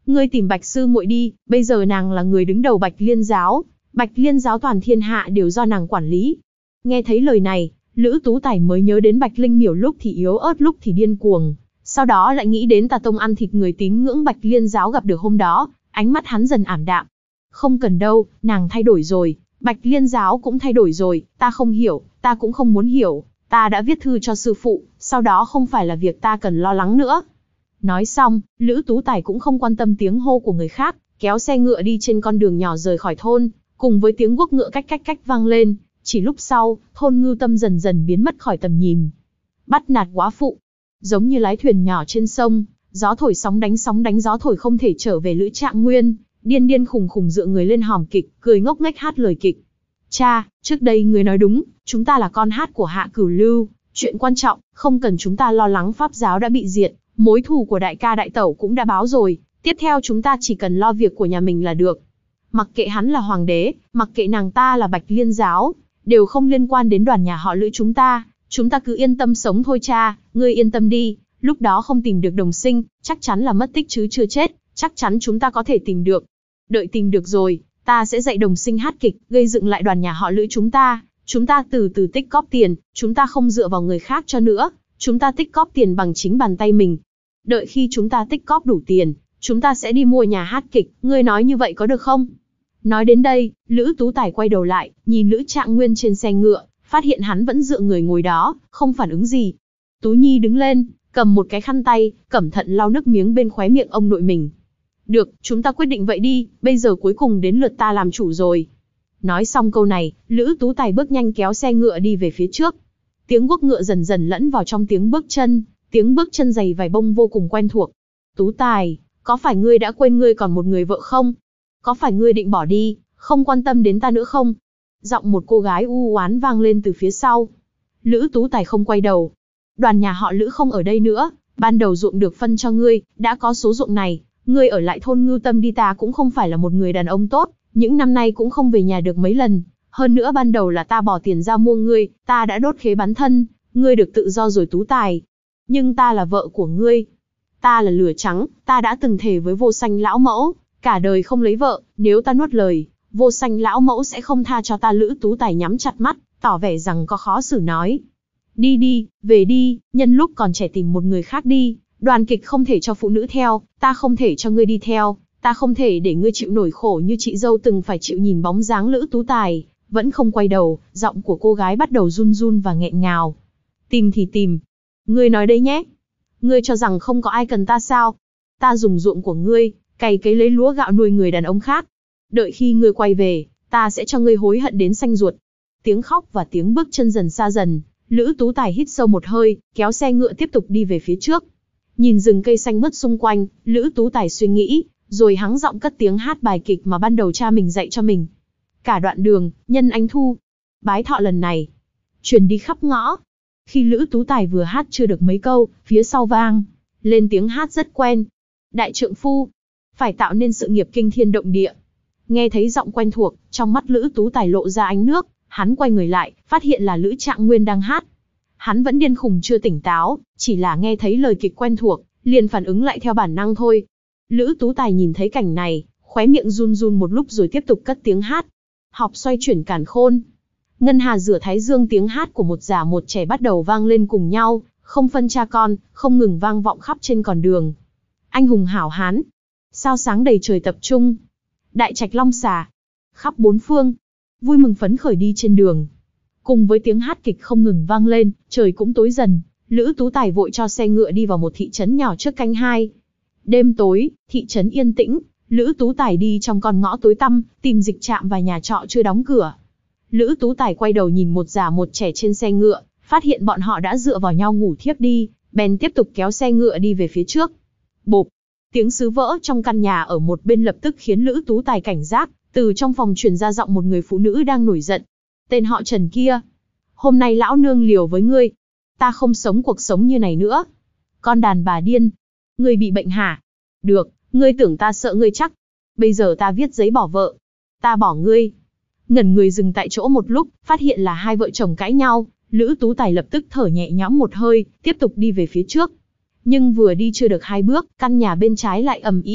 ngươi tìm Bạch sư muội đi, bây giờ nàng là người đứng đầu Bạch Liên giáo, Bạch Liên giáo toàn thiên hạ đều do nàng quản lý. Nghe thấy lời này, Lữ Tú Tài mới nhớ đến Bạch Linh Miểu lúc thì yếu ớt lúc thì điên cuồng, sau đó lại nghĩ đến Tà Tông ăn thịt người tín ngưỡng Bạch Liên giáo gặp được hôm đó, ánh mắt hắn dần ảm đạm. Không cần đâu, nàng thay đổi rồi, Bạch Liên giáo cũng thay đổi rồi, ta không hiểu, ta cũng không muốn hiểu, ta đã viết thư cho sư phụ, sau đó không phải là việc ta cần lo lắng nữa. Nói xong, Lữ Tú Tài cũng không quan tâm tiếng hô của người khác, kéo xe ngựa đi trên con đường nhỏ rời khỏi thôn, cùng với tiếng guốc ngựa cách cách cách vang lên. Chỉ lúc sau, thôn Ngưu Tâm dần dần biến mất khỏi tầm nhìn. Bắt nạt góa phụ, giống như lái thuyền nhỏ trên sông, gió thổi sóng đánh sóng đánh gió thổi không thể trở về Lữ Trạng Nguyên, điên điên khùng khùng dựa người lên hòm kịch, cười ngốc nghếch hát lời kịch. Cha, trước đây người nói đúng, chúng ta là con hát của Hạ Cửu Lưu, chuyện quan trọng, không cần chúng ta lo lắng pháp giáo đã bị diệt, mối thù của đại ca đại tẩu cũng đã báo rồi, tiếp theo chúng ta chỉ cần lo việc của nhà mình là được. Mặc kệ hắn là hoàng đế, mặc kệ nàng ta là Bạch Liên giáo, đều không liên quan đến đoàn nhà họ Lữ chúng ta, chúng ta cứ yên tâm sống thôi cha, ngươi yên tâm đi, lúc đó không tìm được đồng sinh, chắc chắn là mất tích chứ chưa chết, chắc chắn chúng ta có thể tìm được. Đợi tìm được rồi, ta sẽ dạy đồng sinh hát kịch, gây dựng lại đoàn nhà họ Lữ chúng ta, chúng ta từ từ tích góp tiền, chúng ta không dựa vào người khác cho nữa, chúng ta tích góp tiền bằng chính bàn tay mình. Đợi khi chúng ta tích góp đủ tiền, chúng ta sẽ đi mua nhà hát kịch, ngươi nói như vậy có được không? Nói đến đây, Lữ Tú Tài quay đầu lại, nhìn Lữ Trạng Nguyên trên xe ngựa, phát hiện hắn vẫn dựa người ngồi đó, không phản ứng gì. Tú Nhi đứng lên, cầm một cái khăn tay, cẩn thận lau nước miếng bên khóe miệng ông nội mình. Được, chúng ta quyết định vậy đi, bây giờ cuối cùng đến lượt ta làm chủ rồi. Nói xong câu này, Lữ Tú Tài bước nhanh kéo xe ngựa đi về phía trước. Tiếng guốc ngựa dần dần lẫn vào trong tiếng bước chân, tiếng bước chân giày vải bông vô cùng quen thuộc. Tú Tài, có phải ngươi đã quên ngươi còn một người vợ không? Có phải ngươi định bỏ đi, không quan tâm đến ta nữa không? Giọng một cô gái u oán vang lên từ phía sau. Lữ Tú Tài không quay đầu. Đoàn nhà họ Lữ không ở đây nữa, ban đầu ruộng được phân cho ngươi, đã có số ruộng này, ngươi ở lại thôn Ngưu Tâm đi, ta cũng không phải là một người đàn ông tốt, những năm nay cũng không về nhà được mấy lần, hơn nữa ban đầu là ta bỏ tiền ra mua ngươi, ta đã đốt khế bán thân, ngươi được tự do rồi Tú Tài. Nhưng ta là vợ của ngươi, ta là lửa trắng, ta đã từng thề với Vô Sanh lão mẫu, cả đời không lấy vợ, nếu ta nuốt lời, Vô Sanh lão mẫu sẽ không tha cho ta. Lữ Tú Tài nhắm chặt mắt, tỏ vẻ rằng có khó xử nói. Đi đi, về đi, nhân lúc còn trẻ tìm một người khác đi, đoàn kịch không thể cho phụ nữ theo, ta không thể cho ngươi đi theo, ta không thể để ngươi chịu nổi khổ như chị dâu từng phải chịu. Nhìn bóng dáng Lữ Tú Tài, vẫn không quay đầu, giọng của cô gái bắt đầu run run và nghẹn ngào. Tìm thì tìm, ngươi nói đấy nhé, ngươi cho rằng không có ai cần ta sao? Ta dùng ruộng của ngươi, cày cấy lấy lúa gạo nuôi người đàn ông khác. Đợi khi ngươi quay về, ta sẽ cho ngươi hối hận đến xanh ruột. Tiếng khóc và tiếng bước chân dần xa dần, Lữ Tú Tài hít sâu một hơi, kéo xe ngựa tiếp tục đi về phía trước. Nhìn rừng cây xanh mướt xung quanh, Lữ Tú Tài suy nghĩ, rồi hắng giọng cất tiếng hát bài kịch mà ban đầu cha mình dạy cho mình. Cả đoạn đường, nhân ánh thu, bái thọ lần này, truyền đi khắp ngõ. Khi Lữ Tú Tài vừa hát chưa được mấy câu, phía sau vang lên tiếng hát rất quen. Đại trượng phu, phải tạo nên sự nghiệp kinh thiên động địa. Nghe thấy giọng quen thuộc, trong mắt Lữ Tú Tài lộ ra ánh nước, hắn quay người lại, phát hiện là Lữ Trạng Nguyên đang hát. Hắn vẫn điên khùng chưa tỉnh táo, chỉ là nghe thấy lời kịch quen thuộc, liền phản ứng lại theo bản năng thôi. Lữ Tú Tài nhìn thấy cảnh này, khóe miệng run run một lúc rồi tiếp tục cất tiếng hát. Học xoay chuyển càn khôn. Ngân hà rửa thái dương, tiếng hát của một già một trẻ bắt đầu vang lên cùng nhau, không phân cha con, không ngừng vang vọng khắp trên con đường. Anh hùng hảo hán, sao sáng đầy trời tập trung. Đại trạch long xà, khắp bốn phương, vui mừng phấn khởi đi trên đường. Cùng với tiếng hát kịch không ngừng vang lên, trời cũng tối dần, Lữ Tú Tài vội cho xe ngựa đi vào một thị trấn nhỏ trước canh hai. Đêm tối, thị trấn yên tĩnh, Lữ Tú Tài đi trong con ngõ tối tăm, tìm dịch trạm và nhà trọ chưa đóng cửa. Lữ Tú Tài quay đầu nhìn một già một trẻ trên xe ngựa, phát hiện bọn họ đã dựa vào nhau ngủ thiếp đi, bèn tiếp tục kéo xe ngựa đi về phía trước. Bộp, tiếng sứ vỡ trong căn nhà ở một bên lập tức khiến Lữ Tú Tài cảnh giác, từ trong phòng truyền ra giọng một người phụ nữ đang nổi giận. Tên họ Trần kia, hôm nay lão nương liều với ngươi, ta không sống cuộc sống như này nữa. Con đàn bà điên, ngươi bị bệnh hả? Được, ngươi tưởng ta sợ ngươi chắc. Bây giờ ta viết giấy bỏ vợ, ta bỏ ngươi. Ngẩn người dừng tại chỗ một lúc, phát hiện là hai vợ chồng cãi nhau, Lữ Tú Tài lập tức thở nhẹ nhõm một hơi, tiếp tục đi về phía trước. Nhưng vừa đi chưa được hai bước, căn nhà bên trái lại ầm ĩ,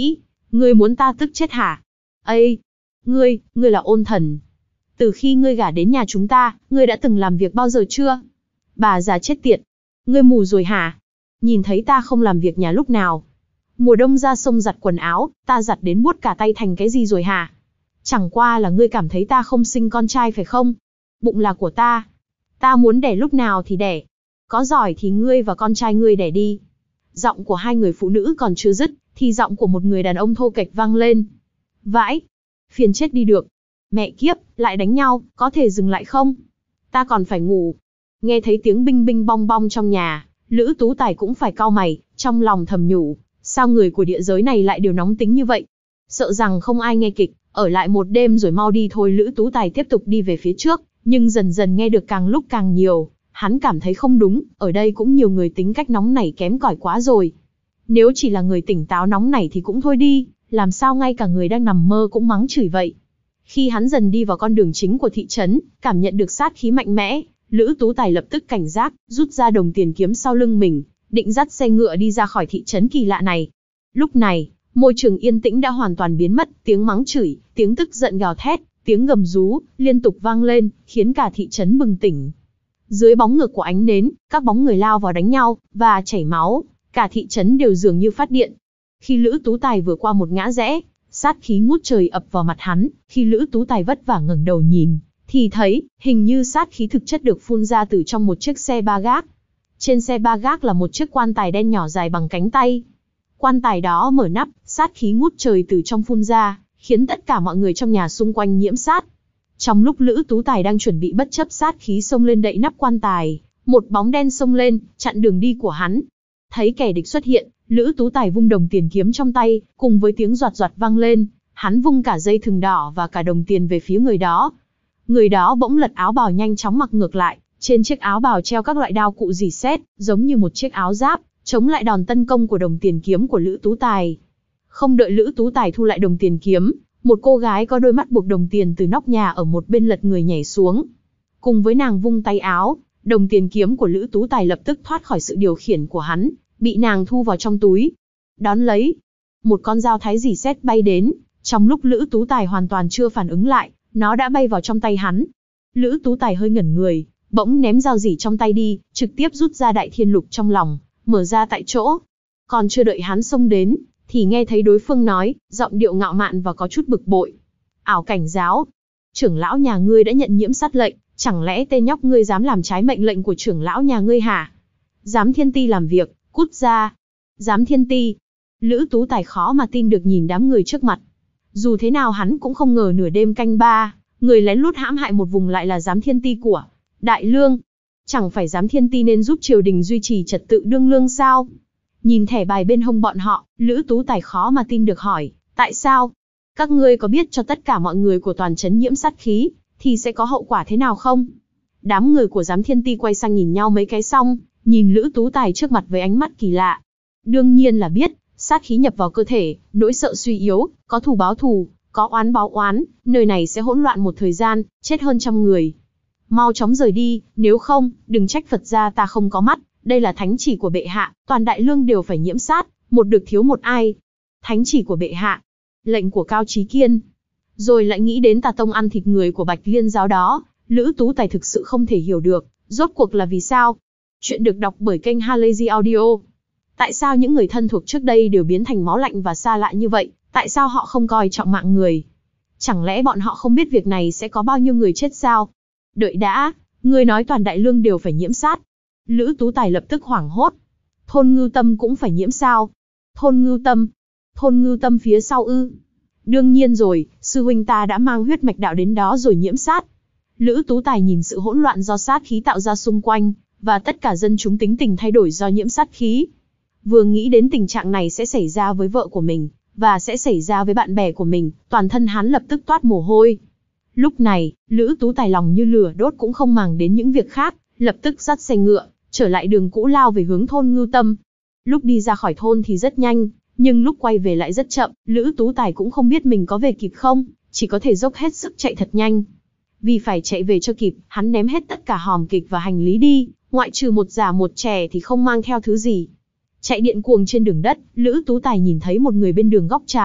Ngươi muốn ta tức chết hả? Ây! Ngươi, ngươi là Ôn Thần. Từ khi ngươi gả đến nhà chúng ta, ngươi đã từng làm việc bao giờ chưa? Bà già chết tiệt! Ngươi mù rồi hả? Nhìn thấy ta không làm việc nhà lúc nào? Mùa đông ra sông giặt quần áo, ta giặt đến buốt cả tay thành cái gì rồi hả? Chẳng qua là ngươi cảm thấy ta không sinh con trai phải không? Bụng là của ta. Ta muốn đẻ lúc nào thì đẻ. Có giỏi thì ngươi và con trai ngươi đẻ đi. Giọng của hai người phụ nữ còn chưa dứt, thì giọng của một người đàn ông thô kệch vang lên. Vãi! Phiền chết đi được. Mẹ kiếp, lại đánh nhau, có thể dừng lại không? Ta còn phải ngủ. Nghe thấy tiếng binh binh bong bong trong nhà, Lữ Tú Tài cũng phải cau mày, trong lòng thầm nhủ. Sao người của địa giới này lại đều nóng tính như vậy? Sợ rằng không ai nghe kịch, ở lại một đêm rồi mau đi thôi. Lữ Tú Tài tiếp tục đi về phía trước, nhưng dần dần nghe được càng lúc càng nhiều. Hắn cảm thấy không đúng, ở đây cũng nhiều người tính cách nóng nảy kém cỏi quá rồi. Nếu chỉ là người tỉnh táo nóng nảy thì cũng thôi đi, làm sao ngay cả người đang nằm mơ cũng mắng chửi vậy. Khi hắn dần đi vào con đường chính của thị trấn, cảm nhận được sát khí mạnh mẽ, Lữ Tú Tài lập tức cảnh giác, rút ra đồng tiền kiếm sau lưng mình, định dắt xe ngựa đi ra khỏi thị trấn kỳ lạ này. Lúc này, môi trường yên tĩnh đã hoàn toàn biến mất, tiếng mắng chửi, tiếng tức giận gào thét, tiếng gầm rú, liên tục vang lên, khiến cả thị trấn bừng tỉnh. Dưới bóng ngược của ánh nến, các bóng người lao vào đánh nhau, và chảy máu, cả thị trấn đều dường như phát điện. Khi Lữ Tú Tài vừa qua một ngã rẽ, sát khí ngút trời ập vào mặt hắn, khi Lữ Tú Tài vất vả ngẩng đầu nhìn, thì thấy, hình như sát khí thực chất được phun ra từ trong một chiếc xe ba gác. Trên xe ba gác là một chiếc quan tài đen nhỏ dài bằng cánh tay. Quan tài đó mở nắp, sát khí ngút trời từ trong phun ra, khiến tất cả mọi người trong nhà xung quanh nhiễm sát. Trong lúc Lữ Tú Tài đang chuẩn bị bất chấp sát khí xông lên đậy nắp quan tài, một bóng đen xông lên, chặn đường đi của hắn. Thấy kẻ địch xuất hiện, Lữ Tú Tài vung đồng tiền kiếm trong tay, cùng với tiếng doạt doạt vang lên, hắn vung cả dây thừng đỏ và cả đồng tiền về phía người đó. Người đó bỗng lật áo bào nhanh chóng mặc ngược lại, trên chiếc áo bào treo các loại đao cụ rỉ sét, giống như một chiếc áo giáp, chống lại đòn tấn công của đồng tiền kiếm của Lữ Tú Tài. Không đợi Lữ Tú Tài thu lại đồng tiền kiếm, một cô gái có đôi mắt buộc đồng tiền từ nóc nhà ở một bên lật người nhảy xuống. Cùng với nàng vung tay áo, đồng tiền kiếm của Lữ Tú Tài lập tức thoát khỏi sự điều khiển của hắn, bị nàng thu vào trong túi. Đón lấy, một con dao thái rỉ sét bay đến, trong lúc Lữ Tú Tài hoàn toàn chưa phản ứng lại, nó đã bay vào trong tay hắn. Lữ Tú Tài hơi ngẩn người, bỗng ném dao rỉ trong tay đi, trực tiếp rút ra đại thiên lục trong lòng, mở ra tại chỗ. Còn chưa đợi hắn xông đến, thì nghe thấy đối phương nói, giọng điệu ngạo mạn và có chút bực bội. Ảo Cảnh Giáo, trưởng lão nhà ngươi đã nhận nhiễm sát lệnh, chẳng lẽ tên nhóc ngươi dám làm trái mệnh lệnh của trưởng lão nhà ngươi hả? Dám Thiên Ti làm việc, cút ra. Dám Thiên Ti. Lữ Tú Tài khó mà tin được nhìn đám người trước mặt. Dù thế nào hắn cũng không ngờ nửa đêm canh ba, người lén lút hãm hại một vùng lại là Dám Thiên Ti của Đại Lương. Chẳng phải Dám Thiên Ti nên giúp triều đình duy trì trật tự đương lương sao? Nhìn thẻ bài bên hông bọn họ, Lữ Tú Tài khó mà tin được hỏi, tại sao? Các ngươi có biết cho tất cả mọi người của toàn trấn nhiễm sát khí, thì sẽ có hậu quả thế nào không? Đám người của Dám Thiên Ti quay sang nhìn nhau mấy cái xong, nhìn Lữ Tú Tài trước mặt với ánh mắt kỳ lạ. Đương nhiên là biết, sát khí nhập vào cơ thể, nỗi sợ suy yếu, có thù báo thù, có oán báo oán, nơi này sẽ hỗn loạn một thời gian, chết hơn trăm người. Mau chóng rời đi, nếu không, đừng trách Phật gia ta không có mắt, đây là thánh chỉ của bệ hạ, toàn Đại Lương đều phải nhiễm sát, một được thiếu một ai. Thánh chỉ của bệ hạ, lệnh của Cao Chí Kiên. Rồi lại nghĩ đến Tà Tông ăn thịt người của Bạch Liên giáo đó, Lữ Tú Tài thực sự không thể hiểu được, rốt cuộc là vì sao. Chuyện được đọc bởi kênh Halazy Audio. Tại sao những người thân thuộc trước đây đều biến thành máu lạnh và xa lạ như vậy, tại sao họ không coi trọng mạng người? Chẳng lẽ bọn họ không biết việc này sẽ có bao nhiêu người chết sao? Đợi đã, ngươi nói toàn Đại Lương đều phải nhiễm sát. Lữ Tú Tài lập tức hoảng hốt. Thôn Ngưu Tâm cũng phải nhiễm sao? Thôn Ngưu Tâm? Thôn Ngưu Tâm phía sau ư? Đương nhiên rồi, sư huynh ta đã mang huyết mạch đạo đến đó rồi nhiễm sát. Lữ Tú Tài nhìn sự hỗn loạn do sát khí tạo ra xung quanh, và tất cả dân chúng tính tình thay đổi do nhiễm sát khí. Vừa nghĩ đến tình trạng này sẽ xảy ra với vợ của mình, và sẽ xảy ra với bạn bè của mình, toàn thân hắn lập tức toát mồ hôi. Lúc này, Lữ Tú Tài lòng như lửa đốt cũng không màng đến những việc khác, lập tức dắt xe ngựa, trở lại đường cũ lao về hướng thôn Ngưu Tâm. Lúc đi ra khỏi thôn thì rất nhanh, nhưng lúc quay về lại rất chậm, Lữ Tú Tài cũng không biết mình có về kịp không, chỉ có thể dốc hết sức chạy thật nhanh. Vì phải chạy về cho kịp, hắn ném hết tất cả hòm kịch và hành lý đi, ngoại trừ một già một trẻ thì không mang theo thứ gì. Chạy điện cuồng trên đường đất, Lữ Tú Tài nhìn thấy một người bên đường góc trái,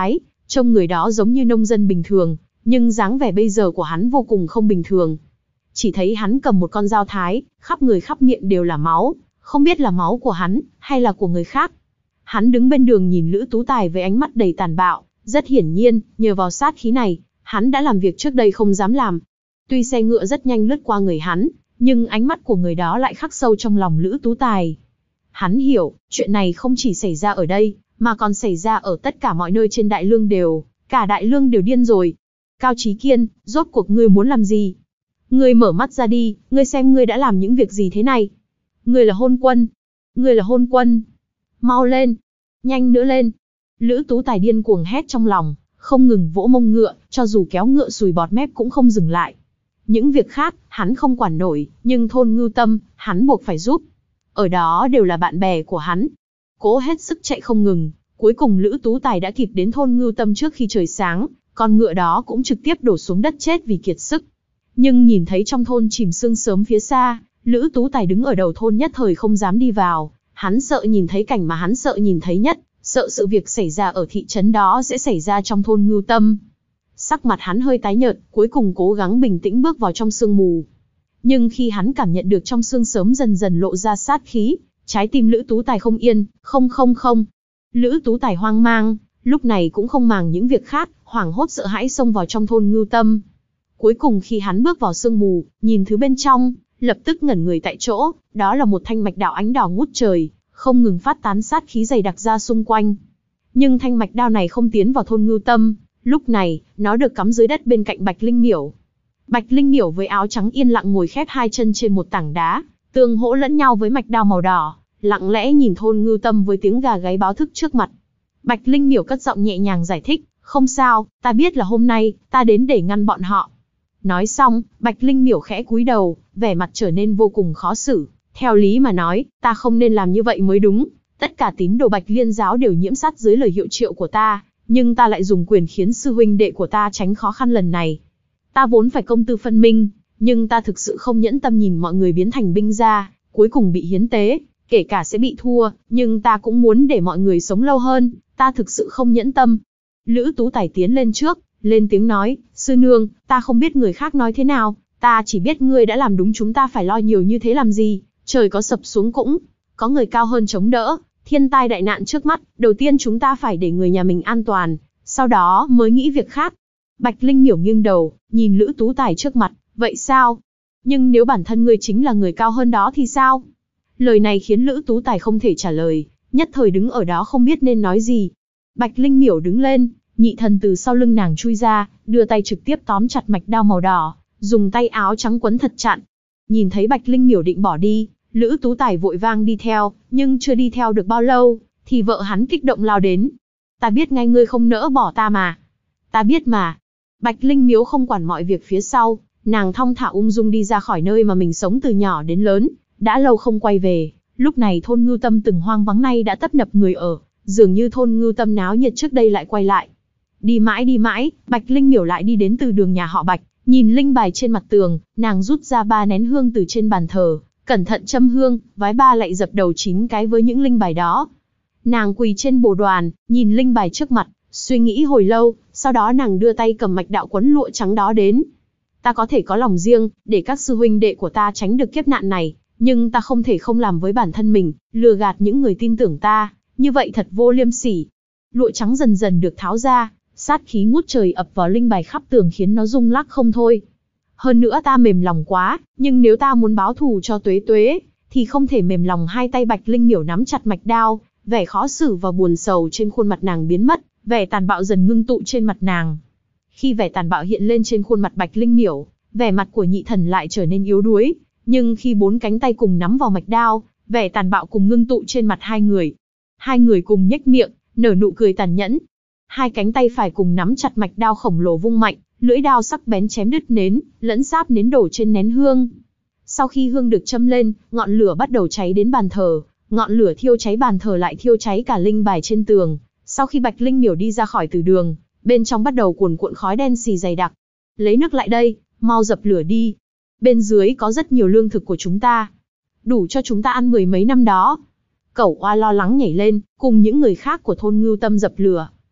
Trông người đó giống như nông dân bình thường, nhưng dáng vẻ bây giờ của hắn vô cùng không bình thường. Chỉ thấy hắn cầm một con dao thái, khắp người khắp miệng đều là máu, không biết là máu của hắn, hay là của người khác. Hắn đứng bên đường nhìn Lữ Tú Tài với ánh mắt đầy tàn bạo, rất hiển nhiên, nhờ vào sát khí này, hắn đã làm việc trước đây không dám làm. Tuy xe ngựa rất nhanh lướt qua người hắn, nhưng ánh mắt của người đó lại khắc sâu trong lòng Lữ Tú Tài. Hắn hiểu, chuyện này không chỉ xảy ra ở đây, mà còn xảy ra ở tất cả mọi nơi trên Đại Lương đều, cả Đại Lương đều điên rồi. Cao Chí Kiên, rốt cuộc ngươi muốn làm gì? Ngươi mở mắt ra đi, ngươi xem ngươi đã làm những việc gì thế này? Ngươi là hôn quân. Ngươi là hôn quân. Mau lên. Nhanh nữa lên. Lữ Tú Tài điên cuồng hét trong lòng, không ngừng vỗ mông ngựa, cho dù kéo ngựa sùi bọt mép cũng không dừng lại. Những việc khác, hắn không quản nổi, nhưng thôn Ngưu Tâm, hắn buộc phải giúp. Ở đó đều là bạn bè của hắn. Cố hết sức chạy không ngừng, cuối cùng Lữ Tú Tài đã kịp đến thôn Ngưu Tâm trước khi trời sáng, con ngựa đó cũng trực tiếp đổ xuống đất chết vì kiệt sức. Nhưng nhìn thấy trong thôn chìm sương sớm phía xa, Lữ Tú Tài đứng ở đầu thôn nhất thời không dám đi vào, hắn sợ nhìn thấy cảnh mà hắn sợ nhìn thấy nhất, sợ sự việc xảy ra ở thị trấn đó sẽ xảy ra trong thôn Ngưu Tâm. Sắc mặt hắn hơi tái nhợt, cuối cùng cố gắng bình tĩnh bước vào trong sương mù. Nhưng khi hắn cảm nhận được trong sương sớm dần dần lộ ra sát khí, trái tim Lữ Tú Tài không yên, không không không. Lữ Tú Tài hoang mang, lúc này cũng không màng những việc khác, hoảng hốt sợ hãi xông vào trong thôn Ngưu Tâm. Cuối cùng khi hắn bước vào sương mù, nhìn thứ bên trong, lập tức ngẩn người tại chỗ, đó là một thanh mạch đao ánh đỏ ngút trời, không ngừng phát tán sát khí dày đặc ra xung quanh. Nhưng thanh mạch đao này không tiến vào thôn Ngưu Tâm, lúc này, nó được cắm dưới đất bên cạnh Bạch Linh Miểu. Bạch Linh Miểu với áo trắng yên lặng ngồi khép hai chân trên một tảng đá, tương hỗ lẫn nhau với mạch đao màu đỏ, lặng lẽ nhìn thôn Ngưu Tâm với tiếng gà gáy báo thức trước mặt. Bạch Linh Miểu cất giọng nhẹ nhàng giải thích, không sao, ta biết là hôm nay, ta đến để ngăn bọn họ. Nói xong, Bạch Linh Miểu khẽ cúi đầu, vẻ mặt trở nên vô cùng khó xử. Theo lý mà nói, ta không nên làm như vậy mới đúng. Tất cả tín đồ Bạch Liên giáo đều nhiễm sát dưới lời hiệu triệu của ta, nhưng ta lại dùng quyền khiến sư huynh đệ của ta tránh khó khăn lần này. Ta vốn phải công tư phân minh, nhưng ta thực sự không nhẫn tâm nhìn mọi người biến thành binh gia, cuối cùng bị hiến tế, kể cả sẽ bị thua, nhưng ta cũng muốn để mọi người sống lâu hơn, ta thực sự không nhẫn tâm. Lữ Tú Tài tiến lên trước, lên tiếng nói, sư nương, ta không biết người khác nói thế nào, ta chỉ biết ngươi đã làm đúng, chúng ta phải lo nhiều như thế làm gì, trời có sập xuống cũng có người cao hơn chống đỡ, thiên tai đại nạn trước mắt, đầu tiên chúng ta phải để người nhà mình an toàn, sau đó mới nghĩ việc khác. Bạch Linh Miểu nghiêng đầu, nhìn Lữ Tú Tài trước mặt, vậy sao? Nhưng nếu bản thân ngươi chính là người cao hơn đó thì sao? Lời này khiến Lữ Tú Tài không thể trả lời, nhất thời đứng ở đó không biết nên nói gì. Bạch Linh Miểu đứng lên, nhị thần từ sau lưng nàng chui ra, đưa tay trực tiếp tóm chặt mạch đao màu đỏ, dùng tay áo trắng quấn thật chặt. Nhìn thấy Bạch Linh Miểu định bỏ đi, Lữ Tú Tài vội vang đi theo, nhưng chưa đi theo được bao lâu, thì vợ hắn kích động lao đến. Ta biết ngay ngươi không nỡ bỏ ta mà. Ta biết mà. Bạch Linh Miếu không quản mọi việc phía sau, nàng thong thả ung dung đi ra khỏi nơi mà mình sống từ nhỏ đến lớn, đã lâu không quay về. Lúc này thôn Ngưu Tâm từng hoang vắng nay đã tấp nập người ở, dường như thôn Ngưu Tâm náo nhiệt trước đây lại quay lại. Đi mãi đi mãi, Bạch Linh Miểu lại đi đến từ đường nhà họ Bạch, nhìn linh bài trên mặt tường, nàng rút ra ba nén hương từ trên bàn thờ, cẩn thận châm hương, vái ba lạy dập đầu chín cái với những linh bài đó. Nàng quỳ trên bồ đoàn, nhìn linh bài trước mặt, suy nghĩ hồi lâu, sau đó nàng đưa tay cầm mạch đạo quấn lụa trắng đó đến. Ta có thể có lòng riêng, để các sư huynh đệ của ta tránh được kiếp nạn này, nhưng ta không thể không làm với bản thân mình, lừa gạt những người tin tưởng ta, như vậy thật vô liêm sỉ. Lụa trắng dần dần được tháo ra, sát khí ngút trời ập vào linh bài khắp tường khiến nó rung lắc không thôi. Hơn nữa ta mềm lòng quá, nhưng nếu ta muốn báo thù cho Tuế Tuế, thì không thể mềm lòng. Hai tay Bạch Linh Miểu nắm chặt mạch đao, vẻ khó xử và buồn sầu trên khuôn mặt nàng biến mất, vẻ tàn bạo dần ngưng tụ trên mặt nàng. Khi vẻ tàn bạo hiện lên trên khuôn mặt Bạch Linh Miểu, vẻ mặt của nhị thần lại trở nên yếu đuối, nhưng khi bốn cánh tay cùng nắm vào mạch đao, vẻ tàn bạo cùng ngưng tụ trên mặt hai người. Hai người cùng nhếch miệng, nở nụ cười tàn nhẫn. Hai cánh tay phải cùng nắm chặt mạch đao khổng lồ vung mạnh, lưỡi đao sắc bén chém đứt nến, lẫn sáp nến đổ trên nén hương. Sau khi hương được châm lên, ngọn lửa bắt đầu cháy đến bàn thờ, ngọn lửa thiêu cháy bàn thờ lại thiêu cháy cả linh bài trên tường. Sau khi Bạch Linh Miểu đi ra khỏi từ đường, bên trong bắt đầu cuồn cuộn khói đen xì dày đặc. Lấy nước lại đây, mau dập lửa đi. Bên dưới có rất nhiều lương thực của chúng ta, đủ cho chúng ta ăn mười mấy năm đó. Cẩu Oa lo lắng nhảy lên, cùng những người khác của thôn Ngưu Tâm dập lửa.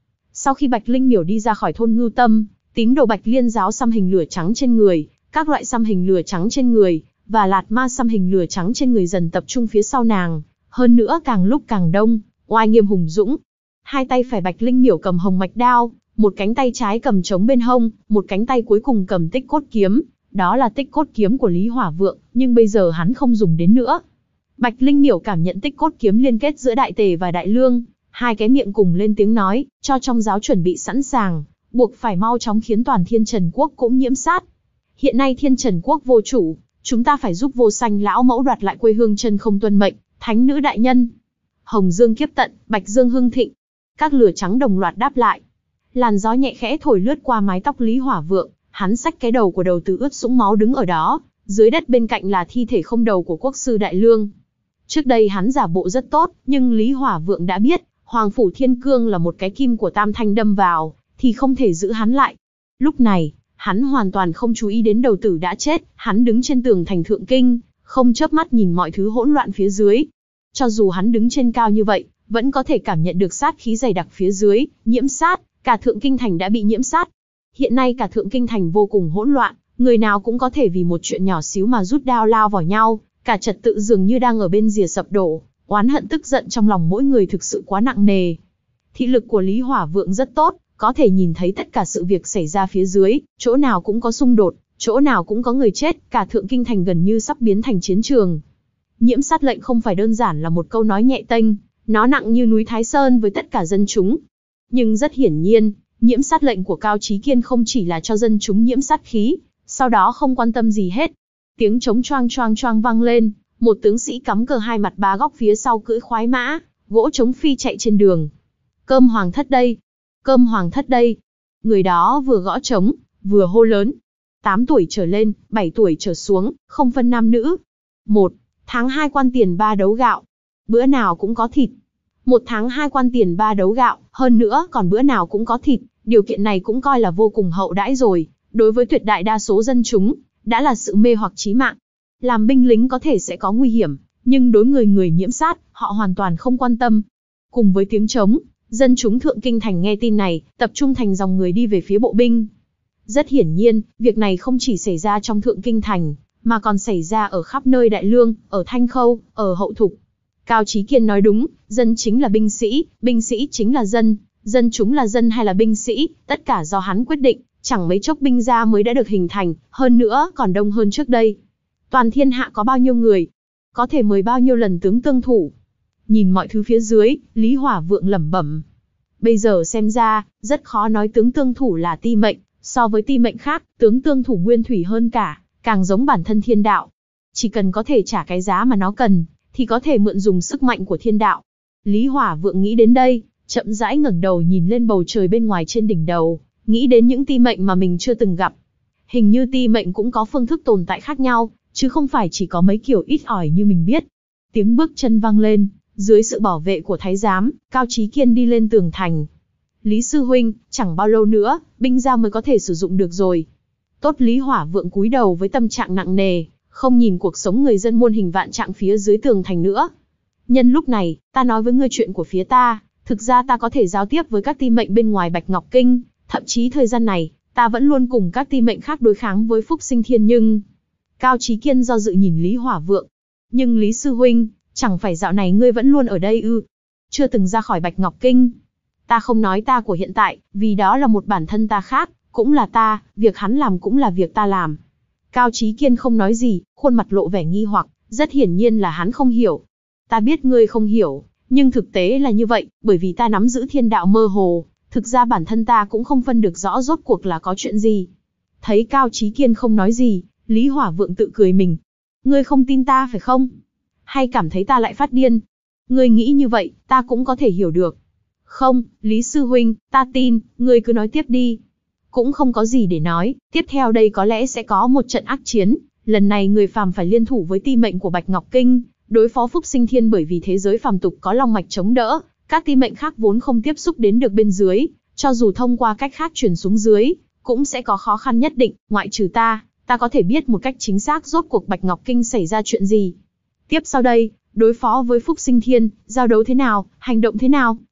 Sau khi Bạch Linh Miểu đi ra khỏi thôn Ngưu Tâm, tín đồ Bạch Liên giáo xăm hình lửa trắng trên người, các loại xăm hình lửa trắng trên người, và Lạt Ma xăm hình lửa trắng trên người dần tập trung phía sau nàng, hơn nữa càng lúc càng đông, oai nghiêm hùng dũng. Hai tay phải Bạch Linh Miểu cầm hồng mạch đao, một cánh tay trái cầm trống bên hông, một cánh tay cuối cùng cầm tích cốt kiếm, đó là tích cốt kiếm của Lý Hỏa Vượng, nhưng bây giờ hắn không dùng đến nữa. Bạch Linh Miểu cảm nhận tích cốt kiếm liên kết giữa Đại Tề và Đại Lương, hai cái miệng cùng lên tiếng nói, cho trong giáo chuẩn bị sẵn sàng, buộc phải mau chóng khiến toàn Thiên Trần Quốc cũng nhiễm sát. Hiện nay Thiên Trần Quốc vô chủ, chúng ta phải giúp Vô Sanh lão mẫu đoạt lại quê hương chân không tuân mệnh, thánh nữ đại nhân. Hồng Dương kiếp tận, Bạch Dương hưng thịnh. Các lửa trắng đồng loạt đáp lại. Làn gió nhẹ khẽ thổi lướt qua mái tóc Lý Hỏa Vượng, hắn xách cái đầu của đầu tử ướt sũng máu đứng ở đó, dưới đất bên cạnh là thi thể không đầu của quốc sư Đại Lương. Trước đây hắn giả bộ rất tốt, nhưng Lý Hỏa Vượng đã biết, Hoàng phủ Thiên Cương là một cái kim của Tam Thanh đâm vào, thì không thể giữ hắn lại. Lúc này, hắn hoàn toàn không chú ý đến đầu tử đã chết, hắn đứng trên tường thành Thượng Kinh, không chớp mắt nhìn mọi thứ hỗn loạn phía dưới. Cho dù hắn đứng trên cao như vậy, vẫn có thể cảm nhận được sát khí dày đặc phía dưới, nhiễm sát, cả Thượng Kinh thành đã bị nhiễm sát. Hiện nay cả Thượng Kinh thành vô cùng hỗn loạn, người nào cũng có thể vì một chuyện nhỏ xíu mà rút đao lao vào nhau, cả trật tự dường như đang ở bên rìa sập đổ, oán hận tức giận trong lòng mỗi người thực sự quá nặng nề. Thị lực của Lý Hỏa Vượng rất tốt, có thể nhìn thấy tất cả sự việc xảy ra phía dưới, chỗ nào cũng có xung đột, chỗ nào cũng có người chết, cả Thượng Kinh thành gần như sắp biến thành chiến trường. Nhiễm sát lệnh không phải đơn giản là một câu nói nhẹ tênh, nó nặng như núi Thái Sơn với tất cả dân chúng. Nhưng rất hiển nhiên, nhiễm sát lệnh của Cao Chí Kiên không chỉ là cho dân chúng nhiễm sát khí, sau đó không quan tâm gì hết. Tiếng trống choang choang choang vang lên, một tướng sĩ cắm cờ hai mặt ba góc phía sau cưỡi khoái mã, gỗ trống phi chạy trên đường. Cơm hoàng thất đây, cơm hoàng thất đây. Người đó vừa gõ trống, vừa hô lớn. Tám tuổi trở lên, bảy tuổi trở xuống, không phân nam nữ. Một tháng hai quan tiền ba đấu gạo. Bữa nào cũng có thịt. Một tháng hai quan tiền ba đấu gạo, hơn nữa còn bữa nào cũng có thịt. Điều kiện này cũng coi là vô cùng hậu đãi rồi. Đối với tuyệt đại đa số dân chúng, đã là sự mê hoặc chí mạng. Làm binh lính có thể sẽ có nguy hiểm, nhưng đối người người nhiễm sát, họ hoàn toàn không quan tâm. Cùng với tiếng trống, dân chúng Thượng Kinh thành nghe tin này, tập trung thành dòng người đi về phía bộ binh. Rất hiển nhiên, việc này không chỉ xảy ra trong Thượng Kinh thành, mà còn xảy ra ở khắp nơi Đại Lương, ở Thanh Khâu, ở Hậu Thục. Cao Chí Kiên nói đúng, dân chính là binh sĩ, binh sĩ chính là dân, dân chúng là dân hay là binh sĩ, tất cả do hắn quyết định, chẳng mấy chốc binh gia mới đã được hình thành, hơn nữa còn đông hơn trước đây. Toàn thiên hạ có bao nhiêu người? Có thể mời bao nhiêu lần tướng tương thủ? Nhìn mọi thứ phía dưới, Lý Hỏa Vượng lẩm bẩm. Bây giờ xem ra, rất khó nói tướng tương thủ là ti mệnh, so với ti mệnh khác, tướng tương thủ nguyên thủy hơn cả, càng giống bản thân thiên đạo. Chỉ cần có thể trả cái giá mà nó cần, thì có thể mượn dùng sức mạnh của thiên đạo. Lý Hỏa Vượng nghĩ đến đây, chậm rãi ngẩng đầu nhìn lên bầu trời bên ngoài trên đỉnh đầu, nghĩ đến những ti mệnh mà mình chưa từng gặp. Hình như ti mệnh cũng có phương thức tồn tại khác nhau, chứ không phải chỉ có mấy kiểu ít ỏi như mình biết. Tiếng bước chân vang lên, dưới sự bảo vệ của thái giám, Cao Chí Kiên đi lên tường thành. Lý sư huynh, chẳng bao lâu nữa, binh gia mới có thể sử dụng được rồi. Tốt. Lý Hỏa Vượng cúi đầu với tâm trạng nặng nề, không nhìn cuộc sống người dân muôn hình vạn trạng phía dưới tường thành nữa. Nhân lúc này, ta nói với ngươi chuyện của phía ta, thực ra ta có thể giao tiếp với các ti mệnh bên ngoài Bạch Ngọc Kinh, thậm chí thời gian này, ta vẫn luôn cùng các ti mệnh khác đối kháng với Phúc Sinh Thiên nhưng... Cao Chí Kiên do dự nhìn Lý Hỏa Vượng. Nhưng Lý sư huynh, chẳng phải dạo này ngươi vẫn luôn ở đây ư? Chưa từng ra khỏi Bạch Ngọc Kinh. Ta không nói ta của hiện tại, vì đó là một bản thân ta khác, cũng là ta, việc hắn làm cũng là việc ta làm. Cao Chí Kiên không nói gì, khuôn mặt lộ vẻ nghi hoặc, rất hiển nhiên là hắn không hiểu. Ta biết ngươi không hiểu, nhưng thực tế là như vậy, bởi vì ta nắm giữ thiên đạo mơ hồ, thực ra bản thân ta cũng không phân được rõ rốt cuộc là có chuyện gì. Thấy Cao Chí Kiên không nói gì, Lý Hỏa Vượng tự cười mình. Ngươi không tin ta phải không? Hay cảm thấy ta lại phát điên? Ngươi nghĩ như vậy, ta cũng có thể hiểu được. Không, Lý sư huynh, ta tin, ngươi cứ nói tiếp đi. Cũng không có gì để nói, tiếp theo đây có lẽ sẽ có một trận ác chiến, lần này người phàm phải liên thủ với ti mệnh của Bạch Ngọc Kinh, đối phó Phúc Sinh Thiên, bởi vì thế giới phàm tục có long mạch chống đỡ, các ti mệnh khác vốn không tiếp xúc đến được bên dưới, cho dù thông qua cách khác truyền xuống dưới, cũng sẽ có khó khăn nhất định, ngoại trừ ta, ta có thể biết một cách chính xác rốt cuộc Bạch Ngọc Kinh xảy ra chuyện gì. Tiếp sau đây, đối phó với Phúc Sinh Thiên, giao đấu thế nào, hành động thế nào,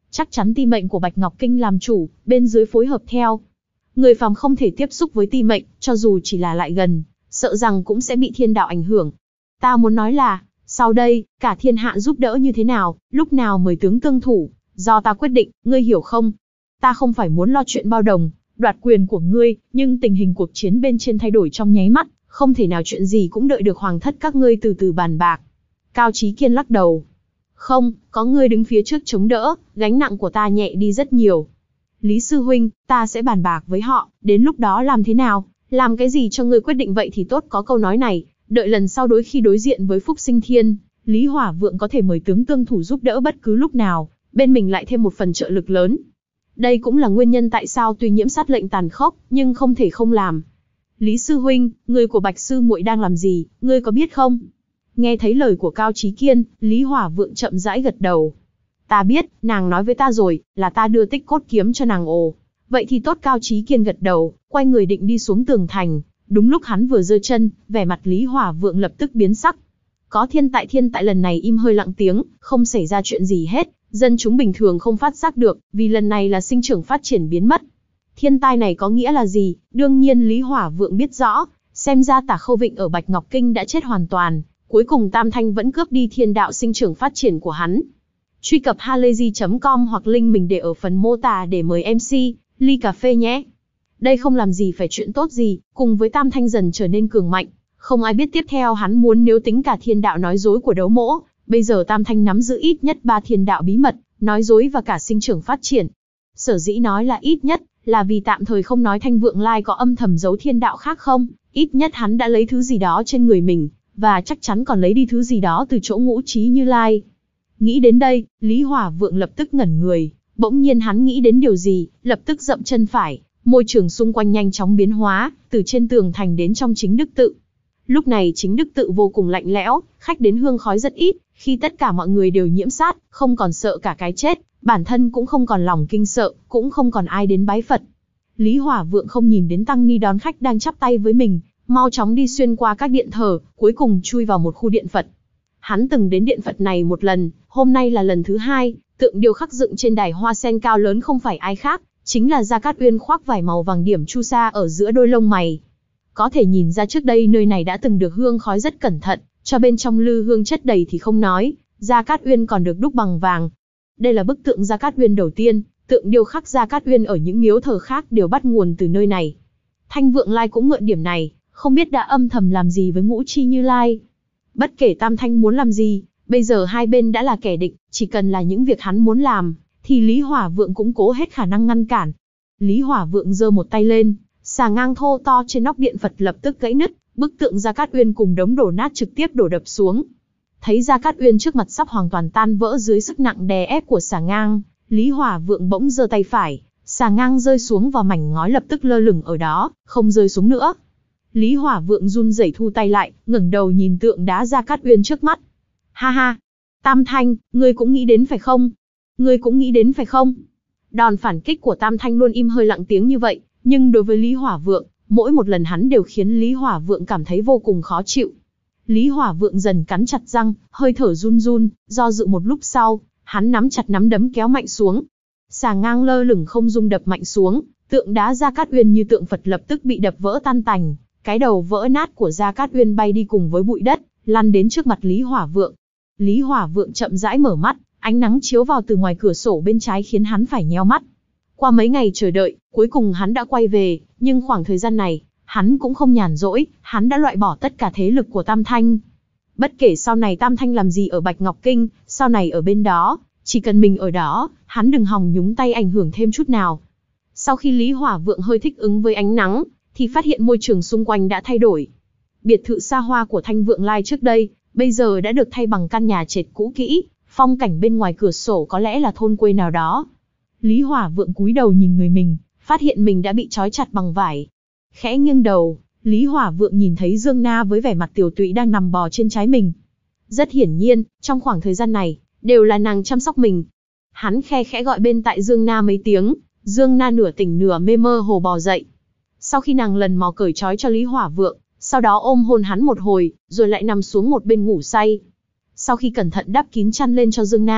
chắc chắn ti mệnh của Bạch Ngọc Kinh làm chủ, bên dưới phối hợp theo. Người phàm không thể tiếp xúc với ti mệnh, cho dù chỉ là lại gần, sợ rằng cũng sẽ bị thiên đạo ảnh hưởng. Ta muốn nói là, sau đây, cả thiên hạ giúp đỡ như thế nào, lúc nào mời tướng tương thủ, do ta quyết định, ngươi hiểu không? Ta không phải muốn lo chuyện bao đồng, đoạt quyền của ngươi, nhưng tình hình cuộc chiến bên trên thay đổi trong nháy mắt, không thể nào chuyện gì cũng đợi được hoàng thất các ngươi từ từ bàn bạc. Cao Chí Kiên lắc đầu. Không, có ngươi đứng phía trước chống đỡ, gánh nặng của ta nhẹ đi rất nhiều. Lý sư huynh, ta sẽ bàn bạc với họ, đến lúc đó làm thế nào, làm cái gì cho ngươi quyết định vậy thì tốt. Có câu nói này, đợi lần sau đối khi đối diện với Phúc Sinh Thiên, Lý Hỏa Vượng có thể mời tướng tương thủ giúp đỡ bất cứ lúc nào, bên mình lại thêm một phần trợ lực lớn. Đây cũng là nguyên nhân tại sao tuy nhiễm sát lệnh tàn khốc, nhưng không thể không làm. Lý sư huynh, người của Bạch sư muội đang làm gì, ngươi có biết không? Nghe thấy lời của Cao Chí Kiên, Lý Hỏa Vượng chậm rãi gật đầu. Ta biết, nàng nói với ta rồi, là ta đưa tích cốt kiếm cho nàng. Ồ, vậy thì tốt. Cao Chí Kiên gật đầu, quay người định đi xuống tường thành. Đúng lúc hắn vừa giơ chân, vẻ mặt Lý Hỏa Vượng lập tức biến sắc. Có thiên tại thiên tại lần này im hơi lặng tiếng, không xảy ra chuyện gì hết, dân chúng bình thường không phát giác được, vì lần này là sinh trưởng phát triển biến mất. Thiên tai này có nghĩa là gì? Đương nhiên Lý Hỏa Vượng biết rõ, xem ra Tả Khâu Vịnh ở Bạch Ngọc Kinh đã chết hoàn toàn, cuối cùng Tam Thanh vẫn cướp đi thiên đạo sinh trưởng phát triển của hắn. Truy cập halayzi chấm com hoặc link mình để ở phần mô tả để mời em xê, ly cà phê nhé. Đây không làm gì phải chuyện tốt gì, cùng với Tam Thanh dần trở nên cường mạnh, không ai biết tiếp theo hắn muốn. Nếu tính cả thiên đạo nói dối của đấu mỗ, bây giờ Tam Thanh nắm giữ ít nhất ba thiên đạo bí mật, nói dối và cả sinh trưởng phát triển. Sở dĩ nói là ít nhất, là vì tạm thời không nói Thanh Vượng Lai có âm thầm giấu thiên đạo khác không, ít nhất hắn đã lấy thứ gì đó trên người mình, và chắc chắn còn lấy đi thứ gì đó từ chỗ Ngũ Trí Như Lai. Nghĩ đến đây, Lý Hỏa Vượng lập tức ngẩn người, bỗng nhiên hắn nghĩ đến điều gì, lập tức dậm chân phải, môi trường xung quanh nhanh chóng biến hóa, từ trên tường thành đến trong chính đức tự. Lúc này chính đức tự vô cùng lạnh lẽo, khách đến hương khói rất ít, khi tất cả mọi người đều nhiễm sát, không còn sợ cả cái chết, bản thân cũng không còn lòng kinh sợ, cũng không còn ai đến bái Phật. Lý Hỏa Vượng không nhìn đến tăng ni đón khách đang chắp tay với mình, mau chóng đi xuyên qua các điện thờ, cuối cùng chui vào một khu điện Phật. Hắn từng đến điện Phật này một lần, hôm nay là lần thứ hai. Tượng điêu khắc dựng trên đài hoa sen cao lớn không phải ai khác, chính là Gia Cát Uyên khoác vải màu vàng điểm chu sa ở giữa đôi lông mày. Có thể nhìn ra trước đây nơi này đã từng được hương khói rất cẩn thận, cho bên trong lư hương chất đầy thì không nói, Gia Cát Uyên còn được đúc bằng vàng. Đây là bức tượng Gia Cát Uyên đầu tiên, tượng điêu khắc Gia Cát Uyên ở những miếu thờ khác đều bắt nguồn từ nơi này. Thanh Vượng Lai cũng mượn điểm này, không biết đã âm thầm làm gì với Ngũ Chi Như Lai. Bất kể Tam Thanh muốn làm gì, bây giờ hai bên đã là kẻ địch, chỉ cần là những việc hắn muốn làm, thì Lý Hỏa Vượng cũng cố hết khả năng ngăn cản. Lý Hỏa Vượng giơ một tay lên, xà ngang thô to trên nóc điện Phật lập tức gãy nứt, bức tượng Gia Cát Uyên cùng đống đổ nát trực tiếp đổ đập xuống. Thấy Gia Cát Uyên trước mặt sắp hoàn toàn tan vỡ dưới sức nặng đè ép của xà ngang, Lý Hỏa Vượng bỗng giơ tay phải, xà ngang rơi xuống vào mảnh ngói lập tức lơ lửng ở đó, không rơi xuống nữa. Lý Hỏa Vượng run rẩy thu tay lại, ngẩng đầu nhìn tượng đá Gia Cát Uyên trước mắt. Ha ha, Tam Thanh, ngươi cũng nghĩ đến phải không? Ngươi cũng nghĩ đến phải không? Đòn phản kích của Tam Thanh luôn im hơi lặng tiếng như vậy, nhưng đối với Lý Hỏa Vượng, mỗi một lần hắn đều khiến Lý Hỏa Vượng cảm thấy vô cùng khó chịu. Lý Hỏa Vượng dần cắn chặt răng, hơi thở run run, do dự một lúc sau, hắn nắm chặt nắm đấm kéo mạnh xuống. Xà ngang lơ lửng không dung đập mạnh xuống, tượng đá Gia Cát Uyên như tượng Phật lập tức bị đập vỡ tan tành, cái đầu vỡ nát của Gia Cát Uyên bay đi cùng với bụi đất, lăn đến trước mặt Lý Hỏa Vượng. Lý Hỏa Vượng chậm rãi mở mắt, ánh nắng chiếu vào từ ngoài cửa sổ bên trái khiến hắn phải nheo mắt. Qua mấy ngày chờ đợi, cuối cùng hắn đã quay về, nhưng khoảng thời gian này, hắn cũng không nhàn rỗi, hắn đã loại bỏ tất cả thế lực của Tam Thanh. Bất kể sau này Tam Thanh làm gì ở Bạch Ngọc Kinh, sau này ở bên đó, chỉ cần mình ở đó, hắn đừng hòng nhúng tay ảnh hưởng thêm chút nào. Sau khi Lý Hỏa Vượng hơi thích ứng với ánh nắng, thì phát hiện môi trường xung quanh đã thay đổi. Biệt thự xa hoa của Thanh Vượng Lai trước đây, bây giờ đã được thay bằng căn nhà trệt cũ kỹ, phong cảnh bên ngoài cửa sổ có lẽ là thôn quê nào đó. Lý Hỏa Vượng cúi đầu nhìn người mình, phát hiện mình đã bị trói chặt bằng vải. Khẽ nghiêng đầu, Lý Hỏa Vượng nhìn thấy Dương Na với vẻ mặt tiều tụy đang nằm bò trên trái mình. Rất hiển nhiên, trong khoảng thời gian này, đều là nàng chăm sóc mình. Hắn khe khẽ gọi bên tại Dương Na mấy tiếng, Dương Na nửa tỉnh nửa mê mơ hồ bò dậy. Sau khi nàng lần mò cởi trói cho Lý Hỏa Vượng, sau đó ôm hôn hắn một hồi, rồi lại nằm xuống một bên ngủ say. Sau khi cẩn thận đắp kín chăn lên cho Dương Na,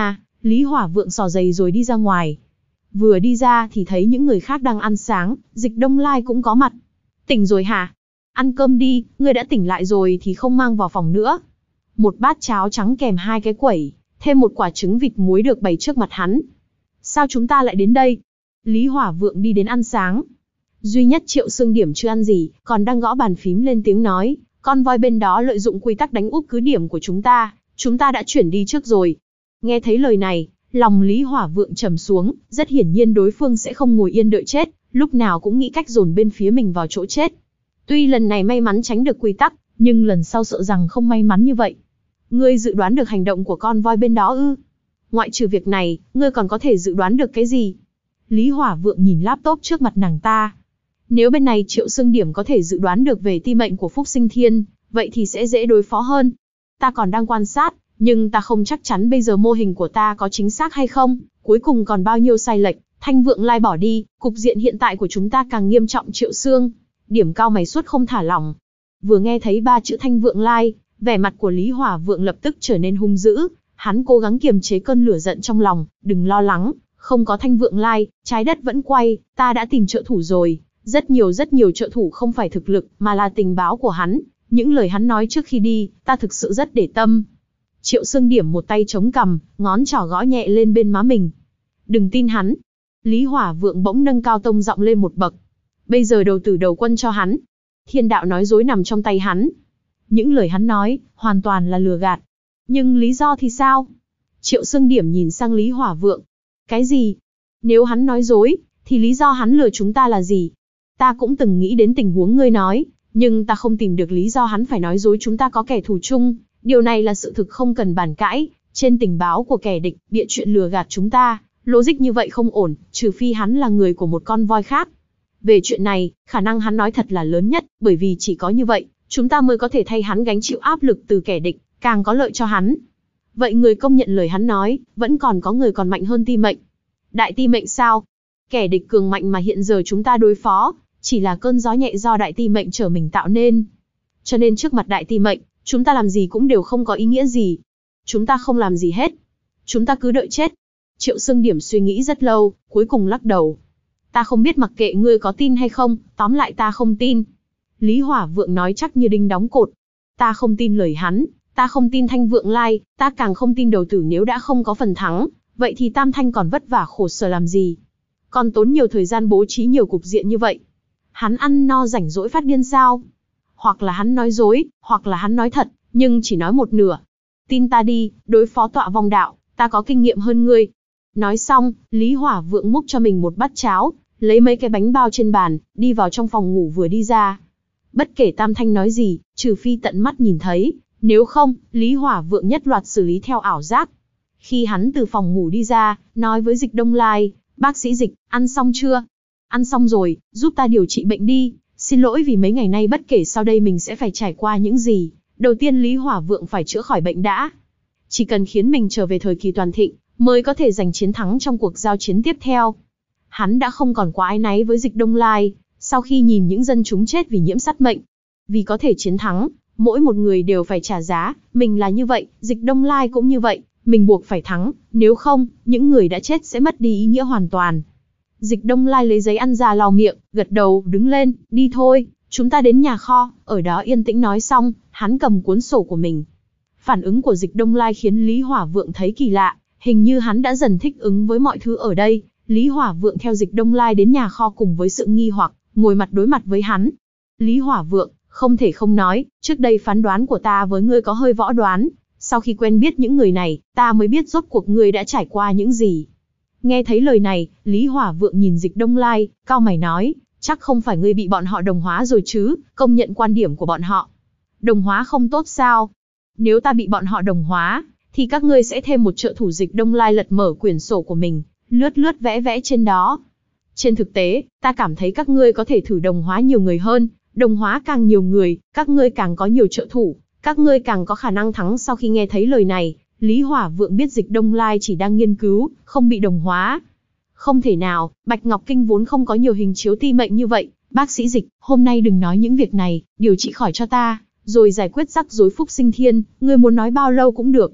Lý Hỏa Vượng xỏ giày rồi đi ra ngoài. Vừa đi ra thì thấy những người khác đang ăn sáng, Dịch Đông Lai cũng có mặt. Tỉnh rồi hả? Ăn cơm đi, ngươi đã tỉnh lại rồi thì không mang vào phòng nữa. Một bát cháo trắng kèm hai cái quẩy, thêm một quả trứng vịt muối được bày trước mặt hắn. Sao chúng ta lại đến đây? Lý Hỏa Vượng đi đến ăn sáng. Duy nhất Triệu Xương Điểm chưa ăn gì, còn đang gõ bàn phím lên tiếng nói, con voi bên đó lợi dụng quy tắc đánh úp cứ điểm của chúng ta, chúng ta đã chuyển đi trước rồi. Nghe thấy lời này, lòng Lý Hỏa Vượng trầm xuống, rất hiển nhiên đối phương sẽ không ngồi yên đợi chết, lúc nào cũng nghĩ cách dồn bên phía mình vào chỗ chết. Tuy lần này may mắn tránh được quy tắc, nhưng lần sau sợ rằng không may mắn như vậy. Ngươi dự đoán được hành động của con voi bên đó ư? Ngoại trừ việc này, ngươi còn có thể dự đoán được cái gì? Lý Hỏa Vượng nhìn laptop trước mặt nàng ta. Nếu bên này Triệu Xương Điểm có thể dự đoán được về ti mệnh của Phúc Sinh Thiên, vậy thì sẽ dễ đối phó hơn. Ta còn đang quan sát, nhưng ta không chắc chắn bây giờ mô hình của ta có chính xác hay không, cuối cùng còn bao nhiêu sai lệch. Thanh Vượng Lai bỏ đi, cục diện hiện tại của chúng ta càng nghiêm trọng. Triệu Xương Điểm cao mày suốt không thả lỏng. Vừa nghe thấy ba chữ Thanh Vượng Lai, vẻ mặt của Lý Hỏa Vượng lập tức trở nên hung dữ. Hắn cố gắng kiềm chế cơn lửa giận trong lòng, đừng lo lắng, không có Thanh Vượng Lai, trái đất vẫn quay, ta đã tìm trợ thủ rồi. Rất nhiều rất nhiều trợ thủ không phải thực lực, mà là tình báo của hắn. Những lời hắn nói trước khi đi, ta thực sự rất để tâm. Triệu Xương Điểm một tay chống cằm, ngón trỏ gõ nhẹ lên bên má mình. Đừng tin hắn. Lý Hỏa Vượng bỗng nâng cao tông giọng lên một bậc. Bây giờ đầu tử đầu quân cho hắn. Thiên đạo nói dối nằm trong tay hắn. Những lời hắn nói, hoàn toàn là lừa gạt. Nhưng lý do thì sao? Triệu Xương Điểm nhìn sang Lý Hỏa Vượng. Cái gì? Nếu hắn nói dối, thì lý do hắn lừa chúng ta là gì? Ta cũng từng nghĩ đến tình huống ngươi nói, nhưng ta không tìm được lý do hắn phải nói dối chúng ta có kẻ thù chung. Điều này là sự thực không cần bàn cãi, trên tình báo của kẻ địch, bịa chuyện lừa gạt chúng ta, logic như vậy không ổn, trừ phi hắn là người của một con voi khác. Về chuyện này, khả năng hắn nói thật là lớn nhất, bởi vì chỉ có như vậy, chúng ta mới có thể thay hắn gánh chịu áp lực từ kẻ địch, càng có lợi cho hắn. Vậy người công nhận lời hắn nói, vẫn còn có người còn mạnh hơn ti mệnh. Đại ti mệnh sao? Kẻ địch cường mạnh mà hiện giờ chúng ta đối phó, chỉ là cơn gió nhẹ do đại ti mệnh trở mình tạo nên. Cho nên trước mặt đại ti mệnh, chúng ta làm gì cũng đều không có ý nghĩa gì. Chúng ta không làm gì hết. Chúng ta cứ đợi chết. Triệu Xương Điểm suy nghĩ rất lâu, cuối cùng lắc đầu. Ta không biết, mặc kệ ngươi có tin hay không, tóm lại ta không tin. Lý Hỏa Vượng nói chắc như đinh đóng cột. Ta không tin lời hắn, ta không tin Thanh Vượng Lai, ta càng không tin đầu tử. Nếu đã không có phần thắng, vậy thì Tam Thanh còn vất vả khổ sở làm gì? Còn tốn nhiều thời gian bố trí nhiều cục diện như vậy. Hắn ăn no rảnh rỗi phát điên sao? Hoặc là hắn nói dối, hoặc là hắn nói thật, nhưng chỉ nói một nửa. Tin ta đi, đối phó tọa vong đạo, ta có kinh nghiệm hơn ngươi. Nói xong, Lý Hỏa Vượng múc cho mình một bát cháo, lấy mấy cái bánh bao trên bàn, đi vào trong phòng ngủ vừa đi ra. Bất kể Tam Thanh nói gì, trừ phi tận mắt nhìn thấy, nếu không, Lý Hỏa Vượng nhất loạt xử lý theo ảo giác. Khi hắn từ phòng ngủ đi ra, nói với Dịch Đông Lai, bác sĩ Dịch, ăn xong chưa? Ăn xong rồi, giúp ta điều trị bệnh đi. Xin lỗi vì mấy ngày nay bất kể sau đây mình sẽ phải trải qua những gì. Đầu tiên Lý Hỏa Vượng phải chữa khỏi bệnh đã. Chỉ cần khiến mình trở về thời kỳ toàn thịnh, mới có thể giành chiến thắng trong cuộc giao chiến tiếp theo. Hắn đã không còn quá áy náy với Dịch Đông Lai, sau khi nhìn những dân chúng chết vì nhiễm sát mệnh. Vì có thể chiến thắng, mỗi một người đều phải trả giá, mình là như vậy, Dịch Đông Lai cũng như vậy, mình buộc phải thắng, nếu không, những người đã chết sẽ mất đi ý nghĩa hoàn toàn. Dịch Đông Lai lấy giấy ăn ra lau miệng, gật đầu, đứng lên, đi thôi, chúng ta đến nhà kho, ở đó yên tĩnh. Nói xong, hắn cầm cuốn sổ của mình. Phản ứng của Dịch Đông Lai khiến Lý Hỏa Vượng thấy kỳ lạ, hình như hắn đã dần thích ứng với mọi thứ ở đây. Lý Hỏa Vượng theo Dịch Đông Lai đến nhà kho cùng với sự nghi hoặc, ngồi mặt đối mặt với hắn. Lý Hỏa Vượng, không thể không nói, trước đây phán đoán của ta với ngươi có hơi võ đoán, sau khi quen biết những người này, ta mới biết rốt cuộc ngươi đã trải qua những gì. Nghe thấy lời này, Lý Hỏa Vượng nhìn Dịch Đông Lai, cau mày nói, chắc không phải ngươi bị bọn họ đồng hóa rồi chứ, công nhận quan điểm của bọn họ. Đồng hóa không tốt sao? Nếu ta bị bọn họ đồng hóa, thì các ngươi sẽ thêm một trợ thủ. Dịch Đông Lai lật mở quyển sổ của mình, lướt lướt vẽ vẽ trên đó. Trên thực tế, ta cảm thấy các ngươi có thể thử đồng hóa nhiều người hơn, đồng hóa càng nhiều người, các ngươi càng có nhiều trợ thủ, các ngươi càng có khả năng thắng. Sau khi nghe thấy lời này, Lý Hỏa Vượng biết Dịch Đông Lai chỉ đang nghiên cứu, không bị đồng hóa. Không thể nào, Bạch Ngọc Kinh vốn không có nhiều hình chiếu ti mệnh như vậy. Bác sĩ Dịch, hôm nay đừng nói những việc này, điều trị khỏi cho ta, rồi giải quyết rắc rối Phúc Sinh Thiên, ngươi muốn nói bao lâu cũng được.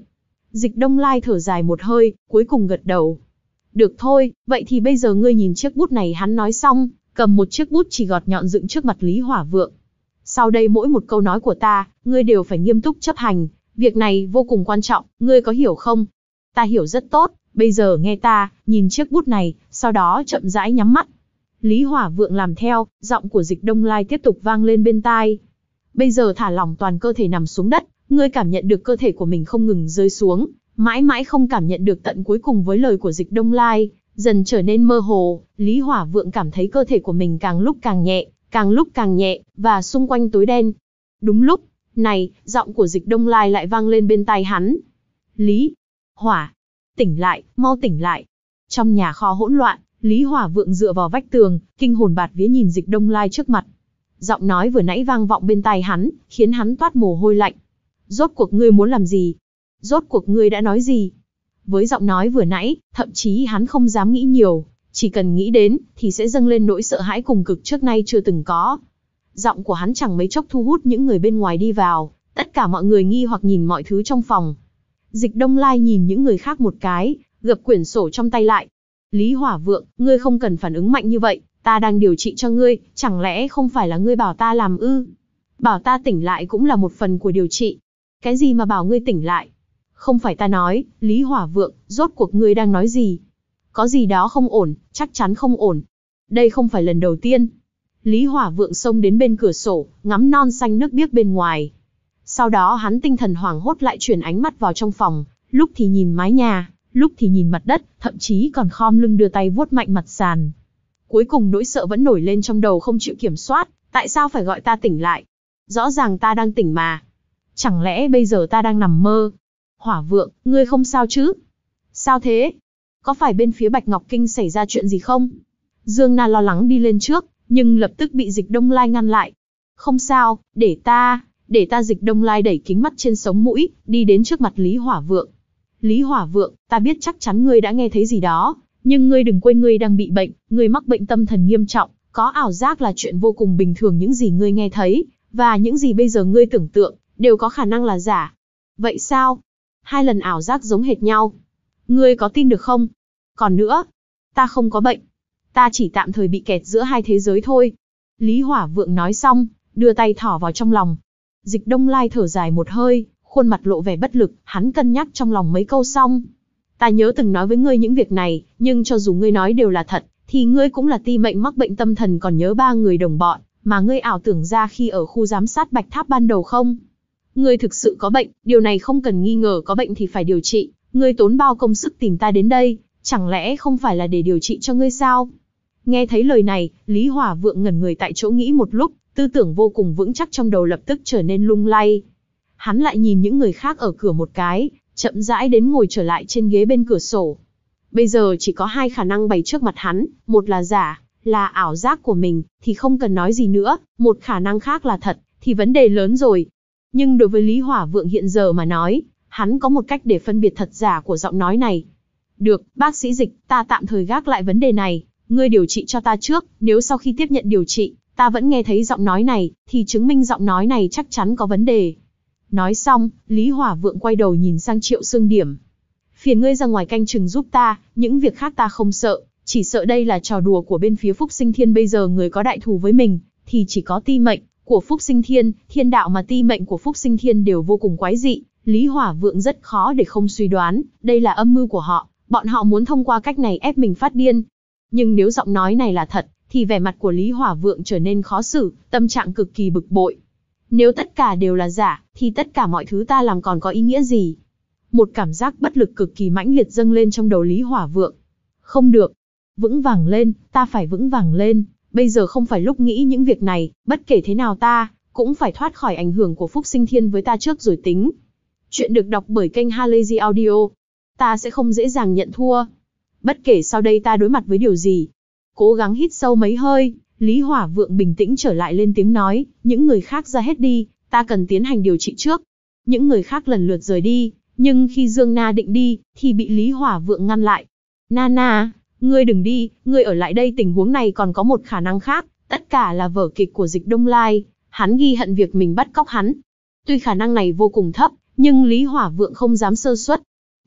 Dịch Đông Lai thở dài một hơi, cuối cùng gật đầu. Được thôi, vậy thì bây giờ ngươi nhìn chiếc bút này. Hắn nói xong, cầm một chiếc bút chì gọt nhọn dựng trước mặt Lý Hỏa Vượng. Sau đây mỗi một câu nói của ta, ngươi đều phải nghiêm túc chấp hành, việc này vô cùng quan trọng, ngươi có hiểu không? Ta hiểu rất tốt, bây giờ nghe ta, nhìn chiếc bút này, sau đó chậm rãi nhắm mắt. Lý Hỏa Vượng làm theo, giọng của Dịch Đông Lai tiếp tục vang lên bên tai. Bây giờ thả lỏng toàn cơ thể nằm xuống đất, ngươi cảm nhận được cơ thể của mình không ngừng rơi xuống, mãi mãi không cảm nhận được tận cuối cùng với lời của Dịch Đông Lai, dần trở nên mơ hồ. Lý Hỏa Vượng cảm thấy cơ thể của mình càng lúc càng nhẹ, càng lúc càng nhẹ, và xung quanh tối đen. Đúng lúc này, giọng của Dịch Đông Lai lại vang lên bên tai hắn. Lý Hỏa, tỉnh lại, mau tỉnh lại. Trong nhà kho hỗn loạn, Lý Hỏa Vượng dựa vào vách tường, kinh hồn bạt vía nhìn Dịch Đông Lai trước mặt. Giọng nói vừa nãy vang vọng bên tai hắn, khiến hắn toát mồ hôi lạnh. Rốt cuộc ngươi muốn làm gì? Rốt cuộc ngươi đã nói gì? Với giọng nói vừa nãy, thậm chí hắn không dám nghĩ nhiều, chỉ cần nghĩ đến, thì sẽ dâng lên nỗi sợ hãi cùng cực trước nay chưa từng có. Giọng của hắn chẳng mấy chốc thu hút những người bên ngoài đi vào, tất cả mọi người nghi hoặc nhìn mọi thứ trong phòng. Dịch Đông Lai nhìn những người khác một cái, gập quyển sổ trong tay lại. Lý Hỏa Vượng, ngươi không cần phản ứng mạnh như vậy, ta đang điều trị cho ngươi, chẳng lẽ không phải là ngươi bảo ta làm ư? Bảo ta tỉnh lại cũng là một phần của điều trị. Cái gì mà bảo ngươi tỉnh lại? Không phải ta nói, Lý Hỏa Vượng, rốt cuộc ngươi đang nói gì? Có gì đó không ổn, chắc chắn không ổn. Đây không phải lần đầu tiên. Lý Hỏa Vượng xông đến bên cửa sổ, ngắm non xanh nước biếc bên ngoài. Sau đó hắn tinh thần hoảng hốt lại chuyển ánh mắt vào trong phòng, lúc thì nhìn mái nhà, lúc thì nhìn mặt đất, thậm chí còn khom lưng đưa tay vuốt mạnh mặt sàn. Cuối cùng nỗi sợ vẫn nổi lên trong đầu không chịu kiểm soát, tại sao phải gọi ta tỉnh lại? Rõ ràng ta đang tỉnh mà. Chẳng lẽ bây giờ ta đang nằm mơ? Hỏa Vượng, ngươi không sao chứ? Sao thế? Có phải bên phía Bạch Ngọc Kinh xảy ra chuyện gì không? Dương Na lo lắng đi lên trước, nhưng lập tức bị Dịch Đông Lai ngăn lại. Không sao, để ta, để ta. Dịch Đông Lai đẩy kính mắt trên sống mũi, đi đến trước mặt Lý Hỏa Vượng. Lý Hỏa Vượng, ta biết chắc chắn ngươi đã nghe thấy gì đó, nhưng ngươi đừng quên ngươi đang bị bệnh, ngươi mắc bệnh tâm thần nghiêm trọng, có ảo giác là chuyện vô cùng bình thường. Những gì ngươi nghe thấy, và những gì bây giờ ngươi tưởng tượng, đều có khả năng là giả. Vậy sao? Hai lần ảo giác giống hệt nhau. Ngươi có tin được không? Còn nữa, ta không có bệnh. Ta chỉ tạm thời bị kẹt giữa hai thế giới thôi. Lý Hỏa Vượng nói xong, đưa tay thỏ vào trong lòng. Dịch Đông Lai thở dài một hơi, khuôn mặt lộ vẻ bất lực, hắn cân nhắc trong lòng mấy câu xong. Ta nhớ từng nói với ngươi những việc này, nhưng cho dù ngươi nói đều là thật, thì ngươi cũng là ti mệnh mắc bệnh tâm thần. Còn nhớ ba người đồng bọn mà ngươi ảo tưởng ra khi ở khu giám sát Bạch Tháp ban đầu không? Ngươi thực sự có bệnh, điều này không cần nghi ngờ, có bệnh thì phải điều trị. Ngươi tốn bao công sức tìm ta đến đây, chẳng lẽ không phải là để điều trị cho ngươi sao? Nghe thấy lời này, Lý Hỏa Vượng ngẩn người tại chỗ nghĩ một lúc, tư tưởng vô cùng vững chắc trong đầu lập tức trở nên lung lay. Hắn lại nhìn những người khác ở cửa một cái, chậm rãi đến ngồi trở lại trên ghế bên cửa sổ. Bây giờ chỉ có hai khả năng bày trước mặt hắn, một là giả, là ảo giác của mình, thì không cần nói gì nữa, một khả năng khác là thật, thì vấn đề lớn rồi. Nhưng đối với Lý Hỏa Vượng hiện giờ mà nói, hắn có một cách để phân biệt thật giả của giọng nói này. Được, bác sĩ Dịch, ta tạm thời gác lại vấn đề này, ngươi điều trị cho ta trước, nếu sau khi tiếp nhận điều trị, ta vẫn nghe thấy giọng nói này, thì chứng minh giọng nói này chắc chắn có vấn đề. Nói xong, Lý Hỏa Vượng quay đầu nhìn sang Triệu Xương Điểm. Phiền ngươi ra ngoài canh chừng giúp ta, những việc khác ta không sợ, chỉ sợ đây là trò đùa của bên phía Phúc Sinh Thiên. Bây giờ người có đại thù với mình, thì chỉ có ti mệnh của Phúc Sinh Thiên, thiên đạo mà ti mệnh của Phúc Sinh Thiên đều vô cùng quái dị. Lý Hỏa Vượng rất khó để không suy đoán, đây là âm mưu của họ, bọn họ muốn thông qua cách này ép mình phát điên. Nhưng nếu giọng nói này là thật, thì vẻ mặt của Lý Hỏa Vượng trở nên khó xử, tâm trạng cực kỳ bực bội. Nếu tất cả đều là giả, thì tất cả mọi thứ ta làm còn có ý nghĩa gì? Một cảm giác bất lực cực kỳ mãnh liệt dâng lên trong đầu Lý Hỏa Vượng. Không được, vững vàng lên, ta phải vững vàng lên, bây giờ không phải lúc nghĩ những việc này, bất kể thế nào ta cũng phải thoát khỏi ảnh hưởng của Phúc Sinh Thiên với ta trước rồi tính. Chuyện được đọc bởi kênh Halazy Audio. Ta sẽ không dễ dàng nhận thua. Bất kể sau đây ta đối mặt với điều gì. Cố gắng hít sâu mấy hơi, Lý Hỏa Vượng bình tĩnh trở lại lên tiếng nói, những người khác ra hết đi, ta cần tiến hành điều trị trước. Những người khác lần lượt rời đi, nhưng khi Dương Na định đi, thì bị Lý Hỏa Vượng ngăn lại. Nana, ngươi đừng đi, ngươi ở lại đây. Tình huống này còn có một khả năng khác, tất cả là vở kịch của Dịch Đông Lai, hắn ghi hận việc mình bắt cóc hắn. Tuy khả năng này vô cùng thấp, nhưng Lý Hỏa Vượng không dám sơ suất.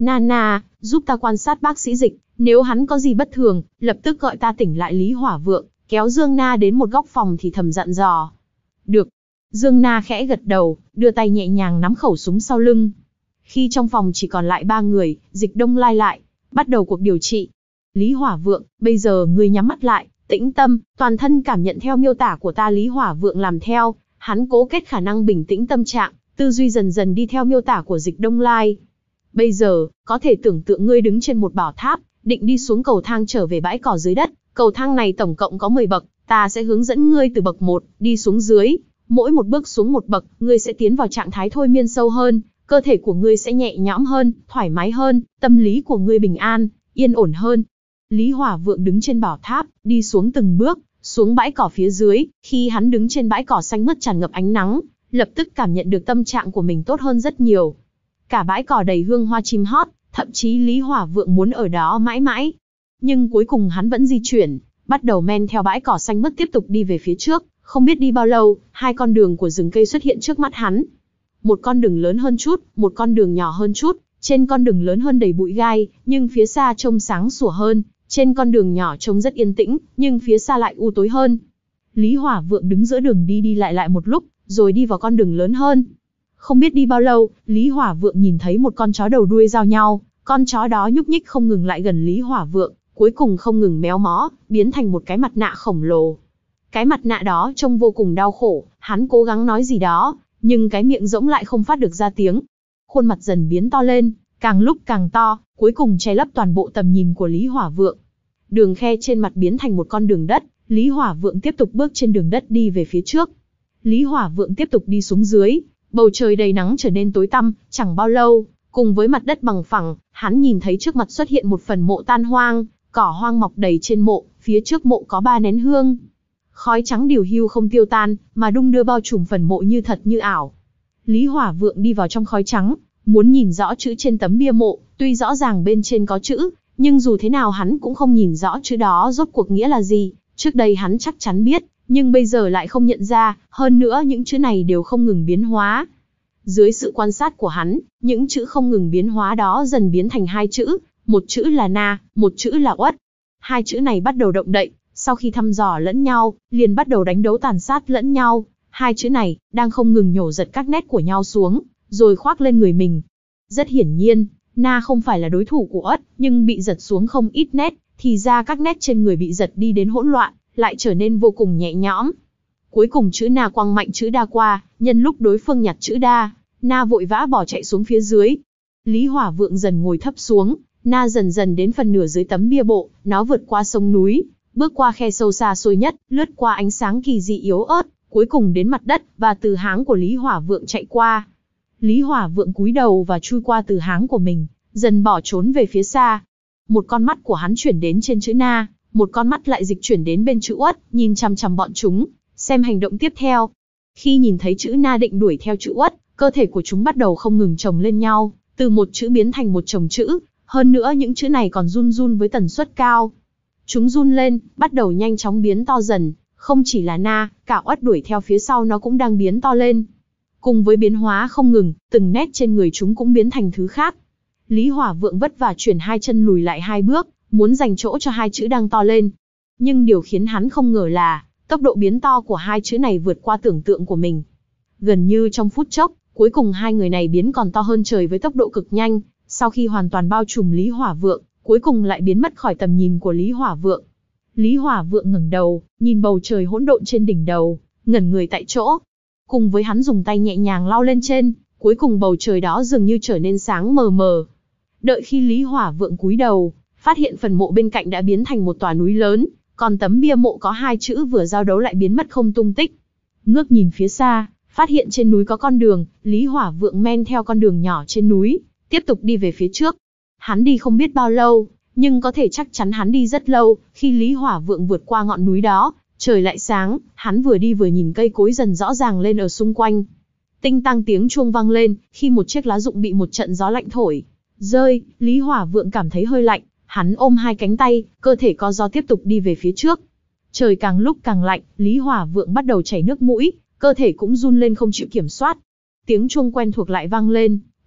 Nana, giúp ta quan sát bác sĩ Dịch, nếu hắn có gì bất thường, lập tức gọi ta tỉnh lại. Lý Hỏa Vượng kéo Dương Na đến một góc phòng thì thầm dặn dò. Được. Dương Na khẽ gật đầu, đưa tay nhẹ nhàng nắm khẩu súng sau lưng. Khi trong phòng chỉ còn lại ba người, Dịch Đông Lai lại bắt đầu cuộc điều trị. Lý Hỏa Vượng, bây giờ ngươi nhắm mắt lại, tĩnh tâm, toàn thân cảm nhận theo miêu tả của ta. Lý Hỏa Vượng làm theo, hắn cố kết khả năng bình tĩnh tâm trạng, tư duy dần dần đi theo miêu tả của Dịch Đông Lai. Bây giờ, có thể tưởng tượng ngươi đứng trên một bảo tháp, định đi xuống cầu thang trở về bãi cỏ dưới đất. Cầu thang này tổng cộng có mười bậc, ta sẽ hướng dẫn ngươi từ bậc một, đi xuống dưới. Mỗi một bước xuống một bậc, ngươi sẽ tiến vào trạng thái thôi miên sâu hơn, cơ thể của ngươi sẽ nhẹ nhõm hơn, thoải mái hơn, tâm lý của ngươi bình an, yên ổn hơn. Lý Hỏa Vượng đứng trên bảo tháp, đi xuống từng bước, xuống bãi cỏ phía dưới. Khi hắn đứng trên bãi cỏ xanh mướt tràn ngập ánh nắng, lập tức cảm nhận được tâm trạng của mình tốt hơn rất nhiều. Cả bãi cỏ đầy hương hoa chim hót, thậm chí Lý Hỏa Vượng muốn ở đó mãi mãi. Nhưng cuối cùng hắn vẫn di chuyển, bắt đầu men theo bãi cỏ xanh mướt tiếp tục đi về phía trước. Không biết đi bao lâu, hai con đường của rừng cây xuất hiện trước mắt hắn. Một con đường lớn hơn chút, một con đường nhỏ hơn chút. Trên con đường lớn hơn đầy bụi gai, nhưng phía xa trông sáng sủa hơn. Trên con đường nhỏ trông rất yên tĩnh, nhưng phía xa lại u tối hơn. Lý Hỏa Vượng đứng giữa đường đi đi lại lại một lúc, rồi đi vào con đường lớn hơn. Không biết đi bao lâu, Lý Hỏa Vượng nhìn thấy một con chó đầu đuôi giao nhau. Con chó đó nhúc nhích không ngừng lại gần Lý Hỏa Vượng, cuối cùng không ngừng méo mó, biến thành một cái mặt nạ khổng lồ. Cái mặt nạ đó trông vô cùng đau khổ, hắn cố gắng nói gì đó, nhưng cái miệng rỗng lại không phát được ra tiếng. Khuôn mặt dần biến to lên, càng lúc càng to, cuối cùng che lấp toàn bộ tầm nhìn của Lý Hỏa Vượng. Đường khe trên mặt biến thành một con đường đất, Lý Hỏa Vượng tiếp tục bước trên đường đất đi về phía trước. Lý Hỏa Vượng tiếp tục đi xuống dưới, bầu trời đầy nắng trở nên tối tăm, chẳng bao lâu, cùng với mặt đất bằng phẳng, hắn nhìn thấy trước mặt xuất hiện một phần mộ tan hoang, cỏ hoang mọc đầy trên mộ, phía trước mộ có ba nén hương. Khói trắng điều hưu không tiêu tan, mà đung đưa bao trùm phần mộ như thật như ảo. Lý Hỏa Vượng đi vào trong khói trắng, muốn nhìn rõ chữ trên tấm bia mộ, tuy rõ ràng bên trên có chữ, nhưng dù thế nào hắn cũng không nhìn rõ chữ đó rốt cuộc nghĩa là gì. Trước đây hắn chắc chắn biết, nhưng bây giờ lại không nhận ra, hơn nữa những chữ này đều không ngừng biến hóa. Dưới sự quan sát của hắn, những chữ không ngừng biến hóa đó dần biến thành hai chữ, một chữ là Na, một chữ là Uất. Hai chữ này bắt đầu động đậy, sau khi thăm dò lẫn nhau, liền bắt đầu đánh đấu tàn sát lẫn nhau. Hai chữ này, đang không ngừng nhổ giật các nét của nhau xuống, rồi khoác lên người mình. Rất hiển nhiên, Na không phải là đối thủ của Uất, nhưng bị giật xuống không ít nét, thì ra các nét trên người bị giật đi đến hỗn loạn, lại trở nên vô cùng nhẹ nhõm. Cuối cùng chữ Na quăng mạnh chữ Đa qua, nhân lúc đối phương nhặt chữ Đa, Na vội vã bỏ chạy xuống phía dưới. Lý Hỏa Vượng dần ngồi thấp xuống, Na dần dần đến phần nửa dưới tấm bia bộ, nó vượt qua sông núi, bước qua khe sâu xa xôi nhất, lướt qua ánh sáng kỳ dị yếu ớt, cuối cùng đến mặt đất, và từ háng của Lý Hỏa Vượng chạy qua. Lý Hỏa Vượng cúi đầu và chui qua từ háng của mình, dần bỏ trốn về phía xa. Một con mắt của hắn chuyển đến trên chữ Na, một con mắt lại dịch chuyển đến bên chữ Uất, nhìn chằm chằm bọn chúng, xem hành động tiếp theo. Khi nhìn thấy chữ Na định đuổi theo chữ Uất, cơ thể của chúng bắt đầu không ngừng chồng lên nhau, từ một chữ biến thành một chồng chữ, hơn nữa những chữ này còn run run với tần suất cao. Chúng run lên, bắt đầu nhanh chóng biến to dần, không chỉ là Na, cả Uất đuổi theo phía sau nó cũng đang biến to lên. Cùng với biến hóa không ngừng, từng nét trên người chúng cũng biến thành thứ khác. Lý Hỏa Vượng vất vả chuyển hai chân lùi lại hai bước, muốn dành chỗ cho hai chữ đang to lên. Nhưng điều khiến hắn không ngờ là, tốc độ biến to của hai chữ này vượt qua tưởng tượng của mình. Gần như trong phút chốc, cuối cùng hai người này biến còn to hơn trời với tốc độ cực nhanh, sau khi hoàn toàn bao trùm Lý Hỏa Vượng, cuối cùng lại biến mất khỏi tầm nhìn của Lý Hỏa Vượng. Lý Hỏa Vượng ngẩng đầu, nhìn bầu trời hỗn độn trên đỉnh đầu, ngẩn người tại chỗ. Cùng với hắn dùng tay nhẹ nhàng lau lên trên, cuối cùng bầu trời đó dường như trở nên sáng mờ mờ. Đợi khi Lý Hỏa Vượng cúi đầu, phát hiện phần mộ bên cạnh đã biến thành một tòa núi lớn, còn tấm bia mộ có hai chữ vừa giao đấu lại biến mất không tung tích. Ngước nhìn phía xa, phát hiện trên núi có con đường, Lý Hỏa Vượng men theo con đường nhỏ trên núi, tiếp tục đi về phía trước. Hắn đi không biết bao lâu, nhưng có thể chắc chắn hắn đi rất lâu. Khi Lý Hỏa Vượng vượt qua ngọn núi đó, trời lại sáng, hắn vừa đi vừa nhìn cây cối dần rõ ràng lên ở xung quanh. Tinh tang tiếng chuông vang lên, khi một chiếc lá rụng bị một trận gió lạnh thổi rơi, Lý Hỏa Vượng cảm thấy hơi lạnh, hắn ôm hai cánh tay, cơ thể co ro tiếp tục đi về phía trước. Trời càng lúc càng lạnh, Lý Hỏa Vượng bắt đầu chảy nước mũi, cơ thể cũng run lên không chịu kiểm soát. Tiếng chuông quen thuộc lại vang lên,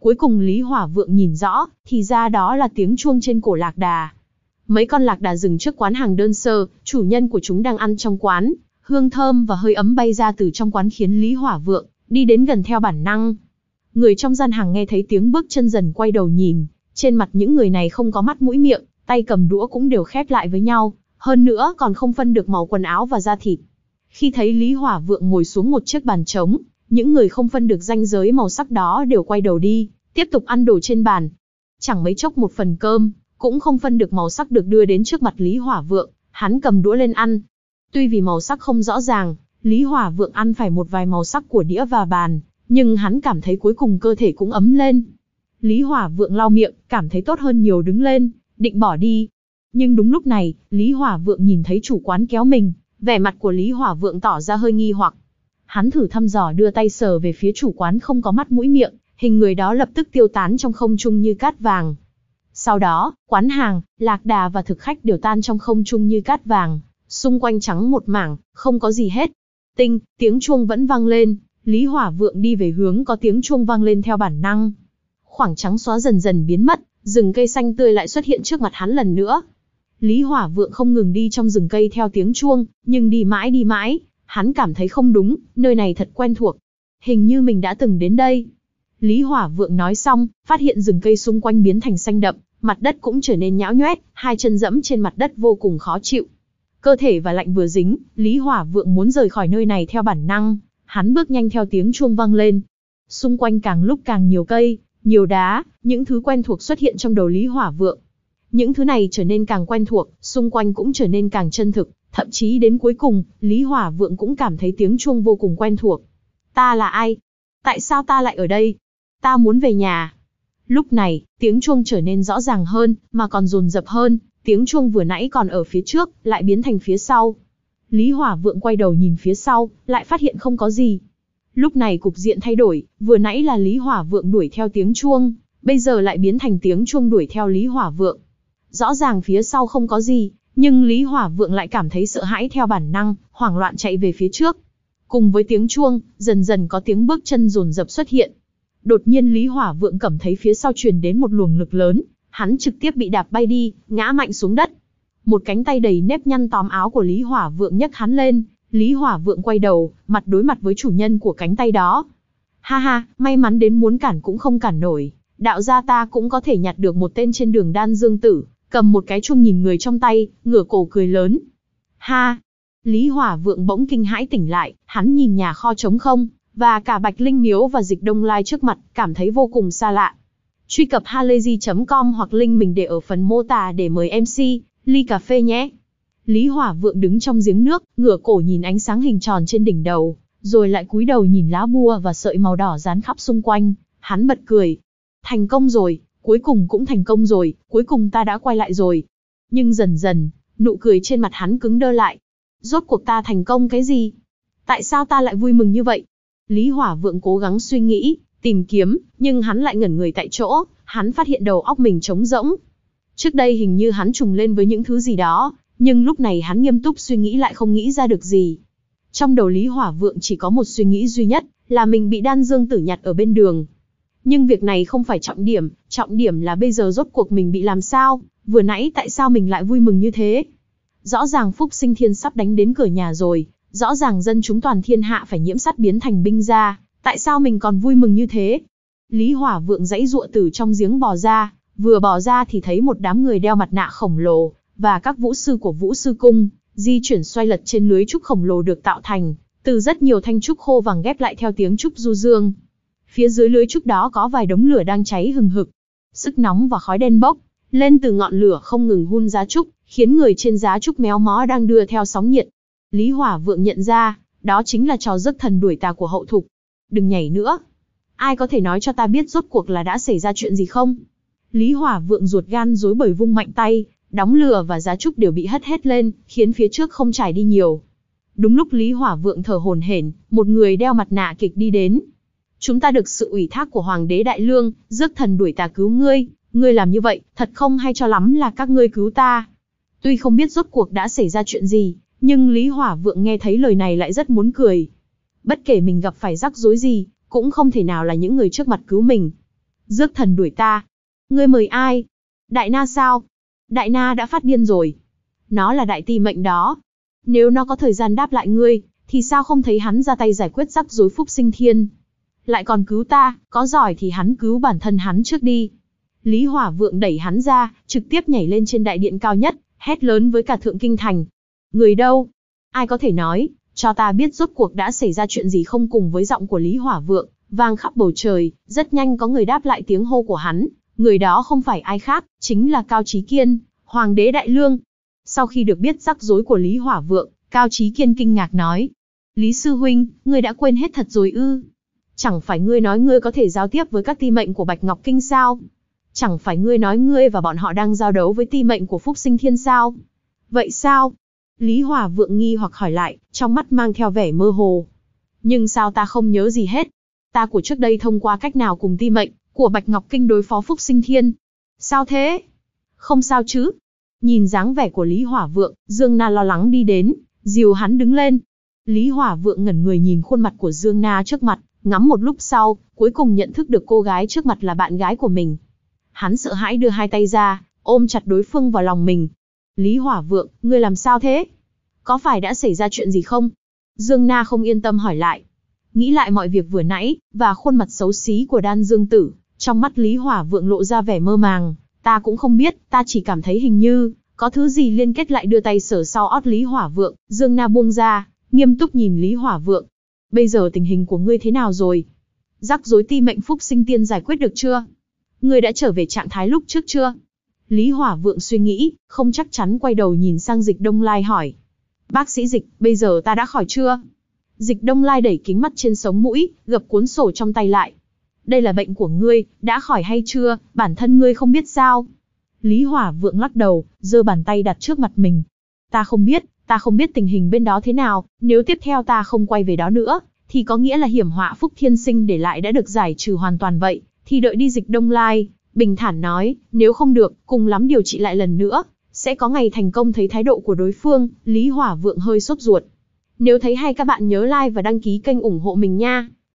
Cuối cùng Lý Hỏa Vượng nhìn rõ, thì ra đó là tiếng chuông trên cổ lạc đà. Mấy con lạc đà dừng trước quán hàng đơn sơ, chủ nhân của chúng đang ăn trong quán, hương thơm và hơi ấm bay ra từ trong quán khiến Lý Hỏa Vượng đi đến gần theo bản năng. Người trong gian hàng nghe thấy tiếng bước chân dần quay đầu nhìn, trên mặt những người này không có mắt mũi miệng, tay cầm đũa cũng đều khép lại với nhau, hơn nữa còn không phân được màu quần áo và da thịt. Khi thấy Lý Hỏa Vượng ngồi xuống một chiếc bàn trống, những người không phân được ranh giới màu sắc đó đều quay đầu đi, tiếp tục ăn đồ trên bàn. Chẳng mấy chốc một phần cơm, cũng không phân được màu sắc được đưa đến trước mặt Lý Hỏa Vượng, hắn cầm đũa lên ăn. Tuy vì màu sắc không rõ ràng, Lý Hỏa Vượng ăn phải một vài màu sắc của đĩa và bàn, nhưng hắn cảm thấy cuối cùng cơ thể cũng ấm lên. Lý Hỏa Vượng lau miệng, cảm thấy tốt hơn nhiều đứng lên, định bỏ đi. Nhưng đúng lúc này, Lý Hỏa Vượng nhìn thấy chủ quán kéo mình, vẻ mặt của Lý Hỏa Vượng tỏ ra hơi nghi hoặc. Hắn thử thăm dò đưa tay sờ về phía chủ quán không có mắt mũi miệng, hình người đó lập tức tiêu tán trong không trung như cát vàng. Sau đó, quán hàng, lạc đà và thực khách đều tan trong không trung như cát vàng, xung quanh trắng một mảng, không có gì hết. Tinh, tiếng chuông vẫn vang lên, Lý Hỏa Vượng đi về hướng có tiếng chuông vang lên theo bản năng. Khoảng trắng xóa dần dần biến mất, rừng cây xanh tươi lại xuất hiện trước mặt hắn lần nữa. Lý Hỏa Vượng không ngừng đi trong rừng cây theo tiếng chuông, nhưng đi mãi đi mãi, hắn cảm thấy không đúng, nơi này thật quen thuộc. Hình như mình đã từng đến đây. Lý Hỏa Vượng nói xong, phát hiện rừng cây xung quanh biến thành xanh đậm, mặt đất cũng trở nên nhão nhoét, hai chân dẫm trên mặt đất vô cùng khó chịu. Cơ thể và lạnh vừa dính, Lý Hỏa Vượng muốn rời khỏi nơi này theo bản năng, hắn bước nhanh theo tiếng chuông vang lên. Xung quanh càng lúc càng nhiều cây, nhiều đá, những thứ quen thuộc xuất hiện trong đầu Lý Hỏa Vượng. Những thứ này trở nên càng quen thuộc, xung quanh cũng trở nên càng chân thực, thậm chí đến cuối cùng, Lý Hỏa Vượng cũng cảm thấy tiếng chuông vô cùng quen thuộc. Ta là ai? Tại sao ta lại ở đây? Ta muốn về nhà. Lúc này, tiếng chuông trở nên rõ ràng hơn, mà còn dồn dập hơn, tiếng chuông vừa nãy còn ở phía trước, lại biến thành phía sau. Lý Hỏa Vượng quay đầu nhìn phía sau, lại phát hiện không có gì. Lúc này cục diện thay đổi, vừa nãy là Lý Hỏa Vượng đuổi theo tiếng chuông, bây giờ lại biến thành tiếng chuông đuổi theo Lý Hỏa Vượng. Rõ ràng phía sau không có gì, nhưng Lý Hỏa Vượng lại cảm thấy sợ hãi theo bản năng, hoảng loạn chạy về phía trước. Cùng với tiếng chuông, dần dần có tiếng bước chân dồn dập xuất hiện. Đột nhiên Lý Hỏa Vượng cảm thấy phía sau truyền đến một luồng lực lớn, hắn trực tiếp bị đạp bay đi, ngã mạnh xuống đất. Một cánh tay đầy nếp nhăn tóm áo của Lý Hỏa Vượng nhấc hắn lên, Lý Hỏa Vượng quay đầu, mặt đối mặt với chủ nhân của cánh tay đó. Ha ha, may mắn đến muốn cản cũng không cản nổi, đạo gia ta cũng có thể nhặt được một tên trên đường Đan Dương Tử, cầm một cái chuông nhìn người trong tay, ngửa cổ cười lớn. Ha! Lý Hỏa Vượng bỗng kinh hãi tỉnh lại, hắn nhìn nhà kho trống không, và cả Bạch Linh Miếu và Dịch Đông Lai trước mặt, cảm thấy vô cùng xa lạ. Truy cập halayzi chấm com hoặc link mình để ở phần mô tả để mời em xê, ly cà phê nhé. Lý Hỏa Vượng đứng trong giếng nước, ngửa cổ nhìn ánh sáng hình tròn trên đỉnh đầu, rồi lại cúi đầu nhìn lá bùa và sợi màu đỏ dán khắp xung quanh, hắn bật cười. Thành công rồi, cuối cùng cũng thành công rồi, cuối cùng ta đã quay lại rồi. Nhưng dần dần, nụ cười trên mặt hắn cứng đơ lại. Rốt cuộc ta thành công cái gì? Tại sao ta lại vui mừng như vậy? Lý Hỏa Vượng cố gắng suy nghĩ, tìm kiếm, nhưng hắn lại ngẩn người tại chỗ, hắn phát hiện đầu óc mình trống rỗng. Trước đây hình như hắn trùng lên với những thứ gì đó, nhưng lúc này hắn nghiêm túc suy nghĩ lại không nghĩ ra được gì. Trong đầu Lý Hỏa Vượng chỉ có một suy nghĩ duy nhất, là mình bị Đan Dương Tử nhặt ở bên đường. Nhưng việc này không phải trọng điểm, trọng điểm là bây giờ rốt cuộc mình bị làm sao, vừa nãy tại sao mình lại vui mừng như thế. Rõ ràng Phúc Sinh Thiên sắp đánh đến cửa nhà rồi, rõ ràng dân chúng toàn thiên hạ phải nhiễm sắt biến thành binh ra, tại sao mình còn vui mừng như thế? Lý Hỏa Vượng giãy giụa từ trong giếng bò ra, vừa bò ra thì thấy một đám người đeo mặt nạ khổng lồ, và các vũ sư của Vũ Sư Cung, di chuyển xoay lật trên lưới trúc khổng lồ được tạo thành, từ rất nhiều thanh trúc khô vàng ghép lại theo tiếng trúc du dương. Phía dưới lưới trúc đó có vài đống lửa đang cháy hừng hực. Sức nóng và khói đen bốc lên từ ngọn lửa không ngừng hun giá trúc, khiến người trên giá trúc méo mó đang đưa theo sóng nhiệt. Lý Hỏa Vượng nhận ra, đó chính là trò rước thần đuổi tà của Hậu Thục. Đừng nhảy nữa. Ai có thể nói cho ta biết rốt cuộc là đã xảy ra chuyện gì không? Lý Hỏa Vượng ruột gan rối bời vung mạnh tay, đóng lửa và giá trúc đều bị hất hết lên, khiến phía trước không trải đi nhiều. Đúng lúc Lý Hỏa Vượng thở hổn hển, một người đeo mặt nạ kịch đi đến. Chúng ta được sự ủy thác của Hoàng đế Đại Lương, rước thần đuổi tà cứu ngươi, ngươi làm như vậy, thật không hay cho lắm là các ngươi cứu ta. Tuy không biết rốt cuộc đã xảy ra chuyện gì, nhưng Lý Hỏa Vượng nghe thấy lời này lại rất muốn cười. Bất kể mình gặp phải rắc rối gì, cũng không thể nào là những người trước mặt cứu mình. Dước thần đuổi ta. Ngươi mời ai? Đại Na sao? Đại Na đã phát điên rồi. Nó là đại ti mệnh đó. Nếu nó có thời gian đáp lại ngươi, thì sao không thấy hắn ra tay giải quyết rắc rối Phúc Sinh Thiên? Lại còn cứu ta, có giỏi thì hắn cứu bản thân hắn trước đi. Lý Hỏa Vượng đẩy hắn ra, trực tiếp nhảy lên trên đại điện cao nhất, hét lớn với cả Thượng Kinh Thành. Người đâu? Ai có thể nói, cho ta biết rốt cuộc đã xảy ra chuyện gì không? Cùng với giọng của Lý Hỏa Vượng, vang khắp bầu trời, rất nhanh có người đáp lại tiếng hô của hắn. Người đó không phải ai khác, chính là Cao Chí Kiên, Hoàng đế Đại Lương. Sau khi được biết rắc rối của Lý Hỏa Vượng, Cao Chí Kiên kinh ngạc nói. Lý Sư Huynh, ngươi đã quên hết thật rồi ư? Chẳng phải ngươi nói ngươi có thể giao tiếp với các ti mệnh của Bạch Ngọc Kinh sao? Chẳng phải ngươi nói ngươi và bọn họ đang giao đấu với ti mệnh của Phúc Sinh Thiên sao? Vậy sao? Lý Hỏa Vượng nghi hoặc hỏi lại, trong mắt mang theo vẻ mơ hồ. Nhưng sao ta không nhớ gì hết? Ta của trước đây thông qua cách nào cùng ti mệnh của Bạch Ngọc Kinh đối phó Phúc Sinh Thiên? Sao thế? Không sao chứ? Nhìn dáng vẻ của Lý Hỏa Vượng, Dương Na lo lắng đi đến, dìu hắn đứng lên. Lý Hỏa Vượng ngẩn người nhìn khuôn mặt của Dương Na trước mặt, ngắm một lúc sau, cuối cùng nhận thức được cô gái trước mặt là bạn gái của mình. Hắn sợ hãi đưa hai tay ra, ôm chặt đối phương vào lòng mình. Lý Hỏa Vượng, ngươi làm sao thế? Có phải đã xảy ra chuyện gì không? Dương Na không yên tâm hỏi lại. Nghĩ lại mọi việc vừa nãy, và khuôn mặt xấu xí của Đan Dương Tử, trong mắt Lý Hỏa Vượng lộ ra vẻ mơ màng. Ta cũng không biết, ta chỉ cảm thấy hình như có thứ gì liên kết lại. Đưa tay sờ sau ót Lý Hỏa Vượng, Dương Na buông ra, nghiêm túc nhìn Lý Hỏa Vượng. Bây giờ tình hình của ngươi thế nào rồi? Rắc rối ti mệnh Phúc Sinh Tiên giải quyết được chưa? Ngươi đã trở về trạng thái lúc trước chưa? Lý Hỏa Vượng suy nghĩ, không chắc chắn quay đầu nhìn sang Dịch Đông Lai hỏi. Bác sĩ Dịch, bây giờ ta đã khỏi chưa? Dịch Đông Lai đẩy kính mắt trên sống mũi, gập cuốn sổ trong tay lại. Đây là bệnh của ngươi, đã khỏi hay chưa, bản thân ngươi không biết sao? Lý Hỏa Vượng lắc đầu, giơ bàn tay đặt trước mặt mình. Ta không biết, ta không biết tình hình bên đó thế nào, nếu tiếp theo ta không quay về đó nữa, thì có nghĩa là hiểm họa Phúc Thiên Sinh để lại đã được giải trừ hoàn toàn vậy, thì đợi đi. Dịch Đông Lai bình thản nói, nếu không được, cùng lắm điều trị lại lần nữa, sẽ có ngày thành công. Thấy thái độ của đối phương, Lý Hỏa Vượng hơi sốt ruột. Nếu thấy hay các bạn nhớ like và đăng ký kênh ủng hộ mình nha.